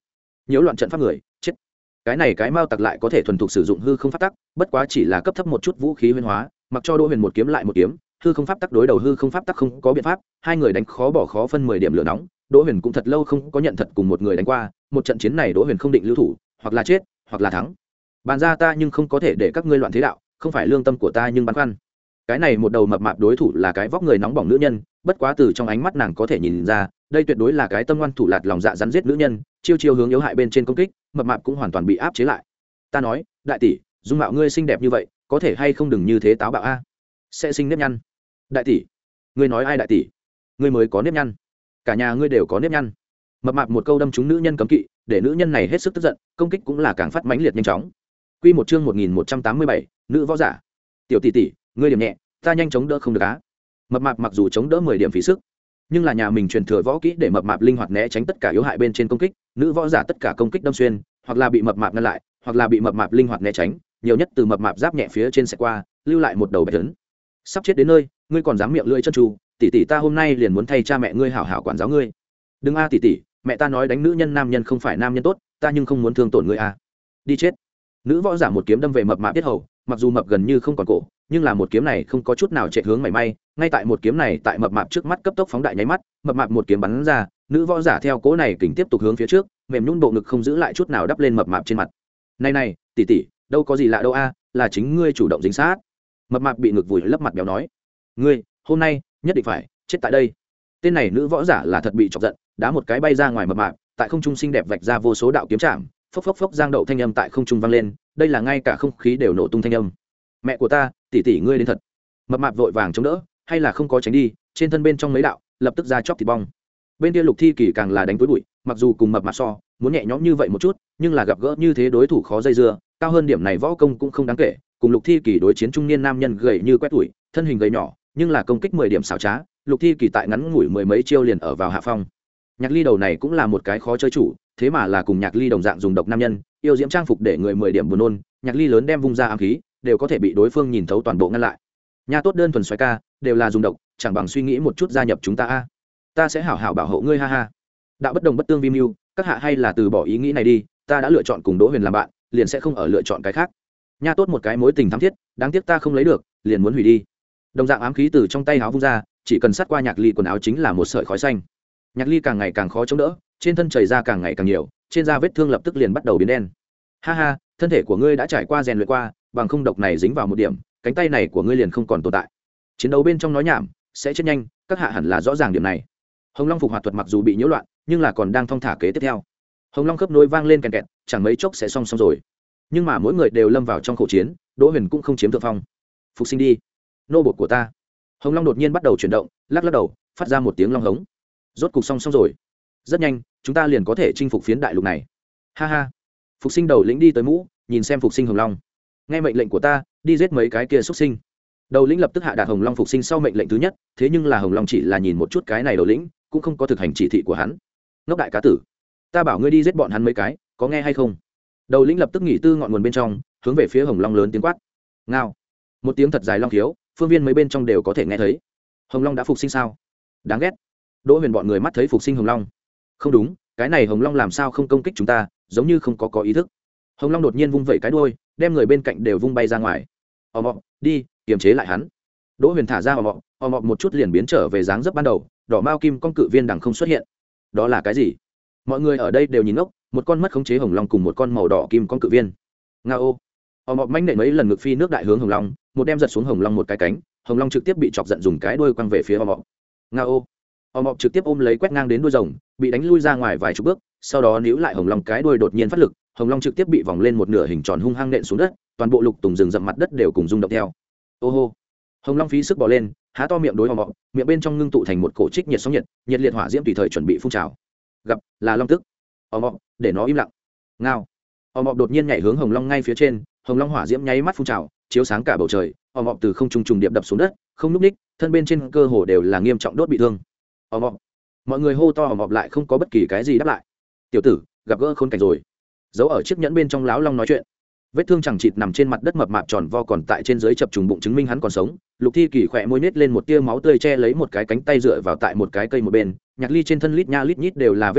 nhiễu loạn trận pháp người chết. Cái này cái mao tặc lại có thể thuần thục sử dụng hư không pháp tắc, bất quá chỉ là cấp thấp một chút vũ khí huyền hóa, mặc cho Đỗ Huyền một kiếm lại một kiếm, hư không pháp tắc đối đầu hư không pháp tắc không có biện pháp, hai người đánh khó bỏ khó phân mười điểm lửa nóng. Đỗ Huyền cũng thật lâu không có nhận thật cùng một người đánh qua, một trận chiến này Đỗ Huyền không định lưu thủ, hoặc là chết, hoặc là thắng. Bàn ra ta nhưng không có thể để các ngươi loạn thế đạo, không phải lương tâm của ta nhưng băn khoăn. Cái này một đầu mập mạp đối thủ là cái vóc người nóng bỏng nữ nhân, bất quá từ trong ánh mắt nàng có thể nhìn ra, đây tuyệt đối là cái tâm ngoan thủ lạt lòng dạ rắn giết nữ nhân, chiêu chiêu hướng yếu hại bên trên công kích, mập mạp cũng hoàn toàn bị áp chế lại. Ta nói, đại tỷ, dung mạo ngươi xinh đẹp như vậy, có thể hay không đừng như thế táo bạo a, sẽ sinh nếp nhăn. Đại tỷ, ngươi nói ai đại tỷ? Ngươi mới có nếp nhăn, cả nhà ngươi đều có nếp nhăn. Mập mạp một câu đâm trúng nữ nhân cấm kỵ, để nữ nhân này hết sức tức giận, công kích cũng là càng phát mãnh liệt nhanh chóng. Quy một chương một nghìn một trăm tám mươi bảy, nữ võ giả. Tiểu tỷ tỷ, ngươi điểm nhẹ, ta nhanh chống đỡ không được á. Mập mạp mặc dù chống đỡ mười điểm phí sức, nhưng là nhà mình truyền thừa võ kỹ để mập mạp linh hoạt né tránh tất cả yếu hại bên trên công kích, nữ võ giả tất cả công kích đâm xuyên, hoặc là bị mập mạp ngăn lại, hoặc là bị mập mạp linh hoạt né tránh, nhiều nhất từ mập mạp giáp nhẹ phía trên sẽ qua, lưu lại một đầu bạch tấn. Sắp chết đến nơi, ngươi còn dám miệng lưỡi chân tru, tỷ tỷ ta hôm nay liền muốn thay cha mẹ ngươi hảo hảo quản giáo ngươi. Đừng a tỷ tỷ, mẹ ta nói đánh nữ nhân nam nhân không phải nam nhân tốt, ta nhưng không muốn thương tổn ngươi a. Đi chết. Nữ võ giả một kiếm đâm về mập mạp biết hầu, mặc dù mập gần như không còn cổ, nhưng là một kiếm này không có chút nào chạy hướng mảy may, ngay tại một kiếm này tại mập mạp trước mắt cấp tốc phóng đại nháy mắt, mập mạp một kiếm bắn ra, nữ võ giả theo cỗ này kình tiếp tục hướng phía trước, mềm nhũn bộ ngực không giữ lại chút nào đắp lên mập mạp trên mặt. Này này, tỷ tỷ, đâu có gì lạ đâu a, là chính ngươi chủ động dính sát. Mập mạp bị ngực vùi lấp mặt béo nói, ngươi hôm nay nhất định phải chết tại đây. Tên này nữ võ giả là thật bị chọc giận, đá một cái bay ra ngoài mập mạp, tại không trung xinh đẹp vạch ra vô số đạo kiếm chạm, phốc phốc phốc giang đậu thanh âm tại không trung vang lên, đây là ngay cả không khí đều nổ tung thanh âm. Mẹ của ta, tỷ tỷ ngươi đến thật. Mập mạp vội vàng chống đỡ, hay là không có tránh đi, trên thân bên trong mấy đạo lập tức ra chóc thịt bong. Bên kia Lục Thi Kỳ càng là đánh túi bụi, mặc dù cùng mập mạp so muốn nhẹ nhõm như vậy một chút, nhưng là gặp gỡ như thế đối thủ khó dây dưa, cao hơn điểm này võ công cũng không đáng kể. Cùng Lục Thi Kỳ đối chiến trung niên nam nhân gầy như quét tuổi, thân hình gầy nhỏ, nhưng là công kích mười điểm xảo trá. Lục Thi Kỳ tại ngắn ngủi mười mấy chiêu liền ở vào hạ phong. Nhạc Ly đầu này cũng là một cái khó chơi chủ, thế mà là cùng Nhạc Ly đồng dạng dùng độc nam nhân, yêu diễm trang phục để người mười điểm buồn nôn. Nhạc Ly lớn đem vung ra ám khí, đều có thể bị đối phương nhìn thấu toàn bộ ngăn lại. Nha tốt đơn thuần xoáy ca, đều là dùng độc, chẳng bằng suy nghĩ một chút gia nhập chúng ta a. Ta sẽ hảo hảo bảo hộ ngươi ha ha. Đạo bất đồng bất tương vi mưu, các hạ hay là từ bỏ ý nghĩ này đi, ta đã lựa chọn cùng Đỗ Huyền làm bạn, liền sẽ không ở lựa chọn cái khác. Nha tốt một cái mối tình thắm thiết, đáng tiếc ta không lấy được, liền muốn hủy đi. Đồng dạng ám khí từ trong tay áo vung ra, chỉ cần sát qua Nhạc Ly quần áo chính là một sợi khói xanh. Nhạc Ly càng ngày càng khó chống đỡ, trên thân chảy ra càng ngày càng nhiều, trên da vết thương lập tức liền bắt đầu biến đen. Ha ha, thân thể của ngươi đã trải qua rèn luyện qua, bằng không độc này dính vào một điểm, cánh tay này của ngươi liền không còn tồn tại. Chiến đấu bên trong nói nhảm, sẽ chết nhanh, các hạ hẳn là rõ ràng điểm này. Hồng Long phục hoạt thuật mặc dù bị nhiễu loạn, nhưng là còn đang thong thả kế tiếp theo. Hồng Long khớp nối vang lên kèn kẹt, chẳng mấy chốc sẽ xong xong rồi. Nhưng mà mỗi người đều lâm vào trong khẩu chiến, Đỗ Huyền cũng không chiếm thượng phong. Phục sinh đi, nô bộc của ta. Hồng Long đột nhiên bắt đầu chuyển động, lắc lắc đầu, phát ra một tiếng long hống. Rốt cục xong xong rồi. Rất nhanh, chúng ta liền có thể chinh phục phiến đại lục này. Ha ha. Phục sinh đầu lĩnh đi tới mũ, nhìn xem phục sinh Hồng Long. Nghe mệnh lệnh của ta, đi giết mấy cái kia xuất sinh. Đầu lĩnh lập tức hạ đạt Hồng Long phục sinh sau mệnh lệnh thứ nhất, thế nhưng là Hồng Long chỉ là nhìn một chút cái này đầu lĩnh, cũng không có thực hành chỉ thị của hắn. Ngốc đại cá tử, ta bảo ngươi đi giết bọn hắn mấy cái, có nghe hay không? Đầu lĩnh lập tức nghỉ tư ngọn nguồn bên trong, hướng về phía Hồng Long lớn tiếng quát. Ngao. Một tiếng thật dài long khiếu, phương viên mấy bên trong đều có thể nghe thấy. Hồng Long đã phục sinh sao? Đáng ghét. Đỗ Huyền bọn người mắt thấy phục sinh Hồng Long. Không đúng, cái này Hồng Long làm sao không công kích chúng ta, giống như không có có ý thức. Hồng Long đột nhiên vung vẩy cái đuôi, đem người bên cạnh đều vung bay ra ngoài. Ò mọ, đi, kiềm chế lại hắn. Đỗ Huyền thả ra ò mọ, ò mọ một chút liền biến trở về dáng dấp ban đầu, đỏ mao kim con cự viên đằng không xuất hiện. Đó là cái gì? Mọi người ở đây đều nhìn ngốc, một con mất khống chế Hồng Long cùng một con màu đỏ kim con cự viên. Ngao. Ò mọ manh nện mấy lần ngực phi nước đại hướng Hồng Long, một đem giật xuống Hồng Long một cái cánh, Hồng Long trực tiếp bị chọc giận dùng cái đuôi quăng về phía ò mọ. Ngao. Ò mọ trực tiếp ôm lấy quét ngang đến đuôi rồng, bị đánh lui ra ngoài vài chục bước, sau đó níu lại Hồng Long cái đuôi đột nhiên phát lực, Hồng Long trực tiếp bị vòng lên một nửa hình tròn hung hăng nện xuống đất, toàn bộ lục tùng rừng rậm mặt đất đều cùng rung động theo. Ô hô. Hồng Long phí sức bò lên, há to miệng đối ò mọ, miệng bên trong ngưng tụ thành một cổ trích nhiệt sóng nhiệt, nhiệt liệt hỏa diễm tùy thời chuẩn bị phun trào. Gặp là long tức. Ò mọ, để nó im lặng. Ngao. Ò mọ đột nhiên nhảy hướng Hồng Long ngay phía trên, Hồng Long hỏa diễm nháy mắt phun trào, chiếu sáng cả bầu trời, ò mọ từ không trung trùng điệp đập xuống đất, không lúc ních, thân bên trên cơ hồ đều là nghiêm trọng đốt bị thương. Ò mọ. Mọi người hô to ò mọ lại không có bất kỳ cái gì đáp lại. Tiểu tử, gặp gỡ khốn cảnh rồi. Giấu ở chiếc nhẫn bên trong láo long nói chuyện. Vết thương chẳng chịt nằm trên mặt đất mập mạp tròn vo còn tại trên dưới chập trùng bụng chứng minh hắn còn sống. Lục Thi Kỳ khỏe môi nết lên một tia máu tươi che lấy một cái cánh tay dựa vào tại một cái cây một bên. Nhạc Ly trên thân lít nha lít nhít đều là vết thương,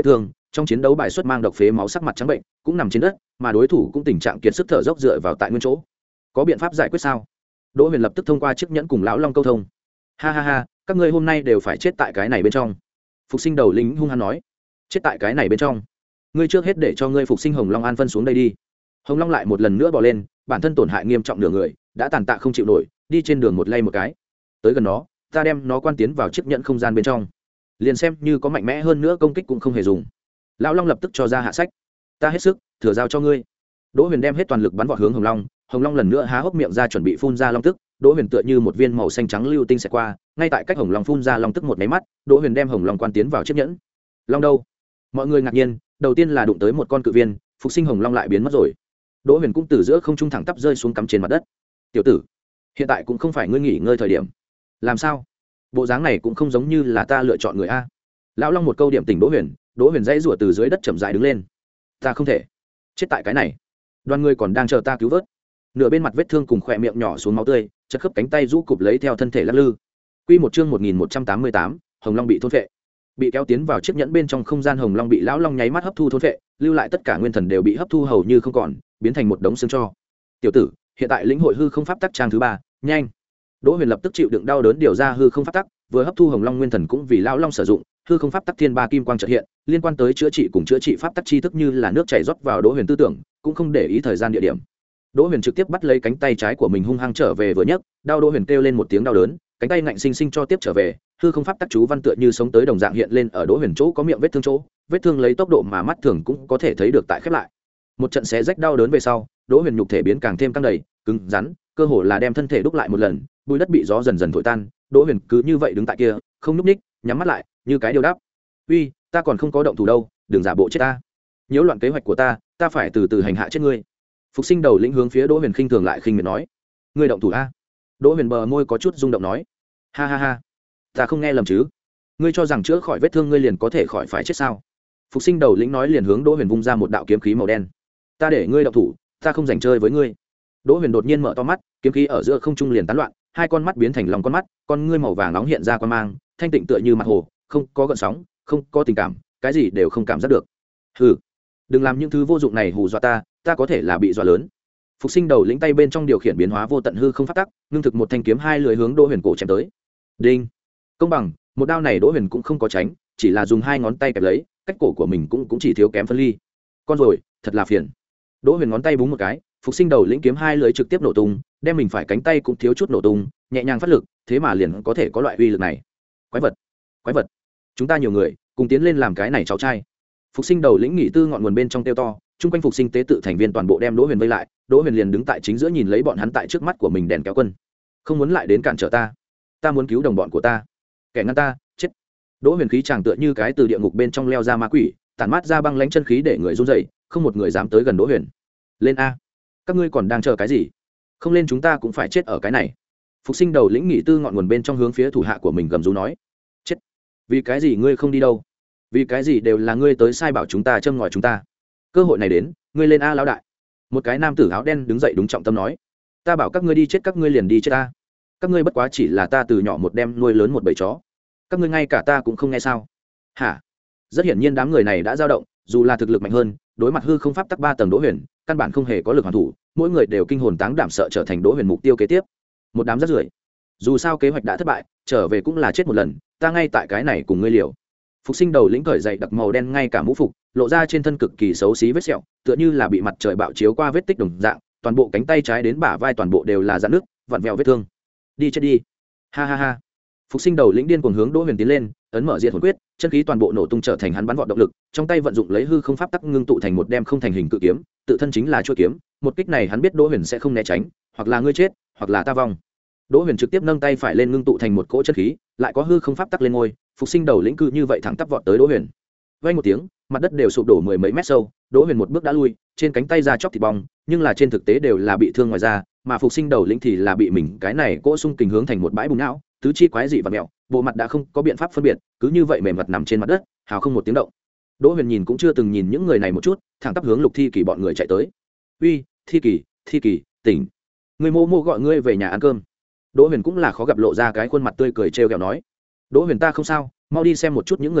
trong chiến đấu bài xuất mang độc phế máu, sắc mặt trắng bệnh, cũng nằm trên đất, mà đối thủ cũng tình trạng kiệt sức thở dốc dựa vào tại nguyên chỗ. Có biện pháp giải quyết sao? Đỗ Huyền lập tức thông qua chiếc nhẫn cùng lão long câu thông. Ha ha ha, các ngươi hôm nay đều phải chết tại cái này bên trong. Phục sinh đầu lính hung hăng nói. Chết tại cái này bên trong? Ngươi trước hết để cho ngươi phục sinh hồng long an phân xuống đây đi. Hồng long lại một lần nữa bò lên, bản thân tổn hại nghiêm trọng nửa người, đã tàn tạ không chịu nổi, đi trên đường một lay một cái. Tới gần nó, ta đem nó quan tiến vào chiếc nhẫn không gian bên trong, liền xem như có mạnh mẽ hơn nữa công kích cũng không hề dùng. Lão long lập tức cho ra hạ sách. Ta hết sức, thừa giao cho ngươi. Đỗ Huyền đem hết toàn lực bắn vọt hướng hồng long. Hồng long lần nữa há hốc miệng ra chuẩn bị phun ra long tức. Đỗ Huyền tựa như một viên màu xanh trắng lưu tinh xẹt qua, ngay tại cách hồng long phun ra long tức một máy mắt, Đỗ Huyền đem hồng long quan tiến vào chiếc nhẫn. Long đâu? Mọi người ngạc nhiên, đầu tiên là đụng tới một con cự viên, phục sinh hồng long lại biến mất rồi. Đỗ Huyền cũng từ giữa không trung thẳng tắp rơi xuống cắm trên mặt đất. Tiểu tử, hiện tại cũng không phải ngươi nghỉ ngơi thời điểm. Làm sao? Bộ dáng này cũng không giống như là ta lựa chọn người a. Lão long một câu điểm tỉnh Đỗ Huyền. Đỗ Huyền dãy rủa từ dưới đất chậm rãi đứng lên. Ta không thể chết tại cái này. Đoàn người còn đang chờ ta cứu vớt. Nửa bên mặt vết thương cùng khỏe miệng nhỏ xuống máu tươi, chất khớp cánh tay rũ cụp lấy theo thân thể lắc lư. Quy một chương một nghìn một trăm tám mươi tám, Hồng Long bị thôn phệ. Bị kéo tiến vào chiếc nhẫn bên trong không gian, Hồng Long bị lão long nháy mắt hấp thu thôn phệ, lưu lại tất cả nguyên thần đều bị hấp thu hầu như không còn, biến thành một đống xương tro. Tiểu tử, hiện tại lĩnh hội hư không pháp tắc trang thứ ba, nhanh. Đỗ Huyền lập tức chịu đựng đau đớn điều ra hư không pháp tắc, vừa hấp thu Hồng Long nguyên thần cũng vì lão long sử dụng, hư không pháp tắc thiên ba kim quang chợt hiện, liên quan tới chữa trị cùng chữa trị pháp tắc chi thức như là nước chảy rót vào Đỗ Huyền tư tưởng, cũng không để ý thời gian địa điểm. Đỗ Huyền trực tiếp bắt lấy cánh tay trái của mình hung hăng trở về vừa nhấc, đau Đỗ Huyền kêu lên một tiếng đau đớn, cánh tay ngạnh sinh sinh cho tiếp trở về, hư không pháp tắc chú văn tựa như sống tới đồng dạng hiện lên ở Đỗ Huyền chỗ có miệng vết thương chỗ, vết thương lấy tốc độ mà mắt thường cũng có thể thấy được tại khép lại. Một trận xé rách đau đớn về sau, Đỗ Huyền nhục thể biến càng thêm căng đầy, cứng rắn, cơ hồ là đem thân thể đúc lại một lần, bụi đất bị gió dần dần thổi tan, Đỗ Huyền cứ như vậy đứng tại kia, không nhúc nhích, nhắm mắt lại, như cái điều đáp. "Uy, ta còn không có động thủ đâu, đừng giả bộ chết ta. Nhiễu loạn kế hoạch của ta, ta phải từ từ hành hạ chết ngươi." Phục sinh đầu lĩnh hướng phía Đỗ Huyền khinh thường lại khinh miệt nói. "Ngươi động thủ a?" Đỗ Huyền bờ môi có chút rung động nói. "Ha ha ha, ta không nghe lầm chứ? Ngươi cho rằng chữa khỏi vết thương ngươi liền có thể khỏi phải chết sao?" Phục sinh đầu lĩnh nói liền hướng Đỗ Huyền vung ra một đạo kiếm khí màu đen. "Ta để ngươi động thủ, ta không rảnh chơi với ngươi." Đỗ Huyền đột nhiên mở to mắt, kiếm khí ở giữa không trung liền tán loạn, hai con mắt biến thành lòng con mắt, con ngươi màu vàng nóng hiện ra quang mang, thanh tịnh tựa như mặt hồ, không có gợn sóng, không có tình cảm, cái gì đều không cảm giác được. "Hừ, đừng làm những thứ vô dụng này hù dọa ta, ta có thể là bị dọa lớn." Phục sinh đầu lĩnh tay bên trong điều khiển biến hóa vô tận hư không phát tắc, ngưng thực một thanh kiếm hai lưỡi hướng Đỗ Huyền cổ chém tới. Đinh! Công bằng, một đao này Đỗ Huyền cũng không có tránh, chỉ là dùng hai ngón tay kẹp lấy, cách cổ của mình cũng cũng chỉ thiếu kém phân ly. Con rồi, thật là phiền. Đỗ Huyền ngón tay búng một cái, phục sinh đầu lĩnh kiếm hai lưỡi trực tiếp nổ tung, đem mình phải cánh tay cũng thiếu chút nổ tung, nhẹ nhàng phát lực, thế mà liền có thể có loại uy lực này. Quái vật, quái vật, chúng ta nhiều người, cùng tiến lên làm cái này cháu trai. Phục sinh đầu lĩnh nghỉ tư ngọn nguồn bên trong tiêu to, chung quanh phục sinh tế tự thành viên toàn bộ đem Đỗ Huyền vây lại, Đỗ Huyền liền đứng tại chính giữa nhìn lấy bọn hắn tại trước mắt của mình đèn kéo quân. Không muốn lại đến cản trở ta, ta muốn cứu đồng bọn của ta, kẻ ngăn ta, chết. Đỗ Huyền khí chàng tựa như cái từ địa ngục bên trong leo ra ma quỷ, tản mát ra băng lãnh chân khí để người run rẩy, không một người dám tới gần Đỗ Huyền. Lên a, các ngươi còn đang chờ cái gì? Không lên chúng ta cũng phải chết ở cái này. Phục sinh đầu lĩnh nghỉ tư ngọn nguồn bên trong hướng phía thủ hạ của mình gầm rú nói. Chết. Vì cái gì ngươi không đi đâu? Vì cái gì đều là ngươi tới sai bảo chúng ta châm ngòi chúng ta? Cơ hội này đến, ngươi lên a lão đại. Một cái nam tử áo đen đứng dậy đúng trọng tâm nói. Ta bảo các ngươi đi chết các ngươi liền đi chết ta. Các ngươi bất quá chỉ là ta từ nhỏ một đem nuôi lớn một bầy chó. Các ngươi ngay cả ta cũng không nghe sao? Hả? Rất hiển nhiên đám người này đã dao động, dù là thực lực mạnh hơn, đối mặt hư không pháp tắc ba tầng Đỗ Huyền, căn bản không hề có lực hoàn thủ, mỗi người đều kinh hồn táng đảm sợ trở thành Đỗ Huyền mục tiêu kế tiếp. Một đám rác rưởi. Dù sao kế hoạch đã thất bại, trở về cũng là chết một lần, ta ngay tại cái này cùng ngươi liều. Phục sinh đầu lĩnh cởi dậy đặc màu đen ngay cả mũ phục, lộ ra trên thân cực kỳ xấu xí vết sẹo, tựa như là bị mặt trời bạo chiếu qua vết tích đồng dạng, toàn bộ cánh tay trái đến bả vai toàn bộ đều là rạn nước, vặn vẹo vết thương. Đi chết đi. Ha ha ha. Phục sinh đầu lĩnh điên cuồng hướng Đỗ Huyền tiến lên, ấn mở diệt hồn quyết, chân khí toàn bộ nổ tung trở thành hắn bắn vọt động lực, trong tay vận dụng lấy hư không pháp tắc ngưng tụ thành một đem không thành hình cự kiếm, tự thân chính là chuôi kiếm, một kích này hắn biết Đỗ Huyền sẽ không né tránh, hoặc là ngươi chết, hoặc là ta vong. Đỗ Huyền trực tiếp nâng tay phải lên ngưng tụ thành một cỗ chân khí, lại có hư không pháp tắc lên ngôi, phục sinh đầu lĩnh cư như vậy thẳng tắp vọt tới Đỗ Huyền. Vang một tiếng, mặt đất đều sụp đổ mười mấy mét sâu, Đỗ Huyền một bước đã lui, trên cánh tay ra chóc thịt bong, nhưng là trên thực tế đều là bị thương ngoài da, mà phục sinh đầu lĩnh thì là bị mình cái này cỗ xung kình hướng thành một bãi bùn não, tứ chi quái dị và mèo, bộ mặt đã không có biện pháp phân biệt, cứ như vậy mềm mặt nằm trên mặt đất, hào không một tiếng động. Đỗ Huyền nhìn cũng chưa từng nhìn những người này một chút, thẳng tắp hướng Lục Thi Kỳ bọn người chạy tới. "Uy, Thi Kỳ, Thi Kỳ, tỉnh. Người mô mô gọi ngươi về nhà ăn cơm." Đỗ Huyền cũng là khó gặp lộ ra cái khuôn mặt tươi cười trêu ghẹo nói. "Đỗ Huyền ta không sao, mau đi xem một chút những người khác,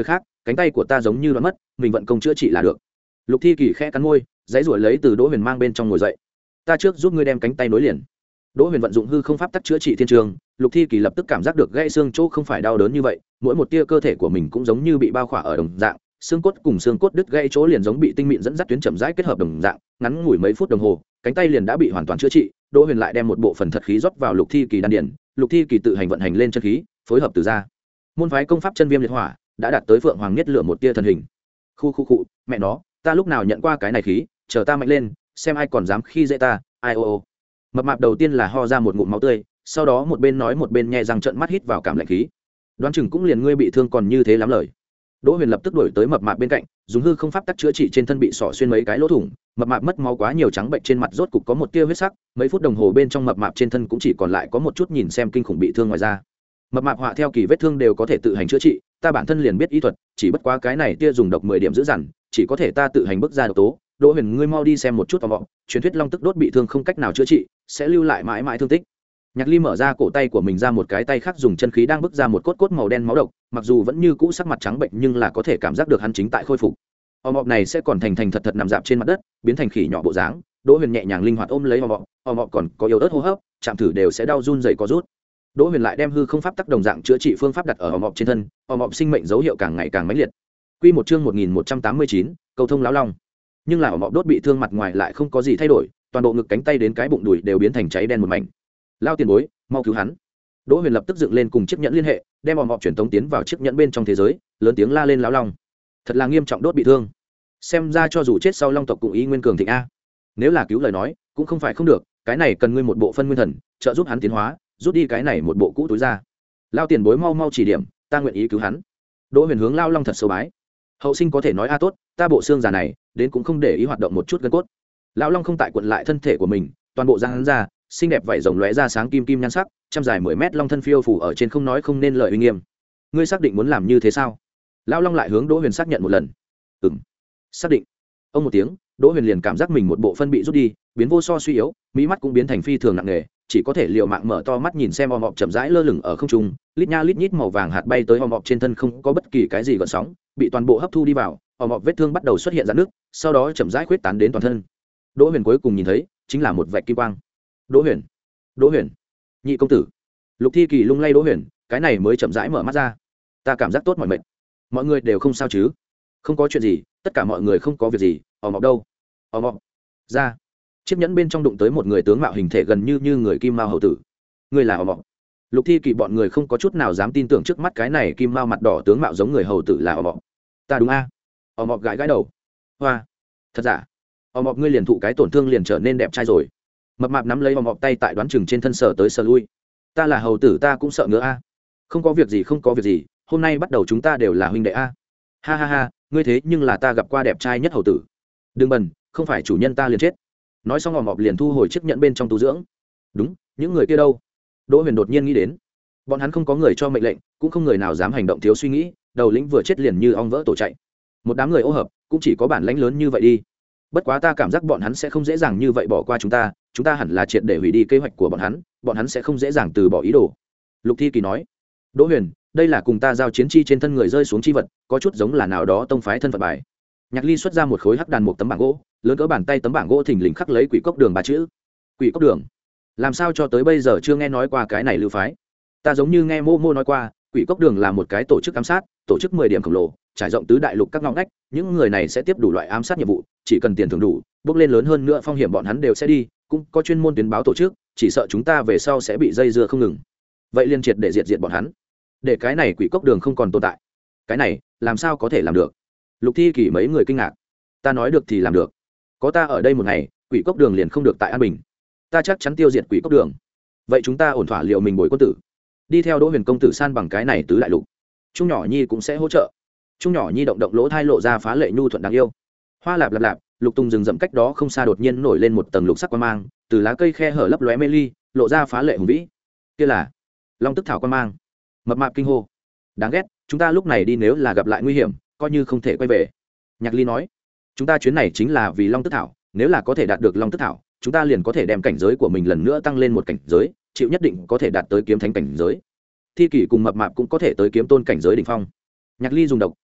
cánh tay của ta giống như đoán mất, mình vận công chữa trị là được. Lục Thi Kỳ khẽ cắn môi, dãy ruổi lấy từ Đỗ Huyền mang bên trong ngồi dậy. Ta trước giúp ngươi đem cánh tay nối liền. Đỗ Huyền vận dụng hư không pháp tắc chữa trị thiên trường, Lục Thi Kỳ lập tức cảm giác được gãy xương chỗ không phải đau đớn như vậy, mỗi một tia cơ thể của mình cũng giống như bị bao khỏa ở đồng dạng, xương cốt cùng xương cốt đứt gãy chỗ liền giống bị tinh mịn dẫn dắt tuyến chậm rãi kết hợp đồng dạng, ngắn ngủi mấy phút đồng hồ, cánh tay liền đã bị hoàn toàn chữa trị. Đỗ Huyền lại đem một bộ phần thật khí rót vào Lục Thi Kỳ đan điền, Lục Thi Kỳ tự hành vận hành lên chân khí, phối hợp từ ra. Môn phái công pháp chân viêm liệt hỏa đã đạt tới phượng hoàng nhất lửa một tia thần hình. Khu khu cụ, mẹ nó, ta lúc nào nhận qua cái này khí, chờ ta mạnh lên, xem ai còn dám khi dễ ta. Ai ô ô. Mập mạp đầu tiên là ho ra một ngụm máu tươi, sau đó một bên nói một bên nhẹ răng trợn mắt hít vào cảm lạnh khí. Đoán chừng cũng liền ngươi bị thương còn như thế lắm lời. Đỗ Huyền lập tức đuổi tới mập mạp bên cạnh, dùng hư không pháp tắc chữa trị trên thân bị sọ xuyên mấy cái lỗ thủng, mập mạp mất máu quá nhiều, trắng bệnh trên mặt rốt cục có một tia huyết sắc, mấy phút đồng hồ bên trong mập mạp trên thân cũng chỉ còn lại có một chút nhìn xem kinh khủng bị thương ngoài ra. Mập mạp họa theo kỳ vết thương đều có thể tự hành chữa trị, ta bản thân liền biết y thuật, chỉ bất quá cái này tia dùng độc mười điểm dữ dằn, chỉ có thể ta tự hành bước ra độc tố. Đỗ Huyền, ngươi mau đi xem một chút vào vọng, truyền thuyết long tức đốt bị thương không cách nào chữa trị, sẽ lưu lại mãi mãi thương tích. Nhạc Ly mở ra cổ tay của mình ra, một cái tay khác dùng chân khí đang bước ra một cốt cốt màu đen máu độc, mặc dù vẫn như cũ sắc mặt trắng bệnh nhưng là có thể cảm giác được hắn chính tại khôi phục. Ôm mọp này sẽ còn thành thành thật thật nằm dạp trên mặt đất, biến thành khỉ nhỏ bộ dáng. Đỗ Huyền nhẹ nhàng linh hoạt ôm lấy ôm mọp, ôm mọp còn có yếu ớt hô hấp, chạm thử đều sẽ đau run rẩy có rút. Đỗ Huyền lại đem hư không pháp tắc đồng dạng chữa trị phương pháp đặt ở ôm mọp trên thân, ôm mọp sinh mệnh dấu hiệu càng ngày càng mãnh liệt. Quy một chương một nghìn một trăm tám mươi chín, cầu thông lão long. Nhưng là ôm mọp đốt bị thương mặt ngoài lại không có gì thay đổi, toàn bộ ngực cánh tay đến cái bụng đùi đều biến thành cháy đen một mảnh. Lao tiền bối, mau cứu hắn. Đỗ Huyền lập tức dựng lên cùng chiếc nhẫn liên hệ, đem ôm mọp truyền tống tiến vào chiếc nhẫn bên trong thế giới, lớn tiếng la lên lão long. Thật là nghiêm trọng đốt bị thương. Xem ra cho dù chết sau long tộc cũng ý nguyên cường thịnh a. Nếu là cứu lời nói, cũng không phải không được, cái này cần ngươi một bộ phân nguyên thần, trợ giúp hắn tiến hóa, rút đi cái này một bộ cũ túi ra. Lao tiền bối mau mau chỉ điểm, ta nguyện ý cứu hắn. Đỗ Huyền hướng Lao Long thật sâu bái. Hậu sinh có thể nói a tốt, ta bộ xương già này, đến cũng không để ý hoạt động một chút gân cốt. Lão Long không tại quận lại thân thể của mình, toàn bộ da hắn ra, xinh đẹp vảy rồng lóe ra sáng kim kim nhan sắc, trăm dài mười mét long thân phiêu phủ ở trên không nói không nên lời uy nghiêm. Ngươi xác định muốn làm như thế sao? Lão Long lại hướng Đỗ Huyền xác nhận một lần. Ừm, xác định. Ông một tiếng, Đỗ Huyền liền cảm giác mình một bộ phân bị rút đi, biến vô so suy yếu, mỹ mắt cũng biến thành phi thường nặng nề, chỉ có thể liều mạng mở to mắt nhìn xem ôm mọp chậm rãi lơ lửng ở không trung, lít nha lít nhít màu vàng hạt bay tới ôm mọp trên thân không có bất kỳ cái gì gợn sóng, bị toàn bộ hấp thu đi vào, ôm mọp vết thương bắt đầu xuất hiện rạn nước, sau đó chậm rãi khuyết tán đến toàn thân. Đỗ Huyền cuối cùng nhìn thấy chính là một vạch kim quang. Đỗ Huyền, Đỗ Huyền, nhị công tử. Lục Thi Kỳ lung lay Đỗ Huyền, cái này mới chậm rãi mở mắt ra. Ta cảm giác tốt mọi mệt. Mọi người đều không sao chứ? Không có chuyện gì, tất cả mọi người không có việc gì. Ôm mọp đâu? Ôm mọp ra. Chiếc nhẫn bên trong đụng tới một người tướng mạo hình thể gần như như người kim mao hầu tử. Người là ôm mọp. Lục Thi Kỳ bọn người không có chút nào dám tin tưởng trước mắt cái này kim mao mặt đỏ tướng mạo giống người hầu tử là ôm mọp. Ta đúng a? À? Ôm mọp gãi gãi đầu. Hoa, thật giả? Ôm mọp ngươi liền thụ cái tổn thương liền trở nên đẹp trai rồi. Mập mạp nắm lấy ôm mọp tay tại đoán chừng trên thân sở tới sở lui. Ta là hầu tử ta cũng sợ ngứa a. Không có việc gì không có việc gì, hôm nay bắt đầu chúng ta đều là huynh đệ a. Ha ha ha, ngươi thế nhưng là ta gặp qua đẹp trai nhất hầu tử. Đừng bần, không phải chủ nhân ta liền chết. Nói xong ôm mọp liền thu hồi chiếc nhẫn bên trong tu dưỡng. Đúng, những người kia đâu? Đỗ Huyền đột nhiên nghĩ đến, bọn hắn không có người cho mệnh lệnh, cũng không người nào dám hành động thiếu suy nghĩ, đầu lĩnh vừa chết liền như ong vỡ tổ chạy. Một đám người ô hợp, cũng chỉ có bản lãnh lớn như vậy đi. Bất quá ta cảm giác bọn hắn sẽ không dễ dàng như vậy bỏ qua chúng ta, chúng ta hẳn là triệt để hủy đi kế hoạch của bọn hắn, bọn hắn sẽ không dễ dàng từ bỏ ý đồ. Lục Thi Kỳ nói. Đỗ Huyền, đây là cùng ta giao chiến chi trên thân người rơi xuống chi vật, có chút giống là nào đó tông phái thân phận bài. Nhạc Ly xuất ra một khối hắc đàn một tấm bảng gỗ, lớn cỡ bàn tay tấm bảng gỗ thình lình khắc lấy quỷ cốc đường ba chữ. Quỷ cốc đường? Làm sao cho tới bây giờ chưa nghe nói qua cái này lưu phái? Ta giống như nghe mô mô nói qua, quỷ cốc đường là một cái tổ chức ám sát, tổ chức mười điểm khổng lồ, trải rộng tứ đại lục các ngõ ngách, những người này sẽ tiếp đủ loại ám sát nhiệm vụ, chỉ cần tiền thưởng đủ, bước lên lớn hơn nữa phong hiểm bọn hắn đều sẽ đi, cũng có chuyên môn tuyên báo tổ chức, chỉ sợ chúng ta về sau sẽ bị dây dưa không ngừng. Vậy liên triệt để diệt diệt bọn hắn, để cái này quỷ cốc đường không còn tồn tại. Cái này, làm sao có thể làm được? Lục Thi Kỳ mấy người kinh ngạc. Ta nói được thì làm được. Có ta ở đây một ngày, quỷ cốc đường liền không được tại an bình. Ta chắc chắn tiêu diệt quỷ cốc đường. Vậy chúng ta ổn thỏa liệu mình bồi quân tử, đi theo Đỗ Huyền công tử san bằng cái này tứ đại lục. Trung nhỏ nhi cũng sẽ hỗ trợ. Trung nhỏ nhi động động lỗ thai lộ ra phá lệ nhu thuận đáng yêu. Hoa lạp lạp lạp, lục tùng rừng rậm cách đó không xa đột nhiên nổi lên một tầng lục sắc quang mang, từ lá cây khe hở lấp lóe mê ly, lộ ra phá lệ hùng vĩ. Kia là long tức thảo quang mang. Mập mạp kinh hô. Đáng ghét, chúng ta lúc này đi nếu là gặp lại nguy hiểm, coi như không thể quay về. Nhạc Ly nói. Chúng ta chuyến này chính là vì long tức thảo, nếu là có thể đạt được long tức thảo, chúng ta liền có thể đem cảnh giới của mình lần nữa tăng lên một cảnh giới, chịu nhất định có thể đạt tới kiếm thánh cảnh giới. Thi Kỷ cùng mập mạp cũng có thể tới kiếm tôn cảnh giới đỉnh phong. Nhạc Ly dùng độc,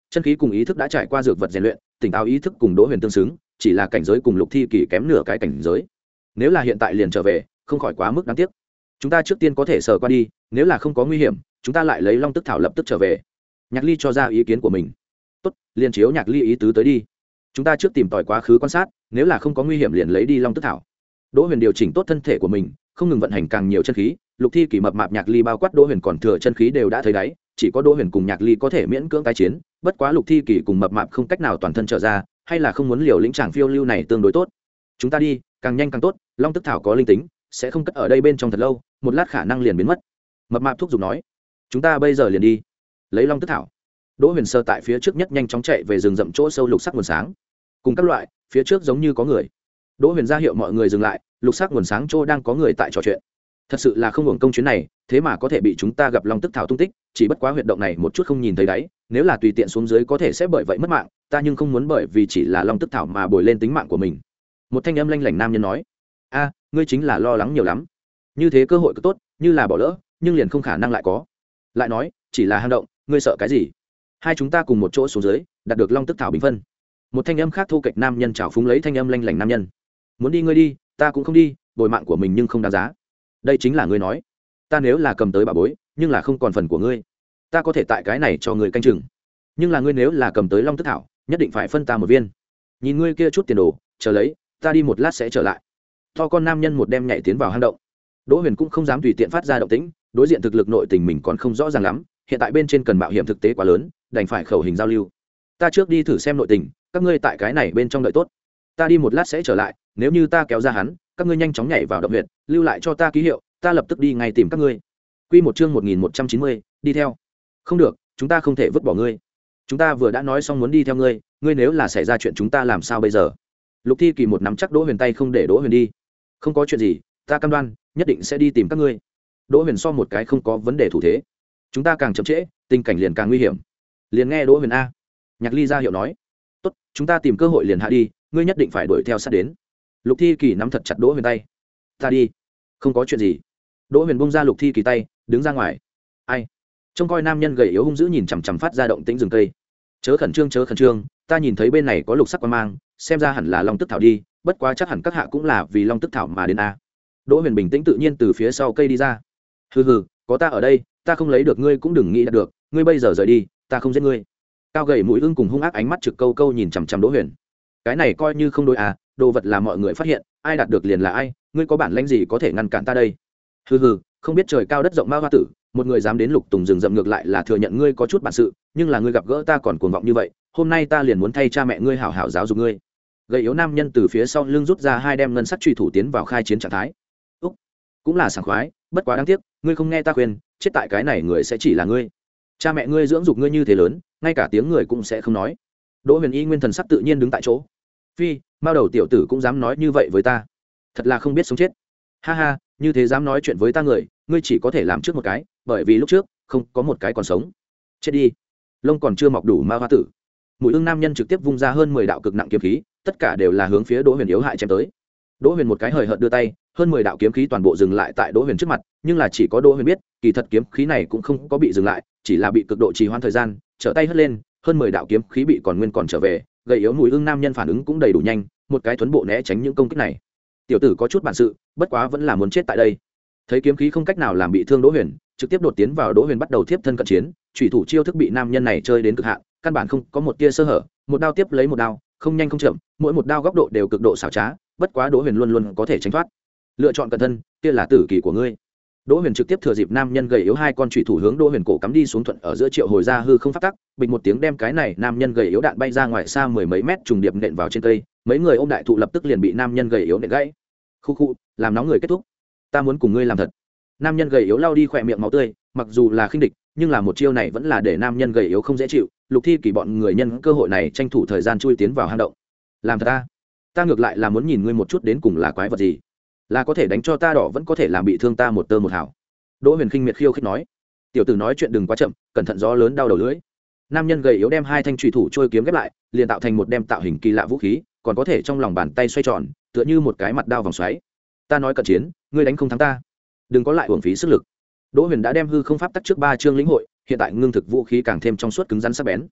chân khí cùng ý thức đã trải qua dược vật rèn luyện, tỉnh táo ý thức cùng Đỗ Huyền tương xứng, chỉ là cảnh giới cùng Lục Thi Kỳ kém nửa cái cảnh giới. Nếu là hiện tại liền trở về, không khỏi quá mức đáng tiếc. Chúng ta trước tiên có thể sờ qua đi, nếu là không có nguy hiểm, chúng ta lại lấy Long Tức Thảo lập tức trở về. Nhạc Ly cho ra ý kiến của mình. Tốt, liền chiếu Nhạc Ly ý tứ tới đi. Chúng ta trước tìm tòi quá khứ quan sát, nếu là không có nguy hiểm liền lấy đi Long Tức Thảo. Đỗ Huyền điều chỉnh tốt thân thể của mình, không ngừng vận hành càng nhiều chân khí. Lục Thi Kỳ mập mạp Nhạc Ly bao quát Đỗ Huyền còn thừa chân khí đều đã thấy đáy, chỉ có Đỗ Huyền cùng Nhạc Ly có thể miễn cưỡng tái chiến, bất quá Lục Thi Kỳ cùng mập mạp không cách nào toàn thân trở ra, hay là không muốn liều lĩnh chàng phiêu lưu này tương đối tốt. Chúng ta đi, càng nhanh càng tốt, Long Tức Thảo có linh tính, sẽ không cất ở đây bên trong thật lâu, một lát khả năng liền biến mất. Mập mạp thúc giục nói, chúng ta bây giờ liền đi, lấy Long Tức Thảo. Đỗ Huyền sơ tại phía trước nhất nhanh chóng chạy về rừng rậm chỗ sâu lục sắc nguồn sáng, cùng các loại, phía trước giống như có người. Đỗ Huyền ra hiệu mọi người dừng lại, lục sắc nguồn sáng chỗ đang có người tại trò chuyện. Thật sự là không hưởng công chuyến này, thế mà có thể bị chúng ta gặp Long Tức Thảo tung tích, chỉ bất quá huyệt động này một chút không nhìn thấy đáy, nếu là tùy tiện xuống dưới có thể sẽ bởi vậy mất mạng, ta nhưng không muốn bởi vì chỉ là Long Tức Thảo mà bồi lên tính mạng của mình. Một thanh âm lanh lảnh nam nhân nói, a, ngươi chính là lo lắng nhiều lắm, như thế cơ hội cứ tốt, như là bỏ lỡ, nhưng liền không khả năng lại có. Lại nói, chỉ là hang động, ngươi sợ cái gì? Hai chúng ta cùng một chỗ xuống dưới, đạt được Long Tức Thảo bình phân. Một thanh âm khác thu kịch nam nhân chảo phúng lấy thanh âm lanh lảnh nam nhân, muốn đi ngươi đi, ta cũng không đi, bồi mạng của mình nhưng không đáng giá. Đây chính là ngươi nói, ta nếu là cầm tới bà bối, nhưng là không còn phần của ngươi, ta có thể tại cái này cho người canh chừng, nhưng là ngươi nếu là cầm tới Long Tức Thảo, nhất định phải phân ta một viên. Nhìn ngươi kia chút tiền đồ, chờ lấy, ta đi một lát sẽ trở lại. To con nam nhân một đem nhảy tiến vào hang động. Đỗ Huyền cũng không dám tùy tiện phát ra động tĩnh, đối diện thực lực nội tình mình còn không rõ ràng lắm, hiện tại bên trên cần mạo hiểm thực tế quá lớn, đành phải khẩu hình giao lưu. Ta trước đi thử xem nội tình, các ngươi tại cái này bên trong đợi tốt, ta đi một lát sẽ trở lại, nếu như ta kéo ra hắn, các ngươi nhanh chóng nhảy vào động huyệt, lưu lại cho ta ký hiệu, ta lập tức đi ngay tìm các ngươi. Quy một chương một nghìn một trăm chín mươi, đi theo. Không được, chúng ta không thể vứt bỏ ngươi. Chúng ta vừa đã nói xong muốn đi theo ngươi, ngươi nếu là xảy ra chuyện chúng ta làm sao bây giờ? Lục Thi Kỳ một nắm chắc Đỗ Huyền tay không để Đỗ Huyền đi. Không có chuyện gì, ta cam đoan, nhất định sẽ đi tìm các ngươi. Đỗ Huyền so một cái không có vấn đề thủ thế. Chúng ta càng chậm trễ, tình cảnh liền càng nguy hiểm. Liền nghe Đỗ Huyền a. Nhạc Ly ra hiệu nói, tốt, chúng ta tìm cơ hội liền hạ đi, ngươi nhất định phải đuổi theo sát đến. Lục Thi Kỳ nắm thật chặt Đỗ Huyền tay. Ta đi, không có chuyện gì. Đỗ Huyền bông ra Lục Thi Kỳ tay, đứng ra ngoài. Ai? Trông coi nam nhân gầy yếu hung dữ nhìn chằm chằm phát ra động tĩnh rừng cây. Chớ khẩn trương, chớ khẩn trương, ta nhìn thấy bên này có lục sắc quang mang, xem ra hẳn là Long Tức Thảo đi, bất quá chắc hẳn các hạ cũng là vì Long Tức Thảo mà đến a. Đỗ Huyền bình tĩnh tự nhiên từ phía sau cây đi ra. Hừ hừ, có ta ở đây, ta không lấy được ngươi cũng đừng nghĩ đạt được, ngươi bây giờ rời đi, ta không giết ngươi. Cao gầy mũi ưng cùng hung ác ánh mắt trực câu câu nhìn chằm chằm Đỗ Huyền. Cái này coi như không đối à, đồ vật là mọi người phát hiện, ai đạt được liền là ai, ngươi có bản lĩnh gì có thể ngăn cản ta đây? Hừ hừ, không biết trời cao đất rộng ma hoa tử, một người dám đến lục tùng rừng rậm ngược lại là thừa nhận ngươi có chút bản sự, nhưng là ngươi gặp gỡ ta còn cuồng vọng như vậy, hôm nay ta liền muốn thay cha mẹ ngươi hảo hảo giáo dục ngươi. Gầy yếu nam nhân từ phía sau lưng rút ra hai đem ngân sắc truy thủ tiến vào khai chiến trạng thái. Úc, cũng là sảng khoái, bất quá đáng tiếc, ngươi không nghe ta khuyên, chết tại cái này người sẽ chỉ là ngươi. Cha mẹ ngươi dưỡng dục ngươi như thế lớn, ngay cả tiếng người cũng sẽ không nói. Đỗ Huyền y nguyên thần sắc tự nhiên đứng tại chỗ. Phi, mao đầu tiểu tử cũng dám nói như vậy với ta, thật là không biết sống chết. Ha ha, như thế dám nói chuyện với ta người, ngươi chỉ có thể làm trước một cái, bởi vì lúc trước không có một cái còn sống. Chết đi. Lông còn chưa mọc đủ ma hoa tử. Mũi ưng nam nhân trực tiếp vung ra hơn mười đạo cực nặng kiếm khí, tất cả đều là hướng phía Đỗ Huyền yếu hại chém tới. Đỗ Huyền một cái hời hợt đưa tay, hơn mười đạo kiếm khí toàn bộ dừng lại tại Đỗ Huyền trước mặt, nhưng là chỉ có Đỗ Huyền biết, kỳ thật kiếm khí này cũng không có bị dừng lại, chỉ là bị cực độ trì hoãn thời gian, trở tay hất lên, hơn mười đạo kiếm khí bị còn nguyên còn trở về, gầy yếu mũi ưng nam nhân phản ứng cũng đầy đủ nhanh, một cái tuấn bộ né tránh những công kích này. Tiểu tử có chút bản sự, bất quá vẫn là muốn chết tại đây. Thấy kiếm khí không cách nào làm bị thương Đỗ Huyền, trực tiếp đột tiến vào Đỗ Huyền bắt đầu tiếp thân cận chiến, chủy thủ chiêu thức bị nam nhân này chơi đến cực hạn, căn bản không có một tia sơ hở, một đao tiếp lấy một đao, không nhanh không chậm, mỗi một đao góc độ đều cực độ xảo trá, bất quá Đỗ Huyền luôn luôn có thể tránh thoát. Lựa chọn cẩn thân, kia là tử kỳ của ngươi. Đỗ Huyền trực tiếp thừa dịp nam nhân gầy yếu hai con chủy thủ hướng Đỗ Huyền cổ cắm đi xuống thuận ở giữa triệu hồi ra hư không phát tắc, bịch một tiếng đem cái này nam nhân gầy yếu đạn bay ra ngoài xa mười mấy mét trùng điệp nện vào trên cây, mấy người ôm đại thụ lập tức liền bị nam nhân gầy yếu nện gãy. Khu khu, làm nóng người kết thúc. Ta muốn cùng ngươi làm thật. Nam nhân gầy yếu lau đi khỏe miệng máu tươi, mặc dù là khinh địch, nhưng là một chiêu này vẫn là để nam nhân gầy yếu không dễ chịu. Lục Thi Kỳ bọn người nhân cơ hội này tranh thủ thời gian chui tiến vào hang động. Làm thật ta? Ta ngược lại là muốn nhìn ngươi một chút đến cùng là quái vật gì, là có thể đánh cho ta đỏ vẫn có thể làm bị thương ta một tơ một hào. Đỗ Huyền khinh miệt khiêu khích nói. Tiểu tử nói chuyện đừng quá chậm, cẩn thận gió lớn đau đầu lưỡi. Nam nhân gầy yếu đem hai thanh chùy thủ trôi kiếm ghép lại, liền tạo thành một đem tạo hình kỳ lạ vũ khí, còn có thể trong lòng bàn tay xoay tròn, tựa như một cái mặt đao vòng xoáy. Ta nói cận chiến, ngươi đánh không thắng ta, đừng có lại uổng phí sức lực. Đỗ Huyền đã đem hư không pháp tắc trước ba chương lĩnh hội, hiện tại ngưng thực vũ khí càng thêm trong suốt cứng rắn sắc bén.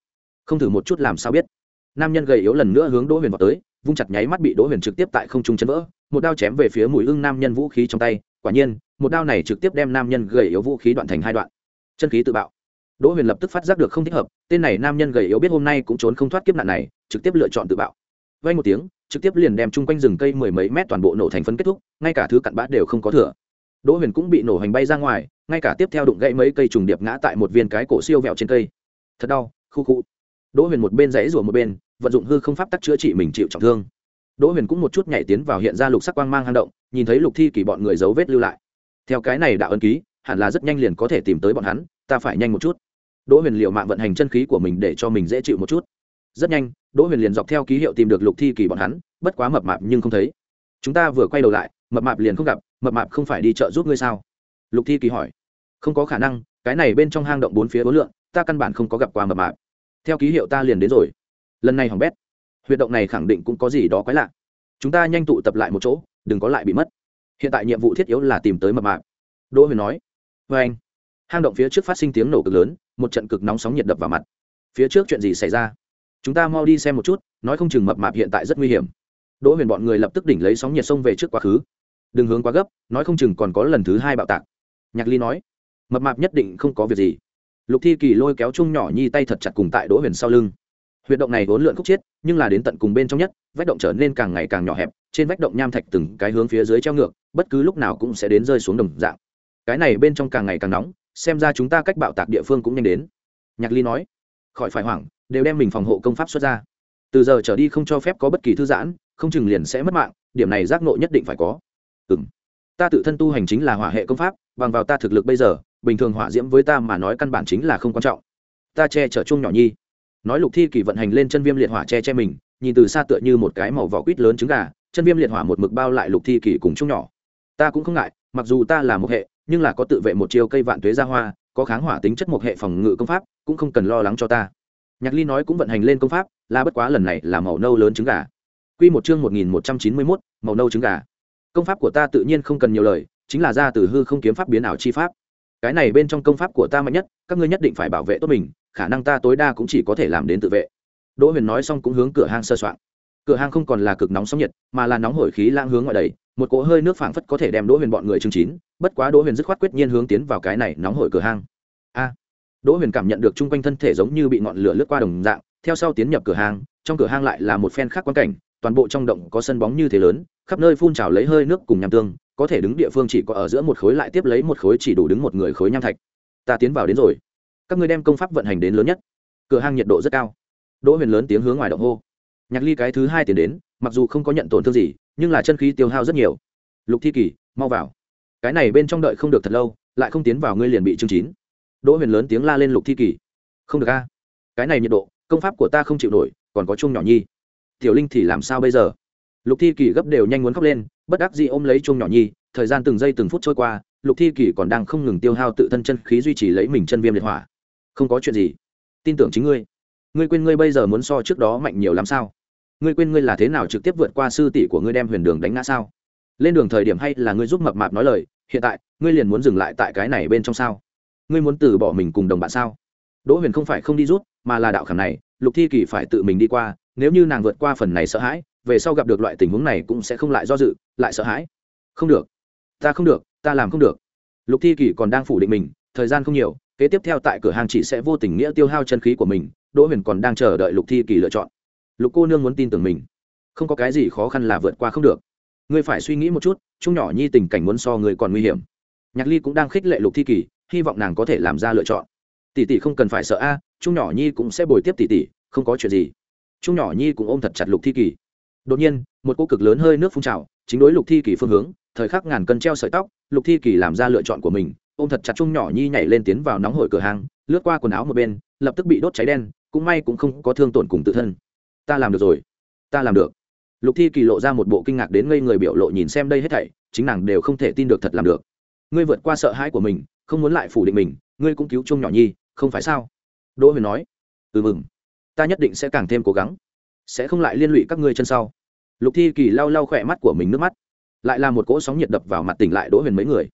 không thử một chút làm sao biết. Nam nhân gầy yếu lần nữa hướng Đỗ Huyền vào tới, vung chặt nháy mắt bị Đỗ Huyền trực tiếp tại không trung chấn vỡ, một đao chém về phía mũi ưng nam nhân vũ khí trong tay. Quả nhiên, một đao này trực tiếp đem nam nhân gầy yếu vũ khí đoạn thành hai đoạn. Chân khí tự bạo. Đỗ Huyền lập tức phát giác được không thích hợp, tên này nam nhân gầy yếu biết hôm nay cũng trốn không thoát kiếp nạn này, trực tiếp lựa chọn tự bạo. Vang một tiếng, trực tiếp liền đem chung quanh rừng cây mười mấy mét toàn bộ nổ thành phấn kết thúc, ngay cả thứ cặn bã đều không có thừa. Đỗ Huyền cũng bị nổ hành bay ra ngoài, ngay cả tiếp theo đụng gãy mấy cây trùng điệp ngã tại một viên cái cổ siêu vẹo trên cây. Thật đau, khu khu. Đỗ Huyền một bên giãy giụa một bên, vận dụng hư không pháp tắc chữa trị mình chịu trọng thương. Đỗ Huyền cũng một chút nhảy tiến vào hiện ra lục sắc quang mang hang động, nhìn thấy Lục Thi Kỳ bọn người dấu vết lưu lại. Theo cái này đạo ấn ký, hẳn là rất nhanh liền có thể tìm tới bọn hắn, ta phải nhanh một chút. Đỗ Huyền liều mạng vận hành chân khí của mình để cho mình dễ chịu một chút. Rất nhanh, Đỗ Huyền liền dọc theo ký hiệu tìm được Lục Thi Kỳ bọn hắn, bất quá mập mạp nhưng không thấy. Chúng ta vừa quay đầu lại, mập mạp liền không gặp, mập mạp không phải đi chợ giúp ngươi sao? Lục Thi Kỳ hỏi. Không có khả năng, cái này bên trong hang động bốn phía bốn lượn, ta căn bản không có gặp qua mập mạp. Theo ký hiệu ta liền đến rồi. Lần này hỏng bét. Huyệt động này khẳng định cũng có gì đó quái lạ. Chúng ta nhanh tụ tập lại một chỗ, đừng có lại bị mất. Hiện tại nhiệm vụ thiết yếu là tìm tới mập mạp. Đỗ Huyền nói. Và anh. Hang động phía trước phát sinh tiếng nổ cực lớn, một trận cực nóng sóng nhiệt đập vào mặt. Phía trước chuyện gì xảy ra? Chúng ta mau đi xem một chút, nói không chừng mập mạp hiện tại rất nguy hiểm. Đỗ Huyền bọn người lập tức đỉnh lấy sóng nhiệt xông về trước quá khứ. Đừng hướng quá gấp, nói không chừng còn có lần thứ hai bạo tạc. Nhạc Ly nói. Mập mạp nhất định không có việc gì. Lục Thi Kỳ lôi kéo chung nhỏ nhi tay thật chặt cùng tại Đỗ Huyền sau lưng. Huyệt động này vốn lượn khúc chiết, nhưng là đến tận cùng bên trong nhất, vách động trở nên càng ngày càng nhỏ hẹp, trên vách động nham thạch từng cái hướng phía dưới treo ngược, bất cứ lúc nào cũng sẽ đến rơi xuống đồng dạng. Cái này bên trong càng ngày càng nóng, xem ra chúng ta cách bạo tạc địa phương cũng nhanh đến. Nhạc Ly nói. Khỏi phải hoảng, đều đem mình phòng hộ công pháp xuất ra. Từ giờ trở đi không cho phép có bất kỳ thư giãn, không chừng liền sẽ mất mạng, điểm này giác ngộ nhất định phải có. Ừm. Ta tự thân tu hành chính là hỏa hệ công pháp, bằng vào ta thực lực bây giờ, bình thường hỏa diễm với ta mà nói căn bản chính là không quan trọng. Ta che chở chung nhỏ nhi. Nói Lục Thi Kỳ vận hành lên chân viêm liệt hỏa che che mình, nhìn từ xa tựa như một cái màu vỏ quýt lớn trứng gà, chân viêm liệt hỏa một mực bao lại Lục Thi Kỳ cùng chung nhỏ. Ta cũng không ngại, mặc dù ta là một hệ, nhưng là có tự vệ một chiêu cây vạn tuế ra hoa, có kháng hỏa tính chất một hệ phòng ngự công pháp, cũng không cần lo lắng cho ta. Nhạc Ly nói cũng vận hành lên công pháp, là bất quá lần này là màu nâu lớn trứng gà. Quy một chương một nghìn một trăm chín mươi mốt, màu nâu trứng gà. Công pháp của ta tự nhiên không cần nhiều lời, chính là ra từ hư không kiếm pháp biến ảo chi pháp. Cái này bên trong công pháp của ta mạnh nhất, các ngươi nhất định phải bảo vệ tốt mình, khả năng ta tối đa cũng chỉ có thể làm đến tự vệ. Đỗ Huyền nói xong cũng hướng cửa hang sơ soạn. Cửa hang không còn là cực nóng sóng nhiệt, mà là nóng hổi khí lãng hướng ngoài đầy, một cỗ hơi nước phảng phất có thể đem Đỗ Huyền bọn người chưng chín, bất quá Đỗ Huyền dứt khoát quyết nhiên hướng tiến vào cái này nóng hổi cửa hang. A. Đỗ Huyền cảm nhận được chung quanh thân thể giống như bị ngọn lửa lướt qua đồng dạng, theo sau tiến nhập cửa hang, trong cửa hang lại là một phen khác quan cảnh, toàn bộ trong động có sân bóng như thế lớn, khắp nơi phun trào lấy hơi nước cùng nham tương, có thể đứng địa phương chỉ có ở giữa một khối lại tiếp lấy một khối chỉ đủ đứng một người khối nham thạch. Ta tiến vào đến rồi. Các ngươi đem công pháp vận hành đến lớn nhất. Cửa hang nhiệt độ rất cao. Đỗ Huyền lớn tiếng hướng ngoài động hô. Nhạc Ly cái thứ hai tiến đến, mặc dù không có nhận tổn thương gì, nhưng là chân khí tiêu hao rất nhiều. Lục Thi Kỳ, mau vào. Cái này bên trong đợi không được thật lâu, lại không tiến vào ngươi liền bị chương chín. Đỗ Huyền lớn tiếng la lên Lục Thi Kỳ. Không được a. Cái này nhiệt độ, công pháp của ta không chịu nổi, còn có chung nhỏ nhi. Tiểu Linh thì làm sao bây giờ? Lục Thi Kỳ gấp đều nhanh muốn khóc lên, bất đắc dĩ ôm lấy chung nhỏ nhi, thời gian từng giây từng phút trôi qua, Lục Thi Kỳ còn đang không ngừng tiêu hao tự thân chân khí duy trì lấy mình chân viêm liệt hỏa. Không có chuyện gì, tin tưởng chính ngươi. Ngươi quên ngươi bây giờ muốn so trước đó mạnh nhiều lắm sao? Ngươi quên ngươi là thế nào trực tiếp vượt qua sư tỷ của ngươi đem Huyền Đường đánh ngã sao? Lên đường thời điểm hay là ngươi giúp mập mạp nói lời, hiện tại, ngươi liền muốn dừng lại tại cái này bên trong sao? Ngươi muốn từ bỏ mình cùng đồng bạn sao? Đỗ Huyền không phải không đi rút, mà là đạo khảm này, Lục Thi Kỳ phải tự mình đi qua, nếu như nàng vượt qua phần này sợ hãi, về sau gặp được loại tình huống này cũng sẽ không lại do dự, lại sợ hãi. Không được, ta không được, ta làm không được. Lục Thi Kỳ còn đang phủ định mình, thời gian không nhiều, kế tiếp theo tại cửa hàng chỉ sẽ vô tình nghĩa tiêu hao chân khí của mình. Đỗ Huyền còn đang chờ đợi Lục Thi Kỳ lựa chọn. Lục cô nương muốn tin tưởng mình, không có cái gì khó khăn là vượt qua không được. Ngươi phải suy nghĩ một chút, chung nhỏ nhi tình cảnh muốn so người còn nguy hiểm. Nhạc Ly cũng đang khích lệ Lục Thi Kỳ, hy vọng nàng có thể làm ra lựa chọn. Tỷ tỷ không cần phải sợ a, chung nhỏ nhi cũng sẽ bồi tiếp tỷ tỷ, không có chuyện gì. Chung nhỏ nhi cũng ôm thật chặt Lục Thi Kỳ. Đột nhiên, một cỗ cực lớn hơi nước phun trào, chính đối Lục Thi Kỳ phương hướng, thời khắc ngàn cân treo sợi tóc, Lục Thi Kỳ làm ra lựa chọn của mình, ôm thật chặt chung nhỏ nhi nhảy lên tiến vào nóng hổi cửa hàng, lướt qua quần áo một bên, lập tức bị đốt cháy đen, cũng may cũng không có thương tổn cùng tự thân. Ta làm được rồi, ta làm được. Lục Thi Kỳ lộ ra một bộ kinh ngạc đến ngây người biểu lộ nhìn xem đây hết thảy, chính nàng đều không thể tin được thật làm được. Ngươi vượt qua sợ hãi của mình, không muốn lại phủ định mình, ngươi cũng cứu chung nhỏ nhi, không phải sao? Đỗ Huyền nói. Ừ mừng, ta nhất định sẽ càng thêm cố gắng, sẽ không lại liên lụy các ngươi chân sau. Lục Thi Kỳ lau lau khỏe mắt của mình nước mắt, lại là một cỗ sóng nhiệt đập vào mặt tỉnh lại Đỗ Huyền mấy người.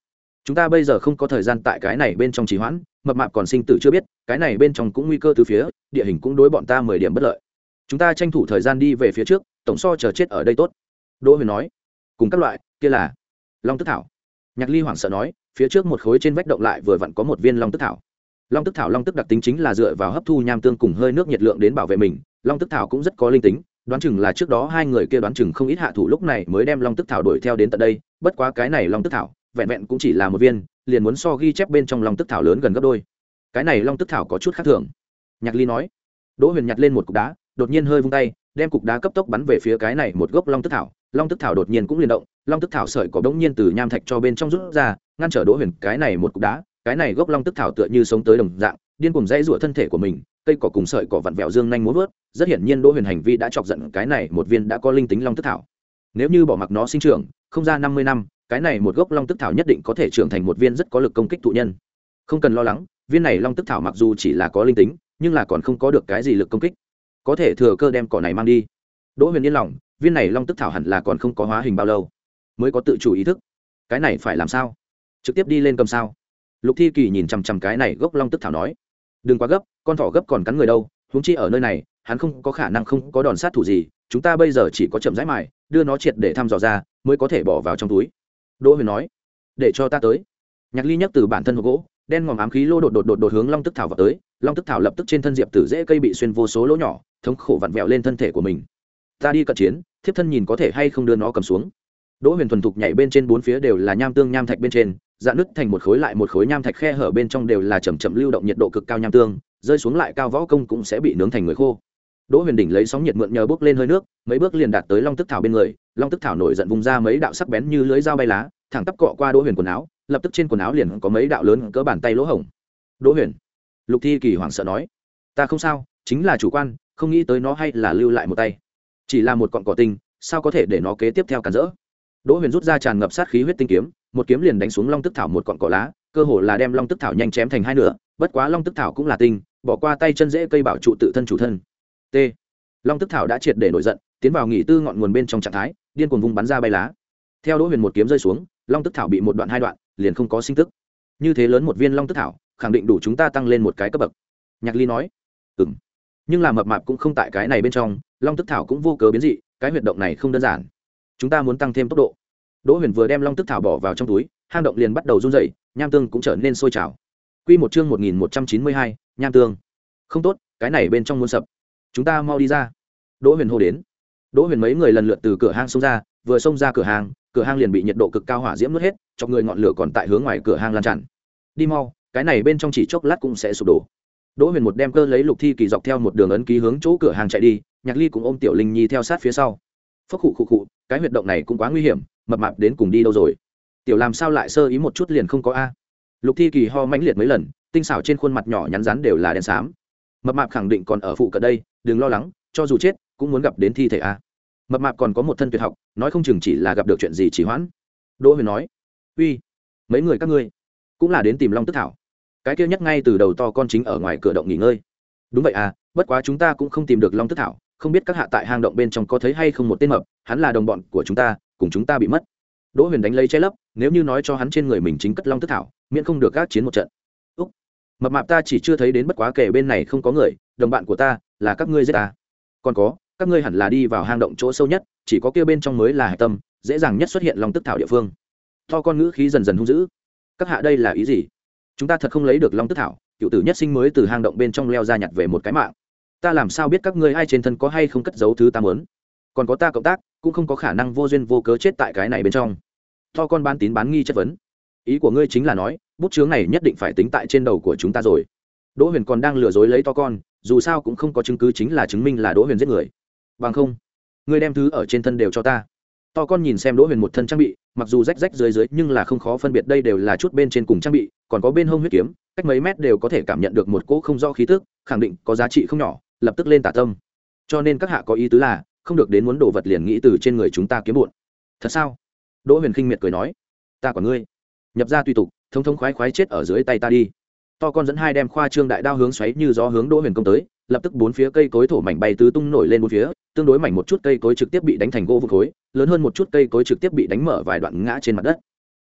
chúng ta bây giờ không có thời gian tại cái này bên trong trì hoãn, mập mạp còn sinh tử chưa biết, cái này bên trong cũng nguy cơ từ phía, địa hình cũng đối bọn ta mười điểm bất lợi, chúng ta tranh thủ thời gian đi về phía trước, tổng so chờ chết ở đây tốt. Đỗ Huyền nói. Cùng các loại kia là long tức thảo. Nhạc Ly hoảng sợ nói, phía trước một khối trên vách động lại vừa vặn có một viên long tức thảo. Long tức thảo long tức đặc tính chính là dựa vào hấp thu nham tương cùng hơi nước nhiệt lượng đến bảo vệ mình, long tức thảo cũng rất có linh tính, đoán chừng là trước đó hai người kia đoán chừng không ít hạ thủ lúc này mới đem long tức thảo đuổi theo đến tận đây, bất quá cái này long tức thảo vẹn vẹn cũng chỉ là một viên, liền muốn so ghi chép bên trong long tức thảo lớn gần gấp đôi. Cái này long tức thảo có chút khác thường. Nhạc Ly nói. Đỗ Huyền nhặt lên một cục đá, đột nhiên hơi vung tay, đem cục đá cấp tốc bắn về phía cái này một gốc long tức thảo, long tức thảo đột nhiên cũng liền động, long tức thảo sợi cỏ đống nhiên từ nham thạch cho bên trong rút ra, ngăn trở Đỗ Huyền cái này một cục đá, cái này gốc long tức thảo tựa như sống tới đồng dạng, điên cuồng dãy rủa thân thể của mình, cây cỏ cùng sợi cỏ vặn vẹo dương nhanh múa vớt, rất hiển nhiên Đỗ Huyền hành vi đã chọc giận cái này một viên đã có linh tính long tức thảo. Nếu như bỏ mặc nó sinh trưởng, không ra năm mươi năm, cái này một gốc long tức thảo nhất định có thể trưởng thành một viên rất có lực công kích thụ nhân. Không cần lo lắng, viên này long tức thảo mặc dù chỉ là có linh tính, nhưng là còn không có được cái gì lực công kích, có thể thừa cơ đem cỏ này mang đi. Đỗ Huyền yên lòng, viên này long tức thảo hẳn là còn không có hóa hình bao lâu mới có tự chủ ý thức, cái này phải làm sao? Trực tiếp đi lên cầm sao? Lục Thi Kỳ nhìn chằm chằm cái này gốc long tức thảo nói, đừng quá gấp, con thỏ gấp còn cắn người đâu, huống chi ở nơi này hắn không có khả năng không có đòn sát thủ gì, chúng ta bây giờ chỉ có chậm rãi mài, đưa nó triệt để thăm dò ra mới có thể bỏ vào trong túi. Đỗ Huyền nói. Để cho ta tới. Nhạc Ly nhấc từ bản thân hộp gỗ, đen ngòm ám khí lô đột đột đột đột hướng long tức thảo vào tới, long tức thảo lập tức trên thân diệp tử rễ cây bị xuyên vô số lỗ nhỏ, thống khổ vặn vẹo lên thân thể của mình. Ta đi cận chiến, thiếp thân nhìn có thể hay không đưa nó cầm xuống. Đỗ Huyền thuần thục nhảy bên trên, bốn phía đều là nham tương nham thạch bên trên, dạn nứt thành một khối lại một khối nham thạch, khe hở bên trong đều là chậm chậm lưu động nhiệt độ cực cao nham tương, rơi xuống lại cao võ công cũng sẽ bị nướng thành người khô. Đỗ Huyền đỉnh lấy sóng nhiệt mượn nhờ bước lên hơi nước, mấy bước liền đạt tới long tức thảo bên người, long tức thảo nổi giận vung ra mấy đạo sắc bén như lưỡi dao bay lá, thẳng tắp cọ qua Đỗ Huyền quần áo, lập tức trên quần áo liền có mấy đạo lớn cỡ bàn tay lỗ hổng. Đỗ Huyền. Lục Thi Kỳ hoảng sợ nói, ta không sao, chính là chủ quan, không nghĩ tới nó hay là lưu lại một tay, chỉ là một cọng cỏ tinh, sao có thể để nó kế tiếp theo cản rỡ. Đỗ Huyền rút ra tràn ngập sát khí huyết tinh kiếm, một kiếm liền đánh xuống long tức thảo một cọng cỏ lá, cơ hồ là đem long tức thảo nhanh chém thành hai nửa, bất quá long tức thảo cũng là tinh, bỏ qua tay chân dễ cây bảo trụ tự thân chủ thân. T. Long tức thảo đã triệt để nổi giận, tiến vào nghỉ tư ngọn nguồn bên trong trạng thái, điên cuồng vung bắn ra bay lá. Theo Đỗ Huyền một kiếm rơi xuống, long tức thảo bị một đoạn hai đoạn, liền không có sinh tức. Như thế lớn một viên long tức thảo, khẳng định đủ chúng ta tăng lên một cái cấp bậc. Nhạc Ly nói. Ừm. Nhưng là mập mạp cũng không tại cái này bên trong, long tức thảo cũng vô cớ biến dị, cái huyệt động này không đơn giản. Chúng ta muốn tăng thêm tốc độ. Đỗ Huyền vừa đem long tức thảo bỏ vào trong túi, hang động liền bắt đầu run rẩy, nham tương cũng trở nên sôi trào. Quy một chương một nghìn một trăm chín mươi hai, nham tương. Không tốt, cái này bên trong muốn sập. Chúng ta mau đi ra. Đỗ Huyền hô đến. Đỗ Huyền mấy người lần lượt từ cửa hang xông ra, vừa xông ra cửa hang, cửa hang liền bị nhiệt độ cực cao hỏa diễm nuốt hết, chọc người ngọn lửa còn tại hướng ngoài cửa hang lan tràn. Đi mau, cái này bên trong chỉ chốc lát cũng sẽ sụp đổ. Đỗ Huyền một đem cơ lấy Lục Thi Kỳ dọc theo một đường ấn ký hướng chỗ cửa hàng chạy đi, Nhạc Ly cũng ôm Tiểu Linh Nhi theo sát phía sau. Phốc khụ khụ khụ, cái huyệt động này cũng quá nguy hiểm, mập mạp đến cùng đi đâu rồi? Tiểu làm sao lại sơ ý một chút liền không có a? Lục Thi Kỳ ho mãnh liệt mấy lần, tinh xảo trên khuôn mặt nhỏ nhắn rắn đều là đen xám. Mập mạp khẳng định còn ở phụ cận đây, đừng lo lắng, cho dù chết cũng muốn gặp đến thi thể a. Mập mạp còn có một thân tuyệt học, nói không chừng chỉ là gặp được chuyện gì chỉ hoãn. Đỗ Huyền nói. Uy, mấy người các ngươi cũng là đến tìm long tức thảo? Cái kia nhắc ngay từ đầu to con chính ở ngoài cửa động nghỉ ngơi. Đúng vậy à, bất quá chúng ta cũng không tìm được long tức thảo, không biết các hạ tại hang động bên trong có thấy hay không một tên mập, hắn là đồng bọn của chúng ta, cùng chúng ta bị mất. Đỗ Huyền đánh lấy che lấp, nếu như nói cho hắn trên người mình chính cất long tức thảo, miễn không được các chiến một trận. Úc, mập mạp ta chỉ chưa thấy đến, bất quá kể bên này không có người, đồng bạn của ta là các ngươi giết ta. Còn có, các ngươi hẳn là đi vào hang động chỗ sâu nhất, chỉ có kia bên trong mới là hải tâm, dễ dàng nhất xuất hiện long tức thảo địa phương. To con ngữ khí dần dần hung dữ. Các hạ đây là ý gì? Chúng ta thật không lấy được long tức thảo, cựu tử nhất sinh mới từ hang động bên trong leo ra nhặt về một cái mạng, ta làm sao biết các ngươi ai trên thân có hay không cất giấu thứ ta muốn? Còn có ta cộng tác cũng không có khả năng vô duyên vô cớ chết tại cái này bên trong. To con bán tín bán nghi chất vấn. Ý của ngươi chính là nói bút chướng này nhất định phải tính tại trên đầu của chúng ta rồi? Đỗ Huyền còn đang lừa dối lấy to con, dù sao cũng không có chứng cứ chính là chứng minh là Đỗ Huyền giết người. Bằng không, ngươi đem thứ ở trên thân đều cho ta. To con nhìn xem Đỗ Huyền một thân trang bị, mặc dù rách rách dưới dưới nhưng là không khó phân biệt đây đều là chút bên trên cùng trang bị, còn có bên hông huyết kiếm, cách mấy mét đều có thể cảm nhận được một cỗ không rõ khí tức, khẳng định có giá trị không nhỏ, lập tức lên tả tâm. Cho nên các hạ có ý tứ là không được đến muốn đồ vật liền nghĩ từ trên người chúng ta kiếm bộn. Thật sao? Đỗ Huyền khinh miệt cười nói, ta quản ngươi, nhập ra tùy tục, thông thông khoái khoái chết ở dưới tay ta đi. To con dẫn hai đem khoa trương đại đao hướng xoáy như gió hướng Đỗ Huyền công tới, lập tức bốn phía cây cối thổ mảnh bay tứ tung nổi lên bốn phía, tương đối mảnh một chút cây cối trực tiếp bị đánh thành gỗ vụn khối, lớn hơn một chút cây cối trực tiếp bị đánh mở vài đoạn ngã trên mặt đất.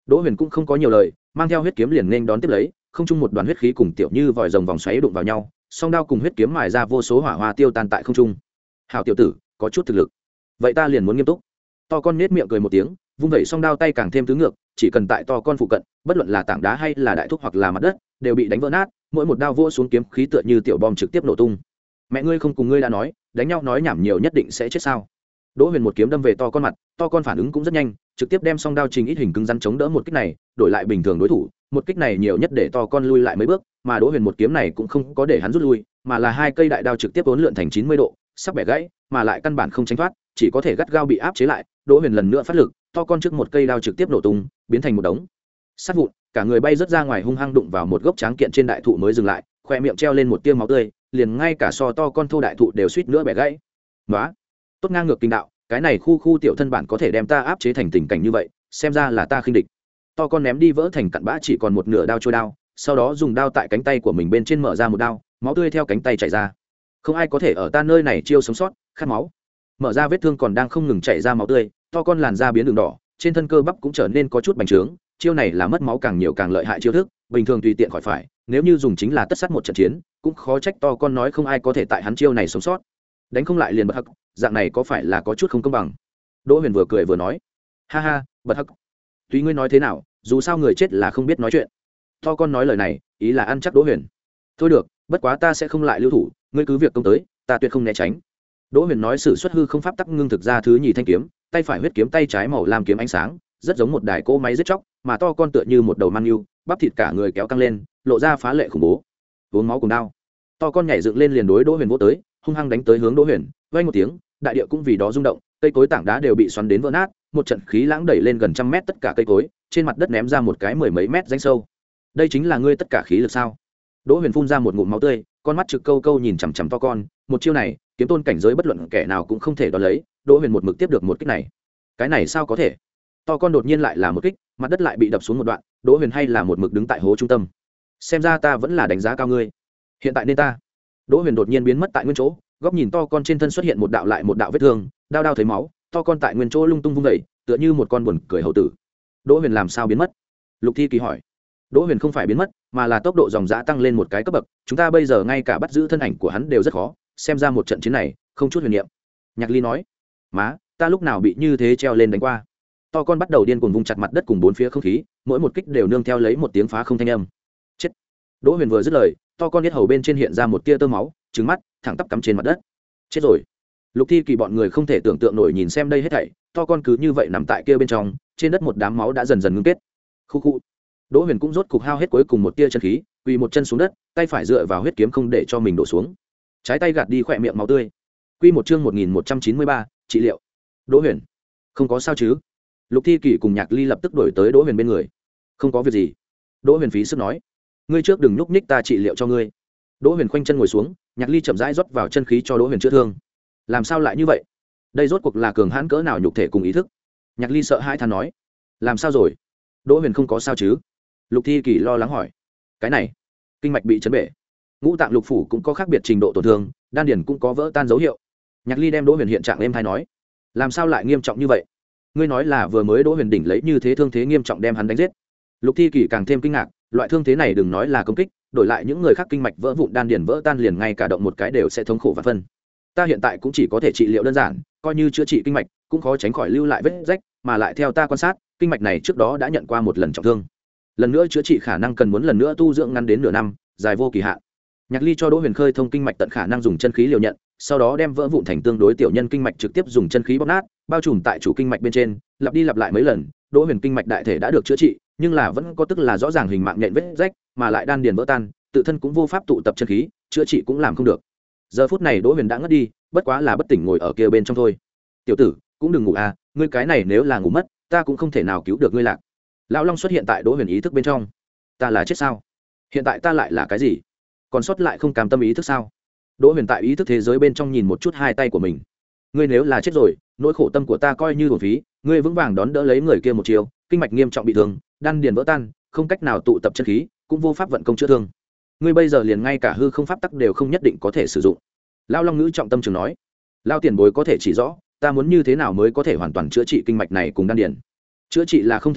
Đỗ Huyền cũng không có nhiều lời, mang theo huyết kiếm liền nên đón tiếp lấy, không chung một đoàn huyết khí cùng tiểu như vòi rồng vòng xoáy đụng vào nhau, song đao cùng huyết kiếm mài ra vô số hỏa hoa tiêu tan tại không trung. Hảo tiểu tử, có chút thực lực. Vậy ta liền muốn nghiêm túc. To con nết miệng cười một tiếng, vung vẩy song đao tay càng thêm tứ ngược, chỉ cần tại to con phụ cận, bất luận là tảng đá hay là đại thúc hoặc là mặt đất, đều bị đánh vỡ nát, mỗi một đao vỗ xuống kiếm khí tựa như tiểu bom trực tiếp nổ tung. Mẹ ngươi không cùng ngươi đã nói, đánh nhau nói nhảm nhiều nhất định sẽ chết sao? Đỗ Huyền một kiếm đâm về to con mặt, to con phản ứng cũng rất nhanh, trực tiếp đem song đao trình ít hình cứng rắn chống đỡ một kích này, đổi lại bình thường đối thủ, một kích này nhiều nhất để to con lui lại mấy bước, mà Đỗ Huyền một kiếm này cũng không có để hắn rút lui, mà là hai cây đại đao trực tiếp uốn lượn thành chín mươi độ, sắp bẻ gãy, mà lại căn bản không tránh thoát, chỉ có thể gắt gao bị áp chế lại. Đỗ Huyền lần nữa phát lực, to con trước một cây đao trực tiếp nổ tung, biến thành một đống sắt vụn, cả người bay rất ra ngoài, hung hăng đụng vào một gốc tráng kiện trên đại thụ mới dừng lại, khoe miệng treo lên một tia máu tươi, liền ngay cả so to con thô đại thụ đều suýt nữa bẻ gãy. Nóa, tốt ngang ngược kinh đạo, cái này khu khu tiểu thân bản có thể đem ta áp chế thành tình cảnh như vậy, xem ra là ta khinh địch. To con ném đi vỡ thành cặn bã chỉ còn một nửa đao trôi đao, sau đó dùng đao tại cánh tay của mình bên trên mở ra một đao, máu tươi theo cánh tay chảy ra. Không ai có thể ở ta nơi này chiêu sống sót, khát máu. Mở ra vết thương còn đang không ngừng chảy ra máu tươi, to con làn da biến đường đỏ, trên thân cơ bắp cũng trở nên có chút bành trướng. Chiêu này là mất máu càng nhiều càng lợi hại chiêu thức, bình thường tùy tiện khỏi phải, nếu như dùng chính là tất sát một trận chiến, cũng khó trách to con nói không ai có thể tại hắn chiêu này sống sót. Đánh không lại liền bật hắc, dạng này có phải là có chút không công bằng? Đỗ Huyền vừa cười vừa nói, ha ha, bật hắc, tùy ngươi nói thế nào, dù sao người chết là không biết nói chuyện. To con nói lời này, ý là ăn chắc Đỗ Huyền. Thôi được, bất quá ta sẽ không lại lưu thủ, ngươi cứ việc công tới, ta tuyệt không né tránh. Đỗ Huyền nói sử xuất hư không pháp tắc ngưng thực ra thứ nhì thanh kiếm, tay phải huyết kiếm, tay trái màu lam kiếm ánh sáng, rất giống một đài cỗ máy giết chóc, mà to con tựa như một đầu mang yêu, bắp thịt cả người kéo căng lên, lộ ra phá lệ khủng bố. Uống máu cùng đao. To con nhảy dựng lên liền đối Đỗ Huyền vỗ tới, hung hăng đánh tới hướng Đỗ Huyền, vang một tiếng, đại địa cũng vì đó rung động, cây cối tảng đá đều bị xoắn đến vỡ nát, một trận khí lãng đẩy lên gần trăm mét tất cả cây cối, trên mặt đất ném ra một cái mười mấy mét rãnh sâu. Đây chính là ngươi tất cả khí lực sao? Đỗ Huyền phun ra một ngụm máu tươi, con mắt trực câu câu nhìn chằm chằm to con, một chiêu này, kiếm tôn cảnh giới bất luận kẻ nào cũng không thể đón lấy, Đỗ Huyền một mực tiếp được một kích này. Cái này sao có thể? To con đột nhiên lại là một kích, mặt đất lại bị đập xuống một đoạn, Đỗ Huyền hay là một mực đứng tại hố trung tâm. Xem ra ta vẫn là đánh giá cao ngươi. Hiện tại nên ta. Đỗ Huyền đột nhiên biến mất tại nguyên chỗ, góc nhìn to con trên thân xuất hiện một đạo lại một đạo vết thương, đao đao thấy máu, to con tại nguyên chỗ lung tung vung dậy, tựa như một con buồn cười hầu tử. Đỗ Huyền làm sao biến mất? Lục Thi Kỳ hỏi. Đỗ Huyền không phải biến mất, mà là tốc độ dòng dã tăng lên một cái cấp bậc, chúng ta bây giờ ngay cả bắt giữ thân ảnh của hắn đều rất khó, xem ra một trận chiến này không chút huyền niệm. Nhạc Ly nói. Má, ta lúc nào bị như thế treo lên đánh qua? To con bắt đầu điên cuồng vung chặt mặt đất cùng bốn phía không khí, mỗi một kích đều nương theo lấy một tiếng phá không thanh âm. Chết. Đỗ Huyền vừa dứt lời, to con biết hầu bên trên hiện ra một tia tơ máu, trừng mắt, thẳng tắp cắm trên mặt đất. Chết rồi. Lục Thi Kỳ bọn người không thể tưởng tượng nổi nhìn xem đây hết thảy, to con cứ như vậy nằm tại kia bên trong, trên đất một đám máu đã dần dần ngưng kết. Khu khu. Đỗ Huyền cũng rốt cục hao hết cuối cùng một tia chân khí, quỳ một chân xuống đất, tay phải dựa vào huyết kiếm không để cho mình đổ xuống, trái tay gạt đi khỏe miệng máu tươi. Quy một chương một nghìn một trăm chín mươi ba, trị liệu. Đỗ Huyền, không có sao chứ? Lục Thi Kỳ cùng Nhạc Ly lập tức đuổi tới Đỗ Huyền bên người. Không có việc gì. Đỗ Huyền phí sức nói. Ngươi trước đừng nhúc nhích, ta trị liệu cho ngươi. Đỗ Huyền khoanh chân ngồi xuống, Nhạc Ly chậm rãi rót vào chân khí cho Đỗ Huyền chữa thương. Làm sao lại như vậy? Đây rốt cuộc là cường hãn cỡ nào nhục thể cùng ý thức? Nhạc Ly sợ hãi than nói. Làm sao rồi? Đỗ Huyền không có sao chứ? Lục Thi Kỳ lo lắng hỏi. Cái này, kinh mạch bị chấn bể, ngũ tạng lục phủ cũng có khác biệt trình độ tổn thương, đan điền cũng có vỡ tan dấu hiệu. Nhạc Ly đem Đỗ Huyền hiện trạng êm thai nói. Làm sao lại nghiêm trọng như vậy? Ngươi nói là vừa mới Đỗ Huyền đỉnh lấy như thế thương thế nghiêm trọng đem hắn đánh giết. Lục Thi Kỳ càng thêm kinh ngạc, loại thương thế này đừng nói là công kích, đổi lại những người khác kinh mạch vỡ vụn, đan điền vỡ tan liền ngay cả động một cái đều sẽ thống khổ và phân. Ta hiện tại cũng chỉ có thể trị liệu đơn giản, coi như chữa trị kinh mạch, cũng khó tránh khỏi lưu lại vết rách, mà lại theo ta quan sát, kinh mạch này trước đó đã nhận qua một lần trọng thương. Lần nữa chữa trị khả năng cần muốn lần nữa tu dưỡng ngắn đến nửa năm, dài vô kỳ hạn. Nhạc Ly cho Đỗ Huyền khơi thông kinh mạch tận khả năng dùng chân khí liều nhận, sau đó đem vỡ vụn thành tương đối tiểu nhân kinh mạch trực tiếp dùng chân khí bóp nát, bao trùm tại chủ kinh mạch bên trên, lặp đi lặp lại mấy lần, Đỗ Huyền kinh mạch đại thể đã được chữa trị, nhưng là vẫn có tức là rõ ràng hình mạng nhện vết rách, mà lại đan điền vỡ tan, tự thân cũng vô pháp tụ tập chân khí, chữa trị cũng làm không được. Giờ phút này Đỗ Huyền đã ngất đi, bất quá là bất tỉnh ngồi ở kia bên trong thôi. Tiểu tử, cũng đừng ngủ à, ngươi cái này nếu là ngủ mất, ta cũng không thể nào cứu được ngươi lạc. Lão Long xuất hiện tại Đỗ Huyền ý thức bên trong. Ta là chết sao? Hiện tại ta lại là cái gì? Còn sót lại không cam tâm ý thức sao? Đỗ Huyền tại ý thức thế giới bên trong nhìn một chút hai tay của mình. Ngươi nếu là chết rồi, nỗi khổ tâm của ta coi như uổng phí, ngươi vững vàng đón đỡ lấy người kia một chiều, kinh mạch nghiêm trọng bị thương, đan điền vỡ tan, không cách nào tụ tập chân khí, cũng vô pháp vận công chữa thương. Ngươi bây giờ liền ngay cả hư không pháp tắc đều không nhất định có thể sử dụng. Lão Long ngữ trọng tâm trường nói. Lão tiền bối có thể chỉ rõ, ta muốn như thế nào mới có thể hoàn toàn chữa trị kinh mạch này cùng đan điền? Chữa trị là không thể nào,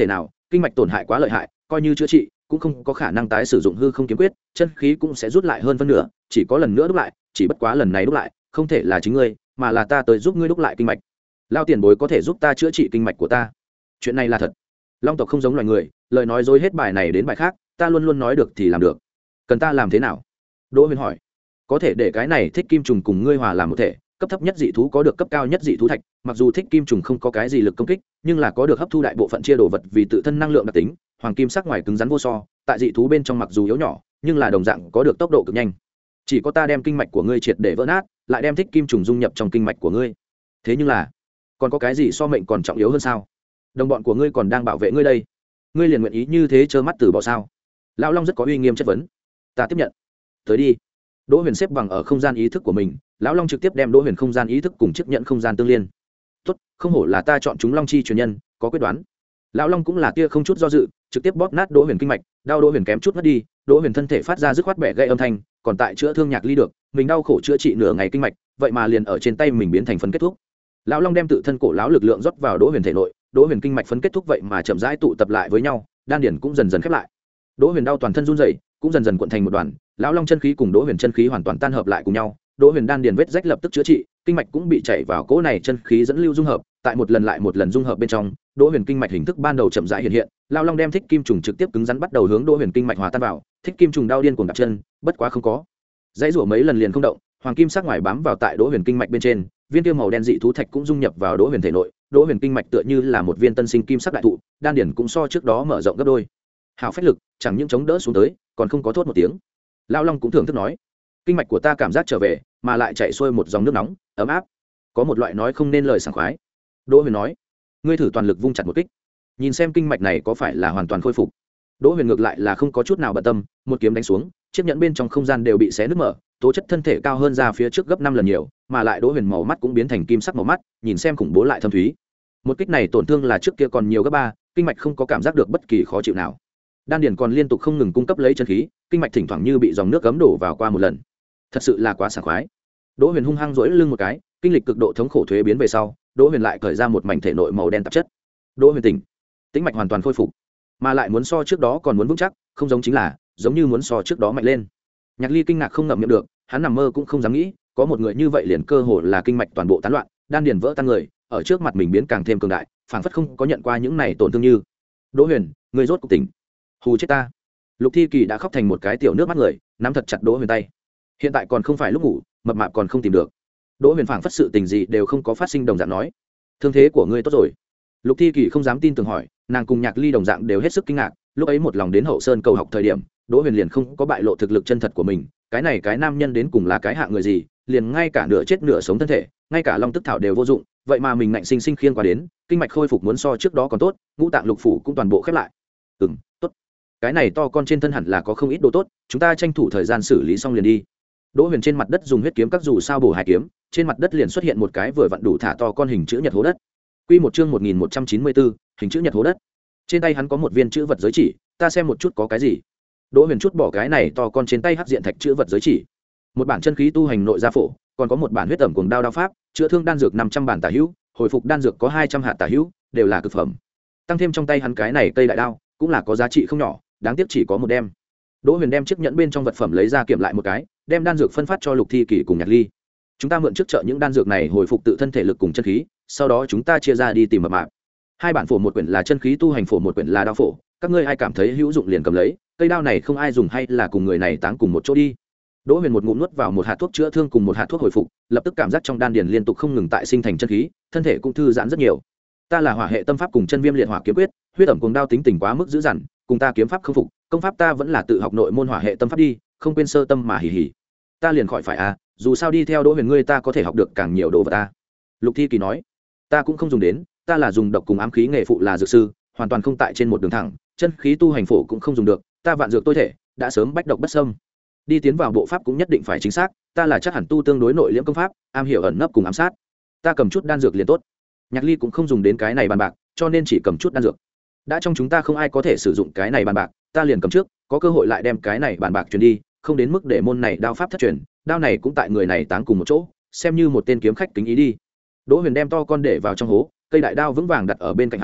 kinh mạch tổn hại quá lợi hại, coi như chữa trị cũng không có khả năng tái sử dụng hư không kiếm quyết, chân khí cũng sẽ rút lại hơn phân nửa, chỉ có lần nữa đúc lại, chỉ bất quá lần này đúc lại không thể là chính ngươi, mà là ta tới giúp ngươi đúc lại kinh mạch. Lao tiền bối có thể giúp ta chữa trị kinh mạch của ta. Chuyện này là thật. Long tộc không giống loài người, lời nói dối hết bài này đến bài khác, ta luôn luôn nói được thì làm được. Cần ta làm thế nào? Đỗ Huyền hỏi. Có thể để cái này thích kim trùng cùng ngươi hòa làm một thể, cấp thấp nhất dị thú có được cấp cao nhất dị thú thạch, mặc dù thích kim trùng không có cái gì lực công kích, nhưng là có được hấp thu đại bộ phận chia đồ vật vì tự thân năng lượng đặc tính, hoàng kim sắc ngoài cứng rắn vô so, tại dị thú bên trong mặc dù yếu nhỏ, nhưng là đồng dạng có được tốc độ cực nhanh. Chỉ có ta đem kinh mạch của ngươi triệt để vỡ nát, lại đem thích kim trùng dung nhập trong kinh mạch của ngươi. Thế nhưng là, còn có cái gì so mệnh còn trọng yếu hơn sao? Đồng bọn của ngươi còn đang bảo vệ ngươi đây, ngươi liền nguyện ý như thế trơ mắt từ bỏ sao? Lão Long rất có uy nghiêm chất vấn. Ta tiếp nhận. Tới đi. Đỗ Huyền xếp bằng ở không gian ý thức của mình, lão Long trực tiếp đem Đỗ Huyền không gian ý thức cùng chiếc nhận không gian tương liên. Tốt, không hổ là ta chọn chúng Long chi truyền nhân, có quyết đoán. Lão Long cũng là tia không chút do dự, trực tiếp bóp nát Đỗ Huyền kinh mạch, đau Đỗ Huyền kém chút mất đi, Đỗ Huyền thân thể phát ra dứt khoát bẻ gãy âm thanh, còn tại chữa thương Nhạc Ly được, mình đau khổ chữa trị nửa ngày kinh mạch, vậy mà liền ở trên tay mình biến thành phấn kết thúc. Lão Long đem tự thân cổ lão lực lượng rót vào Đỗ Huyền thể nội, Đỗ Huyền kinh mạch phấn kết thúc vậy mà chậm rãi tụ tập lại với nhau, đan điển cũng dần dần khép lại. Đỗ Huyền đau toàn thân run rẩy, cũng dần dần cuộn thành một đoàn, lão Long chân khí cùng Đỗ Huyền chân khí hoàn toàn tan hợp lại cùng nhau, Đỗ Huyền đan điền vết rách lập tức chữa trị, kinh mạch cũng bị chảy vào cỗ này chân khí dẫn lưu dung hợp, tại một lần lại một lần dung hợp bên trong, Đỗ Huyền kinh mạch hình thức ban đầu chậm rãi hiện hiện, lão Long đem thích kim trùng trực tiếp cứng rắn bắt đầu hướng Đỗ Huyền kinh mạch hòa tan vào, thích kim trùng đau điên cuồng đạp chân, bất quá không có dãy rủa mấy lần liền không động, hoàng kim sắc ngoài bám vào tại Đỗ Huyền kinh mạch bên trên, viên tiêu màu đen dị thú thạch cũng dung nhập vào Đỗ Huyền thể nội, Đỗ Huyền kinh mạch tựa như là một viên tân sinh kim sắc đại thụ, đan điển cũng so trước đó mở rộng gấp đôi. Hảo phách lực, chẳng những chống đỡ xuống tới, còn không có thốt một tiếng. Lão Long cũng thưởng thức nói, kinh mạch của ta cảm giác trở về, mà lại chạy xuôi một dòng nước nóng, ấm áp, có một loại nói không nên lời sảng khoái. Đỗ Huyền nói, ngươi thử toàn lực vung chặt một kích, nhìn xem kinh mạch này có phải là hoàn toàn khôi phục. Đỗ Huyền ngược lại là không có chút nào bận tâm, một kiếm đánh xuống, chiếc nhẫn bên trong không gian đều bị xé nứt mở, tố chất thân thể cao hơn ra phía trước gấp năm lần nhiều, mà lại Đỗ Huyền màu mắt cũng biến thành kim sắc màu mắt, nhìn xem khủng bố lại thâm thúy. Một kích này tổn thương là trước kia còn nhiều gấp ba, kinh mạch không có cảm giác được bất kỳ khó chịu nào. Đan điền còn liên tục không ngừng cung cấp lấy chân khí, kinh mạch thỉnh thoảng như bị dòng nước cấm đổ vào qua một lần. Thật sự là quá sảng khoái. Đỗ Huyền hung hăng duỗi lưng một cái, kinh lịch cực độ thống khổ thuế biến về sau, Đỗ Huyền lại cởi ra một mảnh thể nội màu đen tạp chất. Đỗ Huyền tỉnh, tĩnh mạch hoàn toàn khôi phục, mà lại muốn so trước đó còn muốn vững chắc, không giống chính là, giống như muốn so trước đó mạnh lên. Nhạc Ly kinh ngạc không ngậm miệng được, hắn nằm mơ cũng không dám nghĩ, có một người như vậy liền cơ hồ là kinh mạch toàn bộ tán loạn, đan điền vỡ tan người, ở trước mặt mình biến càng thêm cường đại, phảng phất không có nhận qua những này tổn thương như. Đỗ Huyền, người rốt cuộc tỉnh. Hù chết ta. Lục Thi Kỳ đã khóc thành một cái tiểu nước mắt người, nắm thật chặt Đỗ Huyền tay. Hiện tại còn không phải lúc ngủ, mập mạp còn không tìm được. Đỗ Huyền phảng phất sự tình gì đều không có phát sinh đồng dạng nói, thương thế của ngươi tốt rồi. Lục Thi Kỳ không dám tin tưởng hỏi, nàng cùng Nhạc Ly đồng dạng đều hết sức kinh ngạc, lúc ấy một lòng đến Hậu Sơn cầu học thời điểm, Đỗ Huyền liền không có bại lộ thực lực chân thật của mình, cái này cái nam nhân đến cùng là cái hạng người gì, liền ngay cả nửa chết nửa sống thân thể, ngay cả long tức thảo đều vô dụng, vậy mà mình ngạnh sinh sinh khiêng qua đến, kinh mạch khôi phục muốn so trước đó còn tốt, ngũ tạng lục phủ cũng toàn bộ khép lại. Ừm, tốt. Cái này to con trên thân hẳn là có không ít đồ tốt, chúng ta tranh thủ thời gian xử lý xong liền đi. Đỗ Huyền trên mặt đất dùng huyết kiếm các dù sao bổ hai kiếm, trên mặt đất liền xuất hiện một cái vừa vặn đủ thả to con hình chữ nhật hố đất. Quy một chương một nghìn một trăm chín mươi bốn, hình chữ nhật hố đất. Trên tay hắn có một viên chữ vật giới chỉ, ta xem một chút có cái gì. Đỗ Huyền chút bỏ cái này to con trên tay hắc diện thạch chữ vật giới chỉ, một bản chân khí tu hành nội gia phổ, còn có một bản huyết ẩm cuồng đao đao pháp, chữa thương đan dược năm trăm bản tả hữu, hồi phục đan dược có hai trăm hạt tả hữu, đều là cực phẩm. Tăng thêm trong tay hắn cái này cây đại đao, cũng là có giá trị không nhỏ, đáng tiếc chỉ có một đem. Đỗ Huyền đem chiếc nhẫn bên trong vật phẩm lấy ra kiểm lại một cái, đem đan dược phân phát cho Lục Thi Kỳ cùng Nhạc Ly. Chúng ta mượn trước chợ những đan dược này hồi phục tự thân thể lực cùng chân khí, sau đó chúng ta chia ra đi tìm mập mạp. Hai bản phổ một quyển là chân khí tu hành phổ, một quyển là đao phổ, các ngươi ai cảm thấy hữu dụng liền cầm lấy, cây đao này không ai dùng hay là cùng người này táng cùng một chỗ đi. Đỗ Huyền một ngụm nuốt vào một hạt thuốc chữa thương cùng một hạt thuốc hồi phục, lập tức cảm giác trong đan điền liên tục không ngừng tại sinh thành chân khí, thân thể cũng thư giãn rất nhiều. Ta là hỏa hệ tâm pháp cùng chân viêm liệt hỏa kiếm quyết, huyết ẩm cuồng đao tính tình quá mức dữ dằn, cùng ta kiếm pháp không phục, công pháp ta vẫn là tự học nội môn hỏa hệ tâm pháp đi, không quên sơ tâm mà hỉ hỉ. Ta liền khỏi phải à, dù sao đi theo Đỗ Huyền ngươi ta có thể học được càng nhiều đồ vật ta. Lục Thi Kỳ nói, ta cũng không dùng đến, ta là dùng độc cùng ám khí nghề phụ là dược sư, hoàn toàn không tại trên một đường thẳng, chân khí tu hành phổ cũng không dùng được, ta vạn dược tôi thể, đã sớm bách độc bất xâm. Đi tiến vào bộ pháp cũng nhất định phải chính xác, ta là chắc hẳn tu tương đối nội liễm công pháp, am hiểu ẩn nấp cùng ám sát. Ta cầm chút đan dược liền tốt. Nhạc Ly cũng không dùng đến cái này bàn bạc, cho nên chỉ cầm chút đan dược. Đã trong chúng ta không ai có thể sử dụng cái này bàn bạc, ta liền cầm trước, có cơ hội lại đem cái này bàn bạc truyền đi, không đến mức để môn này đao pháp thất truyền, đao này cũng tại người này táng cùng một chỗ, xem như một tên kiếm khách kính ý đi. Đỗ Huyền đem to con để vào trong hố, cây đại đao vững vàng đặt ở bên cạnh hắn,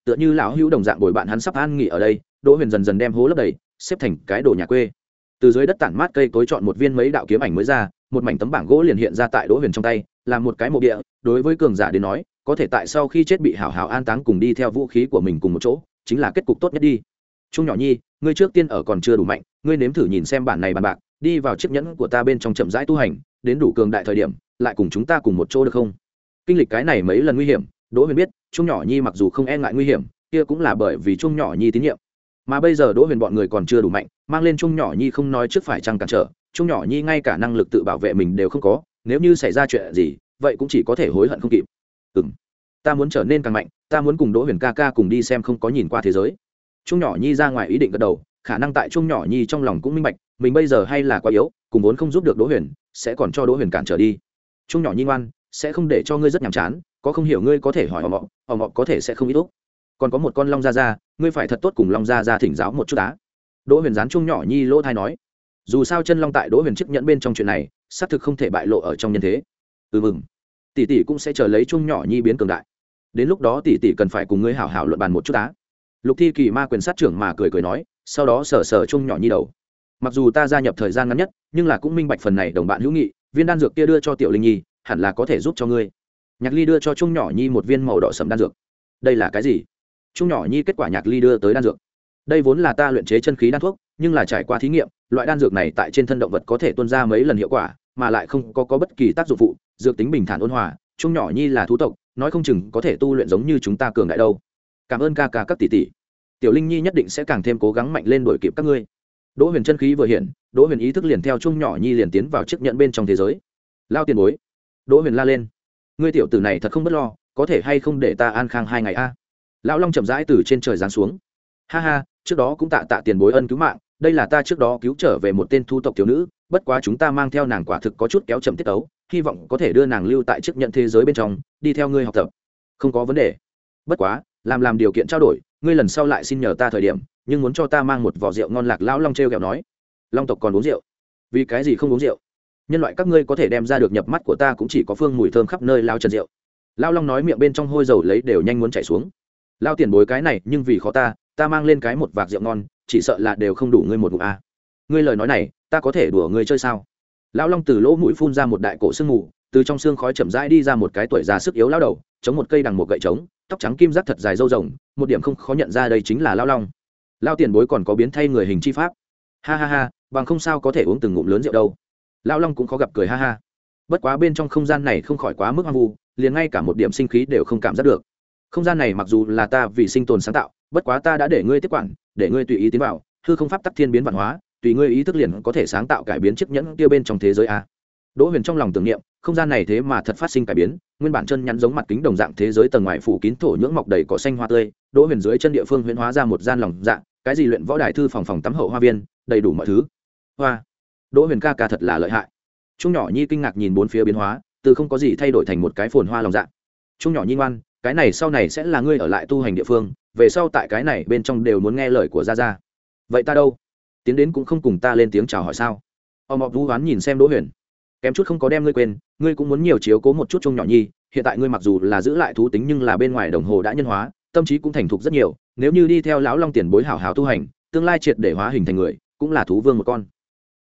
tựa như lão hữu đồng dạng bồi bạn hắn sắp an nghỉ ở đây. Đỗ Huyền dần dần đem hố lấp đầy, xếp thành cái đồ nhà quê. Từ dưới đất tản mát cây cối chọn một viên mấy đạo kiếm ảnh mới ra, một mảnh tấm bảng gỗ liền hiện ra tại Đỗ Huyền trong tay, là một cái mộ địa. Đối với cường giả đến nói, có thể tại sau khi chết bị hảo hảo an táng cùng đi theo vũ khí của mình cùng một chỗ, chính là kết cục tốt nhất đi. Trung nhỏ nhi, ngươi trước tiên ở còn chưa đủ mạnh, ngươi nếm thử nhìn xem bản này bàn bạc, đi vào chiếc nhẫn của ta bên trong chậm rãi tu hành, đến đủ cường đại thời điểm, lại cùng chúng ta cùng một chỗ được không? Kinh lịch cái này mấy lần nguy hiểm, Đỗ Huyền biết, Trung nhỏ nhi mặc dù không e ngại nguy hiểm, kia cũng là bởi vì Trung nhỏ nhi tín nhiệm. Mà bây giờ Đỗ Huyền bọn người còn chưa đủ mạnh, mang lên Trung nhỏ nhi không nói trước phải chăng cản trở, Trung nhỏ nhi ngay cả năng lực tự bảo vệ mình đều không có, nếu như xảy ra chuyện gì, vậy cũng chỉ có thể hối hận không kịp. Ừm, ta muốn trở nên càng mạnh, ta muốn cùng Đỗ Huyền ca ca cùng đi xem không có nhìn qua thế giới. Trung nhỏ nhi ra ngoài ý định gật đầu, khả năng tại Trung nhỏ nhi trong lòng cũng minh bạch, mình bây giờ hay là quá yếu, cùng vốn không giúp được Đỗ Huyền, sẽ còn cho Đỗ Huyền cản trở đi. Trung nhỏ nhi ngoan, sẽ không để cho ngươi rất nhàm chán, có không hiểu ngươi có thể hỏi họ mọ, họ mọ có thể sẽ không ít úc. Còn có một con long gia gia, ngươi phải thật tốt cùng long gia gia thỉnh giáo một chút á. Đỗ Huyền gián Trung nhỏ nhi lỗ thai nói, dù sao chân long tại Đỗ Huyền chiếc nhẫn bên trong chuyện này, xác thực không thể bại lộ ở trong nhân thế. Ừ mừng, tỷ tỷ cũng sẽ chờ lấy Trung nhỏ nhi biến cường đại, đến lúc đó tỷ tỷ cần phải cùng ngươi hảo hảo luận bàn một chút á. Lục Thi Kỳ ma quyền sát trưởng mà cười cười nói, sau đó sờ sờ Trung nhỏ nhi đầu. Mặc dù ta gia nhập thời gian ngắn nhất, nhưng là cũng minh bạch phần này đồng bạn hữu nghị, viên đan dược kia đưa cho tiểu linh nhi, hẳn là có thể giúp cho ngươi. Nhạc Ly đưa cho Trung nhỏ nhi một viên màu đỏ sẫm đan dược. Đây là cái gì? Trung nhỏ nhi kết quả Nhạc Ly đưa tới đan dược. Đây vốn là ta luyện chế chân khí đan thuốc, nhưng là trải qua thí nghiệm, loại đan dược này tại trên thân động vật có thể tuôn ra mấy lần hiệu quả, mà lại không có, có bất kỳ tác dụng phụ, dược tính bình thản ôn hòa. Trung nhỏ nhi là thú tộc, nói không chừng có thể tu luyện giống như chúng ta cường đại đâu. Cảm ơn ca ca các tỷ tỷ. Tiểu linh nhi nhất định sẽ càng thêm cố gắng mạnh lên đuổi kịp các ngươi. Đỗ Huyền chân khí vừa hiện, Đỗ Huyền ý thức liền theo Trung nhỏ nhi liền tiến vào chiếc nhẫn bên trong thế giới. Lao tiền bối. Đỗ Huyền la lên, ngươi tiểu tử này thật không bất lo, có thể hay không để ta an khang hai ngày a? Lão long chậm rãi từ trên trời giáng xuống. Ha ha, trước đó cũng tạ tạ tiền bối ân cứu mạng, đây là ta trước đó cứu trở về một tên thu tộc thiếu nữ, bất quá chúng ta mang theo nàng quả thực có chút kéo chậm tiết tấu, hy vọng có thể đưa nàng lưu tại chiếc nhẫn thế giới bên trong, đi theo ngươi học tập. Không có vấn đề. Bất quá, làm làm điều kiện trao đổi, ngươi lần sau lại xin nhờ ta thời điểm, nhưng muốn cho ta mang một vò rượu ngon lạc. Lão long trêu ghẹo nói, long tộc còn uống rượu? Vì cái gì không uống rượu? Nhân loại các ngươi có thể đem ra được nhập mắt của ta cũng chỉ có phương mùi thơm khắp nơi lao trần rượu. Lão long nói miệng bên trong hôi dầu lấy đều nhanh muốn chảy xuống. Lao tiền bối cái này nhưng vì khó ta, ta mang lên cái một vạc rượu ngon, chỉ sợ là đều không đủ ngươi một ngụm a. Ngươi lời nói này, ta có thể đùa ngươi chơi sao? Lão long từ lỗ mũi phun ra một đại cổ sương mù, từ trong xương khói chậm rãi đi ra một cái tuổi già sức yếu lão đầu, chống một cây đằng một gậy trống, tóc trắng kim giác thật dài râu rồng, một điểm không khó nhận ra đây chính là Lão long. Lao tiền bối còn có biến thay người hình chi pháp. Ha ha ha, bằng không sao có thể uống từng ngụm lớn rượu đâu. Lão long cũng khó gặp cười ha ha. Bất quá bên trong không gian này không khỏi quá mức hoang vu, liền ngay cả một điểm sinh khí đều không cảm giác được. Không gian này mặc dù là ta vì sinh tồn sáng tạo, bất quá ta đã để ngươi tiếp quản, để ngươi tùy ý tiến vào, hư không pháp tắc thiên biến vạn hóa, tùy ngươi ý thức liền có thể sáng tạo cải biến chiếc nhẫn kia bên trong thế giới a. Đỗ Huyền trong lòng tưởng niệm, không gian này thế mà thật phát sinh cải biến, nguyên bản chân nhắn giống mặt kính đồng dạng thế giới tầng ngoài phủ kín thổ nhưỡng mọc đầy cỏ xanh hoa tươi, Đỗ Huyền dưới chân địa phương huyễn hóa ra một gian lòng dạng, cái gì luyện võ đài thư phòng phòng tắm hậu hoa viên, đầy đủ mọi thứ. Hoa, Đỗ Huyền ca ca thật là lợi hại. Trung nhỏ nhi kinh ngạc nhìn bốn phía biến hóa, từ không có gì thay đổi thành một cái phồn hoa lòng dạng. Trung nhỏ nhi ngoan, cái này sau này sẽ là ngươi ở lại tu hành địa phương, về sau tại cái này bên trong đều muốn nghe lời của gia gia. Vậy ta đâu? Tiến đến cũng không cùng ta lên tiếng chào hỏi sao? Ông Mộc Vũ Hoán nhìn xem Đỗ Huyền, kém chút không có đem ngươi quên, ngươi cũng muốn nhiều chiếu cố một chút Trung nhỏ nhi, hiện tại ngươi mặc dù là giữ lại thú tính nhưng là bên ngoài đồng hồ đã nhân hóa, tâm trí cũng thành thục rất nhiều, nếu như đi theo lão long tiền bối hảo hảo tu hành, tương lai triệt để hóa hình thành người, cũng là thú vương một con.